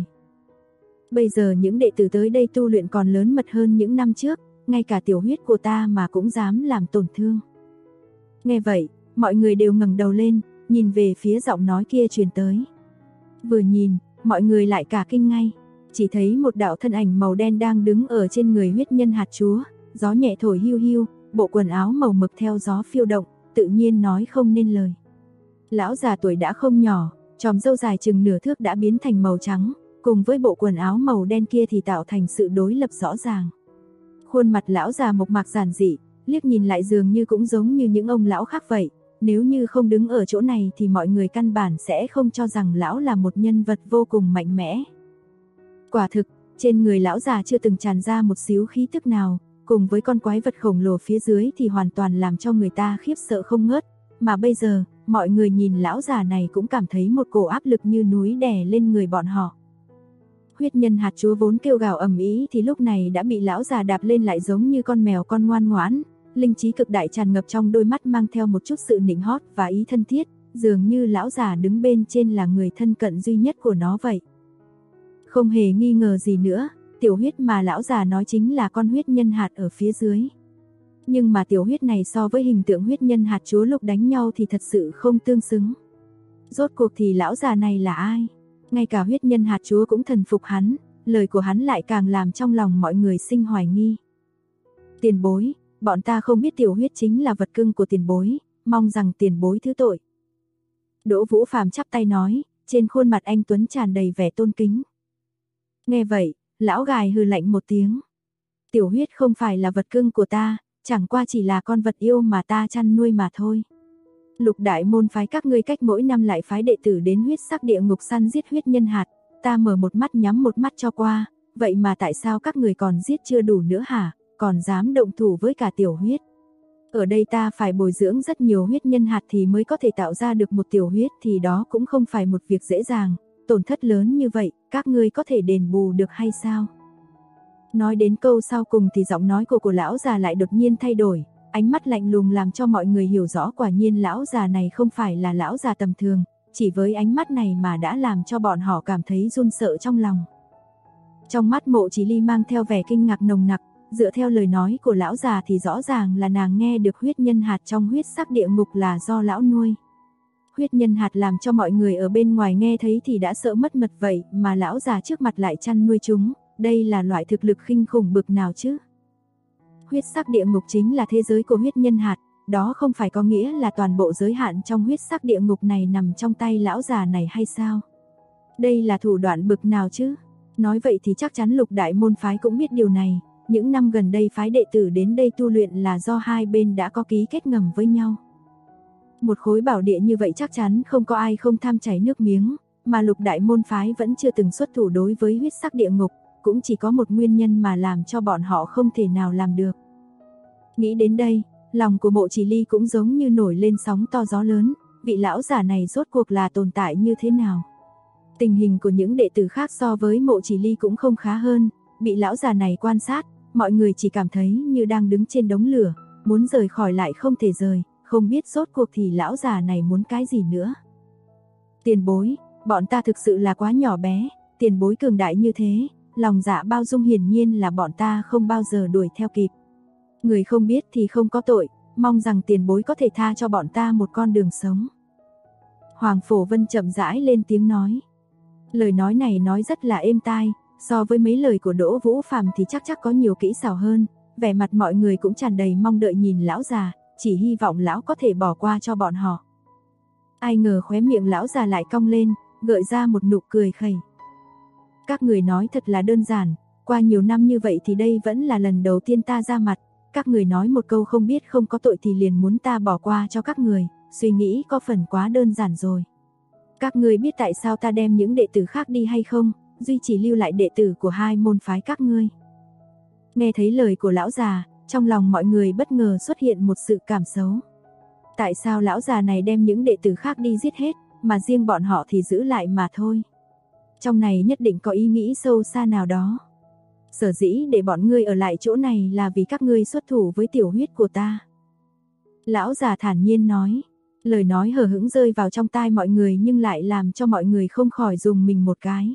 Bây giờ những đệ tử tới đây tu luyện còn lớn mật hơn những năm trước, ngay cả tiểu huyết của ta mà cũng dám làm tổn thương. Nghe vậy, mọi người đều ngẩng đầu lên, nhìn về phía giọng nói kia truyền tới. Vừa nhìn, mọi người lại cả kinh ngay, chỉ thấy một đạo thân ảnh màu đen đang đứng ở trên người huyết nhân hạt chúa, gió nhẹ thổi hiu hiu, bộ quần áo màu mực theo gió phiêu động, tự nhiên nói không nên lời. Lão già tuổi đã không nhỏ, chòm râu dài chừng nửa thước đã biến thành màu trắng, cùng với bộ quần áo màu đen kia thì tạo thành sự đối lập rõ ràng. Khuôn mặt lão già mộc mạc giản dị, liếc nhìn lại dường như cũng giống như những ông lão khác vậy, nếu như không đứng ở chỗ này thì mọi người căn bản sẽ không cho rằng lão là một nhân vật vô cùng mạnh mẽ. Quả thực, trên người lão già chưa từng tràn ra một xíu khí tức nào, cùng với con quái vật khổng lồ phía dưới thì hoàn toàn làm cho người ta khiếp sợ không ngớt, mà bây giờ, mọi người nhìn lão già này cũng cảm thấy một cổ áp lực như núi đè lên người bọn họ. Huyết nhân hạt chúa vốn kêu gào ầm ĩ thì lúc này đã bị lão già đạp lên lại giống như con mèo con ngoan ngoãn, linh trí cực đại tràn ngập trong đôi mắt mang theo một chút sự nịnh hót và ý thân thiết, dường như lão già đứng bên trên là người thân cận duy nhất của nó vậy. Không hề nghi ngờ gì nữa, tiểu huyết mà lão già nói chính là con huyết nhân hạt ở phía dưới. Nhưng mà tiểu huyết này so với hình tượng huyết nhân hạt chúa lúc đánh nhau thì thật sự không tương xứng. Rốt cuộc thì lão già này là ai? Ngay cả huyết nhân hạt chúa cũng thần phục hắn, lời của hắn lại càng làm trong lòng mọi người sinh hoài nghi. Tiền bối, bọn ta không biết tiểu huyết chính là vật cưng của tiền bối, mong rằng tiền bối thứ tội. Đỗ Vũ Phàm chắp tay nói, trên khuôn mặt anh tuấn tràn đầy vẻ tôn kính. Nghe vậy, lão gài hừ lạnh một tiếng. Tiểu huyết không phải là vật cưng của ta, chẳng qua chỉ là con vật yêu mà ta chăn nuôi mà thôi. Lục đại môn phái các ngươi cách mỗi năm lại phái đệ tử đến huyết sắc địa ngục săn giết huyết nhân hạt, ta mở một mắt nhắm một mắt cho qua, vậy mà tại sao các người còn giết chưa đủ nữa hả, còn dám động thủ với cả tiểu huyết. Ở đây ta phải bồi dưỡng rất nhiều huyết nhân hạt thì mới có thể tạo ra được một tiểu huyết thì đó cũng không phải một việc dễ dàng, tổn thất lớn như vậy, các ngươi có thể đền bù được hay sao? Nói đến câu sau cùng thì giọng nói của lão già lại đột nhiên thay đổi, ánh mắt lạnh lùng làm cho mọi người hiểu rõ quả nhiên lão già này không phải là lão già tầm thường, chỉ với ánh mắt này mà đã làm cho bọn họ cảm thấy run sợ trong lòng. Trong mắt Mộ Chỉ Ly mang theo vẻ kinh ngạc nồng nặc, dựa theo lời nói của lão già thì rõ ràng là nàng nghe được huyết nhân hạt trong huyết sắc địa ngục là do lão nuôi. Huyết nhân hạt làm cho mọi người ở bên ngoài nghe thấy thì đã sợ mất mật vậy mà lão già trước mặt lại chăn nuôi chúng, đây là loại thực lực kinh khủng bực nào chứ? Huyết sắc địa ngục chính là thế giới của huyết nhân hạt, đó không phải có nghĩa là toàn bộ giới hạn trong huyết sắc địa ngục này nằm trong tay lão già này hay sao? Đây là thủ đoạn bực nào chứ? Nói vậy thì chắc chắn lục đại môn phái cũng biết điều này, những năm gần đây phái đệ tử đến đây tu luyện là do hai bên đã có ký kết ngầm với nhau. Một khối bảo địa như vậy chắc chắn không có ai không tham chảy nước miếng, mà lục đại môn phái vẫn chưa từng xuất thủ đối với huyết sắc địa ngục, cũng chỉ có một nguyên nhân mà làm cho bọn họ không thể nào làm được. Nghĩ đến đây, lòng của Mộ Chỉ Ly cũng giống như nổi lên sóng to gió lớn, vị lão giả này rốt cuộc là tồn tại như thế nào? Tình hình của những đệ tử khác so với Mộ Chỉ Ly cũng không khá hơn, bị lão già này quan sát, mọi người chỉ cảm thấy như đang đứng trên đống lửa, muốn rời khỏi lại không thể rời, không biết rốt cuộc thì lão già này muốn cái gì nữa. Tiền bối, bọn ta thực sự là quá nhỏ bé, tiền bối cường đại như thế, lòng dạ bao dung hiển nhiên là bọn ta không bao giờ đuổi theo kịp. Người không biết thì không có tội, mong rằng tiền bối có thể tha cho bọn ta một con đường sống. Hoàng Phổ Vân chậm rãi lên tiếng nói. Lời nói này nói rất là êm tai, so với mấy lời của Đỗ Vũ Phàm thì chắc có nhiều kỹ xảo hơn, vẻ mặt mọi người cũng tràn đầy mong đợi nhìn lão già, chỉ hy vọng lão có thể bỏ qua cho bọn họ. Ai ngờ khóe miệng lão già lại cong lên, gợi ra một nụ cười khẩy. Các người nói thật là đơn giản, qua nhiều năm như vậy thì đây vẫn là lần đầu tiên ta ra mặt, các người nói một câu không biết không có tội thì liền muốn ta bỏ qua cho các người, suy nghĩ có phần quá đơn giản rồi. Các ngươi biết tại sao ta đem những đệ tử khác đi hay không, duy chỉ lưu lại đệ tử của hai môn phái các ngươi. Nghe thấy lời của lão già, trong lòng mọi người bất ngờ xuất hiện một sự cảm xấu. Tại sao lão già này đem những đệ tử khác đi giết hết, mà riêng bọn họ thì giữ lại mà thôi. Trong này nhất định có ý nghĩ sâu xa nào đó. Sở dĩ để bọn ngươi ở lại chỗ này là vì các ngươi xuất thủ với tiểu huyết của ta. Lão già thản nhiên nói. Lời nói hờ hững rơi vào trong tai mọi người nhưng lại làm cho mọi người không khỏi dùng mình một cái.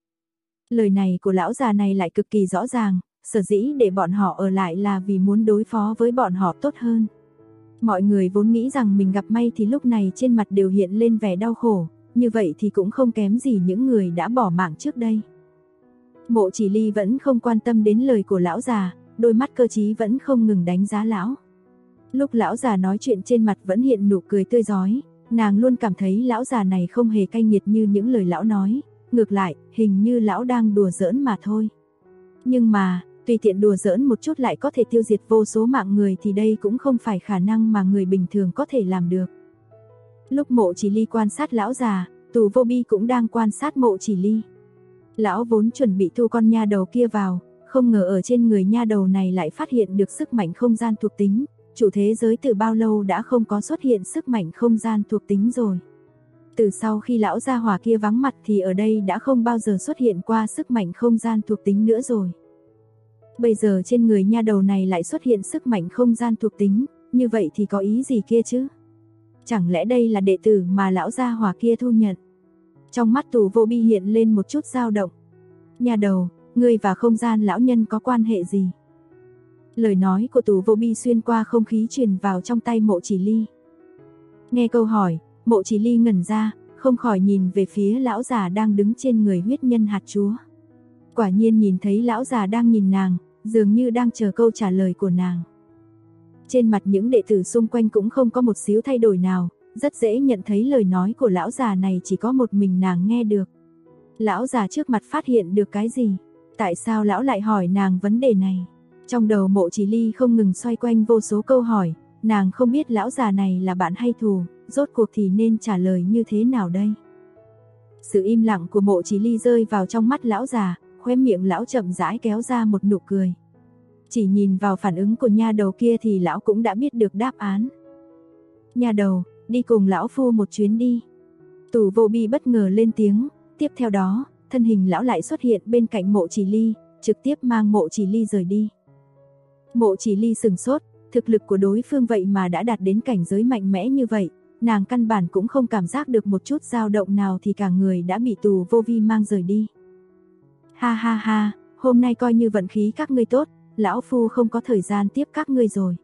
Lời này của lão già này lại cực kỳ rõ ràng, sở dĩ để bọn họ ở lại là vì muốn đối phó với bọn họ tốt hơn. Mọi người vốn nghĩ rằng mình gặp may thì lúc này trên mặt đều hiện lên vẻ đau khổ, như vậy thì cũng không kém gì những người đã bỏ mạng trước đây. Mộ Chỉ Ly vẫn không quan tâm đến lời của lão già, đôi mắt cơ trí vẫn không ngừng đánh giá lão. Lúc lão già nói chuyện trên mặt vẫn hiện nụ cười tươi rói, nàng luôn cảm thấy lão già này không hề cay nghiệt như những lời lão nói, ngược lại, hình như lão đang đùa giỡn mà thôi. Nhưng mà, tùy tiện đùa giỡn một chút lại có thể tiêu diệt vô số mạng người thì đây cũng không phải khả năng mà người bình thường có thể làm được. Lúc Mộ Chỉ Ly quan sát lão già, Tù Vô Bi cũng đang quan sát Mộ Chỉ Ly. Lão vốn chuẩn bị thu con nha đầu kia vào, không ngờ ở trên người nha đầu này lại phát hiện được sức mạnh không gian thuộc tính. Chủ thế giới từ bao lâu đã không có xuất hiện sức mạnh không gian thuộc tính rồi. Từ sau khi lão gia hỏa kia vắng mặt thì ở đây đã không bao giờ xuất hiện qua sức mạnh không gian thuộc tính nữa rồi. Bây giờ trên người nha đầu này lại xuất hiện sức mạnh không gian thuộc tính, như vậy thì có ý gì kia chứ? Chẳng lẽ đây là đệ tử mà lão gia hỏa kia thu nhận? Trong mắt Tù Vô Bi hiện lên một chút dao động. Nha đầu, ngươi và không gian lão nhân có quan hệ gì? Lời nói của Tù Vô Bi xuyên qua không khí truyền vào trong tay Mộ Chỉ Ly. Nghe câu hỏi, Mộ Chỉ Ly ngẩn ra, không khỏi nhìn về phía lão già đang đứng trên người huyết nhân hạt chúa. Quả nhiên nhìn thấy lão già đang nhìn nàng, dường như đang chờ câu trả lời của nàng. Trên mặt những đệ tử xung quanh cũng không có một xíu thay đổi nào, rất dễ nhận thấy lời nói của lão già này chỉ có một mình nàng nghe được. Lão già trước mặt phát hiện được cái gì? Tại sao lão lại hỏi nàng vấn đề này? Trong đầu Mộ Chỉ Ly không ngừng xoay quanh vô số câu hỏi, nàng không biết lão già này là bạn hay thù, rốt cuộc thì nên trả lời như thế nào đây? Sự im lặng của Mộ Chỉ Ly rơi vào trong mắt lão già, khóe miệng lão chậm rãi kéo ra một nụ cười. Chỉ nhìn vào phản ứng của nha đầu kia thì lão cũng đã biết được đáp án. Nha đầu, đi cùng lão phu một chuyến đi. Tù Vô Bi bất ngờ lên tiếng, tiếp theo đó, thân hình lão lại xuất hiện bên cạnh Mộ Chỉ Ly, trực tiếp mang Mộ Chỉ Ly rời đi. Mộ Chỉ Ly sừng sốt, thực lực của đối phương vậy mà đã đạt đến cảnh giới mạnh mẽ như vậy, nàng căn bản cũng không cảm giác được một chút dao động nào thì cả người đã bị Tù Vô Vi mang rời đi. Ha ha ha, hôm nay coi như vận khí các ngươi tốt, lão phu không có thời gian tiếp các ngươi rồi.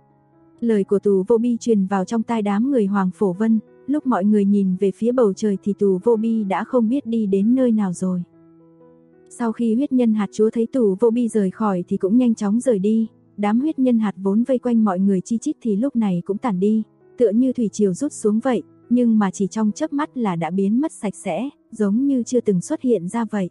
Lời của Tù Vô Bi truyền vào trong tai đám người Hoàng Phổ Vân, lúc mọi người nhìn về phía bầu trời thì Tù Vô Bi đã không biết đi đến nơi nào rồi. Sau khi huyết nhân hạt chúa thấy Tù Vô Bi rời khỏi thì cũng nhanh chóng rời đi, đám huyết nhân hạt vốn vây quanh mọi người chi chít thì lúc này cũng tản đi, tựa như thủy triều rút xuống vậy, nhưng mà chỉ trong chớp mắt là đã biến mất sạch sẽ, giống như chưa từng xuất hiện ra vậy.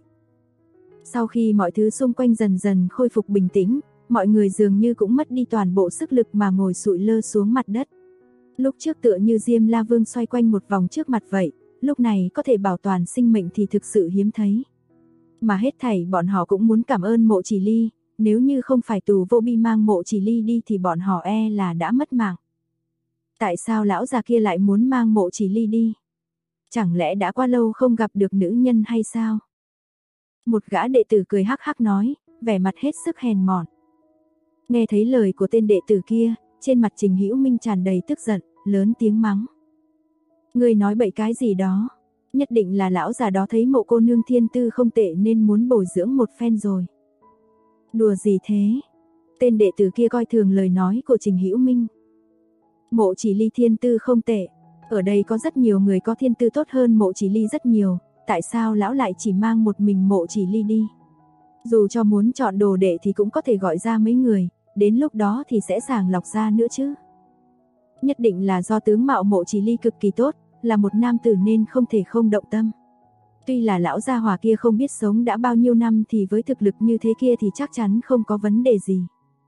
Sau khi mọi thứ xung quanh dần dần khôi phục bình tĩnh, mọi người dường như cũng mất đi toàn bộ sức lực mà ngồi sụi lơ xuống mặt đất. Lúc trước tựa như Diêm La Vương xoay quanh một vòng trước mặt vậy, lúc này có thể bảo toàn sinh mệnh thì thực sự hiếm thấy. Mà hết thảy bọn họ cũng muốn cảm ơn Mộ Chỉ Ly, Nếu như không phải Tù Vô Bi mang Mộ Chỉ Ly đi thì bọn họ là đã mất mạng. Tại sao lão già kia lại muốn mang Mộ Chỉ Ly đi? Chẳng lẽ đã quá lâu không gặp được nữ nhân hay sao? Một gã đệ tử cười hắc hắc nói, vẻ mặt hết sức hèn mọn. Nghe thấy lời của tên đệ tử kia, trên mặt Trình Hữu Minh tràn đầy tức giận, lớn tiếng mắng. Ngươi nói bậy cái gì đó? Nhất định là lão già đó thấy Mộ cô nương thiên tư không tệ nên muốn bồi dưỡng một phen rồi. Đùa gì thế? Tên đệ tử kia coi thường lời nói của Trình Hữu Minh. Mộ Chỉ Ly thiên tư không tệ, ở đây có rất nhiều người có thiên tư tốt hơn Mộ Chỉ Ly rất nhiều, tại sao lão lại chỉ mang một mình Mộ Chỉ Ly đi? Dù cho muốn chọn đồ đệ thì cũng có thể gọi ra mấy người, đến lúc đó thì sẽ sàng lọc ra nữa chứ. Nhất định là do tướng mạo Mộ Chỉ Ly cực kỳ tốt, là một nam tử nên không thể không động tâm. Tuy là lão gia hỏa kia không biết sống đã bao nhiêu năm thì với thực lực như thế kia thì chắc chắn không có vấn đề gì.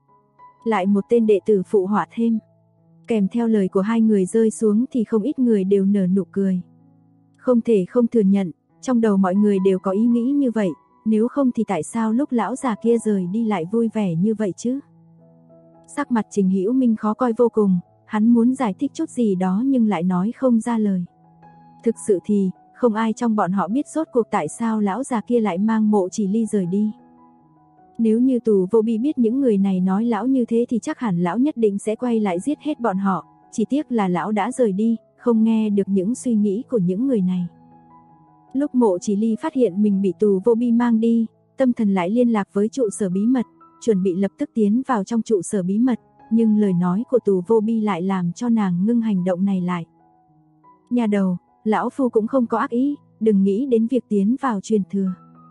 Lại một tên đệ tử phụ họa thêm. Kèm theo lời của hai người rơi xuống thì không ít người đều nở nụ cười. Không thể không thừa nhận, trong đầu mọi người đều có ý nghĩ như vậy, nếu không thì tại sao lúc lão già kia rời đi lại vui vẻ như vậy chứ? Sắc mặt Trình Hữu Minh khó coi vô cùng, hắn muốn giải thích chút gì đó nhưng lại nói không ra lời. Thực sự thì, không ai trong bọn họ biết rốt cuộc tại sao lão già kia lại mang Mộ Chỉ Ly rời đi. Nếu như Tù Vô Bi biết những người này nói lão như thế thì chắc hẳn lão nhất định sẽ quay lại giết hết bọn họ, chỉ tiếc là lão đã rời đi, không nghe được những suy nghĩ của những người này. Lúc Mộ Chỉ Ly phát hiện mình bị Tù Vô Bi mang đi, tâm thần lại liên lạc với trụ sở bí mật, chuẩn bị lập tức tiến vào trong trụ sở bí mật, nhưng lời nói của Tù Vô Bi lại làm cho nàng ngưng hành động này lại. Nhà đầu, lão phu cũng không có ác ý, đừng nghĩ đến việc tiến vào truyền thừa.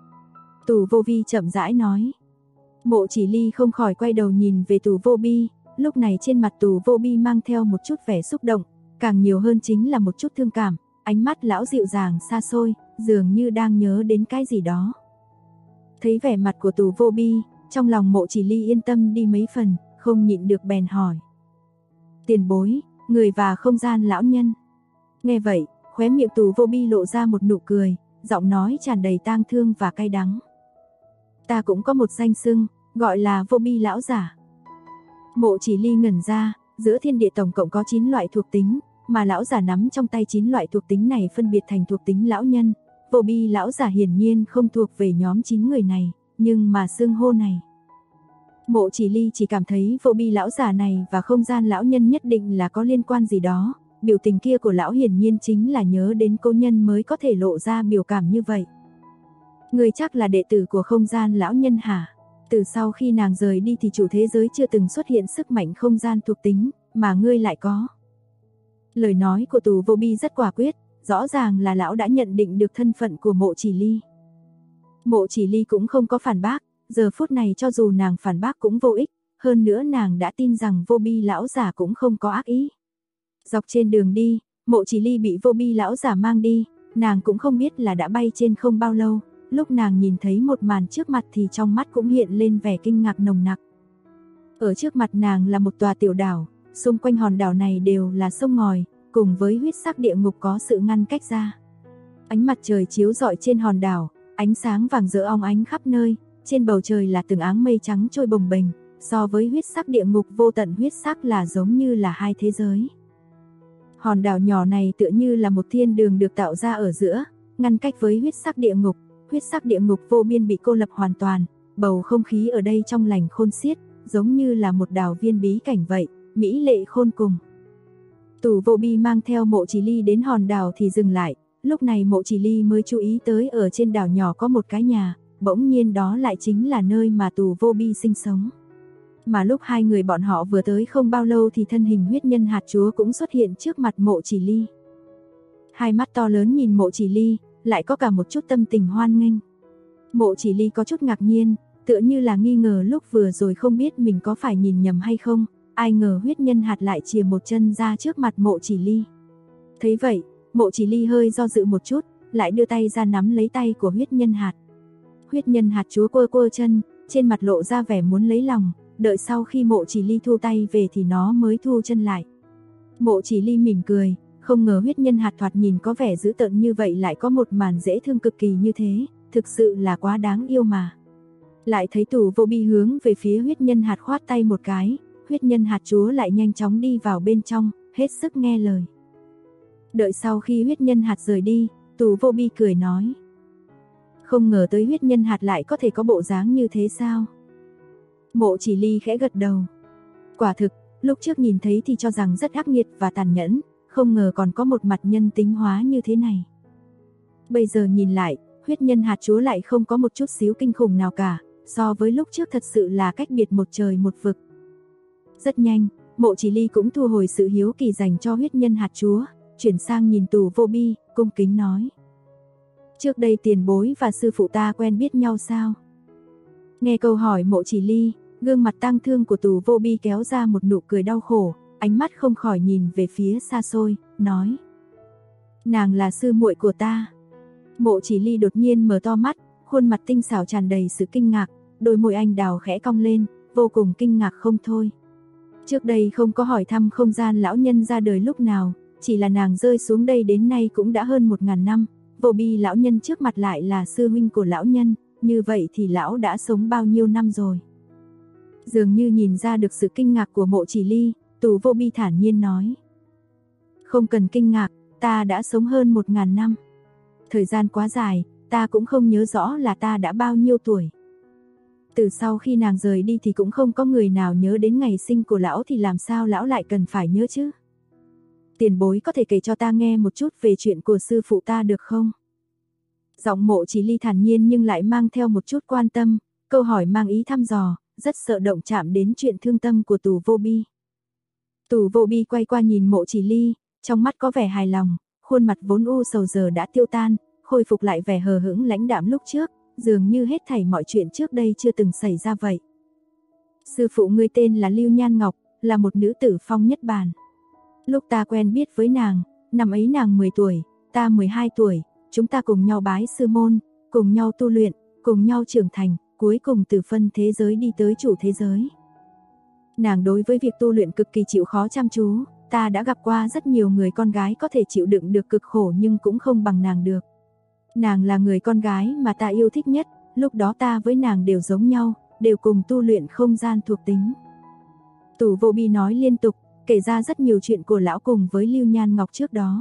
Tù Vô Vi chậm rãi nói. Mộ Chỉ Ly không khỏi quay đầu nhìn về Tù Vô Bi, lúc này trên mặt Tù Vô Bi mang theo một chút vẻ xúc động, càng nhiều hơn chính là một chút thương cảm, ánh mắt lão dịu dàng xa xôi, dường như đang nhớ đến cái gì đó. Thấy vẻ mặt của Tù Vô Bi, trong lòng Mộ Chỉ Ly yên tâm đi mấy phần, không nhịn được bèn hỏi. Tiền bối, người và không gian lão nhân. Nghe vậy, khóe miệng Tù Vô Bi lộ ra một nụ cười, giọng nói tràn đầy tang thương và cay đắng. Ta cũng có một danh xưng, gọi là Vô Bi lão giả. Mộ Chỉ Ly ngẩn ra, giữa thiên địa tổng cộng có 9 loại thuộc tính, mà lão giả nắm trong tay 9 loại thuộc tính này phân biệt thành thuộc tính lão nhân. Vô Bi lão giả hiển nhiên không thuộc về nhóm 9 người này, nhưng mà xưng hô này. Mộ Chỉ Ly chỉ cảm thấy Vô Bi lão giả này và không gian lão nhân nhất định là có liên quan gì đó, biểu tình kia của lão hiển nhiên chính là nhớ đến cố nhân mới có thể lộ ra biểu cảm như vậy. Người chắc là đệ tử của không gian lão nhân hả? Từ sau khi nàng rời đi thì chủ thế giới chưa từng xuất hiện sức mạnh không gian thuộc tính, mà ngươi lại có. Lời nói của Tù Vô Bi rất quả quyết, rõ ràng là lão đã nhận định được thân phận của Mộ Chỉ Ly. Mộ Chỉ Ly cũng không có phản bác, giờ phút này cho dù nàng phản bác cũng vô ích, hơn nữa nàng đã tin rằng Vô Bi lão giả cũng không có ác ý. Dọc trên đường đi, Mộ Chỉ Ly bị Vô Bi lão giả mang đi, nàng cũng không biết là đã bay trên không bao lâu, lúc nàng nhìn thấy một màn trước mặt thì trong mắt cũng hiện lên vẻ kinh ngạc nồng nặc. Ở trước mặt nàng là một tòa tiểu đảo, xung quanh hòn đảo này đều là sông ngòi, cùng với huyết sắc địa ngục có sự ngăn cách ra. Ánh mặt trời chiếu rọi trên hòn đảo, ánh sáng vàng rỡ óng ánh khắp nơi, trên bầu trời là từng áng mây trắng trôi bồng bềnh, so với huyết sắc địa ngục vô tận huyết sắc là giống như là hai thế giới. Hòn đảo nhỏ này tựa như là một thiên đường được tạo ra ở giữa, ngăn cách với huyết sắc địa ngục vô biên bị cô lập hoàn toàn, bầu không khí ở đây trong lành khôn xiết, giống như là một đảo viên bí cảnh vậy, mỹ lệ khôn cùng. Tù Vô Bi mang theo Mộ Chỉ Ly đến hòn đảo thì dừng lại, lúc này Mộ Chỉ Ly mới chú ý tới ở trên đảo nhỏ có một cái nhà, bỗng nhiên đó lại chính là nơi mà Tù Vô Bi sinh sống. Mà lúc hai người bọn họ vừa tới không bao lâu thì thân hình huyết nhân hạt chúa cũng xuất hiện trước mặt Mộ Chỉ Ly. Hai mắt to lớn nhìn Mộ Chỉ Ly, lại có cả một chút tâm tình hoan nghênh. Mộ Chỉ Ly có chút ngạc nhiên, tựa như là nghi ngờ lúc vừa rồi không biết mình có phải nhìn nhầm hay không, ai ngờ huyết nhân hạt lại chìa một chân ra trước mặt Mộ Chỉ Ly. Thấy vậy, Mộ Chỉ Ly hơi do dự một chút, lại đưa tay ra nắm lấy tay của huyết nhân hạt. Huyết nhân hạt chúa quơ quơ chân, trên mặt lộ ra vẻ muốn lấy lòng, đợi sau khi Mộ Chỉ Ly thu tay về thì nó mới thu chân lại. Mộ Chỉ Ly mỉm cười, không ngờ huyết nhân hạt thoạt nhìn có vẻ dữ tợn như vậy lại có một màn dễ thương cực kỳ như thế, thực sự là quá đáng yêu mà. Lại thấy Tù Vô Bi hướng về phía huyết nhân hạt khoát tay một cái, huyết nhân hạt chúa lại nhanh chóng đi vào bên trong, hết sức nghe lời. Đợi sau khi huyết nhân hạt rời đi, Tù Vô Bi cười nói. Không ngờ tới huyết nhân hạt lại có thể có bộ dáng như thế sao? Mộ Chỉ Ly khẽ gật đầu. Quả thực, lúc trước nhìn thấy thì cho rằng rất ác nghiệt và tàn nhẫn, không ngờ còn có một mặt nhân tính hóa như thế này. Bây giờ nhìn lại, huyết nhân hạt chúa lại không có một chút xíu kinh khủng nào cả, so với lúc trước thật sự là cách biệt một trời một vực. Rất nhanh, Mộ Chỉ Ly cũng thu hồi sự hiếu kỳ dành cho huyết nhân hạt chúa, chuyển sang nhìn Tù Vô Bi, cung kính nói. Trước đây tiền bối và sư phụ ta quen biết nhau sao? Nghe câu hỏi Mộ Chỉ Ly, gương mặt tang thương của Tù Vô Bi kéo ra một nụ cười đau khổ, ánh mắt không khỏi nhìn về phía xa xôi, nói. Nàng là sư muội của ta. Mộ Chỉ Ly đột nhiên mở to mắt, khuôn mặt tinh xảo tràn đầy sự kinh ngạc, đôi môi anh đào khẽ cong lên, vô cùng kinh ngạc không thôi. Trước đây không có hỏi thăm không gian lão nhân ra đời lúc nào, chỉ là nàng rơi xuống đây đến nay cũng đã hơn 1000 năm, Vô Bi lão nhân trước mặt lại là sư huynh của lão nhân, như vậy thì lão đã sống bao nhiêu năm rồi. Dường như nhìn ra được sự kinh ngạc của Mộ Chỉ Ly, Tù Vô Bi thản nhiên nói. Không cần kinh ngạc, ta đã sống hơn 1000 năm. Thời gian quá dài, ta cũng không nhớ rõ là ta đã bao nhiêu tuổi. Từ sau khi nàng rời đi thì cũng không có người nào nhớ đến ngày sinh của lão thì làm sao lão lại cần phải nhớ chứ? Tiền bối có thể kể cho ta nghe một chút về chuyện của sư phụ ta được không? Giọng Mộ Chỉ Ly thản nhiên nhưng lại mang theo một chút quan tâm, câu hỏi mang ý thăm dò, rất sợ động chạm đến chuyện thương tâm của Tù Vô Bi. Tù Vô Bi quay qua nhìn Mộ Chỉ Ly, trong mắt có vẻ hài lòng, khuôn mặt vốn u sầu giờ đã tiêu tan, khôi phục lại vẻ hờ hững lãnh đạm lúc trước, dường như hết thảy mọi chuyện trước đây chưa từng xảy ra vậy. Sư phụ ngươi tên là Lưu Nhan Ngọc, là một nữ tử phong nhất bản. Lúc ta quen biết với nàng, năm ấy nàng 10 tuổi, ta 12 tuổi, chúng ta cùng nhau bái sư môn, cùng nhau tu luyện, cùng nhau trưởng thành, cuối cùng từ phân thế giới đi tới chủ thế giới. Nàng đối với việc tu luyện cực kỳ chịu khó chăm chú, ta đã gặp qua rất nhiều người con gái có thể chịu đựng được cực khổ nhưng cũng không bằng nàng được. Nàng là người con gái mà ta yêu thích nhất, lúc đó ta với nàng đều giống nhau, đều cùng tu luyện không gian thuộc tính. Tù Vô Bi nói liên tục, kể ra rất nhiều chuyện của lão cùng với Lưu Nhan Ngọc trước đó.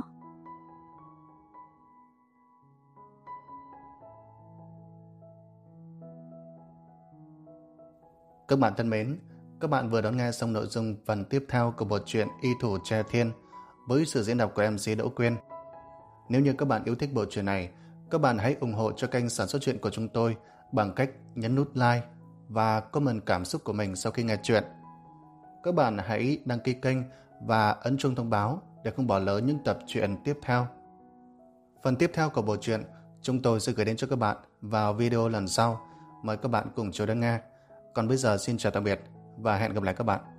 Các bạn thân mến, các bạn vừa đón nghe xong nội dung phần tiếp theo của bộ truyện Y Thủ Tre Thiên với sự diễn đọc của MC Đỗ Quyên. Nếu như các bạn yêu thích bộ truyện này, các bạn hãy ủng hộ cho kênh sản xuất truyện của chúng tôi bằng cách nhấn nút like và comment cảm xúc của mình sau khi nghe truyện. Các bạn hãy đăng ký kênh và ấn chuông thông báo để không bỏ lỡ những tập truyện tiếp theo. Phần tiếp theo của bộ truyện chúng tôi sẽ gửi đến cho các bạn vào video lần sau. Mời các bạn cùng chờ đón nghe. Còn bây giờ xin chào tạm biệt và hẹn gặp lại các bạn.